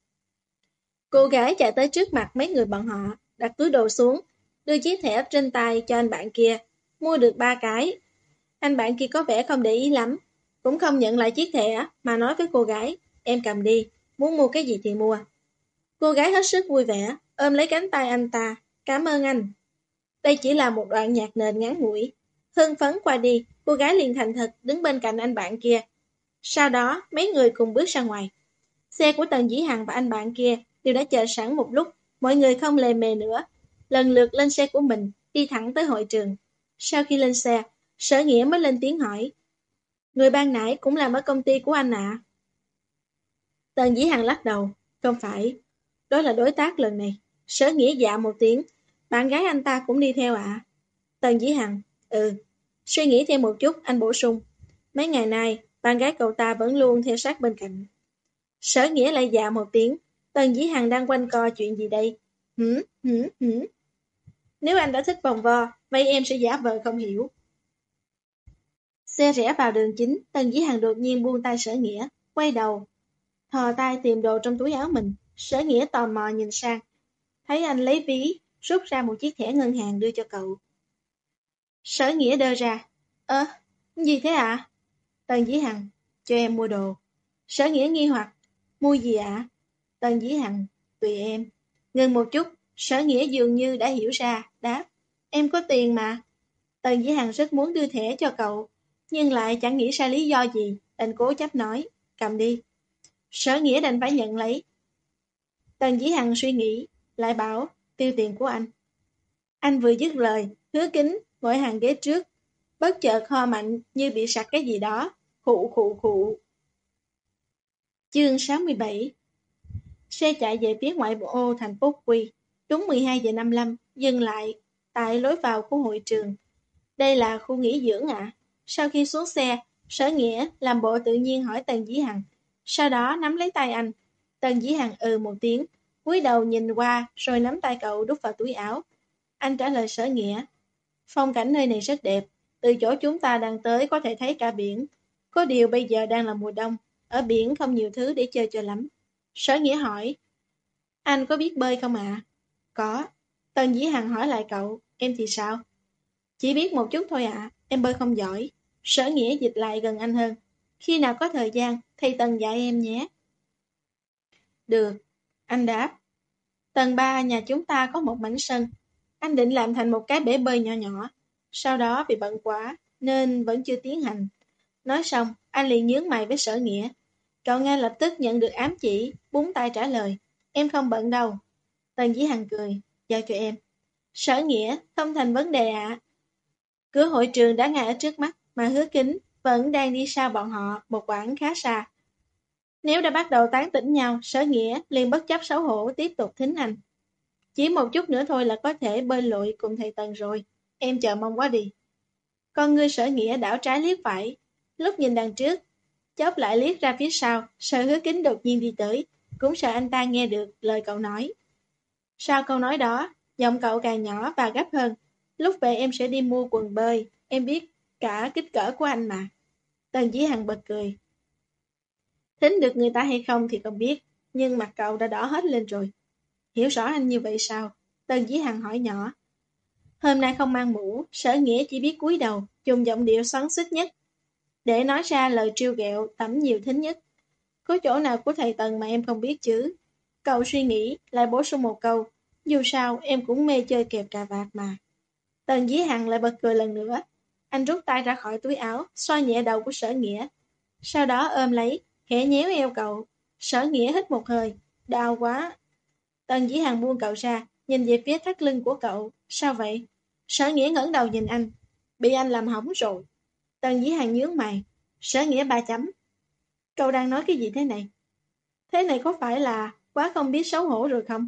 Cô gái chạy tới trước mặt mấy người bọn họ, đặt túi đồ xuống, đưa chiếc thẻ trên tay cho anh bạn kia. Mua được ba cái. Anh bạn kia có vẻ không để ý lắm, cũng không nhận lại chiếc thẻ mà nói với cô gái, em cầm đi, muốn mua cái gì thì mua. Cô gái hết sức vui vẻ, ôm lấy cánh tay anh ta, cảm ơn anh. Đây chỉ là một đoạn nhạc nền ngắn ngủi. Hưng phấn qua đi, cô gái liền thành thật đứng bên cạnh anh bạn kia. Sau đó, mấy người cùng bước ra ngoài. Xe của Tần Dĩ Hằng và anh bạn kia đều đã chờ sẵn một lúc, mọi người không lề mề nữa. Lần lượt lên xe của mình, đi thẳng tới hội trường. Sau khi lên xe, Sở Nghĩa mới lên tiếng hỏi. Người ban nãy cũng làm ở công ty của anh ạ. Tần Dĩ Hằng lắc đầu. Không phải, đó là đối tác lần này. Sở Nghĩa dạ một tiếng. Bạn gái anh ta cũng đi theo ạ. Tần Dĩ Hằng. Ừ. Suy nghĩ thêm một chút, anh bổ sung. Mấy ngày nay, bạn gái cậu ta vẫn luôn theo sát bên cạnh. Sở Nghĩa lại dạ một tiếng. Tần Dĩ Hằng đang quanh co chuyện gì đây? Hử, hử, hử. Nếu anh đã thích vòng vo, vậy em sẽ giả vờ không hiểu. Xe rẽ vào đường chính, Tần Dĩ Hằng đột nhiên buông tay Sở Nghĩa, quay đầu, thò tay tìm đồ trong túi áo mình. Sở Nghĩa tò mò nhìn sang, thấy anh lấy ví, rút ra một chiếc thẻ ngân hàng đưa cho cậu. Sở Nghĩa đơ ra, ơ, gì thế ạ? À? Tần Dĩ Hằng, cho em mua đồ. Sở Nghĩa nghi hoặc, mua gì ạ? À? Tần Dĩ Hằng, tùy em. Ngừng một chút, Sở Nghĩa dường như đã hiểu ra, đáp, em có tiền mà. Tần Dĩ Hằng rất muốn đưa thẻ cho cậu, nhưng lại chẳng nghĩ ra lý do gì, đành cố chấp nói, cầm đi. Sở Nghĩa đành phải nhận lấy. Tần Dĩ Hằng suy nghĩ, lại bảo, tiêu tiền của anh. Anh vừa dứt lời, Hứa Kính, ngồi hàng ghế trước, bất chợt ho mạnh như bị sặc cái gì đó, khụ khụ khụ. Chương sáu mươi bảy. Xe chạy về phía ngoại ô thành phố Quy, đúng mười hai giờ năm mươi lăm, dừng lại tại lối vào của hội trường. Đây là khu nghỉ dưỡng ạ. À? Sau khi xuống xe, Sở Nghĩa làm bộ tự nhiên hỏi Tần Dĩ Hằng, sau đó nắm lấy tay anh. Tần Dĩ Hằng ừ một tiếng, cúi đầu nhìn qua rồi nắm tay cậu đút vào túi áo. Anh trả lời Sở Nghĩa, phong cảnh nơi này rất đẹp, từ chỗ chúng ta đang tới có thể thấy cả biển. Có điều bây giờ đang là mùa đông, ở biển không nhiều thứ để chơi cho lắm. Sở Nghĩa hỏi, anh có biết bơi không ạ? À? Có. Tần Dĩ Hằng hỏi lại cậu, em thì sao? Chỉ biết một chút thôi ạ, à, em bơi không giỏi. Sở Nghĩa dịch lại gần anh hơn. Khi nào có thời gian, thầy Tần dạy em nhé. Được, anh đáp. Tầng ba nhà chúng ta có một mảnh sân. Anh định làm thành một cái bể bơi nhỏ nhỏ. Sau đó vì bận quá, nên vẫn chưa tiến hành. Nói xong, anh liền nhướng mày với Sở Nghĩa. Cậu ngay lập tức nhận được ám chỉ, búng tay trả lời. Em không bận đâu. Tần Dĩ Hằng cười, giao cho em. Sở Nghĩa, không thành vấn đề ạ. À. Cửa hội trường đã ngay ở trước mắt, mà Hứa Kính vẫn đang đi sau bọn họ một quãng khá xa. Nếu đã bắt đầu tán tỉnh nhau, Sở Nghĩa liền bất chấp xấu hổ tiếp tục thính hành. Chỉ một chút nữa thôi là có thể bơi lội cùng thầy Tần rồi. Em chờ mong quá đi. Con ngươi Sở Nghĩa đảo trái liếc phải. Lúc nhìn đằng trước, chớp lại liếc ra phía sau, sợ Hứa Kính đột nhiên đi tới. Cũng sợ anh ta nghe được lời cậu nói. Sau câu nói đó, giọng cậu càng nhỏ và gấp hơn. Lúc về em sẽ đi mua quần bơi, em biết cả kích cỡ của anh mà. Tần Dĩ Hằng bật cười. Thính được người ta hay không thì không biết, nhưng mặt cậu đã đỏ hết lên rồi. Hiểu rõ anh như vậy sao? Tần Dĩ Hằng hỏi nhỏ. Hôm nay không mang mũ, Sở Nghĩa chỉ biết cúi đầu, dùng giọng điệu xoắn xuýt nhất, để nói ra lời trêu ghẹo tẩm nhiều thính nhất. Có chỗ nào của thầy Tần mà em không biết chứ? Cậu suy nghĩ, lại bổ sung một câu. Dù sao, em cũng mê chơi kẹp cà vạt mà. Tần Dĩ Hằng lại bật cười lần nữa. Anh rút tay ra khỏi túi áo, xoa nhẹ đầu của Sở Nghĩa. Sau đó ôm lấy, khẽ nhéo eo cậu. Sở Nghĩa hít một hơi. Đau quá. Tần Dĩ Hằng buông cậu ra, nhìn về phía thắt lưng của cậu. Sao vậy? Sở Nghĩa ngẩng đầu nhìn anh. Bị anh làm hỏng rồi. Tần Dĩ Hằng nhướng mày. Sở Nghĩa ba chấm. Cậu đang nói cái gì thế này? Thế này có phải là quá không biết xấu hổ rồi không?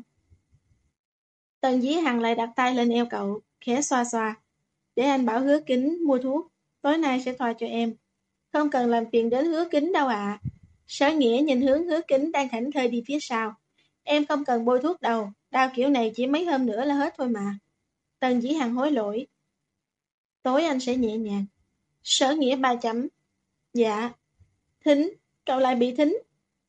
Tần Dĩ Hằng lại đặt tay lên eo cậu, khẽ xoa xoa. Để anh bảo Hứa Kính mua thuốc, tối nay sẽ thoa cho em. Không cần làm phiền đến Hứa Kính đâu ạ. Sở Nghĩa nhìn hướng Hứa Kính đang thảnh thơi đi phía sau. Em không cần bôi thuốc đâu, đau kiểu này chỉ mấy hôm nữa là hết thôi mà. Tần Dĩ Hằng hối lỗi. Tối anh sẽ nhẹ nhàng. Sở Nghĩa ba chấm. Dạ. Thính, cậu lại bị thính.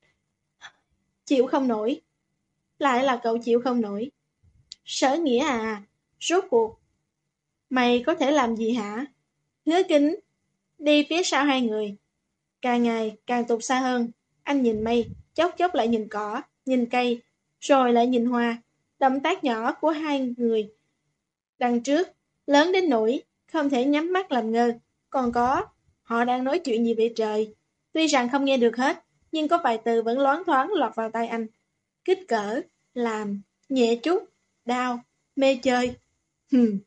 Chịu không nổi. Lại là cậu chịu không nổi. Sở Nghĩa à, rốt cuộc mày có thể làm gì hả? Hứa Kính đi phía sau hai người. Càng ngày càng tụt xa hơn. Anh nhìn mây, chốc chốc lại nhìn cỏ, nhìn cây, rồi lại nhìn hoa. Động tác nhỏ của hai người đằng trước, lớn đến nỗi không thể nhắm mắt làm ngơ. Còn có, họ đang nói chuyện gì vậy trời? Tuy rằng không nghe được hết, nhưng có vài từ vẫn loáng thoáng lọt vào tai anh. Kích cỡ, làm, nhẹ chút, đau, mê chơi. Hừm,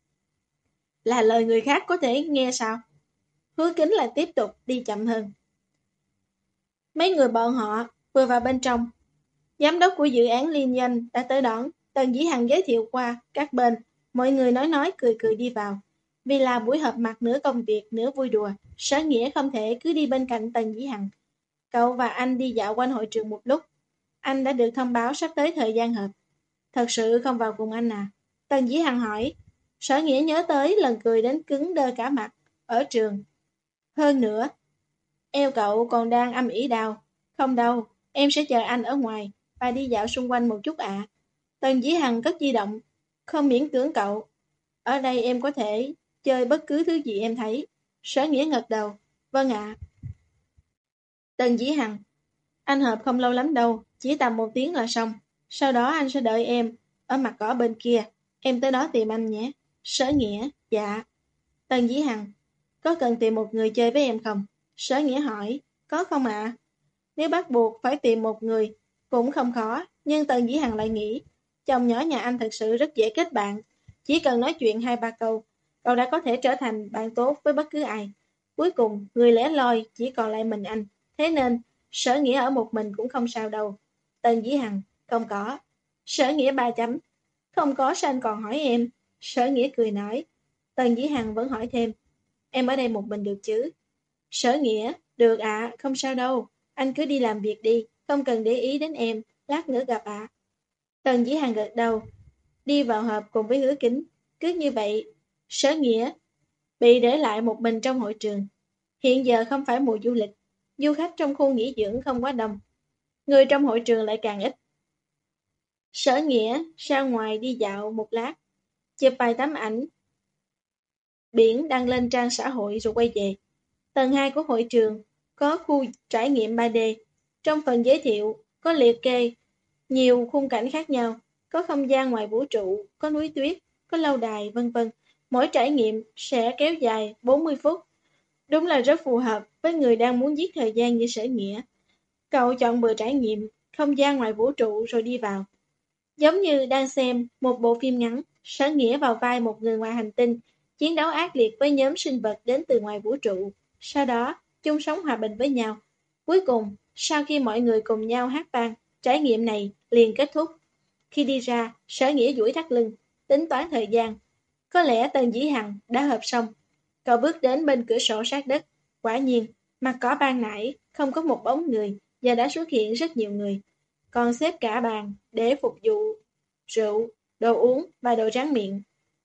là lời người khác có thể nghe sao? Hứa Kính lại tiếp tục đi chậm hơn. Mấy người bọn họ vừa vào bên trong. Giám đốc của dự án liên doanh đã tới đón. Tần Dĩ Hằng giới thiệu qua các bên. Mọi người nói nói cười cười đi vào. Vì là buổi họp mặt nửa công việc nửa vui đùa, Sở Nghĩa không thể cứ đi bên cạnh Tần Dĩ Hằng. Cậu và anh đi dạo quanh hội trường một lúc. Anh đã được thông báo sắp tới thời gian họp. Thật sự không vào cùng anh à? Tần Dĩ Hằng hỏi. Sở Nghĩa nhớ tới lần cười đến cứng đơ cả mặt ở trường. Hơn nữa, eo cậu còn đang âm ỉ đau. Không đâu, em sẽ chờ anh ở ngoài và đi dạo xung quanh một chút ạ. Tần Dĩ Hằng cất di động. Không miễn cưỡng cậu. Ở đây em có thể chơi bất cứ thứ gì em thấy. Sở Nghĩa gật đầu. Vâng ạ. Tần Dĩ Hằng. Anh hợp không lâu lắm đâu, chỉ tầm một tiếng là xong. Sau đó anh sẽ đợi em ở mặt cỏ bên kia. Em tới đó tìm anh nhé. Sở Nghĩa. Dạ. Tần Dĩ Hằng. Có cần tìm một người chơi với em không? Sở Nghĩa hỏi. Có không ạ? Nếu bắt buộc phải tìm một người cũng không khó, nhưng Tần Dĩ Hằng lại nghĩ chồng nhỏ nhà anh thật sự rất dễ kết bạn. Chỉ cần nói chuyện hai ba câu, cậu đã có thể trở thành bạn tốt với bất cứ ai. Cuối cùng, người lẻ loi chỉ còn lại mình anh. Thế nên, Sở Nghĩa ở một mình cũng không sao đâu. Tần Dĩ Hằng, không có. Sở Nghĩa ba chấm. Không có sao anh còn hỏi em. Sở Nghĩa cười nói. Tần Dĩ Hằng vẫn hỏi thêm. Em ở đây một mình được chứ? Sở Nghĩa, được ạ, không sao đâu. Anh cứ đi làm việc đi, không cần để ý đến em. Lát nữa gặp ạ. Tần Dĩ Hằng gật đầu. Đi vào họp cùng với Hứa Kính. Cứ như vậy, Sở Nghĩa bị để lại một mình trong hội trường. Hiện giờ không phải mùa du lịch, du khách trong khu nghỉ dưỡng không quá đông. Người trong hội trường lại càng ít. Sở Nghĩa ra ngoài đi dạo một lát, chụp vài tấm ảnh biển đăng lên trang xã hội rồi quay về. Tầng hai của hội trường có khu trải nghiệm ba D. Trong phần giới thiệu có liệt kê nhiều khung cảnh khác nhau, có không gian ngoài vũ trụ, có núi tuyết, có lâu đài, vân vân. Mỗi trải nghiệm sẽ kéo dài bốn mươi phút. Đúng là rất phù hợp với người đang muốn giết thời gian như Sở Nghĩa. Cậu chọn bữa trải nghiệm không gian ngoài vũ trụ rồi đi vào. Giống như đang xem một bộ phim ngắn, Sở Nghĩa vào vai một người ngoài hành tinh, chiến đấu ác liệt với nhóm sinh vật đến từ ngoài vũ trụ. Sau đó, chung sống hòa bình với nhau. Cuối cùng, sau khi mọi người cùng nhau hát vang, trải nghiệm này liền kết thúc. Khi đi ra, Sở Nghĩa duỗi thắt lưng, tính toán thời gian. Có lẽ Tần Dĩ Hằng đã hợp xong. Cậu bước đến bên cửa sổ sát đất. Quả nhiên, mặt cỏ ban nãy không có một bóng người, giờ đã xuất hiện rất nhiều người. Còn xếp cả bàn để phục vụ rượu, đồ uống và đồ tráng miệng.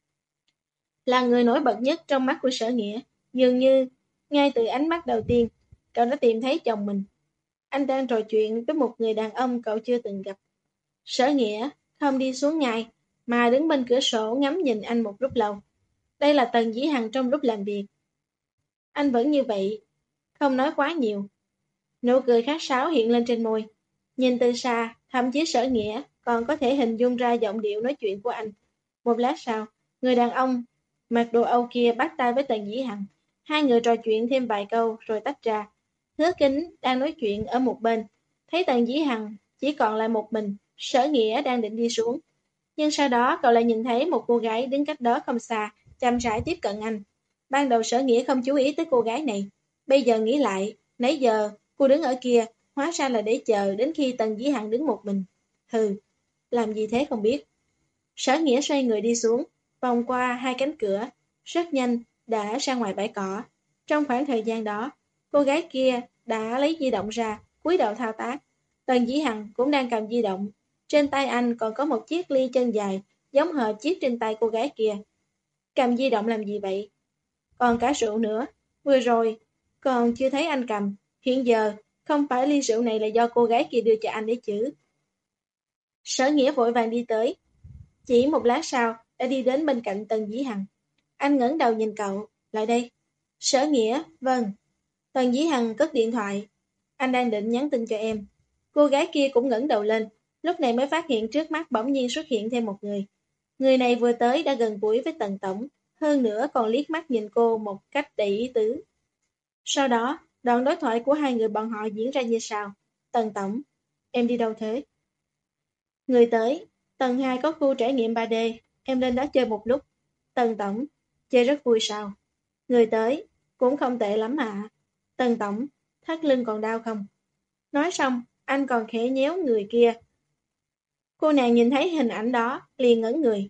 Là người nổi bật nhất trong mắt của Sở Nghĩa. Dường như, ngay từ ánh mắt đầu tiên, cậu đã tìm thấy chồng mình. Anh đang trò chuyện với một người đàn ông cậu chưa từng gặp. Sở Nghĩa không đi xuống ngay, mà đứng bên cửa sổ ngắm nhìn anh một lúc lâu. Đây là Tần Dĩ Hằng trong lúc làm việc. Anh vẫn như vậy, không nói quá nhiều. Nụ cười khát sáo hiện lên trên môi. Nhìn từ xa, thậm chí Sở Nghĩa còn có thể hình dung ra giọng điệu nói chuyện của anh. Một lát sau, người đàn ông mặc đồ Âu kia bắt tay với Tần Dĩ Hằng. Hai người trò chuyện thêm vài câu rồi tách ra. Hứa Kính đang nói chuyện ở một bên. Thấy Tần Dĩ Hằng chỉ còn lại một mình, Sở Nghĩa đang định đi xuống. Nhưng sau đó cậu lại nhìn thấy một cô gái đứng cách đó không xa, chậm rãi tiếp cận anh. Ban đầu Sở Nghĩa không chú ý tới cô gái này. Bây giờ nghĩ lại, nãy giờ cô đứng ở kia, hóa ra là để chờ đến khi Tần Dĩ Hằng đứng một mình. Hừ, làm gì thế không biết. Sở Nghĩa xoay người đi xuống, vòng qua hai cánh cửa, rất nhanh đã ra ngoài bãi cỏ. Trong khoảng thời gian đó, cô gái kia đã lấy di động ra, cúi đầu thao tác. Tần Dĩ Hằng cũng đang cầm di động. Trên tay anh còn có một chiếc ly chân dài, giống hệt chiếc trên tay cô gái kia. Cầm di động làm gì vậy? Còn cả rượu nữa. Vừa rồi, còn chưa thấy anh cầm. Hiện giờ, không phải ly rượu này là do cô gái kia đưa cho anh đấy chứ. Sở Nghĩa vội vàng đi tới. Chỉ một lát sau, đã đi đến bên cạnh Tần Dĩ Hằng. Anh ngẩng đầu nhìn cậu. Lại đây. Sở Nghĩa, vâng. Tần Dĩ Hằng cất điện thoại. Anh đang định nhắn tin cho em. Cô gái kia cũng ngẩng đầu lên. Lúc này mới phát hiện trước mắt bỗng nhiên xuất hiện thêm một người. Người này vừa tới đã gần gũi với Tần Tổng. Hơn nữa còn liếc mắt nhìn cô một cách đầy ý tứ. Sau đó, đoạn đối thoại của hai người bọn họ diễn ra như sau. Tần Tổng, em đi đâu thế? Người tới, tầng hai có khu trải nghiệm ba D, em lên đó chơi một lúc. Tần Tổng, chơi rất vui sao? Người tới, cũng không tệ lắm ạ. Tần Tổng, thắt lưng còn đau không? Nói xong, anh còn khẽ nhéo người kia. Cô nàng nhìn thấy hình ảnh đó, liền ngẩn người.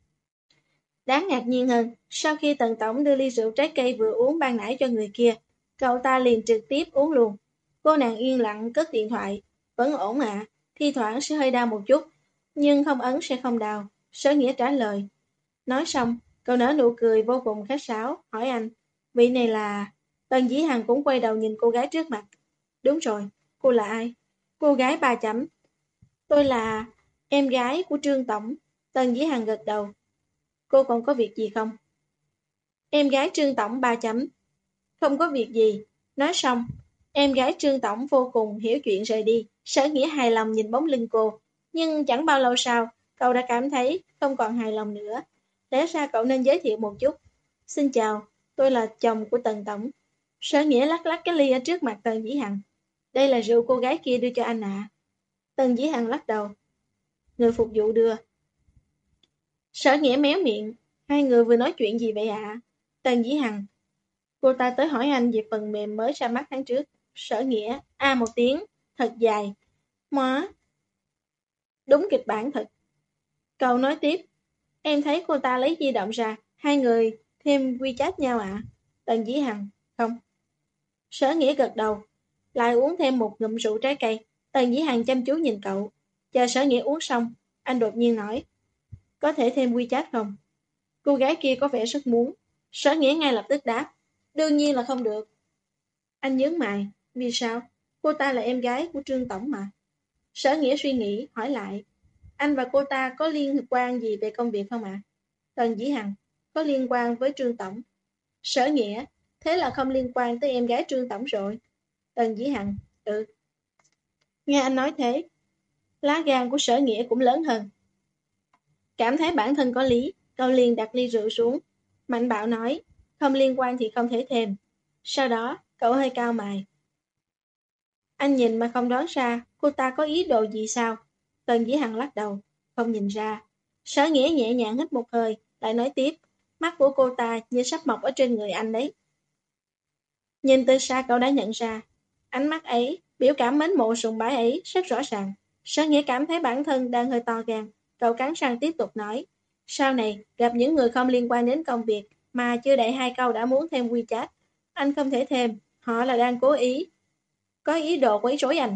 Đáng ngạc nhiên hơn, sau khi Tần Tổng đưa ly rượu trái cây vừa uống ban nãy cho người kia, cậu ta liền trực tiếp uống luôn. Cô nàng yên lặng cất điện thoại. Vẫn ổn ạ, thi thoảng sẽ hơi đau một chút, nhưng không ấn sẽ không đau. Sở Nghĩa trả lời. Nói xong, cậu nở nụ cười vô cùng khách sáo, hỏi anh, vị này là... Tần Dĩ Hằng cũng quay đầu nhìn cô gái trước mặt. Đúng rồi, cô là ai? Cô gái ba chấm. Tôi là em gái của Trương Tổng. Tần Dĩ Hằng gật đầu. Cô còn có việc gì không? Em gái Trương Tổng ba chấm. Không có việc gì. Nói xong, em gái Trương Tổng vô cùng hiểu chuyện rời đi. Sở Nghĩa hài lòng nhìn bóng lưng cô. Nhưng chẳng bao lâu sau, cậu đã cảm thấy không còn hài lòng nữa. Lẽ ra cậu nên giới thiệu một chút. Xin chào, tôi là chồng của Tần Tổng. Sở Nghĩa lắc lắc cái ly ở trước mặt Tần Dĩ Hằng. Đây là rượu cô gái kia đưa cho anh ạ. Tần Dĩ Hằng lắc đầu. Người phục vụ đưa. Sở Nghĩa méo miệng. Hai người vừa nói chuyện gì vậy ạ? Tần Dĩ Hằng. Cô ta tới hỏi anh về phần mềm mới ra mắt tháng trước. Sở Nghĩa. A một tiếng. Thật dài. Má. Đúng kịch bản thật. Cậu nói tiếp. Em thấy cô ta lấy di động ra. Hai người thêm WeChat nhau ạ. Tần Dĩ Hằng. Không. Sở Nghĩa gật đầu. Lại uống thêm một ngụm rượu trái cây. Tần Dĩ Hằng chăm chú nhìn cậu. Chờ Sở Nghĩa uống xong. Anh đột nhiên nói. Có thể thêm WeChat không? Cô gái kia có vẻ rất muốn. Sở Nghĩa ngay lập tức đáp. Đương nhiên là không được. Anh nhướng mày. Vì sao? Cô ta là em gái của Trương Tổng mà. Sở Nghĩa suy nghĩ, hỏi lại. Anh và cô ta có liên quan gì về công việc không ạ? Tần Dĩ Hằng. Có liên quan với Trương Tổng. Sở Nghĩa. Thế là không liên quan tới em gái Trương Tổng rồi. Tần Dĩ Hằng. Ừ. Nghe anh nói thế. Lá gan của Sở Nghĩa cũng lớn hơn. Cảm thấy bản thân có lý, cậu liền đặt ly rượu xuống. Mạnh bạo nói, không liên quan thì không thể thêm. Sau đó, cậu hơi cao mày. Anh nhìn mà không đoán ra, cô ta có ý đồ gì sao? Tần Dĩ Hằng lắc đầu, không nhìn ra. Sở Nghĩa nhẹ nhàng hít một hơi, lại nói tiếp. Mắt của cô ta như sắp mọc ở trên người anh đấy. Nhìn từ xa cậu đã nhận ra. Ánh mắt ấy, biểu cảm mến mộ sùng bái ấy rất rõ ràng. Sở Nghĩa cảm thấy bản thân đang hơi to gan. Cậu cắn răng tiếp tục nói. Sau này, gặp những người không liên quan đến công việc mà chưa đợi hai câu đã muốn thêm WeChat. Anh không thể thêm, họ là đang cố ý. Có ý đồ quấy rối anh.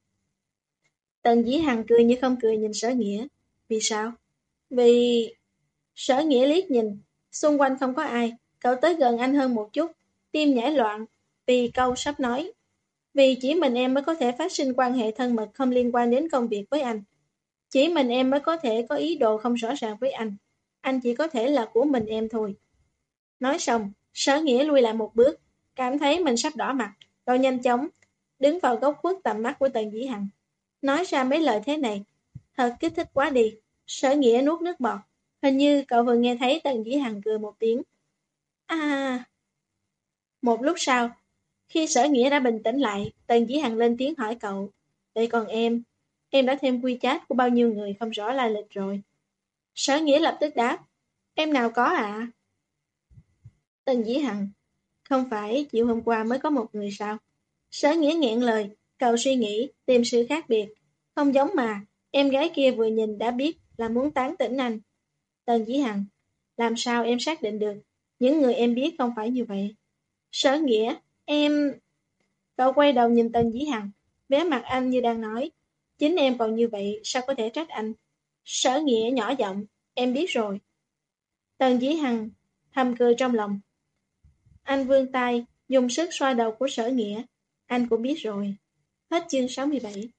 Tần Dĩ Hằng cười như không cười nhìn Sở Nghĩa. Vì sao? Vì... Sở Nghĩa liếc nhìn. Xung quanh không có ai. Cậu tới gần anh hơn một chút. Tim nhảy loạn. Vì câu sắp nói. Vì chỉ mình em mới có thể phát sinh quan hệ thân mật không liên quan đến công việc với anh. Chỉ mình em mới có thể có ý đồ không rõ ràng với anh. Anh chỉ có thể là của mình em thôi. Nói xong, Sở Nghĩa lui lại một bước, cảm thấy mình sắp đỏ mặt. Cậu nhanh chóng đứng vào góc khuất tầm mắt của Tần Dĩ Hằng. Nói ra mấy lời thế này, thật kích thích quá đi. Sở Nghĩa nuốt nước bọt. Hình như cậu vừa nghe thấy Tần Dĩ Hằng cười một tiếng. À... Một lúc sau, khi Sở Nghĩa đã bình tĩnh lại, Tần Dĩ Hằng lên tiếng hỏi cậu. Vậy còn em? Em đã thêm WeChat của bao nhiêu người không rõ lai lịch rồi? Sở Nghĩa lập tức đáp. Em nào có ạ? À? Tần Dĩ Hằng. Không phải chiều hôm qua mới có một người sao? Sở Nghĩa nghẹn lời, cậu suy nghĩ, tìm sự khác biệt. Không giống mà, em gái kia vừa nhìn đã biết là muốn tán tỉnh anh. Tần Dĩ Hằng. Làm sao em xác định được? Những người em biết không phải như vậy. Sở Nghĩa. Em... Cậu quay đầu nhìn Tần Dĩ Hằng, vẻ mặt anh như đang nói. Chính em còn như vậy, sao có thể trách anh? Sở Nghĩa nhỏ giọng. Em biết rồi. Tần Dĩ Hằng thầm cười trong lòng. Anh vươn tay, dùng sức xoa đầu của Sở Nghĩa. Anh cũng biết rồi. Hết chương sáu mươi bảy.